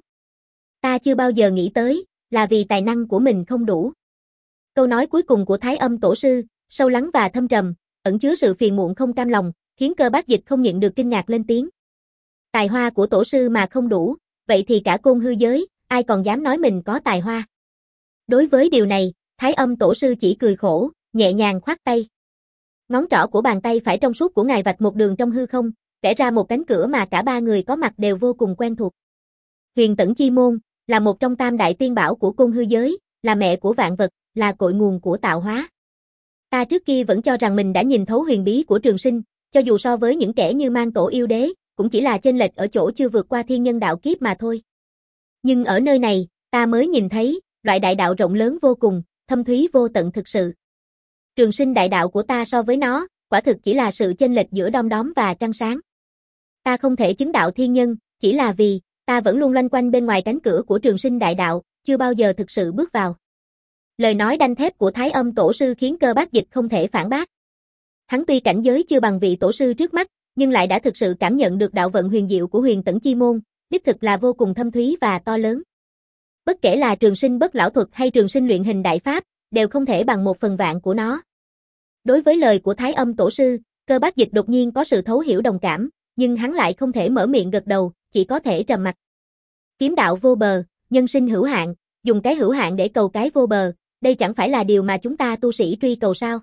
Ta chưa bao giờ nghĩ tới, là vì tài năng của mình không đủ. Câu nói cuối cùng của Thái Âm Tổ sư, sâu lắng và thâm trầm, ẩn chứa sự phiền muộn không cam lòng, khiến Cơ Bác Dịch không nhịn được kinh ngạc lên tiếng. Tài hoa của tổ sư mà không đủ, vậy thì cả côn hư giới, ai còn dám nói mình có tài hoa? Đối với điều này, Thái Âm Tổ sư chỉ cười khổ, nhẹ nhàng khoát tay. Ngón trỏ của bàn tay phải trong suốt của ngài vạch một đường trong hư không, vẽ ra một cánh cửa mà cả ba người có mặt đều vô cùng quen thuộc. Huyền Tẫn Chi Môn, là một trong tam đại tiên bảo của côn hư giới, là mẹ của vạn vật, là cội nguồn của tạo hóa. Ta trước kia vẫn cho rằng mình đã nhìn thấu huyền bí của trường sinh, cho dù so với những kẻ như Mang Tổ Yêu Đế, cũng chỉ là chênh lệch ở chỗ chưa vượt qua thiên nhân đạo kiếp mà thôi. Nhưng ở nơi này, ta mới nhìn thấy, loại đại đạo rộng lớn vô cùng, thâm thúy vô tận thực sự. Trường sinh đại đạo của ta so với nó, quả thực chỉ là sự chênh lệch giữa đom đóm và trăng sáng. Ta không thể chứng đạo thiên nhân, chỉ là vì, ta vẫn luôn loanh quanh bên ngoài cánh cửa của trường sinh đại đạo, chưa bao giờ thực sự bước vào. Lời nói đanh thép của Thái Âm Tổ sư khiến Cơ Bác Dịch không thể phản bác. Hắn tuy cảnh giới chưa bằng vị tổ sư trước mắt, nhưng lại đã thực sự cảm nhận được đạo vận huyền diệu của Huyền Tẫn Chi Môn, đích thực là vô cùng thâm thúy và to lớn. Bất kể là trường sinh bất lão thuật hay trường sinh luyện hình đại pháp, đều không thể bằng một phần vạn của nó. Đối với lời của Thái Âm Tổ sư, Cơ Bác Dịch đột nhiên có sự thấu hiểu đồng cảm, nhưng hắn lại không thể mở miệng gật đầu, chỉ có thể trầm mặc. Kiếm đạo vô bờ, nhân sinh hữu hạn, dùng cái hữu hạn để cầu cái vô bờ, đây chẳng phải là điều mà chúng ta tu sĩ truy cầu sao?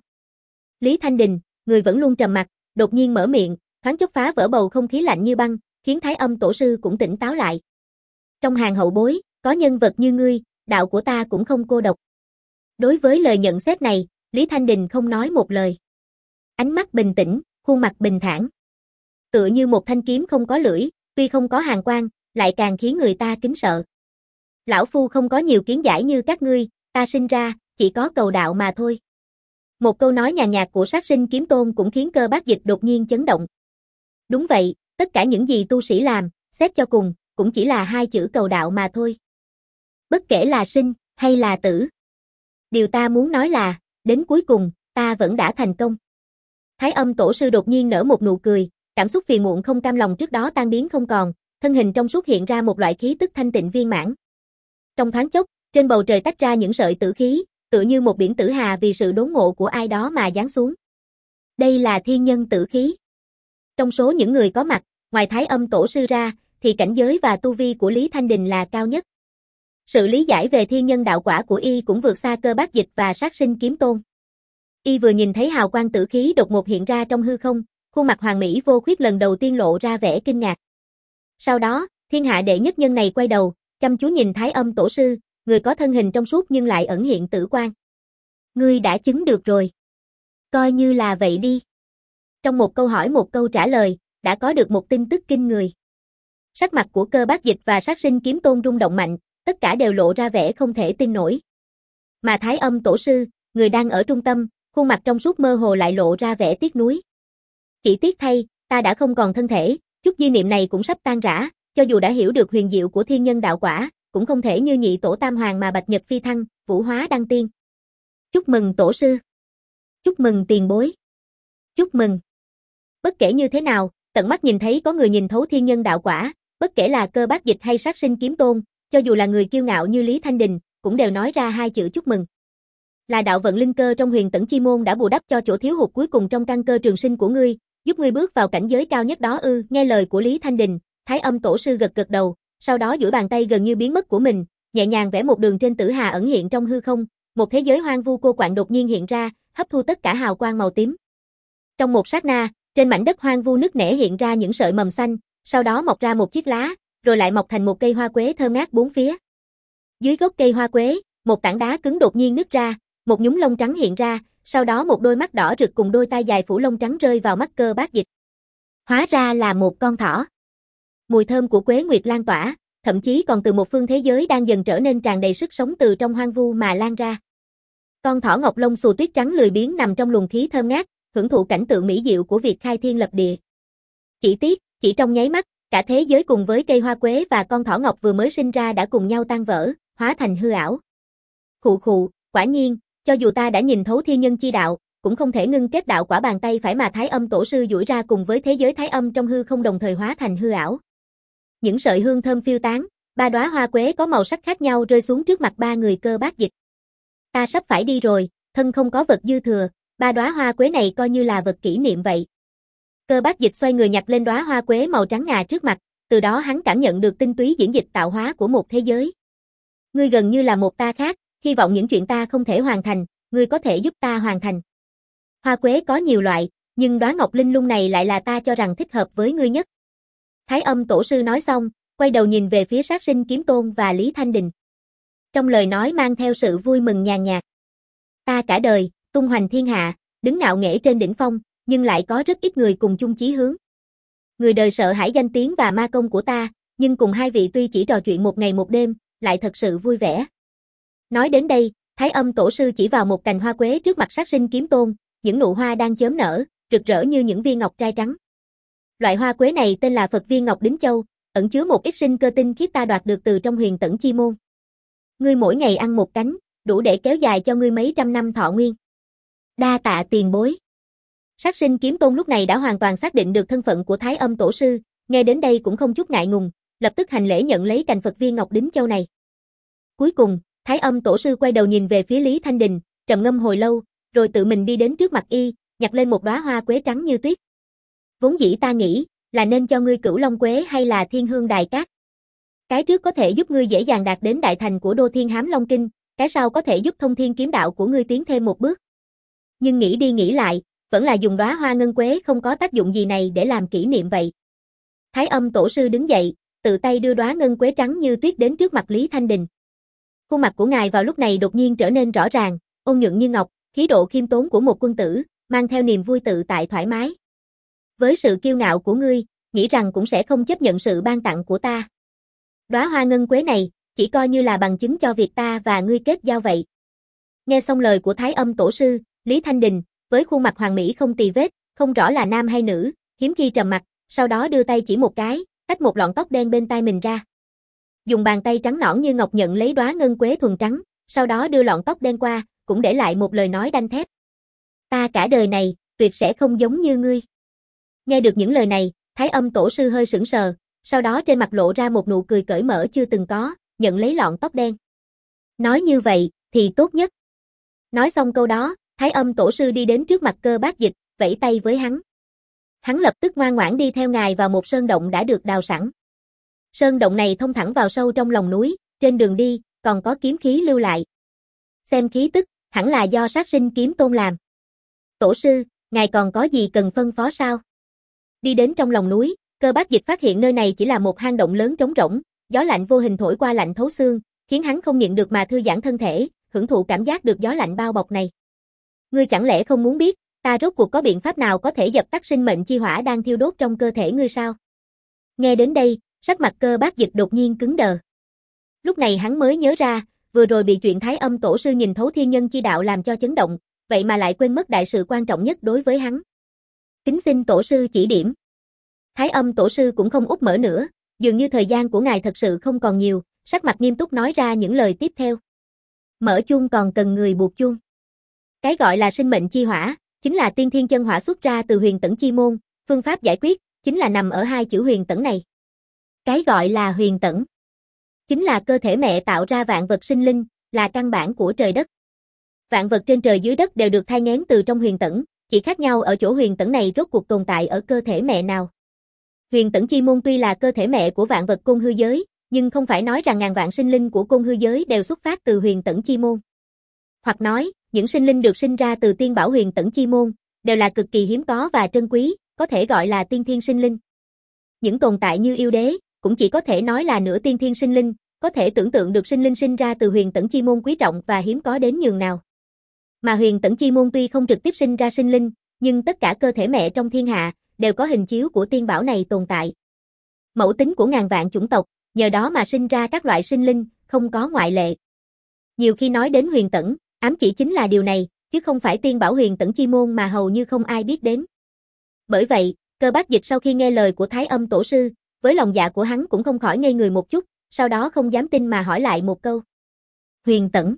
Lý Thanh Đình, người vẫn luôn trầm mặc, đột nhiên mở miệng, thoáng chốc phá vỡ bầu không khí lạnh như băng, khiến Thái Âm Tổ sư cũng tỉnh táo lại. Trong hàng hậu bối, có nhân vật như ngươi, đạo của ta cũng không cô độc. Đối với lời nhận xét này, Lý Thanh Đình không nói một lời. Ánh mắt bình tĩnh, khuôn mặt bình thản. Tựa như một thanh kiếm không có lưỡi, tuy không có hàn quang, lại càng khiến người ta kính sợ. Lão phu không có nhiều kiến giải như các ngươi, ta sinh ra, chỉ có cầu đạo mà thôi. Một câu nói nhàn nhạt của Sát Sinh Kiếm Tôn cũng khiến Cơ Bác Dịch đột nhiên chấn động. Đúng vậy, tất cả những gì tu sĩ làm, xét cho cùng, cũng chỉ là hai chữ cầu đạo mà thôi. Bất kể là sinh, hay là tử. Điều ta muốn nói là, Đến cuối cùng, ta vẫn đã thành công. Thái Âm Tổ sư đột nhiên nở một nụ cười, cảm xúc phiền muộn không cam lòng trước đó tan biến không còn, thân hình trong suốt hiện ra một loại khí tức thanh tịnh viên mãn. Trong thoáng chốc, trên bầu trời tách ra những sợi tử khí, tựa như một biển tử hà vì sự đốn ngộ của ai đó mà giáng xuống. Đây là thiên nhân tử khí. Trong số những người có mặt, ngoài Thái Âm Tổ sư ra, thì cảnh giới và tu vi của Lý Thanh Đình là cao nhất. Sự lý giải về thiên nhân đạo quả của y cũng vượt xa Cơ Bác Dịch và Sát Sinh Kiếm Tôn. Y vừa nhìn thấy hào quang tử khí đột ngột hiện ra trong hư không, khuôn mặt Hoàng Mỹ Vô Khuyết lần đầu tiên lộ ra vẻ kinh ngạc. Sau đó, thiên hạ đệ nhất nhân này quay đầu, chăm chú nhìn Thái Âm Tổ sư, người có thân hình trong suốt nhưng lại ẩn hiện tử quang. Ngươi đã chứng được rồi. Coi như là vậy đi. Trong một câu hỏi một câu trả lời, đã có được một tin tức kinh người. Sắc mặt của Cơ Bác Dịch và Sát Sinh Kiếm Tôn rung động mạnh, tất cả đều lộ ra vẻ không thể tin nổi. Mà Thái Âm Tổ sư, người đang ở trung tâm, khuôn mặt trong suốt mơ hồ lại lộ ra vẻ tiếc nuối. Chỉ tiếc thay, ta đã không còn thân thể, chút di niệm này cũng sắp tan rã, cho dù đã hiểu được huyền diệu của thiên nhân đạo quả, cũng không thể như nhị tổ tam hoàng mà bạch nhật phi thăng, vũ hóa đăng tiên. Chúc mừng tổ sư. Chúc mừng tiền bối. Chúc mừng. Bất kể như thế nào, tận mắt nhìn thấy có người nhìn thấu thiên nhân đạo quả, bất kể là Cơ Bác Dịch hay Sát Sinh Kiếm Tôn, cho dù là người kiêu ngạo như Lý Thanh Đình, cũng đều nói ra hai chữ chúc mừng. Là đạo vận linh cơ trong Huyền Tẫn Chi môn đã bù đắp cho chỗ thiếu hụt cuối cùng trong căn cơ trường sinh của ngươi, giúp ngươi bước vào cảnh giới cao nhất đó ư? Nghe lời của Lý Thanh Đình, Thái Âm Tổ sư gật gật đầu, sau đó duỗi bàn tay gần như biến mất của mình, nhẹ nhàng vẽ một đường trên tử hà ẩn hiện trong hư không, một thế giới hoang vu cô quạnh đột nhiên hiện ra, hấp thu tất cả hào quang màu tím. Trong một sát na, trên mảnh đất hoang vu nứt nẻ hiện ra những sợi mầm xanh, sau đó mọc ra một chiếc lá, rồi lại mọc thành một cây hoa quế thơm ngát bốn phía. Dưới gốc cây hoa quế, một tảng đá cứng đột nhiên nứt ra, một nhúm lông trắng hiện ra, sau đó một đôi mắt đỏ rực cùng đôi tai dài phủ lông trắng rơi vào mắt Cơ Bác Dịch. Hóa ra là một con thỏ. Mùi thơm của quế nguyệt lan tỏa, thậm chí còn từ một phương thế giới đang dần trở nên tràn đầy sức sống từ trong hoang vu mà lan ra. Con thỏ ngọc lông xù tuyết trắng lười biếng nằm trong luồng khí thơm ngát, hưởng thụ cảnh tượng mỹ diệu của việc khai thiên lập địa. Chỉ tiếc, chỉ trong nháy mắt, cả thế giới cùng với cây hoa quế và con thỏ ngọc vừa mới sinh ra đã cùng nhau tan vỡ, hóa thành hư ảo. Khụ khụ, quả nhiên, cho dù ta đã nhìn thấu thiên nhân chi đạo, cũng không thể ngưng kết đạo quả bàn tay phải mà Thái Âm Tổ sư duỗi ra cùng với thế giới thái âm trong hư không đồng thời hóa thành hư ảo. Những sợi hương thơm phiêu tán, ba đóa hoa quế có màu sắc khác nhau rơi xuống trước mặt ba người Cơ Bác Dịch. Ta sắp phải đi rồi, thân không có vật dư thừa, ba đóa hoa quế này coi như là vật kỷ niệm vậy. Cơ Bác Dịch xoay người nhặt lên đóa hoa quế màu trắng ngà trước mặt, từ đó hắn cảm nhận được tinh túy diễn dịch tạo hóa của một thế giới. Ngươi gần như là một ta khác, hy vọng những chuyện ta không thể hoàn thành, ngươi có thể giúp ta hoàn thành. Hoa quế có nhiều loại, nhưng đóa ngọc linh lung này lại là ta cho rằng thích hợp với ngươi nhất. Thái Âm Tổ sư nói xong, quay đầu nhìn về phía Sát Sinh Kiếm Tôn và Lý Thanh Đình. Trong lời nói mang theo sự vui mừng nhàn nhạt. Ta cả đời, tung hoành thiên hạ, đứng ngạo nghễ trên đỉnh phong, nhưng lại có rất ít người cùng chung chí hướng. Người đời sợ hãi danh tiếng và ma công của ta, nhưng cùng hai vị tuy chỉ trò chuyện một ngày một đêm, lại thật sự vui vẻ. Nói đến đây, Thái Âm Tổ sư chỉ vào một cành hoa quế trước mặt Sát Sinh Kiếm Tôn, những nụ hoa đang chớm nở, rực rỡ như những viên ngọc trai trắng. Loại hoa quế này tên là Phật Viên Ngọc Đính Châu, ẩn chứa một ít sinh cơ tinh khiết ta đoạt được từ trong Huyền Tẫn Chi môn. Ngươi mỗi ngày ăn một cánh, đủ để kéo dài cho ngươi mấy trăm năm thọ nguyên. Đa tạ tiền bối. Sát Sinh Kiếm Tôn lúc này đã hoàn toàn xác định được thân phận của Thái Âm Tổ sư, nghe đến đây cũng không chút ngại ngùng, lập tức hành lễ nhận lấy cành Phật Viên Ngọc Đính Châu này. Cuối cùng, Thái Âm Tổ sư quay đầu nhìn về phía Lý Thanh Đình, trầm ngâm hồi lâu, rồi tự mình đi đến trước mặt y, nhặt lên một đóa hoa quế trắng như tuyết. Vốn dĩ ta nghĩ, là nên cho ngươi Cửu Long Quế hay là Thiên Hương Đài Cát. Cái trước có thể giúp ngươi dễ dàng đạt đến đại thành của Đô Thiên Hám Long Kinh, cái sau có thể giúp thông thiên kiếm đạo của ngươi tiến thêm một bước. Nhưng nghĩ đi nghĩ lại, vẫn là dùng đóa hoa ngân quế không có tác dụng gì này để làm kỷ niệm vậy. Thái Âm Tổ sư đứng dậy, tự tay đưa đóa ngân quế trắng như tuyết đến trước mặt Lý Thanh Đình. Khuôn mặt của ngài vào lúc này đột nhiên trở nên rõ ràng, ôn nhuận như ngọc, khí độ khiêm tốn của một quân tử, mang theo niềm vui tự tại thoải mái. Với sự kiêu ngạo của ngươi, nghĩ rằng cũng sẽ không chấp nhận sự ban tặng của ta. Đóa hoa ngân quế này, chỉ coi như là bằng chứng cho việc ta và ngươi kết giao vậy. Nghe xong lời của Thái Âm Tổ sư, Lý Thanh Đình, với khuôn mặt hoàn mỹ không tì vết, không rõ là nam hay nữ, hiếm khi trầm mặt, sau đó đưa tay chỉ một cái, tách một lọn tóc đen bên tai mình ra. Dùng bàn tay trắng nõn như ngọc nhận lấy đóa ngân quế thuần trắng, sau đó đưa lọn tóc đen qua, cũng để lại một lời nói đanh thép. Ta cả đời này, tuyệt sẽ không giống như ngươi. Nghe được những lời này, Thái Âm Tổ sư hơi sững sờ, sau đó trên mặt lộ ra một nụ cười cởi mở chưa từng có, nhận lấy lọn tóc đen. Nói như vậy, thì tốt nhất. Nói xong câu đó, Thái Âm Tổ sư đi đến trước mặt Cơ Bác Dịch, vẫy tay với hắn. Hắn lập tức ngoan ngoãn đi theo ngài vào một sơn động đã được đào sẵn. Sơn động này thông thẳng vào sâu trong lòng núi, trên đường đi, còn có kiếm khí lưu lại. Xem khí tức, hẳn là do sát sinh kiếm tôn làm. Tổ sư, ngài còn có gì cần phân phó sao? Đi đến trong lòng núi, Cơ Bác Dịch phát hiện nơi này chỉ là một hang động lớn trống rỗng, gió lạnh vô hình thổi qua lạnh thấu xương, khiến hắn không nhịn được mà thư giãn thân thể, hưởng thụ cảm giác được gió lạnh bao bọc này. Ngươi chẳng lẽ không muốn biết, ta rốt cuộc có biện pháp nào có thể dập tắt sinh mệnh chi hỏa đang thiêu đốt trong cơ thể ngươi sao? Nghe đến đây, sắc mặt Cơ Bác Dịch đột nhiên cứng đờ. Lúc này hắn mới nhớ ra, vừa rồi bị chuyện Thái Âm Tổ sư nhìn thấu thiên nhân chi đạo làm cho chấn động, vậy mà lại quên mất đại sự quan trọng nhất đối với hắn. Kính xin Tổ sư chỉ điểm. Thái Âm Tổ sư cũng không úp mở nữa, dường như thời gian của ngài thật sự không còn nhiều, sắc mặt nghiêm túc nói ra những lời tiếp theo. Mở chuông còn cần người buộc chuông. Cái gọi là sinh mệnh chi hỏa, chính là tiên thiên chân hỏa xuất ra từ huyền tẫn chi môn, phương pháp giải quyết, chính là nằm ở hai chữ huyền tẫn này. Cái gọi là huyền tẫn, chính là cơ thể mẹ tạo ra vạn vật sinh linh, là căn bản của trời đất. Vạn vật trên trời dưới đất đều được thai nghén từ trong huyền tẫn, chỉ khác nhau ở chỗ huyền tẫn này rốt cuộc tồn tại ở cơ thể mẹ nào. Huyền tẫn chi môn tuy là cơ thể mẹ của vạn vật côn hư giới, nhưng không phải nói rằng ngàn vạn sinh linh của côn hư giới đều xuất phát từ huyền tẫn chi môn. Hoặc nói, những sinh linh được sinh ra từ tiên bảo huyền tẫn chi môn, đều là cực kỳ hiếm có và trân quý, có thể gọi là tiên thiên sinh linh. Những tồn tại như yêu đế, cũng chỉ có thể nói là nửa tiên thiên sinh linh, có thể tưởng tượng được sinh linh sinh ra từ huyền tẫn chi môn quý trọng và hiếm có đến nhường nào. Mà huyền tẫn chi môn tuy không trực tiếp sinh ra sinh linh, nhưng tất cả cơ thể mẹ trong thiên hạ, đều có hình chiếu của tiên bảo này tồn tại. Mẫu tính của ngàn vạn chủng tộc, nhờ đó mà sinh ra các loại sinh linh, không có ngoại lệ. Nhiều khi nói đến huyền tẫn, ám chỉ chính là điều này, chứ không phải tiên bảo huyền tẫn chi môn mà hầu như không ai biết đến. Bởi vậy, Cơ Bác Dịch sau khi nghe lời của Thái Âm Tổ sư, với lòng dạ của hắn cũng không khỏi ngây người một chút, sau đó không dám tin mà hỏi lại một câu. Huyền tẫn,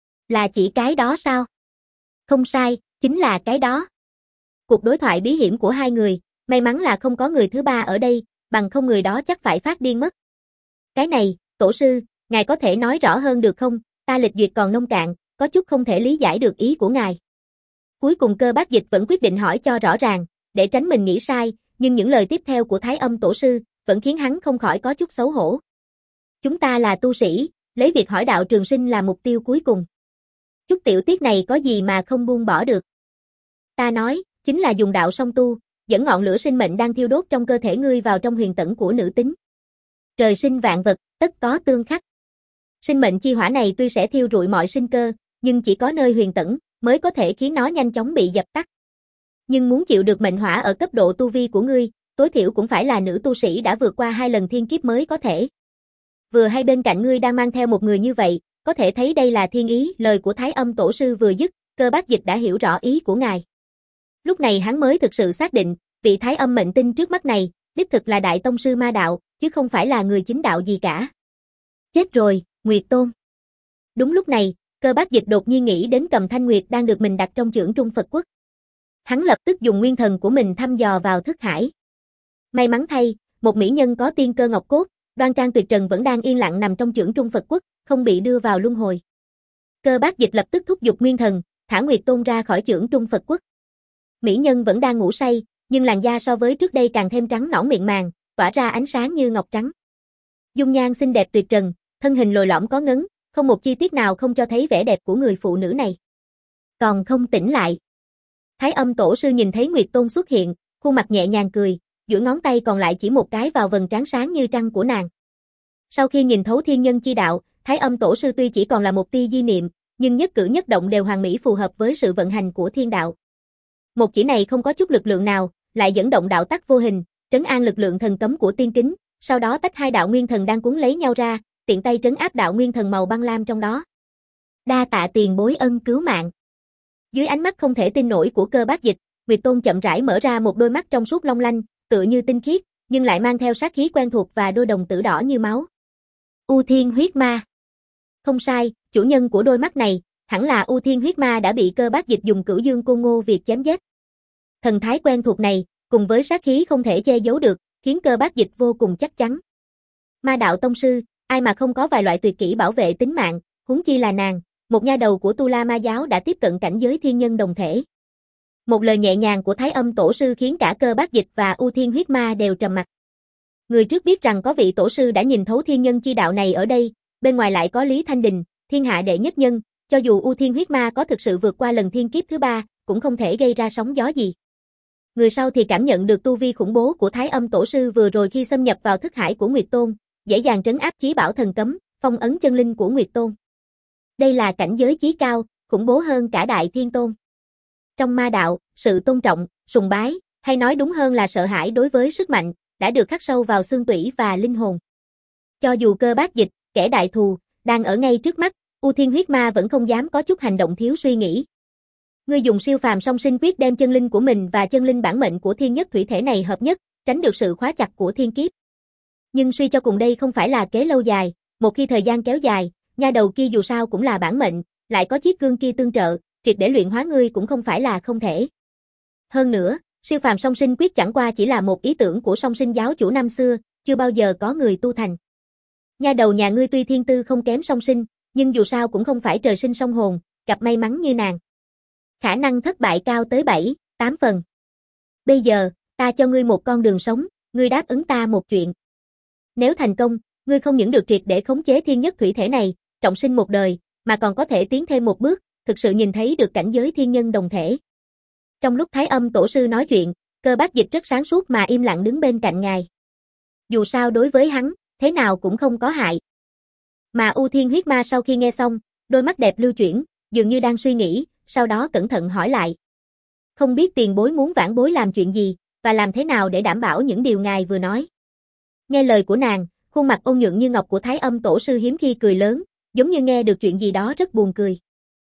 là chỉ cái đó sao? Không sai, chính là cái đó. Cuộc đối thoại bí hiểm của hai người, may mắn là không có người thứ ba ở đây, bằng không người đó chắc phải phát điên mất. Cái này, Tổ sư, ngài có thể nói rõ hơn được không? Ta lịch duyệt còn nông cạn, có chút không thể lý giải được ý của ngài. Cuối cùng Cơ Bác Dịch vẫn quyết định hỏi cho rõ ràng, để tránh mình nghĩ sai, nhưng những lời tiếp theo của Thái Âm Tổ sư vẫn khiến hắn không khỏi có chút xấu hổ. Chúng ta là tu sĩ, lấy việc hỏi đạo trường sinh là mục tiêu cuối cùng. Chút tiểu tiết này có gì mà không buông bỏ được. Ta nói, chính là dùng đạo song tu, dẫn ngọn lửa sinh mệnh đang thiêu đốt trong cơ thể ngươi vào trong huyền tẫn của nữ tính. Trời sinh vạn vật, tất có tương khắc. Sinh mệnh chi hỏa này tuy sẽ thiêu rụi mọi sinh cơ, nhưng chỉ có nơi huyền tẫn mới có thể khiến nó nhanh chóng bị dập tắt. Nhưng muốn chịu được mệnh hỏa ở cấp độ tu vi của ngươi, tối thiểu cũng phải là nữ tu sĩ đã vượt qua hai lần thiên kiếp mới có thể. Vừa hay bên cạnh ngươi đang mang theo một người như vậy, có thể thấy đây là thiên ý. Lời của Thái Âm Tổ sư vừa dứt, Cơ Bác Dịch đã hiểu rõ ý của ngài. Lúc này hắn mới thực sự xác định, vị Thái Âm mệnh tinh trước mắt này, đích thực là đại tông sư ma đạo, chứ không phải là người chính đạo gì cả. Chết rồi, Nguyệt Tôn. Đúng lúc này, Cơ Bác Dịch đột nhiên nghĩ đến Cầm Thanh Nguyệt đang được mình đặt trong chưởng Trung Phật Quốc. Hắn lập tức dùng nguyên thần của mình thăm dò vào thức hải. May mắn thay, một mỹ nhân có tiên cơ ngọc cốt, đoan trang tuyệt trần vẫn đang yên lặng nằm trong chưởng Trung Phật Quốc, không bị đưa vào luân hồi. Cơ Bác Dịch lập tức thúc giục nguyên thần, thả Nguyệt Tôn ra khỏi chưởng Trung Phật Quốc. Mỹ nhân vẫn đang ngủ say, nhưng làn da so với trước đây càng thêm trắng nõn mịn màng, tỏa ra ánh sáng như ngọc trắng. Dung nhan xinh đẹp tuyệt trần, thân hình lồi lõm có ngấn, không một chi tiết nào không cho thấy vẻ đẹp của người phụ nữ này. Còn không tỉnh lại. Thái Âm Tổ sư nhìn thấy Nguyệt Tôn xuất hiện, khuôn mặt nhẹ nhàng cười, duỗi ngón tay còn lại chỉ một cái vào vầng trán sáng như trăng của nàng. Sau khi nhìn thấu thiên nhân chi đạo, Thái Âm Tổ sư tuy chỉ còn là một tia di niệm, nhưng nhất cử nhất động đều hoàn mỹ phù hợp với sự vận hành của thiên đạo. Một chỉ này không có chút lực lượng nào, lại dẫn động đạo tắc vô hình, trấn an lực lượng thần cấm của tiên kính, sau đó tách hai đạo nguyên thần đang cuốn lấy nhau ra, tiện tay trấn áp đạo nguyên thần màu băng lam trong đó. Đa tạ tiền bối ân cứu mạng. Dưới ánh mắt không thể tin nổi của Cơ Bác Dịch, Nguyệt Tôn chậm rãi mở ra một đôi mắt trong suốt long lanh, tựa như tinh khiết, nhưng lại mang theo sát khí quen thuộc và đôi đồng tử đỏ như máu. U Thiên huyết ma. Không sai, chủ nhân của đôi mắt này, hẳn là U Thiên huyết ma đã bị Cơ Bác Dịch dùng Cửu Dương Côn Ngô Việt chém giết. Thần thái quen thuộc này, cùng với sát khí không thể che giấu được, khiến Cơ Bác Dịch vô cùng chắc chắn. Ma đạo tông sư, ai mà không có vài loại tuyệt kỹ bảo vệ tính mạng, huống chi là nàng, một nha đầu của Tu La Ma giáo đã tiếp cận cảnh giới thiên nhân đồng thể. Một lời nhẹ nhàng của Thái Âm tổ sư khiến cả Cơ Bác Dịch và U Thiên huyết ma đều trầm mặc. Người trước biết rằng có vị tổ sư đã nhìn thấu thiên nhân chi đạo này ở đây, bên ngoài lại có Lý Thanh Đình, thiên hạ đệ nhất nhân, cho dù U Thiên huyết ma có thực sự vượt qua lần thiên kiếp thứ ba, cũng không thể gây ra sóng gió gì. Người sau thì cảm nhận được tu vi khủng bố của Thái Âm tổ sư vừa rồi khi xâm nhập vào thức hải của Nguyệt Tôn, dễ dàng trấn áp chí bảo thần cấm, phong ấn chân linh của Nguyệt Tôn. Đây là cảnh giới chí cao, khủng bố hơn cả Đại Thiên Tôn. Trong ma đạo, sự tôn trọng, sùng bái, hay nói đúng hơn là sợ hãi đối với sức mạnh, đã được khắc sâu vào xương tủy và linh hồn. Cho dù Cơ Bác Dịch, kẻ đại thù, đang ở ngay trước mắt, U Thiên huyết ma vẫn không dám có chút hành động thiếu suy nghĩ. Ngươi dùng siêu phàm song sinh quyết đem chân linh của mình và chân linh bản mệnh của thiên nhất thủy thể này hợp nhất, tránh được sự khóa chặt của thiên kiếp. Nhưng suy cho cùng đây không phải là kế lâu dài, một khi thời gian kéo dài, nha đầu kia dù sao cũng là bản mệnh, lại có chiếc gương kia tương trợ, triệt để luyện hóa ngươi cũng không phải là không thể. Hơn nữa, siêu phàm song sinh quyết chẳng qua chỉ là một ý tưởng của song sinh giáo chủ năm xưa, chưa bao giờ có người tu thành. Nha đầu nhà ngươi tuy thiên tư không kém song sinh, nhưng dù sao cũng không phải trời sinh song hồn, cặp may mắn như nàng. Khả năng thất bại cao tới bảy, tám phần. Bây giờ, ta cho ngươi một con đường sống, ngươi đáp ứng ta một chuyện. Nếu thành công, ngươi không những được triệt để khống chế thiên nhất thủy thể này, trọng sinh một đời, mà còn có thể tiến thêm một bước, thực sự nhìn thấy được cảnh giới thiên nhân đồng thể. Trong lúc Thái Âm tổ sư nói chuyện, Cơ Bác Dịch rất sáng suốt mà im lặng đứng bên cạnh ngài. Dù sao đối với hắn, thế nào cũng không có hại. Mà U Thiên huyết ma sau khi nghe xong, đôi mắt đẹp lưu chuyển, dường như đang suy nghĩ, sau đó cẩn thận hỏi lại. Không biết tiền bối muốn vãn bối làm chuyện gì, và làm thế nào để đảm bảo những điều ngài vừa nói. Nghe lời của nàng, khuôn mặt ôn nhuận như ngọc của Thái Âm tổ sư hiếm khi cười lớn, giống như nghe được chuyện gì đó rất buồn cười.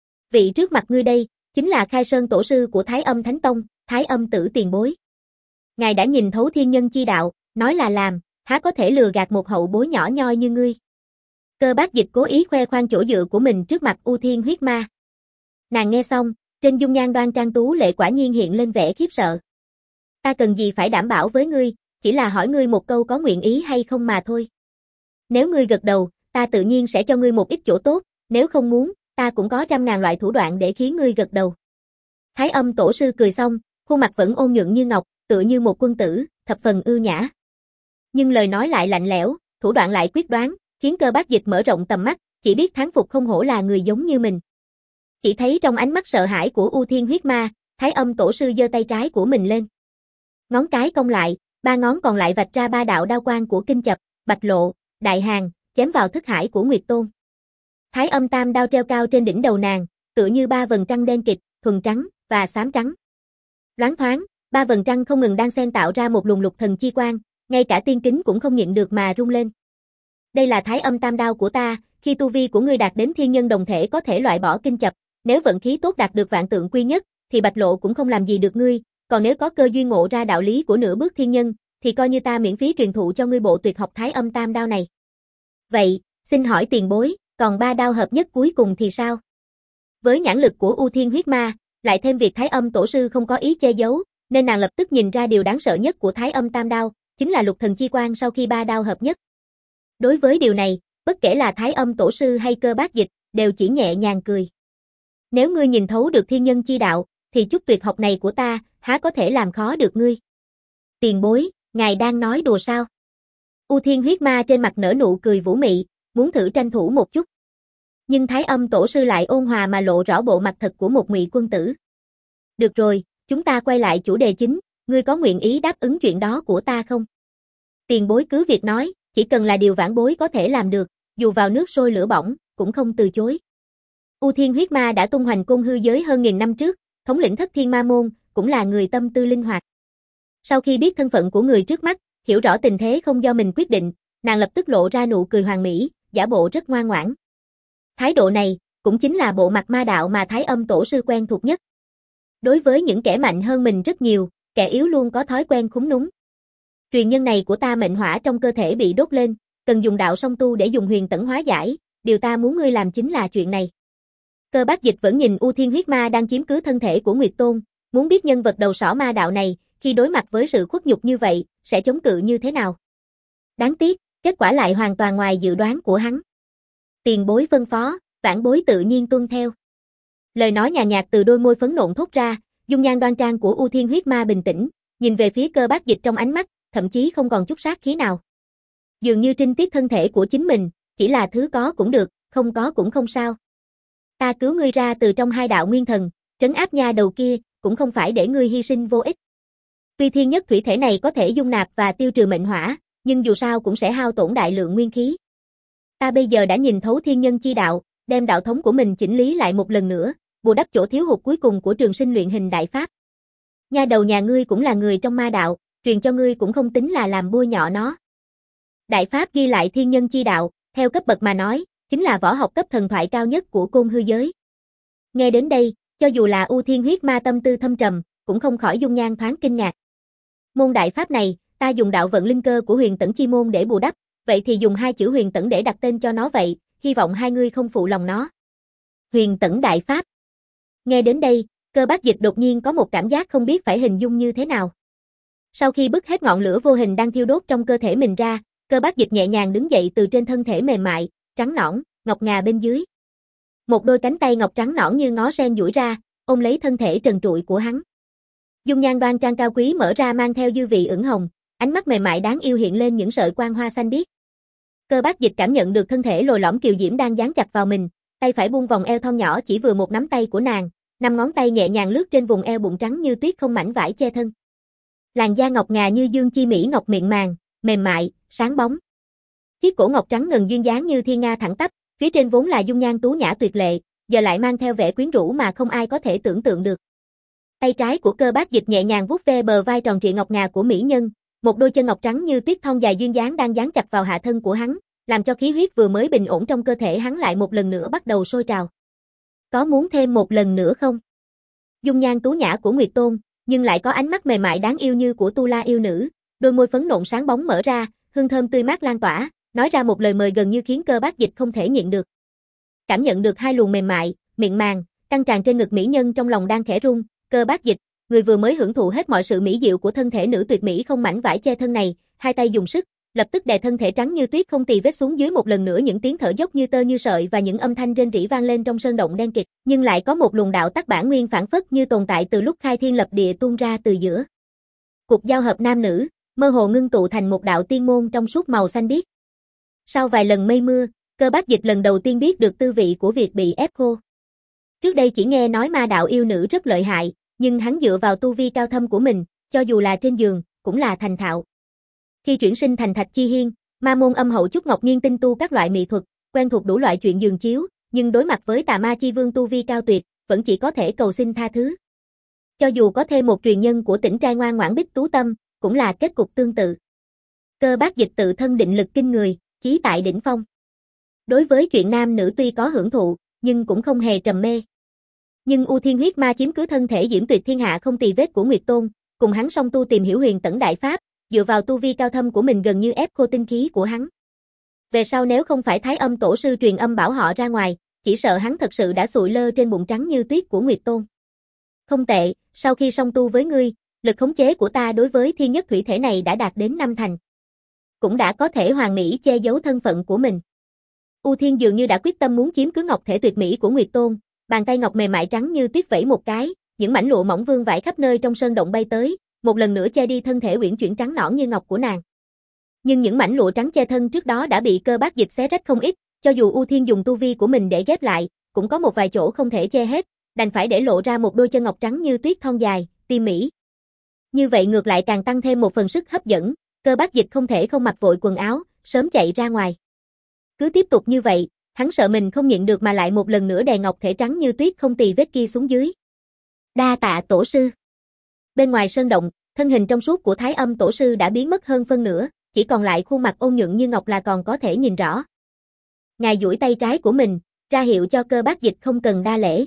Vị trước mặt ngươi đây, chính là Khai Sơn tổ sư của Thái Âm Thánh Tông, Thái Âm tử tiền bối. Ngài đã nhìn thấu thiên nhân chi đạo, nói là làm, há có thể lừa gạt một hậu bối nhỏ nhoi như ngươi. Cơ Bác Dịch cố ý khoe khoang chỗ dựa của mình trước mặt U Thiên huyết ma. Nàng nghe xong, trên dung nhan đoan trang tú lệ quả nhiên hiện lên vẻ khiếp sợ. Ta cần gì phải đảm bảo với ngươi, chỉ là hỏi ngươi một câu có nguyện ý hay không mà thôi. Nếu ngươi gật đầu, ta tự nhiên sẽ cho ngươi một ít chỗ tốt, nếu không muốn, ta cũng có trăm ngàn loại thủ đoạn để khiến ngươi gật đầu. Thái Âm tổ sư cười xong, khuôn mặt vẫn ôn nhuận như ngọc, tựa như một quân tử, thập phần ưu nhã. Nhưng lời nói lại lạnh lẽo, thủ đoạn lại quyết đoán, khiến Cơ Bác Dịch mở rộng tầm mắt, chỉ biết thán phục không hổ là người giống như mình. Chỉ thấy trong ánh mắt sợ hãi của U Thiên huyết ma, Thái Âm tổ sư giơ tay trái của mình lên. Ngón cái cong lại, ba ngón còn lại vạch ra ba đạo đao quang của Kinh Chập, Bạch Lộ, Đại Hàn, chém vào thức hải của Nguyệt Tôn. Thái Âm tam đao treo cao trên đỉnh đầu nàng, tựa như ba vầng trăng đen kịt, thuần trắng và xám trắng. Loáng thoáng, ba vầng trăng không ngừng đang xen tạo ra một luồng lục thần chi quang, ngay cả tiên kính cũng không nhịn được mà rung lên. Đây là Thái Âm tam đao của ta, khi tu vi của ngươi đạt đến thiên nhân đồng thể có thể loại bỏ Kinh Chập, nếu vận khí tốt đạt được vạn tượng quy nhất, thì Bạch Lộ cũng không làm gì được ngươi, còn nếu có cơ duyên ngộ ra đạo lý của nửa bước thiên nhân, thì coi như ta miễn phí truyền thụ cho ngươi bộ tuyệt học Thái Âm tam đao này. Vậy, xin hỏi tiền bối, còn ba đao hợp nhất cuối cùng thì sao? Với nhãn lực của U Thiên huyết ma, lại thêm việc Thái Âm tổ sư không có ý che giấu, nên nàng lập tức nhìn ra điều đáng sợ nhất của Thái Âm tam đao, chính là lục thần chi quang sau khi ba đao hợp nhất. Đối với điều này, bất kể là Thái Âm tổ sư hay Cơ Bác Dịch, đều chỉ nhẹ nhàng cười. Nếu ngươi nhìn thấu được thiên nhân chi đạo, thì chút tuyệt học này của ta, há có thể làm khó được ngươi. Tiền bối, ngài đang nói đùa sao? U Thiên huyết ma trên mặt nở nụ cười vũ mị, muốn thử tranh thủ một chút. Nhưng Thái Âm tổ sư lại ôn hòa mà lộ rõ bộ mặt thật của một ngụy quân tử. Được rồi, chúng ta quay lại chủ đề chính, ngươi có nguyện ý đáp ứng chuyện đó của ta không? Tiền bối cứ việc nói, chỉ cần là điều vãn bối có thể làm được, dù vào nước sôi lửa bỏng, cũng không từ chối. U Thiên huyết ma đã tung hoành côn hư giới hơn nghìn năm trước, thống lĩnh thất thiên ma môn, cũng là người tâm tư linh hoạt. Sau khi biết thân phận của người trước mắt, hiểu rõ tình thế không do mình quyết định, nàng lập tức lộ ra nụ cười hoàn mỹ, giả bộ rất ngoan ngoãn. Thái độ này, cũng chính là bộ mặt ma đạo mà Thái Âm tổ sư quen thuộc nhất. Đối với những kẻ mạnh hơn mình rất nhiều, kẻ yếu luôn có thói quen khúm núm. Truyền nhân này của ta mệnh hỏa trong cơ thể bị đốt lên, cần dùng đạo song tu để dùng huyền tẩn hóa giải, điều ta muốn ngươi làm chính là chuyện này. Cơ Bác Dịch vẫn nhìn U Thiên huyết ma đang chiếm cứ thân thể của Nguyệt Tôn, muốn biết nhân vật đầu sỏ ma đạo này, khi đối mặt với sự khuất nhục như vậy, sẽ chống cự như thế nào. Đáng tiếc, kết quả lại hoàn toàn ngoài dự đoán của hắn. Tiền bối phân phó, vãn bối tự nhiên tuân theo. Lời nói nhàn nhạt từ đôi môi phấn nộn thốt ra, dung nhan đoan trang của U Thiên huyết ma bình tĩnh, nhìn về phía Cơ Bác Dịch trong ánh mắt, thậm chí không còn chút sát khí nào. Dường như trinh tiết thân thể của chính mình, chỉ là thứ có cũng được, không có cũng không sao. Ta cứu ngươi ra từ trong hai đạo nguyên thần, trấn áp nha đầu kia, cũng không phải để ngươi hy sinh vô ích. Tuy thiên nhất thủy thể này có thể dung nạp và tiêu trừ mệnh hỏa, nhưng dù sao cũng sẽ hao tổn đại lượng nguyên khí. Ta bây giờ đã nhìn thấu thiên nhân chi đạo, đem đạo thống của mình chỉnh lý lại một lần nữa, bù đắp chỗ thiếu hụt cuối cùng của trường sinh luyện hình đại pháp. Nha đầu nhà ngươi cũng là người trong ma đạo, truyền cho ngươi cũng không tính là làm bôi nhọ nó. Đại pháp ghi lại thiên nhân chi đạo, theo cấp bậc mà nói, chính là võ học cấp thần thoại cao nhất của côn hư giới. Nghe đến đây, cho dù là U Thiên huyết ma tâm tư thâm trầm, cũng không khỏi dung nhan thoáng kinh ngạc. Môn đại pháp này, ta dùng đạo vận linh cơ của huyền tẫn chi môn để bù đắp, vậy thì dùng hai chữ huyền tẫn để đặt tên cho nó vậy, hy vọng hai ngươi không phụ lòng nó. Huyền tẫn đại pháp. Nghe đến đây, Cơ Bác Dịch đột nhiên có một cảm giác không biết phải hình dung như thế nào. Sau khi bức hết ngọn lửa vô hình đang thiêu đốt trong cơ thể mình ra, Cơ Bác Dịch nhẹ nhàng đứng dậy từ trên thân thể mềm mại, trắng nõn, ngọc ngà bên dưới. Một đôi cánh tay ngọc trắng nõn như ngó sen duỗi ra, ôm lấy thân thể trần trụi của hắn. Dung nhan đoan trang cao quý mở ra mang theo dư vị ửng hồng, ánh mắt mềm mại đáng yêu hiện lên những sợi quang hoa xanh biếc. Cơ Bác Dịch cảm nhận được thân thể lồi lõm kiều diễm đang dán chặt vào mình, tay phải buông vòng eo thon nhỏ chỉ vừa một nắm tay của nàng, năm ngón tay nhẹ nhàng lướt trên vùng eo bụng trắng như tuyết không mảnh vải che thân. Làn da ngọc ngà như dương chi mỹ ngọc miệng màng, mềm mại, sáng bóng. Chiếc cổ ngọc trắng ngần duyên dáng như thiên nga thẳng tắp, phía trên vốn là dung nhan tú nhã tuyệt lệ, giờ lại mang theo vẻ quyến rũ mà không ai có thể tưởng tượng được. Tay trái của Cơ Bác Dịch nhẹ nhàng vuốt ve bờ vai tròn trịa ngọc ngà của mỹ nhân, một đôi chân ngọc trắng như tuyết thon dài duyên dáng đang dán chặt vào hạ thân của hắn, làm cho khí huyết vừa mới bình ổn trong cơ thể hắn lại một lần nữa bắt đầu sôi trào. Có muốn thêm một lần nữa không? Dung nhan tú nhã của Nguyệt Tôn, nhưng lại có ánh mắt mềm mại đáng yêu như của Tu La yêu nữ, đôi môi phấn nộn sáng bóng mở ra, hương thơm tươi mát lan tỏa, nói ra một lời mời gần như khiến Cơ Bác Dịch không thể nhịn được. Cảm nhận được hai luồng mềm mại, miệng màng, căng tràn trên ngực mỹ nhân trong lòng đang khẽ rung, Cơ Bác Dịch, người vừa mới hưởng thụ hết mọi sự mỹ diệu của thân thể nữ tuyệt mỹ không mảnh vải che thân này, hai tay dùng sức, lập tức đè thân thể trắng như tuyết không tì vết xuống dưới một lần nữa, những tiếng thở dốc như tơ như sợi và những âm thanh rên rỉ vang lên trong sơn động đen kịt, nhưng lại có một luồng đạo tắc bản nguyên phản phất như tồn tại từ lúc khai thiên lập địa tuôn ra từ giữa. Cuộc giao hợp nam nữ, mơ hồ ngưng tụ thành một đạo tiên môn trong suốt màu xanh biếc. Sau vài lần mây mưa, Cơ Bác Dịch lần đầu tiên biết được tư vị của việc bị ép khô. Trước đây chỉ nghe nói ma đạo yêu nữ rất lợi hại, nhưng hắn dựa vào tu vi cao thâm của mình, cho dù là trên giường, cũng là thành thạo. Khi chuyển sinh thành Thạch Chi Hiên, ma môn âm hậu Trúc Ngọc Nghiên tinh tu các loại mỹ thuật, quen thuộc đủ loại chuyện giường chiếu, nhưng đối mặt với Tà Ma Chi Vương tu vi cao tuyệt, vẫn chỉ có thể cầu xin tha thứ. Cho dù có thêm một truyền nhân của tỉnh trai ngoan ngoãn Bích Tú Tâm, cũng là kết cục tương tự. Cơ Bác Dịch tự thân định lực kinh người, chí tại đỉnh phong. Đối với chuyện nam nữ tuy có hưởng thụ, nhưng cũng không hề trầm mê. Nhưng U Thiên huyết ma chiếm cứ thân thể diễm tuyệt thiên hạ không tì vết của Nguyệt Tôn, cùng hắn song tu tìm hiểu huyền tẫn đại pháp, dựa vào tu vi cao thâm của mình gần như ép khô tinh khí của hắn. Về sau nếu không phải Thái Âm tổ sư truyền âm bảo họ ra ngoài, chỉ sợ hắn thật sự đã sụi lơ trên bụng trắng như tuyết của Nguyệt Tôn. Không tệ, sau khi song tu với ngươi, lực khống chế của ta đối với thiên nhất thủy thể này đã đạt đến năm thành. Cũng đã có thể hoàn mỹ che giấu thân phận của mình. U Thiên dường như đã quyết tâm muốn chiếm cứ ngọc thể tuyệt mỹ của Nguyệt Tôn, bàn tay ngọc mềm mại trắng như tuyết vẫy một cái, những mảnh lụa mỏng vương vãi khắp nơi trong sơn động bay tới, một lần nữa che đi thân thể uyển chuyển trắng nõn như ngọc của nàng. Nhưng những mảnh lụa trắng che thân trước đó đã bị Cơ Bác Dịch xé rách không ít, cho dù U Thiên dùng tu vi của mình để ghép lại, cũng có một vài chỗ không thể che hết, đành phải để lộ ra một đôi chân ngọc trắng như tuyết thon dài, tỉ mỉ. Như vậy ngược lại càng tăng thêm một phần sức hấp dẫn, Cơ Bác Dịch không thể không mặc vội quần áo, sớm chạy ra ngoài. Cứ tiếp tục như vậy, hắn sợ mình không nhịn được mà lại một lần nữa đè ngọc thể trắng như tuyết không tì vết kia xuống dưới. Đa tạ tổ sư. Bên ngoài sơn động, thân hình trong suốt của Thái Âm tổ sư đã biến mất hơn phân nửa, chỉ còn lại khuôn mặt ôn nhuận như ngọc là còn có thể nhìn rõ. Ngài duỗi tay trái của mình, ra hiệu cho Cơ Bác Dịch không cần đa lễ.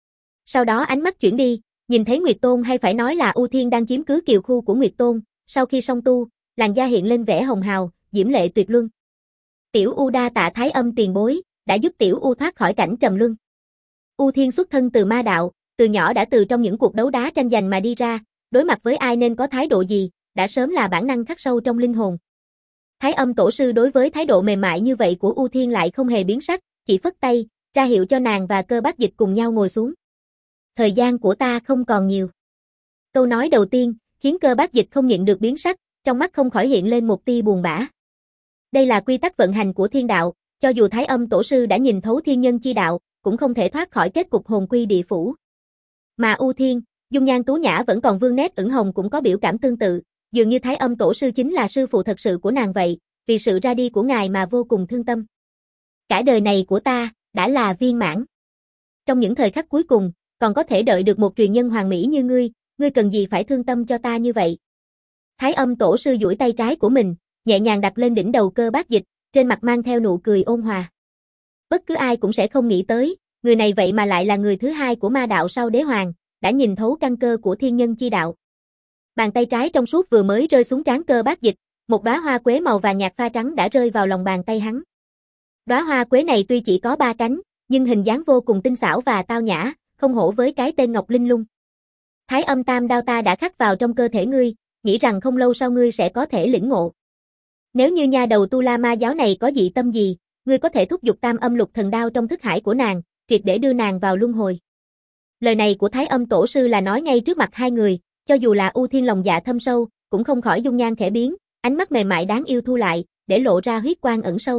Sau đó ánh mắt chuyển đi, nhìn thấy Nguyệt Tôn hay phải nói là U Thiên đang chiếm cứ kiều khu của Nguyệt Tôn, sau khi song tu, làn da hiện lên vẻ hồng hào, diễm lệ tuyệt luân. Tiểu U đa tạ Thái Âm tiền bối, đã giúp Tiểu U thoát khỏi cảnh trầm luân. U Thiên xuất thân từ ma đạo, từ nhỏ đã từ trong những cuộc đấu đá tranh giành mà đi ra, đối mặt với ai nên có thái độ gì, đã sớm là bản năng khắc sâu trong linh hồn. Thái Âm Tổ sư đối với thái độ mềm mại như vậy của U Thiên lại không hề biến sắc, chỉ phất tay, ra hiệu cho nàng và Cơ Bác Dịch cùng nhau ngồi xuống. Thời gian của ta không còn nhiều. Câu nói đầu tiên, khiến Cơ Bác Dịch không nhịn được biến sắc, trong mắt không khỏi hiện lên một tia buồn bã. Đây là quy tắc vận hành của thiên đạo, cho dù Thái Âm Tổ sư đã nhìn thấu thiên nhân chi đạo, cũng không thể thoát khỏi kết cục hồn quy địa phủ. Mà U Thiên, dung nhan tú nhã vẫn còn vương nét ửng hồng cũng có biểu cảm tương tự, dường như Thái Âm Tổ sư chính là sư phụ thật sự của nàng vậy, vì sự ra đi của ngài mà vô cùng thương tâm. Cả đời này của ta, đã là viên mãn. Trong những thời khắc cuối cùng, còn có thể đợi được một truyền nhân hoàn mỹ như ngươi, ngươi cần gì phải thương tâm cho ta như vậy? Thái Âm Tổ sư duỗi tay trái của mình, nhẹ nhàng đặt lên đỉnh đầu Cơ Bác Dịch, trên mặt mang theo nụ cười ôn hòa. Bất cứ ai cũng sẽ không nghĩ tới, người này vậy mà lại là người thứ hai của ma đạo sau đế hoàng, đã nhìn thấu căn cơ của thiên nhân chi đạo. Bàn tay trái trong suốt vừa mới rơi xuống trán Cơ Bác Dịch, một đóa hoa quế màu vàng nhạt pha trắng đã rơi vào lòng bàn tay hắn. Đóa hoa quế này tuy chỉ có ba cánh, nhưng hình dáng vô cùng tinh xảo và tao nhã, không hổ với cái tên Ngọc Linh Lung. Thái Âm Tam đao ta đã khắc vào trong cơ thể ngươi, nghĩ rằng không lâu sau ngươi sẽ có thể lĩnh ngộ. Nếu như nha đầu Tu La Ma giáo này có dị tâm gì, ngươi có thể thúc giục Tam Âm Lục Thần Đao trong thức hải của nàng, triệt để đưa nàng vào luân hồi. Lời này của Thái Âm Tổ sư là nói ngay trước mặt hai người, cho dù là U Thiên lòng dạ thâm sâu, cũng không khỏi dung nhan khẽ biến, ánh mắt mềm mại đáng yêu thu lại, để lộ ra huyết quang ẩn sâu.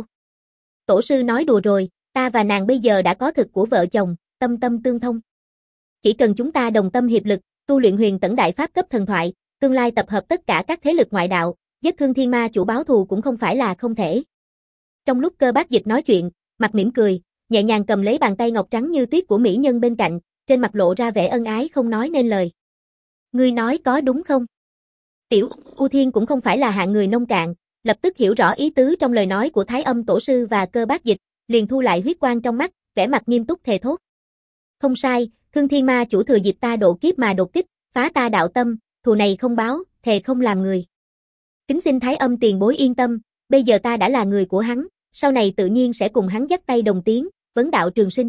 Tổ sư nói đùa rồi, ta và nàng bây giờ đã có thực của vợ chồng, tâm tâm tương thông. Chỉ cần chúng ta đồng tâm hiệp lực, tu luyện huyền tẫn đại pháp cấp thần thoại, tương lai tập hợp tất cả các thế lực ngoại đạo, giết Thương Thiên Ma chủ báo thù cũng không phải là không thể. Trong lúc Cơ Bác Dịch nói chuyện, mặt mỉm cười, nhẹ nhàng cầm lấy bàn tay ngọc trắng như tuyết của mỹ nhân bên cạnh, trên mặt lộ ra vẻ ân ái không nói nên lời. Ngươi nói có đúng không? Tiểu U Thiên cũng không phải là hạng người nông cạn, lập tức hiểu rõ ý tứ trong lời nói của Thái Âm Tổ sư và Cơ Bác Dịch, liền thu lại huyết quang trong mắt, vẻ mặt nghiêm túc thề thốt. Không sai, Thương Thiên Ma chủ thừa dịp ta độ kiếp mà đột kích, phá ta đạo tâm, thù này không báo, thề không làm người. Kính xin Thái Âm tiền bối yên tâm, bây giờ ta đã là người của hắn, sau này tự nhiên sẽ cùng hắn dắt tay đồng tiến, vấn đạo trường sinh.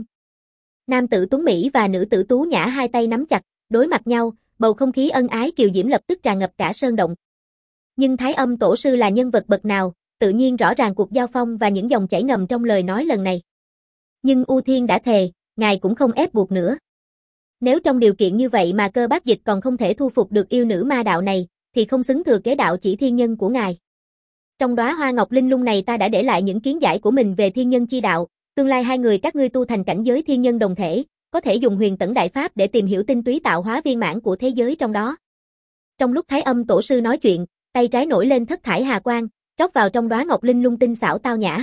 Nam tử tuấn Mỹ và nữ tử tú nhã hai tay nắm chặt, đối mặt nhau, bầu không khí ân ái kiều diễm lập tức tràn ngập cả sơn động. Nhưng Thái Âm Tổ sư là nhân vật bậc nào, tự nhiên rõ ràng cuộc giao phong và những dòng chảy ngầm trong lời nói lần này. Nhưng U Thiên đã thề, ngài cũng không ép buộc nữa. Nếu trong điều kiện như vậy mà Cơ Bác Dịch còn không thể thu phục được yêu nữ ma đạo này, thì không xứng thừa kế đạo chỉ thiên nhân của ngài. Trong đóa hoa ngọc linh lung này ta đã để lại những kiến giải của mình về thiên nhân chi đạo, tương lai hai người các ngươi tu thành cảnh giới thiên nhân đồng thể, có thể dùng huyền tẫn đại pháp để tìm hiểu tinh túy tạo hóa viên mãn của thế giới trong đó. Trong lúc Thái Âm Tổ sư nói chuyện, tay trái nổi lên thất thải hà quang, rót vào trong đóa ngọc linh lung tinh xảo tao nhã.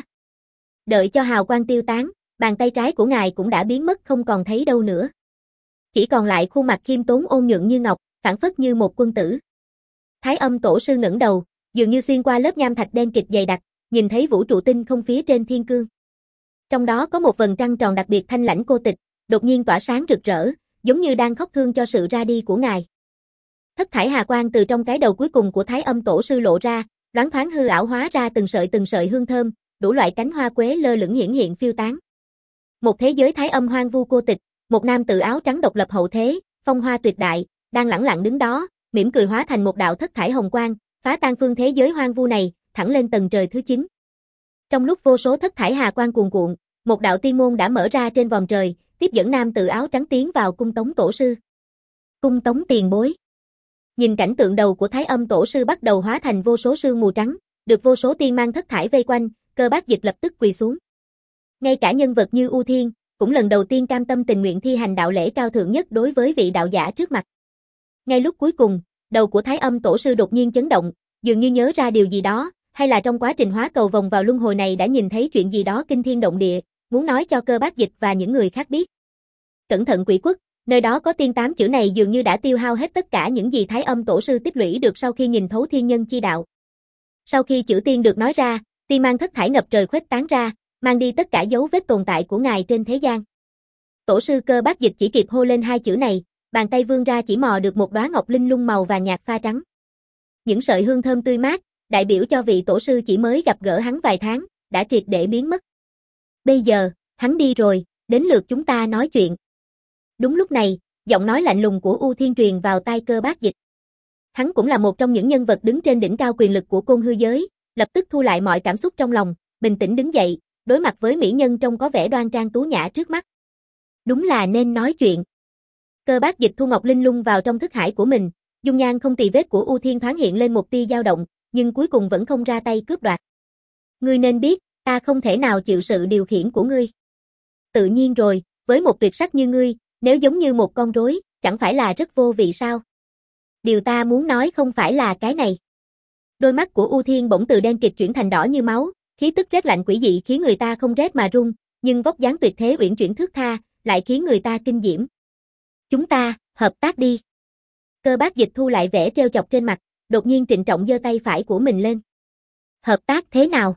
Đợi cho hào quang tiêu tán, bàn tay trái của ngài cũng đã biến mất không còn thấy đâu nữa. Chỉ còn lại khuôn mặt khiêm tốn ôn nhuận như ngọc, phảng phất như một quân tử. Thái Âm Tổ sư ngẩng đầu, dường như xuyên qua lớp nham thạch đen kịt dày đặc, nhìn thấy vũ trụ tinh không phía trên thiên cương. Trong đó có một vầng trăng tròn đặc biệt thanh lãnh cô tịch, đột nhiên tỏa sáng rực rỡ, giống như đang khóc thương cho sự ra đi của ngài. Thất thải hà quang từ trong cái đầu cuối cùng của Thái Âm Tổ sư lộ ra, loáng thoáng hư ảo hóa ra từng sợi từng sợi hương thơm, đủ loại cánh hoa quế lơ lửng hiển hiện phiêu tán. Một thế giới Thái Âm hoang vu cô tịch, một nam tử áo trắng độc lập hậu thế, phong hoa tuyệt đại, đang lẳng lặng đứng đó, mỉm cười hóa thành một đạo thất thải hồng quang, phá tan phương thế giới hoang vu này, thẳng lên tầng trời thứ chín. Trong lúc vô số thất thải hà quang cuồn cuộn, một đạo tiên môn đã mở ra trên vòm trời, tiếp dẫn nam tử áo trắng tiến vào cung tống tổ sư. Cung tống tiền bối. Nhìn cảnh tượng đầu của Thái Âm Tổ sư bắt đầu hóa thành vô số sương mù trắng, được vô số tiên mang thất thải vây quanh, Cơ Bác Dịch lập tức quỳ xuống. Ngay cả nhân vật như U Thiên, cũng lần đầu tiên cam tâm tình nguyện thi hành đạo lễ cao thượng nhất đối với vị đạo giả trước mặt. Ngay lúc cuối cùng, đầu của Thái Âm Tổ sư đột nhiên chấn động, dường như nhớ ra điều gì đó, hay là trong quá trình hóa cầu vòng vào luân hồi này đã nhìn thấy chuyện gì đó kinh thiên động địa, muốn nói cho Cơ Bác Dịch và những người khác biết. Cẩn thận quỷ quất, nơi đó có tiên tám chữ này dường như đã tiêu hao hết tất cả những gì Thái Âm Tổ sư tích lũy được sau khi nhìn thấu thiên nhân chi đạo. Sau khi chữ tiên được nói ra, tiên mang thất thải ngập trời khuếch tán ra, mang đi tất cả dấu vết tồn tại của ngài trên thế gian. Tổ sư Cơ Bác Dịch chỉ kịp hô lên hai chữ này, bàn tay vươn ra chỉ mò được một đóa ngọc linh lung màu vàng nhạt pha trắng. Những sợi hương thơm tươi mát, đại biểu cho vị tổ sư chỉ mới gặp gỡ hắn vài tháng, đã triệt để biến mất. Bây giờ, hắn đi rồi, đến lượt chúng ta nói chuyện. Đúng lúc này, giọng nói lạnh lùng của U Thiên truyền vào tai Cơ Bác Dịch. Hắn cũng là một trong những nhân vật đứng trên đỉnh cao quyền lực của côn hư giới, lập tức thu lại mọi cảm xúc trong lòng, bình tĩnh đứng dậy, đối mặt với mỹ nhân trông có vẻ đoan trang tú nhã trước mắt. Đúng là nên nói chuyện. Cơ Bác Dịch thu Ngọc Linh Lung vào trong thức hải của mình, dung nhan không tì vết của U Thiên thoáng hiện lên một tia dao động, nhưng cuối cùng vẫn không ra tay cướp đoạt. Ngươi nên biết, ta không thể nào chịu sự điều khiển của ngươi. Tự nhiên rồi, với một tuyệt sắc như ngươi, nếu giống như một con rối, chẳng phải là rất vô vị sao? Điều ta muốn nói không phải là cái này. Đôi mắt của U Thiên bỗng từ đen kịt chuyển thành đỏ như máu, khí tức rét lạnh quỷ dị khiến người ta không rét mà run, nhưng vóc dáng tuyệt thế uyển chuyển thướt tha, lại khiến người ta kinh diễm. Chúng ta, hợp tác đi. Cơ Bác Dịch thu lại vẻ trêu chọc trên mặt, đột nhiên trịnh trọng giơ tay phải của mình lên. Hợp tác thế nào?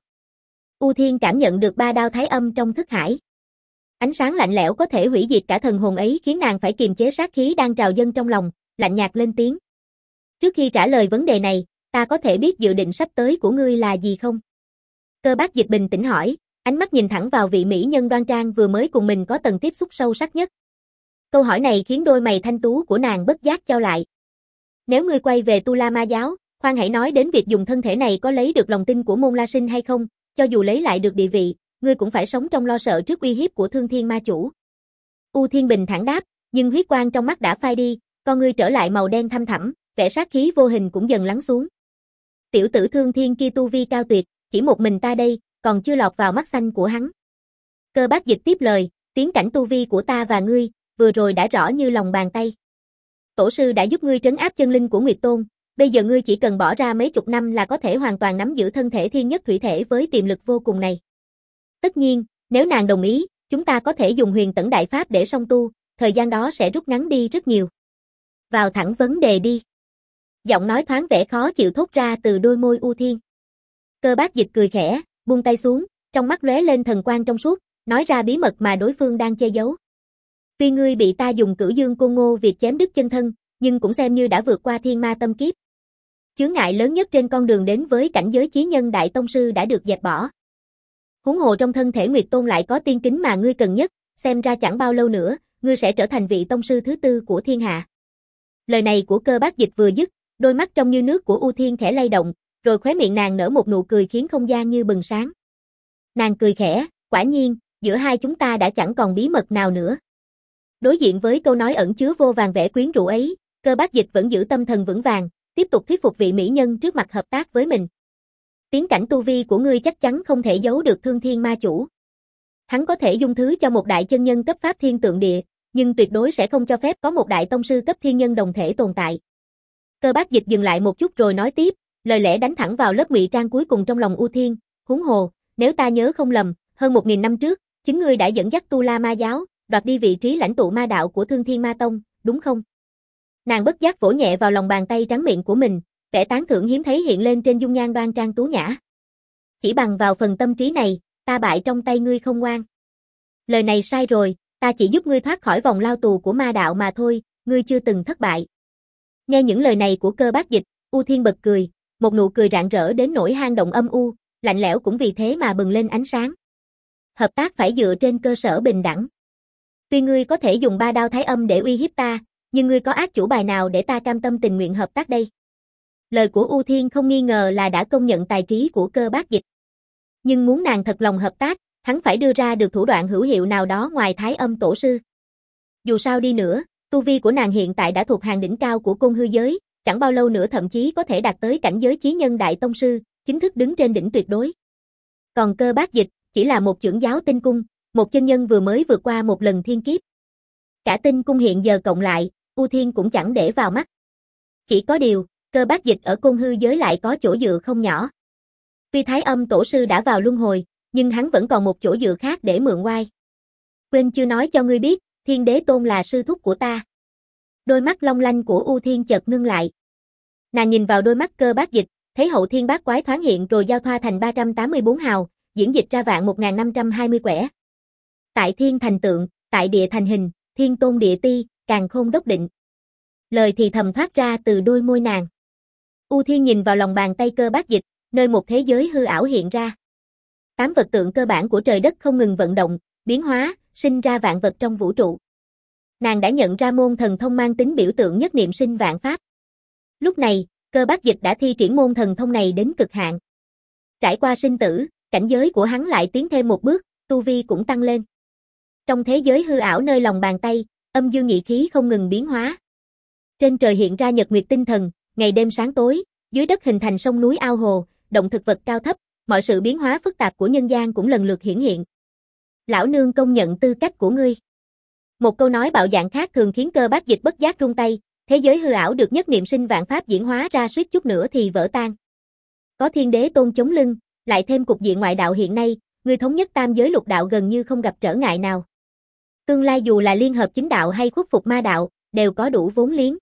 U Thiên cảm nhận được ba đao thái âm trong thức hải. Ánh sáng lạnh lẽo có thể hủy diệt cả thần hồn ấy khiến nàng phải kiềm chế sát khí đang trào dâng trong lòng, lạnh nhạt lên tiếng. Trước khi trả lời vấn đề này, ta có thể biết dự định sắp tới của ngươi là gì không? Cơ Bác Dịch bình tĩnh hỏi, ánh mắt nhìn thẳng vào vị mỹ nhân đoan trang vừa mới cùng mình có tầng tiếp xúc sâu sắc nhất. Câu hỏi này khiến đôi mày thanh tú của nàng bất giác chau lại. Nếu ngươi quay về Tu La Ma giáo, khoan hãy nói đến việc dùng thân thể này có lấy được lòng tin của Môn La Sinh hay không, cho dù lấy lại được địa vị, ngươi cũng phải sống trong lo sợ trước uy hiếp của Thương Thiên Ma chủ. U Thiên bình thản đáp, nhưng huyết quang trong mắt đã phai đi, con ngươi trở lại màu đen thâm thẳm, vẻ sát khí vô hình cũng dần lắng xuống. Tiểu tử Thương Thiên kia tu vi cao tuyệt, chỉ một mình ta đây, còn chưa lọt vào mắt xanh của hắn. Cơ Bác Dịch tiếp lời, tiến cảnh tu vi của ta và ngươi, vừa rồi đã rõ như lòng bàn tay. Tổ sư đã giúp ngươi trấn áp chân linh của Nguyệt Tôn, bây giờ ngươi chỉ cần bỏ ra mấy chục năm là có thể hoàn toàn nắm giữ thân thể thiên nhất thủy thể với tiềm lực vô cùng này. Tất nhiên, nếu nàng đồng ý, chúng ta có thể dùng huyền tẩn đại pháp để song tu, thời gian đó sẽ rút ngắn đi rất nhiều. Vào thẳng vấn đề đi. Giọng nói thoáng vẻ khó chịu thốt ra từ đôi môi U Thiên. Cơ Bác Dịch cười khẽ, buông tay xuống, trong mắt lóe lên thần quang trong suốt, nói ra bí mật mà đối phương đang che giấu. Tuy ngươi bị ta dùng Cửu Dương Côn Ngô Việt chém đứt chân thân, nhưng cũng xem như đã vượt qua thiên ma tâm kiếp. Chướng ngại lớn nhất trên con đường đến với cảnh giới chí nhân đại tông sư đã được dẹp bỏ. Huống hồ trong thân thể Nguyệt Tôn lại có tiên kính mà ngươi cần nhất, xem ra chẳng bao lâu nữa, ngươi sẽ trở thành vị tông sư thứ tư của thiên hạ. Lời này của Cơ Bác Dịch vừa dứt, đôi mắt trong như nước của U Thiên khẽ lay động, rồi khóe miệng nàng nở một nụ cười khiến không gian như bừng sáng. Nàng cười khẽ, quả nhiên, giữa hai chúng ta đã chẳng còn bí mật nào nữa. Đối diện với câu nói ẩn chứa vô vàn vẻ quyến rũ ấy, Cơ Bác Dịch vẫn giữ tâm thần vững vàng, tiếp tục thuyết phục vị mỹ nhân trước mặt hợp tác với mình. Tiến cảnh tu vi của ngươi chắc chắn không thể giấu được Thương Thiên Ma chủ. Hắn có thể dung thứ cho một đại chân nhân cấp pháp thiên tượng địa, nhưng tuyệt đối sẽ không cho phép có một đại tông sư cấp thiên nhân đồng thể tồn tại. Cơ Bác Dịch dừng lại một chút rồi nói tiếp, lời lẽ đánh thẳng vào lớp ngụy trang cuối cùng trong lòng U Thiên, huống hồ, nếu ta nhớ không lầm, hơn một nghìn năm trước, chính ngươi đã dẫn dắt Tu La Ma giáo, đoạt đi vị trí lãnh tụ ma đạo của Thương Thiên Ma Tông, đúng không? Nàng bất giác vỗ nhẹ vào lòng bàn tay trắng miệng của mình, vẻ tán thưởng hiếm thấy hiện lên trên dung nhan đoan trang tú nhã. Chỉ bằng vào phần tâm trí này, ta bại trong tay ngươi không ngoan. Lời này sai rồi, ta chỉ giúp ngươi thoát khỏi vòng lao tù của ma đạo mà thôi, ngươi chưa từng thất bại. Nghe những lời này của Cơ Bác Dịch, U Thiên bật cười, một nụ cười rạng rỡ đến nỗi hang động âm u, lạnh lẽo cũng vì thế mà bừng lên ánh sáng. Hợp tác phải dựa trên cơ sở bình đẳng. Tuy ngươi có thể dùng ba đao thái âm để uy hiếp ta, nhưng ngươi có ác chủ bài nào để ta cam tâm tình nguyện hợp tác đây? Lời của U Thiên không nghi ngờ là đã công nhận tài trí của Cơ Bác Dịch. Nhưng muốn nàng thật lòng hợp tác, hắn phải đưa ra được thủ đoạn hữu hiệu nào đó ngoài thái âm tổ sư. Dù sao đi nữa, tu vi của nàng hiện tại đã thuộc hàng đỉnh cao của côn hư giới, chẳng bao lâu nữa thậm chí có thể đạt tới cảnh giới chí nhân đại tông sư, chính thức đứng trên đỉnh tuyệt đối. Còn Cơ Bác Dịch chỉ là một chưởng giáo tinh cung, một chân nhân vừa mới vượt qua một lần thiên kiếp. Cả tinh cung hiện giờ cộng lại, U Thiên cũng chẳng để vào mắt. Chỉ có điều, Cơ Bác Dịch ở côn hư giới lại có chỗ dựa không nhỏ. Tuy thái âm tổ sư đã vào luân hồi, nhưng hắn vẫn còn một chỗ dựa khác để mượn oai. Quên chưa nói cho ngươi biết, Thiên Đế Tôn là sư thúc của ta. Đôi mắt long lanh của U Thiên chợt ngưng lại. Nàng nhìn vào đôi mắt Cơ Bác Dịch, thấy hậu thiên bát quái thoáng hiện rồi giao thoa thành ba trăm tám mươi bốn hào, diễn dịch ra vạn một nghìn năm trăm hai mươi quẻ. Tại thiên thành tượng, tại địa thành hình, thiên tôn địa ti, càn khôn đốc định. Lời thì thầm thoát ra từ đôi môi nàng. U Thiên nhìn vào lòng bàn tay Cơ Bác Dịch, nơi một thế giới hư ảo hiện ra. Tám vật tượng cơ bản của trời đất không ngừng vận động, biến hóa, sinh ra vạn vật trong vũ trụ. Nàng đã nhận ra môn thần thông mang tính biểu tượng nhất niệm sinh vạn pháp. Lúc này, Cơ Bác Dịch đã thi triển môn thần thông này đến cực hạn. Trải qua sinh tử, cảnh giới của hắn lại tiến thêm một bước, tu vi cũng tăng lên. Trong thế giới hư ảo nơi lòng bàn tay, âm dương nhị khí không ngừng biến hóa. Trên trời hiện ra nhật nguyệt tinh thần, ngày đêm sáng tối, dưới đất hình thành sông núi ao hồ, động thực vật cao thấp, mọi sự biến hóa phức tạp của nhân gian cũng lần lượt hiển hiện. Lão nương công nhận tư cách của ngươi. Một câu nói bạo dạn khác thường khiến Cơ Bác Dịch bất giác rung tay, thế giới hư ảo được nhất niệm sinh vạn pháp diễn hóa ra suýt chút nữa thì vỡ tan. Có thiên đế tôn chống lưng, lại thêm cục diện ngoại đạo hiện nay, người thống nhất tam giới lục đạo gần như không gặp trở ngại nào. Tương lai dù là liên hợp chính đạo hay khuất phục ma đạo, đều có đủ vốn liếng.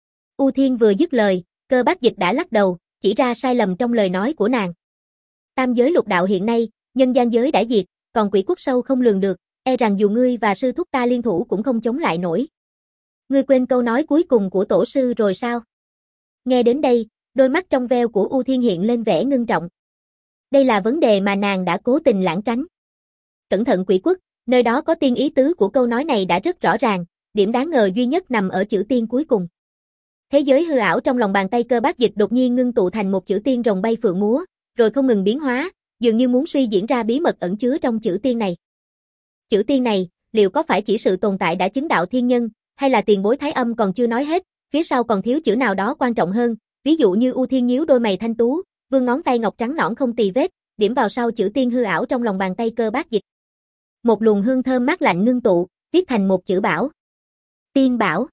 U Thiên vừa dứt lời, Cơ Bác Dịch đã lắc đầu, chỉ ra sai lầm trong lời nói của nàng. Tam giới lục đạo hiện nay, nhân gian giới đã diệt, còn quỷ quốc sâu không lường được, e rằng dù ngươi và sư thúc ta liên thủ cũng không chống lại nổi. Ngươi quên câu nói cuối cùng của tổ sư rồi sao? Nghe đến đây, đôi mắt trong veo của U Thiên hiện lên vẻ ngưng trọng. Đây là vấn đề mà nàng đã cố tình lảng tránh. Cẩn thận quỷ quốc, nơi đó có tiên ý tứ của câu nói này đã rất rõ ràng, điểm đáng ngờ duy nhất nằm ở chữ tiên cuối cùng. Thế giới hư ảo trong lòng bàn tay Cơ Bác Dịch đột nhiên ngưng tụ thành một chữ tiên rồng bay phượng múa, rồi không ngừng biến hóa, dường như muốn suy diễn ra bí mật ẩn chứa trong chữ tiên này. Chữ tiên này, liệu có phải chỉ sự tồn tại đã chứng đạo thiên nhân, hay là tiền bối Thái Âm còn chưa nói hết, phía sau còn thiếu chữ nào đó quan trọng hơn, ví dụ như U Thiên nhíu đôi mày thanh tú, vươn ngón tay ngọc trắng nõn không tì vết, điểm vào sau chữ tiên hư ảo trong lòng bàn tay Cơ Bác Dịch. Một luồng hương thơm mát lạnh ngưng tụ, viết thành một chữ bảo. Tiên bảo.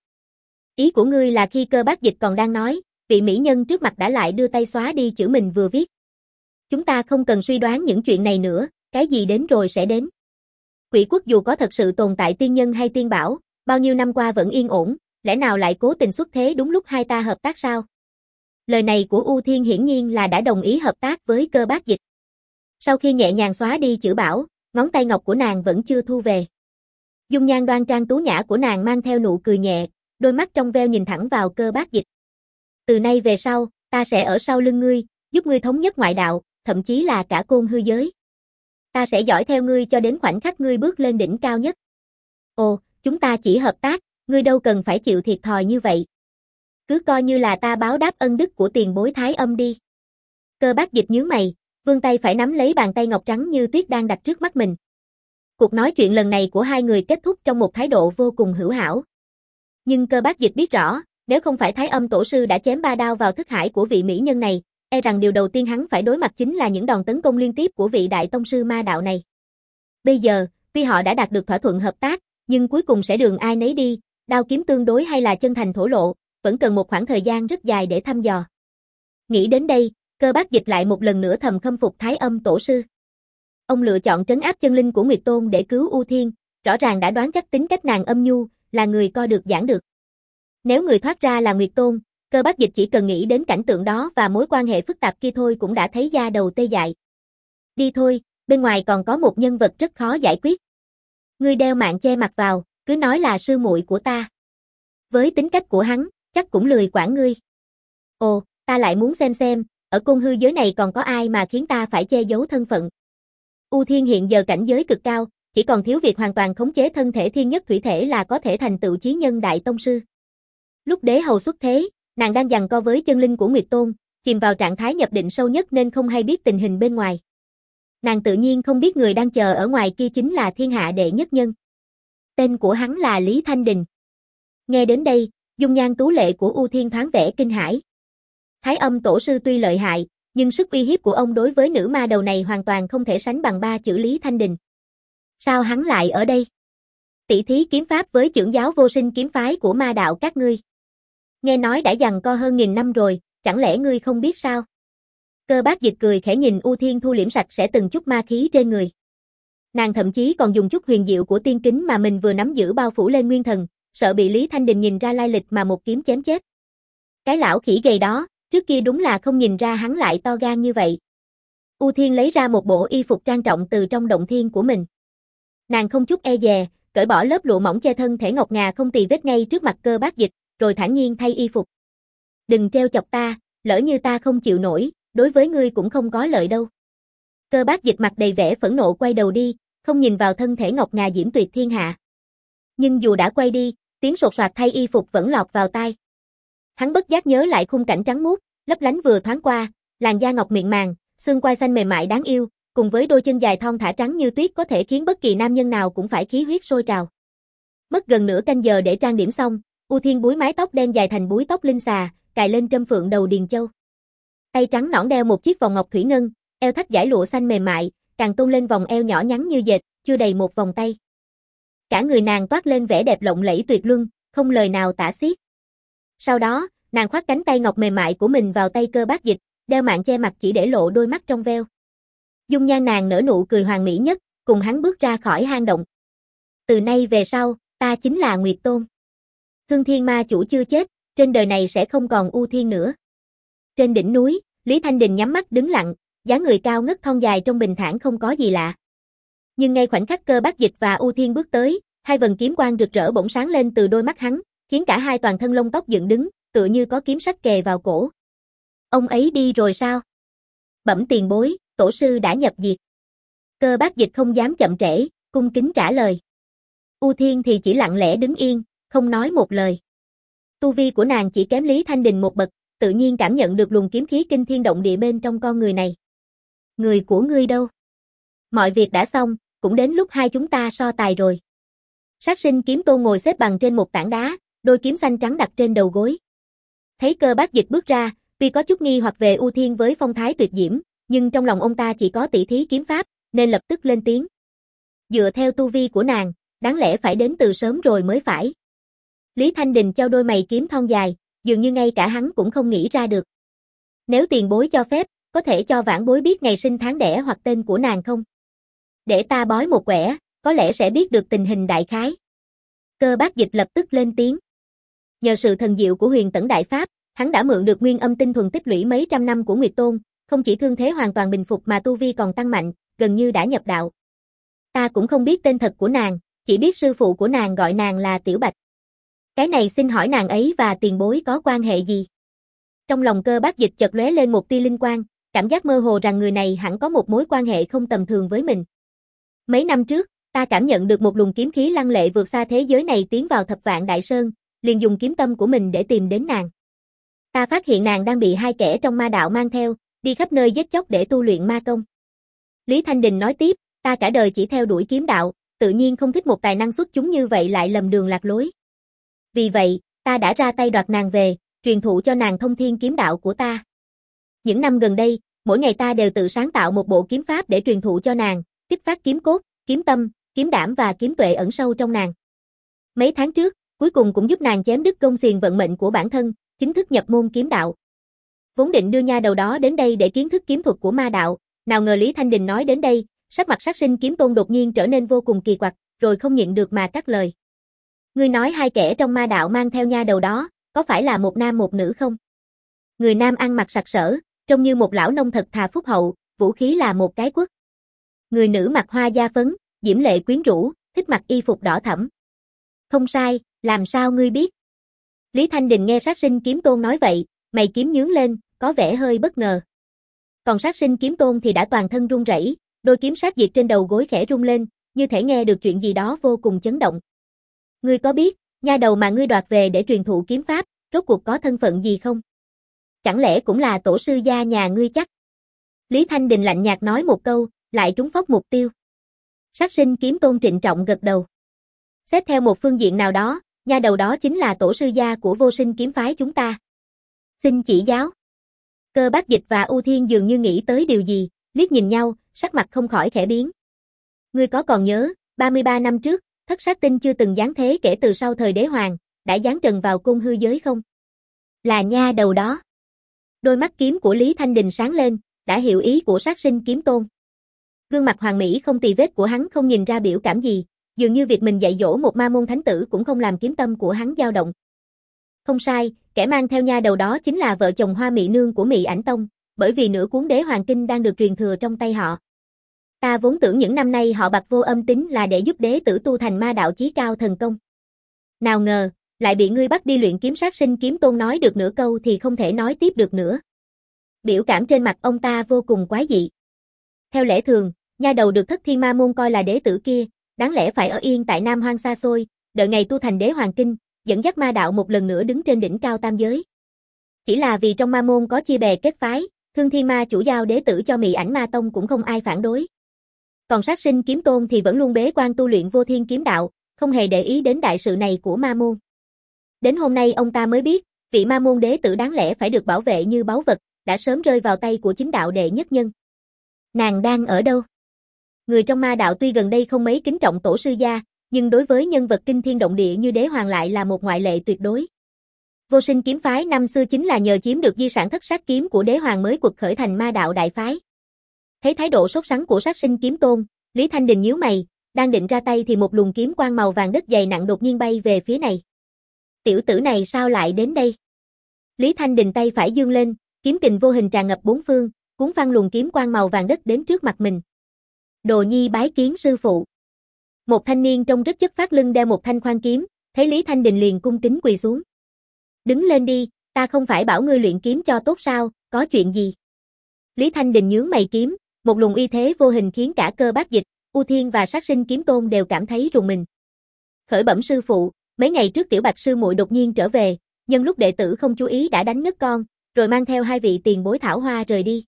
Ý của ngươi là khi Cơ Bác Dịch còn đang nói, vị mỹ nhân trước mặt đã lại đưa tay xóa đi chữ mình vừa viết. Chúng ta không cần suy đoán những chuyện này nữa, cái gì đến rồi sẽ đến. Quỷ quốc dù có thật sự tồn tại tiên nhân hay tiên bảo, bao nhiêu năm qua vẫn yên ổn, lẽ nào lại cố tình xuất thế đúng lúc hai ta hợp tác sao? Lời này của U Thiên hiển nhiên là đã đồng ý hợp tác với Cơ Bác Dịch. Sau khi nhẹ nhàng xóa đi chữ bảo, ngón tay ngọc của nàng vẫn chưa thu về. Dung nhan đoan trang tú nhã của nàng mang theo nụ cười nhẹ, đôi mắt trong veo nhìn thẳng vào Cơ Bác Dịch. Từ nay về sau, ta sẽ ở sau lưng ngươi, giúp ngươi thống nhất ngoại đạo, thậm chí là cả côn hư giới. Ta sẽ dõi theo ngươi cho đến khoảnh khắc ngươi bước lên đỉnh cao nhất. Ồ, chúng ta chỉ hợp tác, ngươi đâu cần phải chịu thiệt thòi như vậy. Cứ coi như là ta báo đáp ân đức của tiền bối Thái Âm đi. Cơ Bác Dịch nhướng mày, vươn tay phải nắm lấy bàn tay ngọc trắng như tuyết đang đặt trước mắt mình. Cuộc nói chuyện lần này của hai người kết thúc trong một thái độ vô cùng hữu hảo. Nhưng Cơ Bác Dịch biết rõ, nếu không phải Thái Âm tổ sư đã chém ba đao vào thức hải của vị mỹ nhân này, e rằng điều đầu tiên hắn phải đối mặt chính là những đòn tấn công liên tiếp của vị đại tông sư ma đạo này. Bây giờ, tuy họ đã đạt được thỏa thuận hợp tác, nhưng cuối cùng sẽ đường ai nấy đi, đao kiếm tương đối hay là chân thành thổ lộ, vẫn cần một khoảng thời gian rất dài để thăm dò. Nghĩ đến đây, Cơ Bác Dịch lại một lần nữa thầm khâm phục Thái Âm tổ sư. Ông lựa chọn trấn áp chân linh của Nguyệt Tôn để cứu U Thiên, rõ ràng đã đoán chắc tính cách nàng âm nhu, là người co được giãn được. Nếu người thoát ra là Nguyệt Tôn, Cơ Bác Dịch chỉ cần nghĩ đến cảnh tượng đó và mối quan hệ phức tạp kia thôi cũng đã thấy da đầu tê dại. Đi thôi, bên ngoài còn có một nhân vật rất khó giải quyết. Ngươi đeo mạng che mặt vào, cứ nói là sư muội của ta. Với tính cách của hắn, chắc cũng lười quản ngươi. Ồ, ta lại muốn xem xem, ở côn hư giới này còn có ai mà khiến ta phải che giấu thân phận. U Thiên hiện giờ cảnh giới cực cao, chỉ còn thiếu việc hoàn toàn khống chế thân thể thiên nhất thủy thể là có thể thành tựu chí nhân đại tông sư. Lúc đế hầu xuất thế, nàng đang giằng co với chân linh của Nguyệt Tôn, chìm vào trạng thái nhập định sâu nhất nên không hay biết tình hình bên ngoài. Nàng tự nhiên không biết người đang chờ ở ngoài kia chính là thiên hạ đệ nhất nhân. Tên của hắn là Lý Thanh Đình. Nghe đến đây, dung nhan tú lệ của U Thiên thoáng vẻ kinh hãi. Thái Âm tổ sư tuy lợi hại, nhưng sức uy hiếp của ông đối với nữ ma đầu này hoàn toàn không thể sánh bằng ba chữ Lý Thanh Đình. Sao hắn lại ở đây? Tỷ thí kiếm pháp với trưởng giáo vô sinh kiếm phái của ma đạo các ngươi. Nghe nói đã giằng co hơn nghìn năm rồi, chẳng lẽ ngươi không biết sao? Cơ Bác Dịch cười khẽ nhìn U Thiên thu liễm sạch sẽ từng chút ma khí trên người. Nàng thậm chí còn dùng chút huyền diệu của tiên kính mà mình vừa nắm giữ bao phủ lên nguyên thần, sợ bị Lý Thanh Đình nhìn ra lai lịch mà một kiếm chém chết. Cái lão khỉ gầy đó, trước kia đúng là không nhìn ra hắn lại to gan như vậy. U Thiên lấy ra một bộ y phục trang trọng từ trong động thiên của mình. Nàng không chút e dè, cởi bỏ lớp lụa mỏng che thân thể ngọc ngà không tì vết ngay trước mặt Cơ Bác Dịch, rồi thản nhiên thay y phục. Đừng treo chọc ta, lỡ như ta không chịu nổi, đối với ngươi cũng không có lợi đâu. Cơ Bác Dịch mặt đầy vẻ phẫn nộ quay đầu đi, không nhìn vào thân thể ngọc ngà diễm tuyệt thiên hạ. Nhưng dù đã quay đi, Tiếng sột soạt thay y phục vẫn lọt vào tai. Hắn bất giác nhớ lại khung cảnh trắng muốt, lấp lánh vừa thoáng qua, làn da ngọc mịn màng, xương quai xanh mềm mại đáng yêu, cùng với đôi chân dài thon thả trắng như tuyết có thể khiến bất kỳ nam nhân nào cũng phải khí huyết sôi trào. Mất gần nửa canh giờ để trang điểm xong, U Thiên búi mái tóc đen dài thành búi tóc linh xà, cài lên trâm phượng đầu điền châu. Tay trắng nõn đeo một chiếc vòng ngọc thủy ngân, eo thắt dải lụa xanh mềm mại, càng tôn lên vòng eo nhỏ nhắn như dệt, chưa đầy một vòng tay. Cả người nàng toát lên vẻ đẹp lộng lẫy tuyệt luân, không lời nào tả xiết. Sau đó, nàng khoác cánh tay ngọc mềm mại của mình vào tay Cơ Bác Dịch, đeo mạng che mặt chỉ để lộ đôi mắt trong veo. Dung nhan nàng nở nụ cười hoàn mỹ nhất, cùng hắn bước ra khỏi hang động. Từ nay về sau, ta chính là Nguyệt Tôn. Thương Thiên Ma chủ chưa chết, trên đời này sẽ không còn U Thiên nữa. Trên đỉnh núi, Lý Thanh Đình nhắm mắt đứng lặng, dáng người cao ngất thon dài trong bình thản không có gì lạ. Nhưng ngay khoảnh khắc Cơ Bác Dịch và U Thiên bước tới, hai vầng kiếm quang rực rỡ bỗng sáng lên từ đôi mắt hắn, khiến cả hai toàn thân lông tóc dựng đứng, tựa như có kiếm sắc kề vào cổ. Ông ấy đi rồi sao? Bẩm tiền bối, tổ sư đã nhập diệt. Cơ Bác Dịch không dám chậm trễ, cung kính trả lời. U Thiên thì chỉ lặng lẽ đứng yên, không nói một lời. Tu vi của nàng chỉ kém Lý Thanh Đình một bậc, tự nhiên cảm nhận được luồng kiếm khí kinh thiên động địa bên trong con người này. Người của ngươi đâu? Mọi việc đã xong, cũng đến lúc hai chúng ta so tài rồi. Sát Sinh Kiếm Tôn ngồi xếp bằng trên một tảng đá, đôi kiếm xanh trắng đặt trên đầu gối. Thấy Cơ Bác Dịch bước ra, tuy có chút nghi hoặc về U Thiên với phong thái tuyệt diễm, nhưng trong lòng ông ta chỉ có tỷ thí kiếm pháp, nên lập tức lên tiếng. Dựa theo tu vi của nàng, đáng lẽ phải đến từ sớm rồi mới phải. Lý Thanh Đình trao đôi mày kiếm thon dài, dường như ngay cả hắn cũng không nghĩ ra được. Nếu tiền bối cho phép, có thể cho vãn bối biết ngày sinh tháng đẻ hoặc tên của nàng không? Để ta bói một quẻ, có lẽ sẽ biết được tình hình đại khái. Cơ Bác Dịch lập tức lên tiếng. Nhờ sự thần diệu của Huyền Tẫn Đại Pháp, hắn đã mượn được nguyên âm tinh thuần tích lũy mấy trăm năm của Nguyệt Tôn, không chỉ thương thế hoàn toàn bình phục mà tu vi còn tăng mạnh, gần như đã nhập đạo. Ta cũng không biết tên thật của nàng, chỉ biết sư phụ của nàng gọi nàng là Tiểu Bạch. Cái này xin hỏi nàng ấy và tiền bối có quan hệ gì? Trong lòng Cơ Bác Dịch chợt lóe lên một tia linh quang, cảm giác mơ hồ rằng người này hẳn có một mối quan hệ không tầm thường với mình. Mấy năm trước, ta cảm nhận được một luồng kiếm khí lăng lệ vượt xa thế giới này tiến vào Thập Vạn Đại Sơn, liền dùng kiếm tâm của mình để tìm đến nàng. Ta phát hiện nàng đang bị hai kẻ trong ma đạo mang theo, đi khắp nơi giết chóc để tu luyện ma công. Lý Thanh Đình nói tiếp, ta cả đời chỉ theo đuổi kiếm đạo, tự nhiên không thích một tài năng xuất chúng như vậy lại lầm đường lạc lối. Vì vậy, ta đã ra tay đoạt nàng về, truyền thụ cho nàng thông thiên kiếm đạo của ta. Những năm gần đây, mỗi ngày ta đều tự sáng tạo một bộ kiếm pháp để truyền thụ cho nàng, kích phát kiếm cốt, kiếm tâm, kiếm đảm và kiếm tuệ ẩn sâu trong nàng. Mấy tháng trước, cuối cùng cũng giúp nàng chém đứt gông xiềng vận mệnh của bản thân, chính thức nhập môn kiếm đạo. Vốn định đưa nha đầu đó đến đây để kiến thức kiếm thuật của ma đạo, nào ngờ Lý Thanh Đình nói đến đây, sắc mặt Sát Sinh Kiếm Tôn đột nhiên trở nên vô cùng kỳ quặc, rồi không nhịn được mà cắt lời. Ngươi nói hai kẻ trong ma đạo mang theo nha đầu đó, có phải là một nam một nữ không? Người nam ăn mặc sặc sỡ, trông như một lão nông thật thà phúc hậu, vũ khí là một cái quất. Người nữ mặc hoa da phấn, diễm lệ quyến rũ, thích mặc y phục đỏ thẫm. Không sai, làm sao ngươi biết? Lý Thanh Đình nghe Sát Sinh Kiếm Tôn nói vậy, mày kiếm nhướng lên, có vẻ hơi bất ngờ. Còn Sát Sinh Kiếm Tôn thì đã toàn thân run rẩy, đôi kiếm sát diệt trên đầu gối khẽ rung lên, như thể nghe được chuyện gì đó vô cùng chấn động. Ngươi có biết, nha đầu mà ngươi đoạt về để truyền thụ kiếm pháp, rốt cuộc có thân phận gì không? Chẳng lẽ cũng là tổ sư gia nhà ngươi chắc? Lý Thanh Đình lạnh nhạt nói một câu, lại trúng phóc mục tiêu. Sát Sinh Kiếm Tôn trịnh trọng gật đầu. Xét theo một phương diện nào đó, nha đầu đó chính là tổ sư gia của Vô Sinh kiếm phái chúng ta. Xin chỉ giáo. Cơ Bác Dịch và U Thiên dường như nghĩ tới điều gì, liếc nhìn nhau, sắc mặt không khỏi khẽ biến. Ngươi có còn nhớ, ba mươi ba năm trước, Thất Sát Tinh chưa từng giáng thế kể từ sau thời Đế Hoàng, đã giáng trần vào côn hư giới không? Là nha đầu đó. Đôi mắt kiếm của Lý Thanh Đình sáng lên, đã hiểu ý của Sát Sinh Kiếm Tôn. Gương mặt hoàng mỹ không tì vết của hắn không nhìn ra biểu cảm gì, dường như việc mình dạy dỗ một ma môn thánh tử cũng không làm kiếm tâm của hắn dao động. Không sai, kẻ mang theo nha đầu đó chính là vợ chồng Hoa Mị Nương của Mị Ảnh Tông, bởi vì nửa cuốn Đế Hoàng Kinh đang được truyền thừa trong tay họ. Ta vốn tưởng những năm nay họ Bạch Vô Âm tính là để giúp đế tử tu thành ma đạo chí cao thần công. Nào ngờ, lại bị ngươi bắt đi luyện kiếm. Sát Sinh Kiếm Tôn nói được nửa câu thì không thể nói tiếp được nữa. Biểu cảm trên mặt ông ta vô cùng quái dị. Theo lẽ thường, nha đầu được Thất Thiên Ma môn coi là đế tử kia, đáng lẽ phải ở yên tại Nam Hoang xa xôi, đợi ngày tu thành Đế Hoàng Kinh, dẫn dắt ma đạo một lần nữa đứng trên đỉnh cao tam giới. Chỉ là vì trong ma môn có chia bè kết phái, Thương Thiên Ma chủ giao đế tử cho Mị Ảnh Ma Tông cũng không ai phản đối. Còn Sát Sinh Kiếm Tôn thì vẫn luôn bế quan tu luyện Vô Thiên kiếm đạo, không hề để ý đến đại sự này của ma môn. Đến hôm nay ông ta mới biết, vị ma môn đế tử đáng lẽ phải được bảo vệ như báu vật, đã sớm rơi vào tay của chính đạo đệ nhất nhân. Nàng đang ở đâu? Người trong ma đạo tuy gần đây không mấy kính trọng tổ sư gia, nhưng đối với nhân vật kinh thiên động địa như đế hoàng lại là một ngoại lệ tuyệt đối. Vô Sinh kiếm phái năm xưa chính là nhờ chiếm được di sản thất sát kiếm của đế hoàng mới quật khởi thành ma đạo đại phái. Thấy thái độ sốt sắng của Sát Sinh kiếm tôn, Lý Thanh Đình nhíu mày, đang định ra tay thì một luồng kiếm quang màu vàng đất dày nặng đột nhiên bay về phía này. Tiểu tử này sao lại đến đây? Lý Thanh Đình tay phải giương lên, kiếm kình vô hình tràn ngập bốn phương, cuốn phăng luồng kiếm quang màu vàng đất đến trước mặt mình. Đồ nhi bái kiến sư phụ. Một thanh niên trông rất chất phát lưng đeo một thanh khoan kiếm, thấy Lý Thanh Đình liền cung kính quỳ xuống. Đứng lên đi, ta không phải bảo ngươi luyện kiếm cho tốt sao, có chuyện gì? Lý Thanh Đình nhướng mày kiếm, một luồng uy thế vô hình khiến cả Cơ Bát Dịch, U Thiên và Sát Sinh kiếm tôn đều cảm thấy rùng mình. Khởi bẩm sư phụ, mấy ngày trước Tiểu Bạch sư muội đột nhiên trở về, nhân lúc đệ tử không chú ý đã đánh ngất con, rồi mang theo hai vị tiền bối thảo hoa rời đi.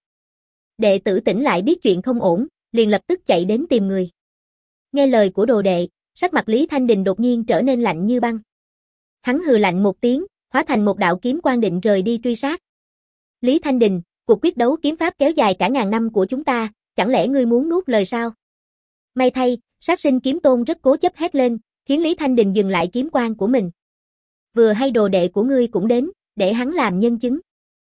Đệ tử tỉnh lại biết chuyện không ổn, liền lập tức chạy đến tìm người. Nghe lời của đồ đệ, sắc mặt Lý Thanh Đình đột nhiên trở nên lạnh như băng. Hắn hừ lạnh một tiếng, hóa thành một đạo kiếm quang định rời đi truy sát. Lý Thanh Đình, cuộc quyết đấu kiếm pháp kéo dài cả ngàn năm của chúng ta, chẳng lẽ ngươi muốn nuốt lời sao? May thay, Sát Sinh kiếm tôn rất cố chấp hét lên, khiến Lý Thanh Đình dừng lại kiếm quang của mình. Vừa hay đồ đệ của ngươi cũng đến, để hắn làm nhân chứng.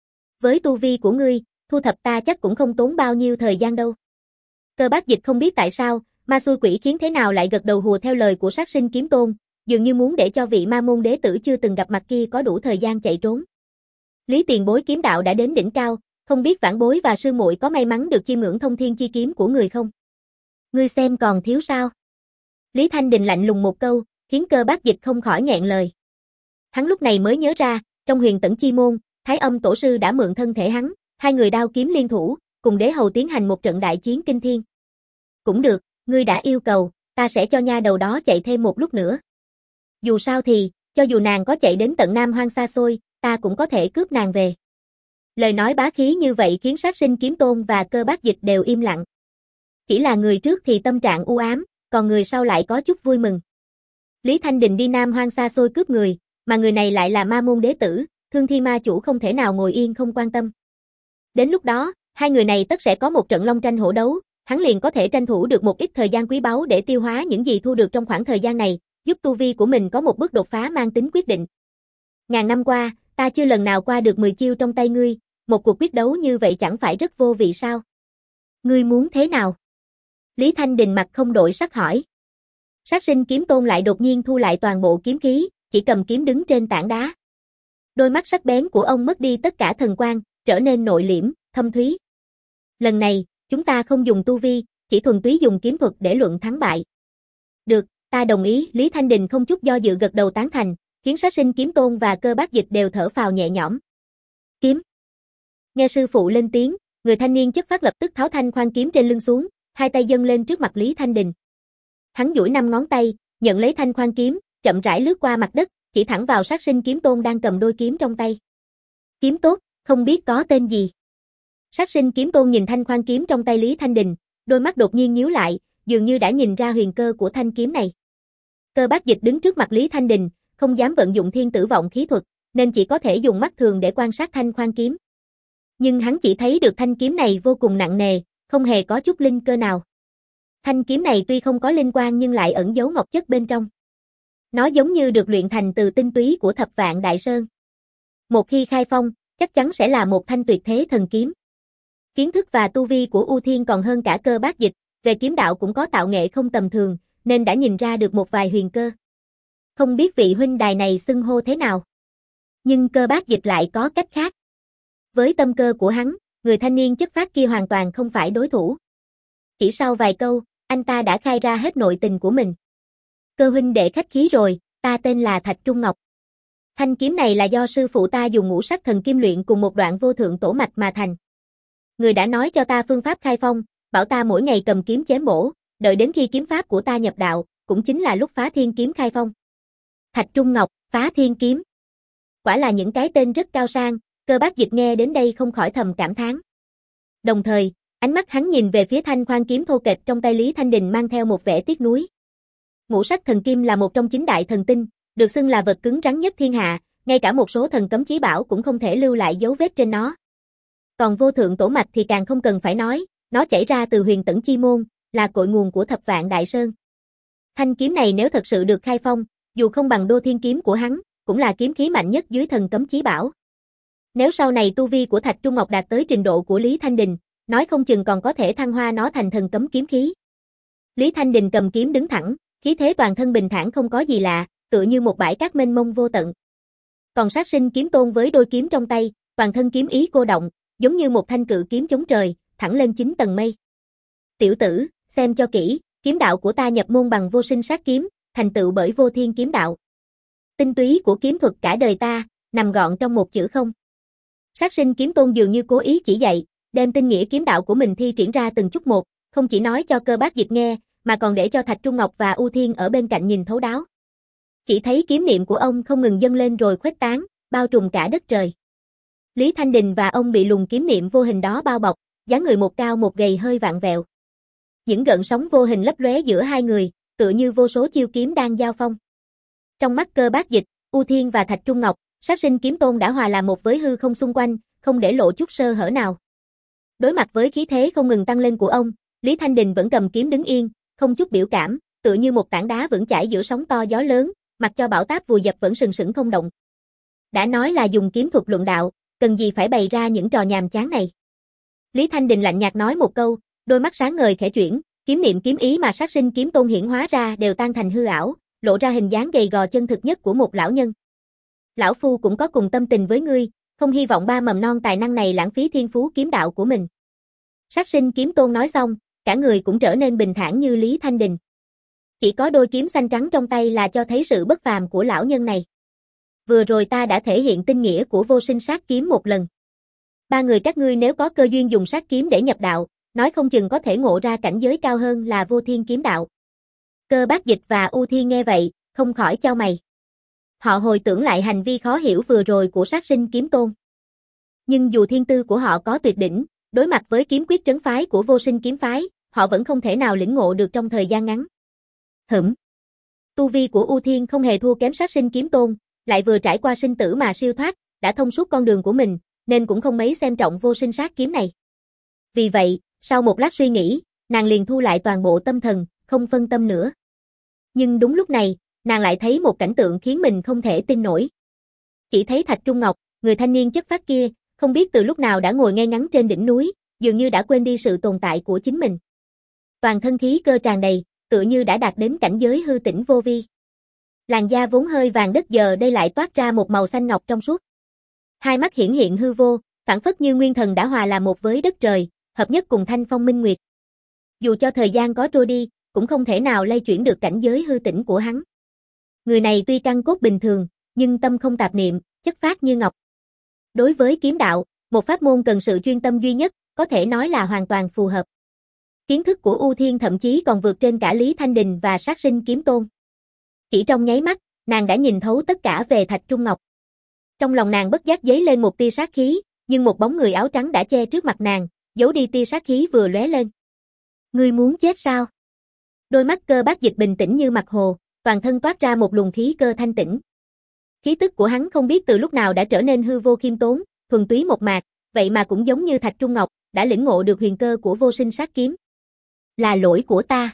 Với tu vi của ngươi, thu thập ta chắc cũng không tốn bao nhiêu thời gian đâu. Cơ Bát Dịch không biết tại sao, ma xui quỷ khiến thế nào lại gật đầu hùa theo lời của Sát Sinh kiếm tôn, dường như muốn để cho vị ma môn đế tử chưa từng gặp mặt kia có đủ thời gian chạy trốn. Lý tiền bối kiếm đạo đã đến đỉnh cao, không biết vãn bối và sư muội có may mắn được chiêm ngưỡng thông thiên chi kiếm của người không? Ngươi xem còn thiếu sao? Lý Thanh Đình lạnh lùng một câu, khiến Cơ Bát Dịch không khỏi nghẹn lời. Hắn lúc này mới nhớ ra, trong Huyền Tẫn chi môn, Thái Âm tổ sư đã mượn thân thể hắn, hai người đao kiếm liên thủ, cùng đế hầu tiến hành một trận đại chiến kinh thiên. Cũng được, ngươi đã yêu cầu, ta sẽ cho nha đầu đó chạy thêm một lúc nữa. Dù sao thì, cho dù nàng có chạy đến tận Nam Hoang xa xôi, ta cũng có thể cướp nàng về. Lời nói bá khí như vậy khiến Sát Sinh kiếm tôn và Cơ Bát Dịch đều im lặng. Chỉ là người trước thì tâm trạng u ám, còn người sau lại có chút vui mừng. Lý Thanh Đình đi Nam Hoang xa xôi cướp người, mà người này lại là ma môn đế tử, Thương Thiên Ma chủ không thể nào ngồi yên không quan tâm. Đến lúc đó, hai người này tất sẽ có một trận long tranh hổ đấu, hắn liền có thể tranh thủ được một ít thời gian quý báu để tiêu hóa những gì thu được trong khoảng thời gian này, giúp tu vi của mình có một bước đột phá mang tính quyết định. Ngàn năm qua, ta chưa lần nào qua được mười chiêu trong tay ngươi, một cuộc quyết đấu như vậy chẳng phải rất vô vị sao? Ngươi muốn thế nào? Lý Thanh Đình mặt không đổi sắc hỏi. Sát Sinh kiếm tôn lại đột nhiên thu lại toàn bộ kiếm khí, chỉ cầm kiếm đứng trên tảng đá. Đôi mắt sắc bén của ông mất đi tất cả thần quang, trở nên nội liễm, thâm thúy. Lần này, chúng ta không dùng tu vi, chỉ thuần túy dùng kiếm thuật để luận thắng bại. Được, ta đồng ý, Lý Thanh Đình không chút do dự gật đầu tán thành, khiến Sát Sinh kiếm tôn và Cơ Bát Dịch đều thở phào nhẹ nhõm. Kiếm. Nghe sư phụ lên tiếng, người thanh niên chất phát lập tức tháo thanh khoan kiếm trên lưng xuống, hai tay dâng lên trước mặt Lý Thanh Đình. Hắn duỗi năm ngón tay, nhận lấy thanh khoan kiếm, chậm rãi lướt qua mặt đất, chỉ thẳng vào Sát Sinh kiếm tôn đang cầm đôi kiếm trong tay. Kiếm tốt, không biết có tên gì. Sát Sinh kiếm tôn nhìn thanh khoan kiếm trong tay Lý Thanh Đình, đôi mắt đột nhiên nhíu lại, dường như đã nhìn ra huyền cơ của thanh kiếm này. Cơ Bát Dịch đứng trước mặt Lý Thanh Đình, không dám vận dụng thiên tử vọng khí thuật, nên chỉ có thể dùng mắt thường để quan sát thanh khoan kiếm. Nhưng hắn chỉ thấy được thanh kiếm này vô cùng nặng nề, không hề có chút linh cơ nào. Thanh kiếm này tuy không có linh quang nhưng lại ẩn giấu ngọc chất bên trong. Nó giống như được luyện thành từ tinh túy của thập vạn đại sơn. Một khi khai phong, chắc chắn sẽ là một thanh tuyệt thế thần kiếm. Kiến thức và tu vi của U Thiên còn hơn cả Cơ Bát Dịch, về kiếm đạo cũng có tạo nghệ không tầm thường, nên đã nhìn ra được một vài huyền cơ. Không biết vị huynh đài này xưng hô thế nào. Nhưng Cơ Bát Dịch lại có cách khác. Với tâm cơ của hắn, người thanh niên chất phác kia hoàn toàn không phải đối thủ. Chỉ sau vài câu, anh ta đã khai ra hết nội tình của mình. Cơ huynh đệ khách khí rồi, ta tên là Thạch Trung Ngọc. Thanh kiếm này là do sư phụ ta dùng ngũ sắc thần kim luyện cùng một đoạn vô thượng tổ mạch mà thành. Người đã nói cho ta phương pháp khai phong, bảo ta mỗi ngày cầm kiếm chém bổ, đợi đến khi kiếm pháp của ta nhập đạo, cũng chính là lúc phá thiên kiếm khai phong. Thạch Trung Ngọc, Phá thiên kiếm. Quả là những cái tên rất cao sang, Cơ Bác Dịch nghe đến đây không khỏi thầm cảm thán. Đồng thời, ánh mắt hắn nhìn về phía thanh khoan kiếm thô kệch trong tay Lý Thanh Đình mang theo một vẻ tiếc nuối. Ngũ sắc thần kim là một trong chín đại thần tinh, được xưng là vật cứng rắn nhất thiên hạ, ngay cả một số thần cấm chí bảo cũng không thể lưu lại dấu vết trên nó. Còn vô thượng tổ mạch thì càng không cần phải nói, nó chảy ra từ huyền tẫn chi môn, là cội nguồn của thập vạn đại sơn. Thanh kiếm này nếu thật sự được khai phong, dù không bằng đô thiên kiếm của hắn, cũng là kiếm khí mạnh nhất dưới thần cấm chí bảo. Nếu sau này tu vi của Thạch Trung Ngọc đạt tới trình độ của Lý Thanh Đình, nói không chừng còn có thể thăng hoa nó thành thần cấm kiếm khí. Lý Thanh Đình cầm kiếm đứng thẳng, khí thế toàn thân bình thản không có gì lạ, tựa như một bãi cát mênh mông vô tận. Còn Sát Sinh Kiếm Tôn với đôi kiếm trong tay, toàn thân kiếm ý cô động, giống như một thanh cự kiếm chống trời, thẳng lên chín tầng mây. Tiểu tử, xem cho kỹ, kiếm đạo của ta nhập môn bằng vô sinh sát kiếm, thành tựu bởi vô thiên kiếm đạo. Tinh túy của kiếm thuật cả đời ta, nằm gọn trong một chữ không. Sát Sinh Kiếm Tôn dường như cố ý chỉ dạy, đem tinh nghĩa kiếm đạo của mình thi triển ra từng chút một, không chỉ nói cho Cơ Bác Dịch nghe, mà còn để cho Thạch Trung Ngọc và U Thiên ở bên cạnh nhìn thấu đáo. Chỉ thấy kiếm niệm của ông không ngừng dâng lên rồi khuếch tán, bao trùm cả đất trời. Lý Thanh Đình và ông bị luồng kiếm niệm vô hình đó bao bọc, dáng người một cao một gầy hơi vặn vẹo. Những gợn sóng vô hình lấp lóe giữa hai người, tựa như vô số chiêu kiếm đang giao phong. Trong mắt Cơ Bác Dịch, U Thiên và Thạch Trung Ngọc, Sát Sinh Kiếm Tôn đã hòa làm một với hư không xung quanh, không để lộ chút sơ hở nào. Đối mặt với khí thế không ngừng tăng lên của ông, Lý Thanh Đình vẫn cầm kiếm đứng yên, không chút biểu cảm, tựa như một tảng đá vững chãi giữa sóng to gió lớn, mặc cho bão táp vùi dập vẫn sừng sững không động. Đã nói là dùng kiếm thuật luận đạo, cần gì phải bày ra những trò nhàm chán này. Lý Thanh Đình lạnh nhạt nói một câu, đôi mắt sáng ngời khẽ chuyển, kiếm niệm kiếm ý mà Sát Sinh Kiếm Tôn hiển hóa ra đều tan thành hư ảo, lộ ra hình dáng gầy gò chân thực nhất của một lão nhân. Lão phu cũng có cùng tâm tình với ngươi, không hy vọng ba mầm non tài năng này lãng phí thiên phú kiếm đạo của mình. Sát Sinh Kiếm Tôn nói xong, cả người cũng trở nên bình thản như Lý Thanh Đình. Chỉ có đôi kiếm xanh trắng trong tay là cho thấy sự bất phàm của lão nhân này. Vừa rồi ta đã thể hiện tinh nghĩa của vô sinh sát kiếm một lần. Ba người các ngươi nếu có cơ duyên dùng sát kiếm để nhập đạo, nói không chừng có thể ngộ ra cảnh giới cao hơn là vô thiên kiếm đạo. Cơ Bác Dịch và U Thiên nghe vậy, không khỏi chau mày. Họ hồi tưởng lại hành vi khó hiểu vừa rồi của Sát Sinh Kiếm Tôn. Nhưng dù thiên tư của họ có tuyệt đỉnh, đối mặt với kiếm quyết trấn phái của vô sinh kiếm phái, họ vẫn không thể nào lĩnh ngộ được trong thời gian ngắn. Hửm. Tu vi của U Thiên không hề thua kém Sát Sinh Kiếm Tôn, lại vừa trải qua sinh tử mà siêu thoát, đã thông suốt con đường của mình, nên cũng không mấy xem trọng vô sinh sát kiếm này. Vì vậy, sau một lát suy nghĩ, nàng liền thu lại toàn bộ tâm thần, không phân tâm nữa. Nhưng đúng lúc này, nàng lại thấy một cảnh tượng khiến mình không thể tin nổi. Chỉ thấy Thạch Trung Ngọc, người thanh niên chất phác kia, không biết từ lúc nào đã ngồi ngay ngắn trên đỉnh núi, dường như đã quên đi sự tồn tại của chính mình. Toàn thân khí cơ tràn đầy, tựa như đã đạt đến cảnh giới hư tĩnh vô vi. Làn da vốn hơi vàng đất giờ đây lại toát ra một màu xanh ngọc trong suốt. Hai mắt hiển hiện hư vô, phảng phất như nguyên thần đã hòa làm một với đất trời, hợp nhất cùng thanh phong minh nguyệt. Dù cho thời gian có trôi đi, cũng không thể nào lay chuyển được cảnh giới hư tĩnh của hắn. Người này tuy căn cốt bình thường, nhưng tâm không tạp niệm, chất phác như ngọc. Đối với kiếm đạo, một pháp môn cần sự chuyên tâm duy nhất, có thể nói là hoàn toàn phù hợp. Kiến thức của U Thiên thậm chí còn vượt trên cả Lý Thanh Đình và Sát Sinh Kiếm Tôn. Chỉ trong nháy mắt, nàng đã nhìn thấu tất cả về Thạch Trung Ngọc. Trong lòng nàng bất giác dấy lên một tia sát khí, nhưng một bóng người áo trắng đã che trước mặt nàng, giấu đi tia sát khí vừa lóe lên. Ngươi muốn chết sao? Đôi mắt Cơ Bác Dịch bình tĩnh như mặt hồ, toàn thân toát ra một luồng khí cơ thanh tĩnh. Khí tức của hắn không biết từ lúc nào đã trở nên hư vô khiêm tốn, thuần túy một mạc, vậy mà cũng giống như Thạch Trung Ngọc, đã lĩnh ngộ được huyền cơ của vô sinh sát kiếm. Là lỗi của ta.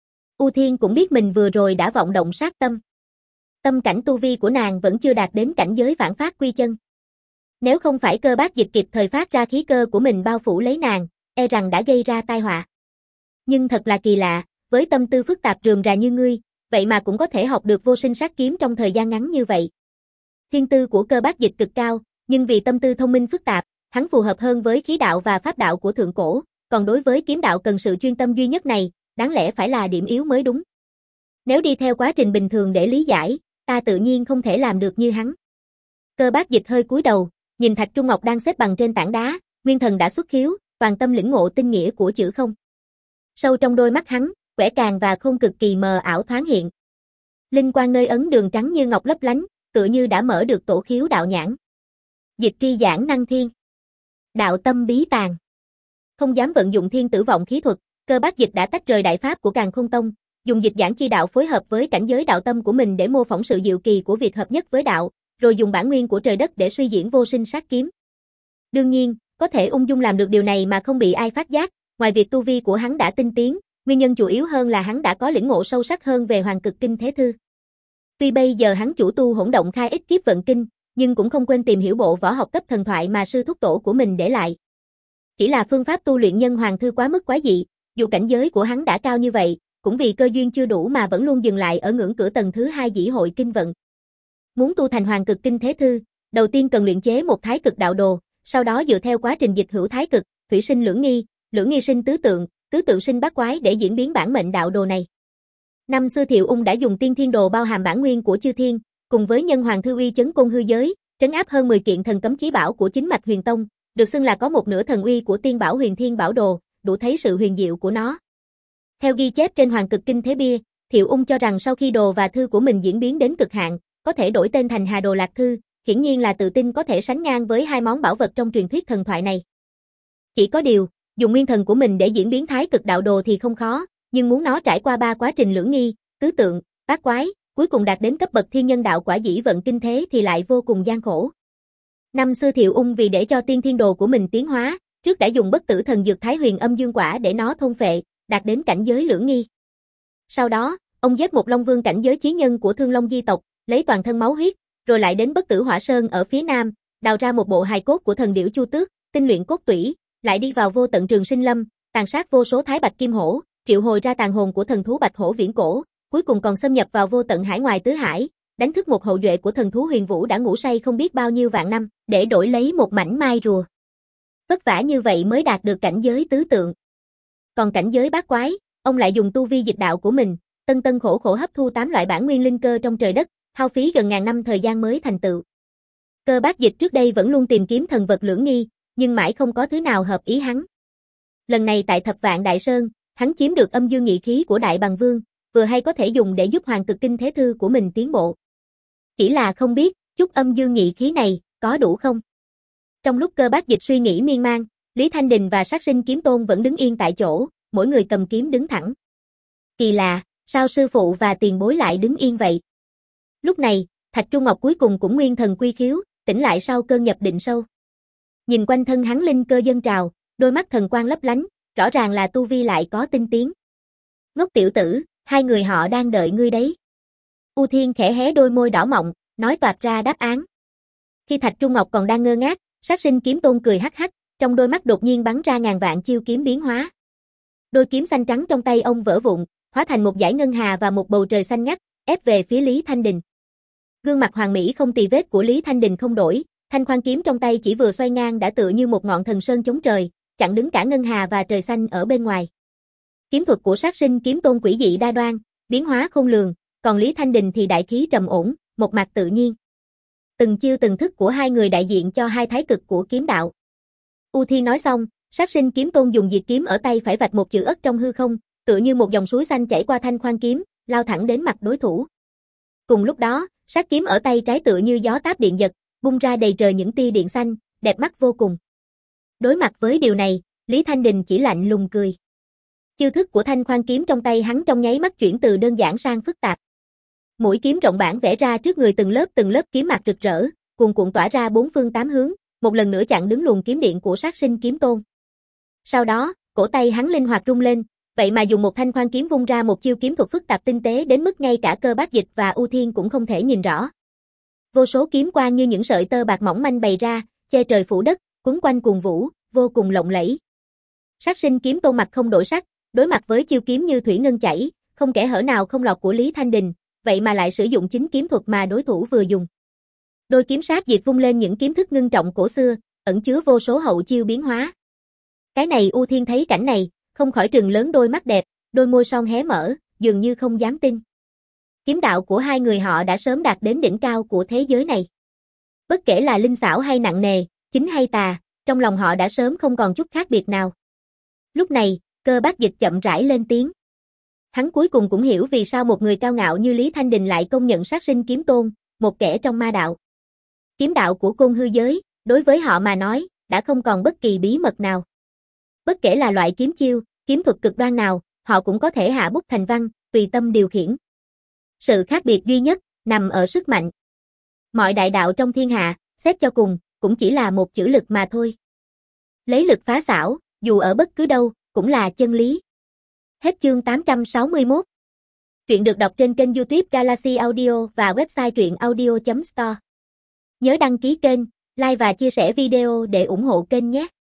U Thiên cũng biết mình vừa rồi đã vọng động sát tâm. Tâm cảnh tu vi của nàng vẫn chưa đạt đến cảnh giới vãng phát quy chân. Nếu không phải Cơ Bác Dịch kịp thời phát ra khí cơ của mình bao phủ lấy nàng, e rằng đã gây ra tai họa. Nhưng thật là kỳ lạ, với tâm tư phức tạp rườm rà như ngươi, vậy mà cũng có thể học được vô sinh sát kiếm trong thời gian ngắn như vậy. Thiên tư của Cơ Bác Dịch cực cao, nhưng vì tâm tư thông minh phức tạp, hắn phù hợp hơn với khí đạo và pháp đạo của thượng cổ, còn đối với kiếm đạo cần sự chuyên tâm duy nhất này, đáng lẽ phải là điểm yếu mới đúng. Nếu đi theo quá trình bình thường để lý giải, ta tự nhiên không thể làm được như hắn. Cơ Bác Dịch hơi cúi đầu, nhìn Thạch Trung Ngọc đang xếp bằng trên tảng đá, nguyên thần đã xuất khiếu, toàn tâm lĩnh ngộ tinh nghĩa của chữ không. Sâu trong đôi mắt hắn, quẻ càng và khôn cực kỳ mờ ảo thoáng hiện. Linh quang nơi ấn đường trắng như ngọc lấp lánh, tựa như đã mở được tổ khiếu đạo nhãn. Dịch tri giảng năng thiên. Đạo tâm bí tàng. Không dám vận dụng thiên tử vọng khí thuật, Cơ Bác Dịch đã tách rời đại pháp của Càn Khôn Tông, dùng dịch giảng chi đạo phối hợp với cảnh giới đạo tâm của mình để mô phỏng sự diệu kỳ của việc hợp nhất với đạo, rồi dùng bản nguyên của trời đất để suy diễn vô sinh sát kiếm. Đương nhiên, có thể ung dung làm được điều này mà không bị ai phát giác, ngoài việc tu vi của hắn đã tinh tiến, nguyên nhân chủ yếu hơn là hắn đã có lĩnh ngộ sâu sắc hơn về Hoàng Cực Kinh Thế Thư. Tuy bây giờ hắn chủ tu hỗn động khai ích kiếp vận kinh, nhưng cũng không quên tìm hiểu bộ võ học cấp thần thoại mà sư thúc tổ của mình để lại. Chỉ là phương pháp tu luyện nhân hoàng thư quá mức quái dị, dù cảnh giới của hắn đã cao như vậy, cũng vì cơ duyên chưa đủ mà vẫn luôn dừng lại ở ngưỡng cửa tầng thứ hai dĩ hội kinh vận. Muốn tu thành Hoàng Cực Kinh Thế Thư, đầu tiên cần luyện chế một thái cực đạo đồ, sau đó dựa theo quá trình dịch hữu thái cực, thủy sinh lưỡng nghi, lưỡng nghi sinh tứ tượng, tứ tượng sinh bát quái để diễn biến bản mệnh đạo đồ này. Năm xưa Thiệu Ung đã dùng tiên thiên đồ bao hàm bản nguyên của chư thiên, cùng với nhân hoàng thư uy chấn côn hư giới, trấn áp hơn mười kiện thần cấm chí bảo của chính mạch Huyền Tông, được xưng là có một nửa thần uy của tiên bảo Huyền Thiên Bảo Đồ, đủ thấy sự huyền diệu của nó. Theo ghi chép trên Hoàng Cực Kinh Thế Bia, Thiệu Ung cho rằng sau khi đồ và thư của mình diễn biến đến cực hạn, có thể đổi tên thành Hà Đồ Lạc Thư, hiển nhiên là tự tin có thể sánh ngang với hai món bảo vật trong truyền thuyết thần thoại này. Chỉ có điều, dùng nguyên thần của mình để diễn biến thái cực đạo đồ thì không khó, nhưng muốn nó trải qua ba quá trình lưỡng nghi, tứ tượng, bát quái, cuối cùng đạt đến cấp bậc thiên nhân đạo quả dĩ vận kinh thế thì lại vô cùng gian khổ. Năm xưa Thiệu Ung vì để cho tiên thiên đồ của mình tiến hóa, trước đã dùng bất tử thần dược Thái Huyền Âm Dương Quả để nó thôn phệ, đạt đến cảnh giới lưỡng nghi. Sau đó, ông giết một Long Vương cảnh giới chí nhân của Thương Long di tộc, lấy toàn thân máu huyết, rồi lại đến Bất Tử Hỏa Sơn ở phía nam, đào ra một bộ hài cốt của thần điểu Chu Tước, tinh luyện cốt tủy, lại đi vào vô tận Trường Sinh Lâm, tàn sát vô số Thái Bạch Kim Hổ, triệu hồi ra tàn hồn của thần thú Bạch Hổ viễn cổ, cuối cùng còn xâm nhập vào vô tận hải ngoài tứ hải, đánh thức một hậu duệ của thần thú Huyền Vũ đã ngủ say không biết bao nhiêu vạn năm, để đổi lấy một mảnh mai rùa. Vất vả như vậy mới đạt được cảnh giới tứ tượng. Còn cảnh giới bát quái, ông lại dùng tu vi dịch đạo của mình, tân tân khổ khổ hấp thu tám loại bản nguyên linh cơ trong trời đất, hao phí gần ngàn năm thời gian mới thành tựu. Cơ Bác Dịch trước đây vẫn luôn tìm kiếm thần vật lưỡng nghi, nhưng mãi không có thứ nào hợp ý hắn. Lần này tại Thập Vạn Đại Sơn, hắn chiếm được âm dương nhị khí của Đại Bằng Vương, vừa hay có thể dùng để giúp Hoàng Cực Kinh Thế Thư của mình tiến bộ. Chỉ là không biết, chút âm dương nhị khí này, có đủ không? Trong lúc Cơ Bác Dịch suy nghĩ miên man, Lý Thanh Đình và Sát Sinh Kiếm Tôn vẫn đứng yên tại chỗ, mỗi người cầm kiếm đứng thẳng. Kỳ lạ, sao sư phụ và tiền bối lại đứng yên vậy? Lúc này, Thạch Trung Ngọc cuối cùng cũng nguyên thần quy khiếu, tỉnh lại sau cơn nhập định sâu. Nhìn quanh thân hắn linh cơ dâng trào, đôi mắt thần quang lấp lánh, rõ ràng là tu vi lại có tinh tiến. Ngốc tiểu tử, hai người họ đang đợi ngươi đấy. U Thiên khẽ hé đôi môi đỏ mọng, nói toạc ra đáp án. Khi Thạch Trung Ngọc còn đang ngơ ngác, Sát Sinh Kiếm Tôn cười hắc hắc, trong đôi mắt đột nhiên bắn ra ngàn vạn chiêu kiếm biến hóa. Đôi kiếm xanh trắng trong tay ông vỡ vụn, hóa thành một dải ngân hà và một bầu trời xanh ngắt, ép về phía Lý Thanh Đình. Gương mặt hoàn mỹ không tì vết của Lý Thanh Đình không đổi, thanh khoan kiếm trong tay chỉ vừa xoay ngang đã tựa như một ngọn thần sơn chống trời, chặn đứng cả ngân hà và trời xanh ở bên ngoài. Kiếm thuật của Sát Sinh Kiếm Tôn quỷ dị đa đoan, biến hóa khôn lường, còn Lý Thanh Đình thì đại khí trầm ổn, một mặt tự nhiên. Từng chiêu từng thức của hai người đại diện cho hai thái cực của kiếm đạo. U Thiên nói xong, Sát Sinh Kiếm Tôn dùng diệt kiếm ở tay phải vạch một chữ ất trong hư không, tựa như một dòng suối xanh chảy qua thanh khoan kiếm, lao thẳng đến mặt đối thủ. Cùng lúc đó, sát kiếm ở tay trái tựa như gió táp điện giật, bung ra đầy trời những tia điện xanh, đẹp mắt vô cùng. Đối mặt với điều này, Lý Thanh Đình chỉ lạnh lùng cười. Chiêu thức của thanh khoan kiếm trong tay hắn trong nháy mắt chuyển từ đơn giản sang phức tạp. Mũi kiếm rộng bản vẽ ra trước người từng lớp từng lớp kiếm mạc rực rỡ, cuồn cuộn tỏa ra bốn phương tám hướng, một lần nữa chặn đứng luồng kiếm điện của Sát Sinh Kiếm Tôn. Sau đó, cổ tay hắn linh hoạt rung lên, vậy mà dùng một thanh khoan kiếm vung ra một chiêu kiếm thuật phức tạp tinh tế đến mức ngay cả Cơ Bác Dịch và U Thiên cũng không thể nhìn rõ. Vô số kiếm quang như những sợi tơ bạc mỏng manh bày ra, che trời phủ đất, quấn quanh cuồng vũ, vô cùng lộng lẫy. Sát Sinh Kiếm Tôn mặt không đổi sắc, đối mặt với chiêu kiếm như thủy ngân chảy, không kẽ hở nào không lọt của Lý Thanh Đình, vậy mà lại sử dụng chính kiếm thuật mà đối thủ vừa dùng. Đôi kiếm sát diệt vung lên những kiếm thức ngưng trọng cổ xưa, ẩn chứa vô số hậu chiêu biến hóa. Cái này U Thiên thấy cảnh này, không khỏi trừng lớn đôi mắt đẹp, đôi môi son hé mở, dường như không dám tin. Kiếm đạo của hai người họ đã sớm đạt đến đỉnh cao của thế giới này. Bất kể là linh xảo hay nặng nề, chính hay tà, trong lòng họ đã sớm không còn chút khác biệt nào. Lúc này, Cơ Bác Dịch chậm rãi lên tiếng. Hắn cuối cùng cũng hiểu vì sao một người cao ngạo như Lý Thanh Đình lại công nhận Sát Sinh Kiếm Tôn, một kẻ trong ma đạo. Kiếm đạo của côn hư giới, đối với họ mà nói, đã không còn bất kỳ bí mật nào. Bất kể là loại kiếm chiêu, kiếm thuật cực đoan nào, họ cũng có thể hạ bút thành văn, tùy tâm điều khiển. Sự khác biệt duy nhất, nằm ở sức mạnh. Mọi đại đạo trong thiên hạ, xét cho cùng, cũng chỉ là một chữ lực mà thôi. Lấy lực phá xảo, dù ở bất cứ đâu, cũng là chân lý. Hết chương tám trăm sáu mươi mốt. Truyện được đọc trên kênh YouTube Galaxy Audio và website truyện audio chấm store. Nhớ đăng ký kênh, like và chia sẻ video để ủng hộ kênh nhé.